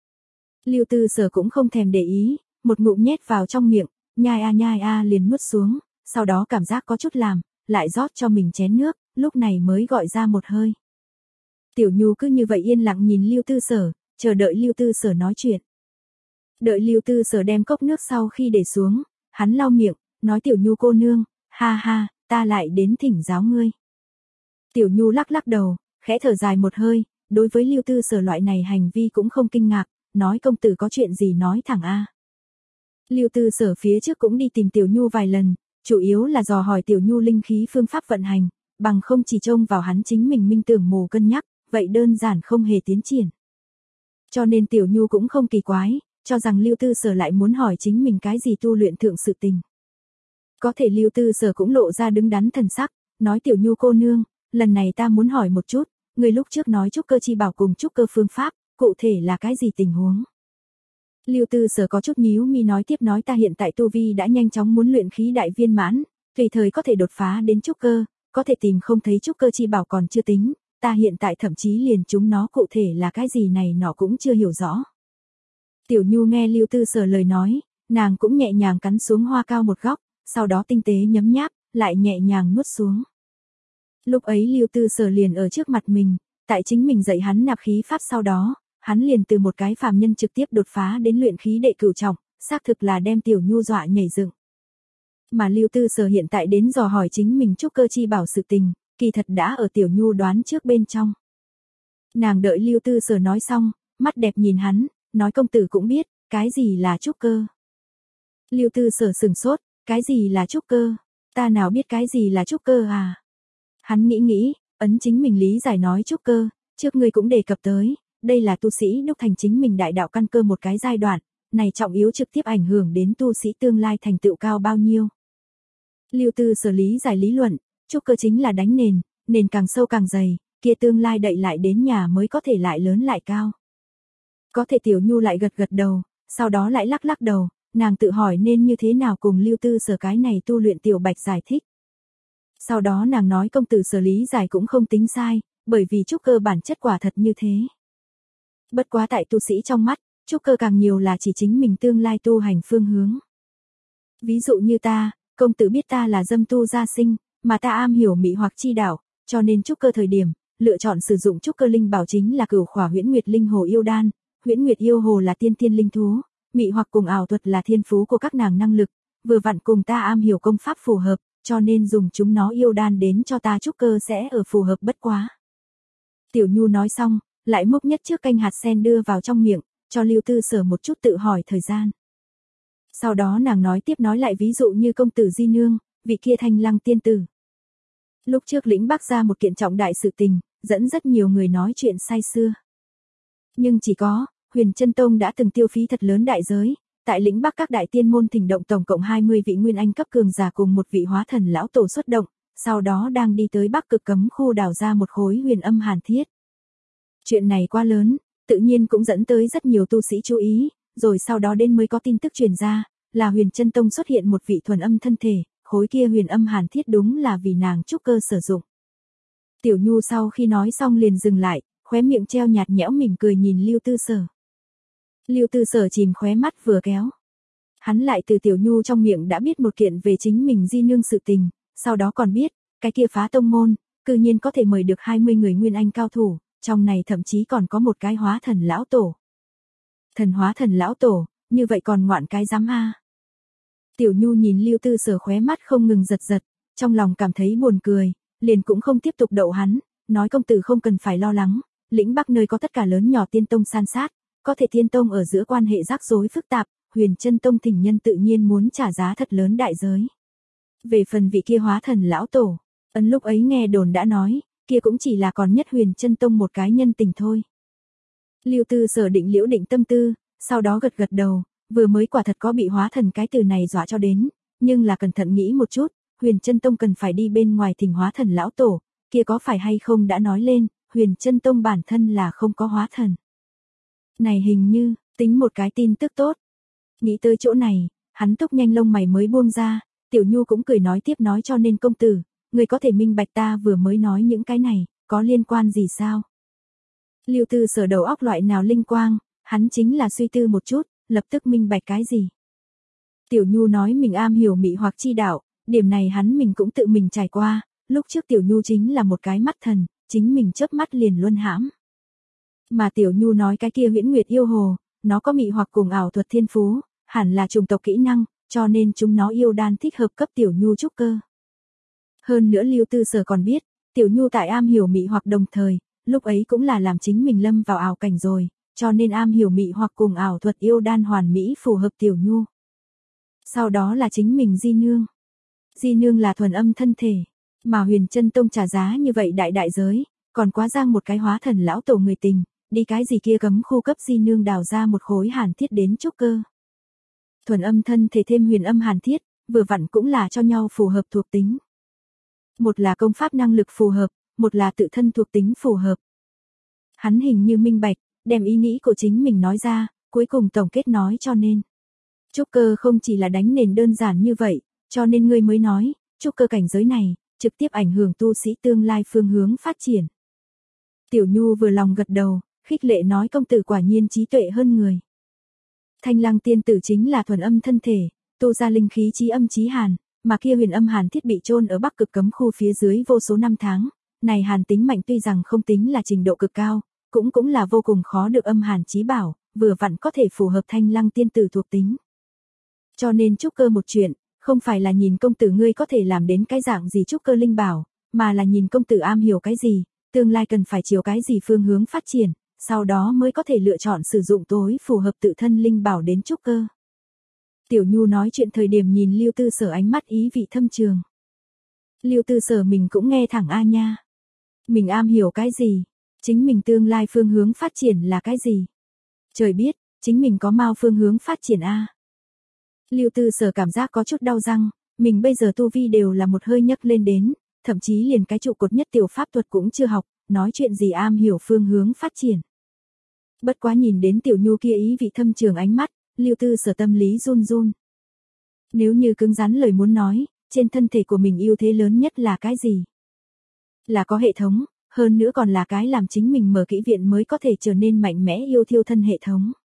Lưu Tư Sở cũng không thèm để ý, một ngụm nhét vào trong miệng, nhai a nhai a liền nuốt xuống, sau đó cảm giác có chút làm, lại rót cho mình chén nước, lúc này mới gọi ra một hơi. Tiểu Nhu cứ như vậy yên lặng nhìn Lưu Tư Sở, chờ đợi Lưu Tư Sở nói chuyện. Đợi Lưu Tư Sở đem cốc nước sau khi để xuống, hắn lau miệng, nói Tiểu Nhu cô nương, ha ha, ta lại đến thỉnh giáo ngươi. Tiểu Nhu lắc lắc đầu, khẽ thở dài một hơi, đối với Lưu Tư Sở loại này hành vi cũng không kinh ngạc, nói công tử có chuyện gì nói thẳng a. Lưu Tư Sở phía trước cũng đi tìm Tiểu Nhu vài lần, chủ yếu là dò hỏi Tiểu Nhu linh khí phương pháp vận hành, bằng không chỉ trông vào hắn chính mình minh tưởng mù cân nhắc, vậy đơn giản không hề tiến triển. Cho nên Tiểu Nhu cũng không kỳ quái, cho rằng Lưu Tư Sở lại muốn hỏi chính mình cái gì tu luyện thượng sự tình. Có thể Lưu Tư Sở cũng lộ ra đứng đắn thần sắc, nói Tiểu Nhu cô nương, lần này ta muốn hỏi một chút, người lúc trước nói trúc cơ chi bảo cùng trúc cơ phương pháp, cụ thể là cái gì tình huống? Lưu Tư Sở có chút nhíu mi nói tiếp nói ta hiện tại tu vi đã nhanh chóng muốn luyện khí đại viên mãn, tùy thời có thể đột phá đến trúc cơ, có thể tìm không thấy trúc cơ chi bảo còn chưa tính, ta hiện tại thậm chí liền chúng nó cụ thể là cái gì này nọ cũng chưa hiểu rõ. Tiểu Nhu nghe Lưu Tư Sở lời nói, nàng cũng nhẹ nhàng cắn xuống hoa cao một góc, sau đó tinh tế nhấm nháp, lại nhẹ nhàng nuốt xuống. Lúc ấy Lưu Tư Sở liền ở trước mặt mình, tại chính mình dạy hắn nạp khí pháp sau đó, hắn liền từ một cái phàm nhân trực tiếp đột phá đến luyện khí đệ cửu trọng, xác thực là đem Tiểu Nhu dọa nhảy dựng. Mà Lưu Tư Sở hiện tại đến dò hỏi chính mình trúc cơ chi bảo sự tình, kỳ thật đã ở Tiểu Nhu đoán trước bên trong. Nàng đợi Lưu Tư Sở nói xong, mắt đẹp nhìn hắn, nói công tử cũng biết, cái gì là trúc cơ. Lưu Tư Sở sừng sốt, cái gì là trúc cơ, ta nào biết cái gì là trúc cơ à. Hắn nghĩ nghĩ, ấn chính mình lý giải nói trúc cơ, trước ngươi cũng đề cập tới, đây là tu sĩ đúc thành chính mình đại đạo căn cơ một cái giai đoạn, này trọng yếu trực tiếp ảnh hưởng đến tu sĩ tương lai thành tựu cao bao nhiêu. Lưu Tư Sở lý giải lý luận, trúc cơ chính là đánh nền, nền càng sâu càng dày, kia tương lai đậy lại đến nhà mới có thể lại lớn lại cao. Có thể Tiểu Nhu lại gật gật đầu, sau đó lại lắc lắc đầu, nàng tự hỏi nên như thế nào cùng Lưu Tư Sở cái này tu luyện tiểu bạch giải thích. Sau đó nàng nói công tử Sở lý giải cũng không tính sai, bởi vì trúc cơ bản chất quả thật như thế. Bất quá tại tu sĩ trong mắt, trúc cơ càng nhiều là chỉ chính mình tương lai tu hành phương hướng. Ví dụ như ta, công tử biết ta là dâm tu gia sinh, mà ta am hiểu mị hoặc chi đạo, cho nên trúc cơ thời điểm, lựa chọn sử dụng trúc cơ linh bảo chính là cửu khỏa huyễn nguyệt linh hồ yêu đan. Huyễn nguyệt yêu hồ là tiên tiên linh thú, mị hoặc cùng ảo thuật là thiên phú của các nàng năng lực, vừa vặn cùng ta am hiểu công pháp phù hợp, cho nên dùng chúng nó yêu đan đến cho ta trúc cơ sẽ ở phù hợp bất quá. Tiểu Nhu nói xong, lại múc nhất trước canh hạt sen đưa vào trong miệng, cho Lưu Tư Sở một chút tự hỏi thời gian. Sau đó nàng nói tiếp nói lại ví dụ như công tử Di Nương, vị kia Thanh Lăng tiên tử. Lúc trước lĩnh Bắc ra một kiện trọng đại sự tình, dẫn rất nhiều người nói chuyện say xưa. Nhưng chỉ có, Huyền Chân Tông đã từng tiêu phí thật lớn đại giới, tại lĩnh Bắc các đại tiên môn thỉnh động tổng cộng hai mươi vị nguyên anh cấp cường giả cùng một vị hóa thần lão tổ xuất động, sau đó đang đi tới Bắc Cực cấm khu đào ra một khối huyền âm hàn thiết. Chuyện này quá lớn, tự nhiên cũng dẫn tới rất nhiều tu sĩ chú ý, rồi sau đó đến mới có tin tức truyền ra, là Huyền Chân Tông xuất hiện một vị thuần âm thân thể, khối kia huyền âm hàn thiết đúng là vì nàng trúc cơ sử dụng. Tiểu Nhu sau khi nói xong liền dừng lại, khóe miệng treo nhạt nhẽo mỉm cười nhìn Lưu Tư Sở. Lưu Tư Sở chìm khóe mắt vừa kéo. Hắn lại từ Tiểu Nhu trong miệng đã biết một kiện về chính mình Di Nương sự tình, sau đó còn biết, cái kia phá tông môn, cư nhiên có thể mời được hai mươi người nguyên anh cao thủ, trong này thậm chí còn có một cái hóa thần lão tổ. Thần hóa thần lão tổ, như vậy còn ngoạn cái dám a. Tiểu Nhu nhìn Lưu Tư Sở khóe mắt không ngừng giật giật, trong lòng cảm thấy buồn cười, liền cũng không tiếp tục đậu hắn, nói công tử không cần phải lo lắng, lĩnh Bắc nơi có tất cả lớn nhỏ tiên tông san sát, có thể tiên tông ở giữa quan hệ rắc rối phức tạp, Huyền Chân Tông thỉnh nhân tự nhiên muốn trả giá thật lớn đại giới. Về phần vị kia hóa thần lão tổ, ấn lúc ấy nghe đồn đã nói, kia cũng chỉ là còn nhất Huyền Chân Tông một cái nhân tình thôi. Lưu Tư Sở định liễu định tâm tư, sau đó gật gật đầu, vừa mới quả thật có bị hóa thần cái từ này dọa cho đến, nhưng là cẩn thận nghĩ một chút, Huyền Chân Tông cần phải đi bên ngoài thỉnh hóa thần lão tổ, kia có phải hay không đã nói lên, Huyền Chân Tông bản thân là không có hóa thần. Này hình như, tính một cái tin tức tốt. Nghĩ tới chỗ này, hắn túc nhanh lông mày mới buông ra, Tiểu Nhu cũng cười nói tiếp nói cho nên công tử, người có thể minh bạch ta vừa mới nói những cái này, có liên quan gì sao? Lưu Tư Sở đầu óc loại nào linh quang, hắn chính là suy tư một chút, lập tức minh bạch cái gì. Tiểu Nhu nói mình am hiểu mị hoặc chi đạo, điểm này hắn mình cũng tự mình trải qua, lúc trước Tiểu Nhu chính là một cái mắt thần, chính mình chớp mắt liền luân hãm. Mà Tiểu Nhu nói cái kia huyễn nguyệt yêu hồ, nó có mị hoặc cùng ảo thuật thiên phú, hẳn là chủng tộc kỹ năng, cho nên chúng nó yêu đan thích hợp cấp Tiểu Nhu trúc cơ. Hơn nữa Lưu Tư Sở còn biết, Tiểu Nhu tại am hiểu mị hoặc đồng thời, lúc ấy cũng là làm chính mình lâm vào ảo cảnh rồi, cho nên am hiểu mị hoặc cùng ảo thuật yêu đan hoàn mỹ phù hợp Tiểu Nhu. Sau đó là chính mình Di Nương. Di Nương là thuần âm thân thể, mà Huyền Chân Tông trả giá như vậy đại đại giới, còn quá giang một cái hóa thần lão tổ người tình, đi cái gì kia cấm khu cấp Di Nương đào ra một khối hàn thiết đến trúc cơ. Thuần âm thân thể thêm huyền âm hàn thiết, vừa vặn cũng là cho nhau phù hợp thuộc tính. Một là công pháp năng lực phù hợp, một là tự thân thuộc tính phù hợp. Hắn hình như minh bạch, đem ý nghĩ của chính mình nói ra, cuối cùng tổng kết nói cho nên. Trúc cơ không chỉ là đánh nền đơn giản như vậy, cho nên ngươi mới nói, trúc cơ cảnh giới này, trực tiếp ảnh hưởng tu sĩ tương lai phương hướng phát triển. Tiểu Nhu vừa lòng gật đầu, khích lệ nói công tử quả nhiên trí tuệ hơn người. Thanh Lăng tiên tử chính là thuần âm thân thể, tu ra linh khí chí âm chí hàn, mà kia huyền âm hàn thiết bị chôn ở Bắc Cực cấm khu phía dưới vô số năm tháng, này hàn tính mạnh tuy rằng không tính là trình độ cực cao, cũng cũng là vô cùng khó được âm hàn chí bảo, vừa vặn có thể phù hợp Thanh Lăng tiên tử thuộc tính. Cho nên trúc cơ một chuyện, không phải là nhìn công tử ngươi có thể làm đến cái dạng gì trúc cơ linh bảo, mà là nhìn công tử am hiểu cái gì, tương lai cần phải chiều cái gì phương hướng phát triển, sau đó mới có thể lựa chọn sử dụng tối phù hợp tự thân linh bảo đến trúc cơ. Tiểu Nhu nói chuyện thời điểm nhìn Lưu Tư Sở ánh mắt ý vị thâm trường. Lưu Tư Sở mình cũng nghe thẳng a nha. Mình am hiểu cái gì? Chính mình tương lai phương hướng phát triển là cái gì? Trời biết, chính mình có mau phương hướng phát triển a. Lưu Tư Sở cảm giác có chút đau răng, mình bây giờ tu vi đều là một hơi nhấc lên đến, thậm chí liền cái trụ cột nhất tiểu pháp thuật cũng chưa học, nói chuyện gì am hiểu phương hướng phát triển. Bất quá nhìn đến Tiểu Nhu kia ý vị thâm trường ánh mắt, Lưu Tư Sở tâm lý run run. Nếu như cứng rắn lời muốn nói, trên thân thể của mình ưu thế lớn nhất là cái gì? Là có hệ thống, hơn nữa còn là cái làm chính mình mở kỹ viện mới có thể trở nên mạnh mẽ yêu thiêu thân hệ thống.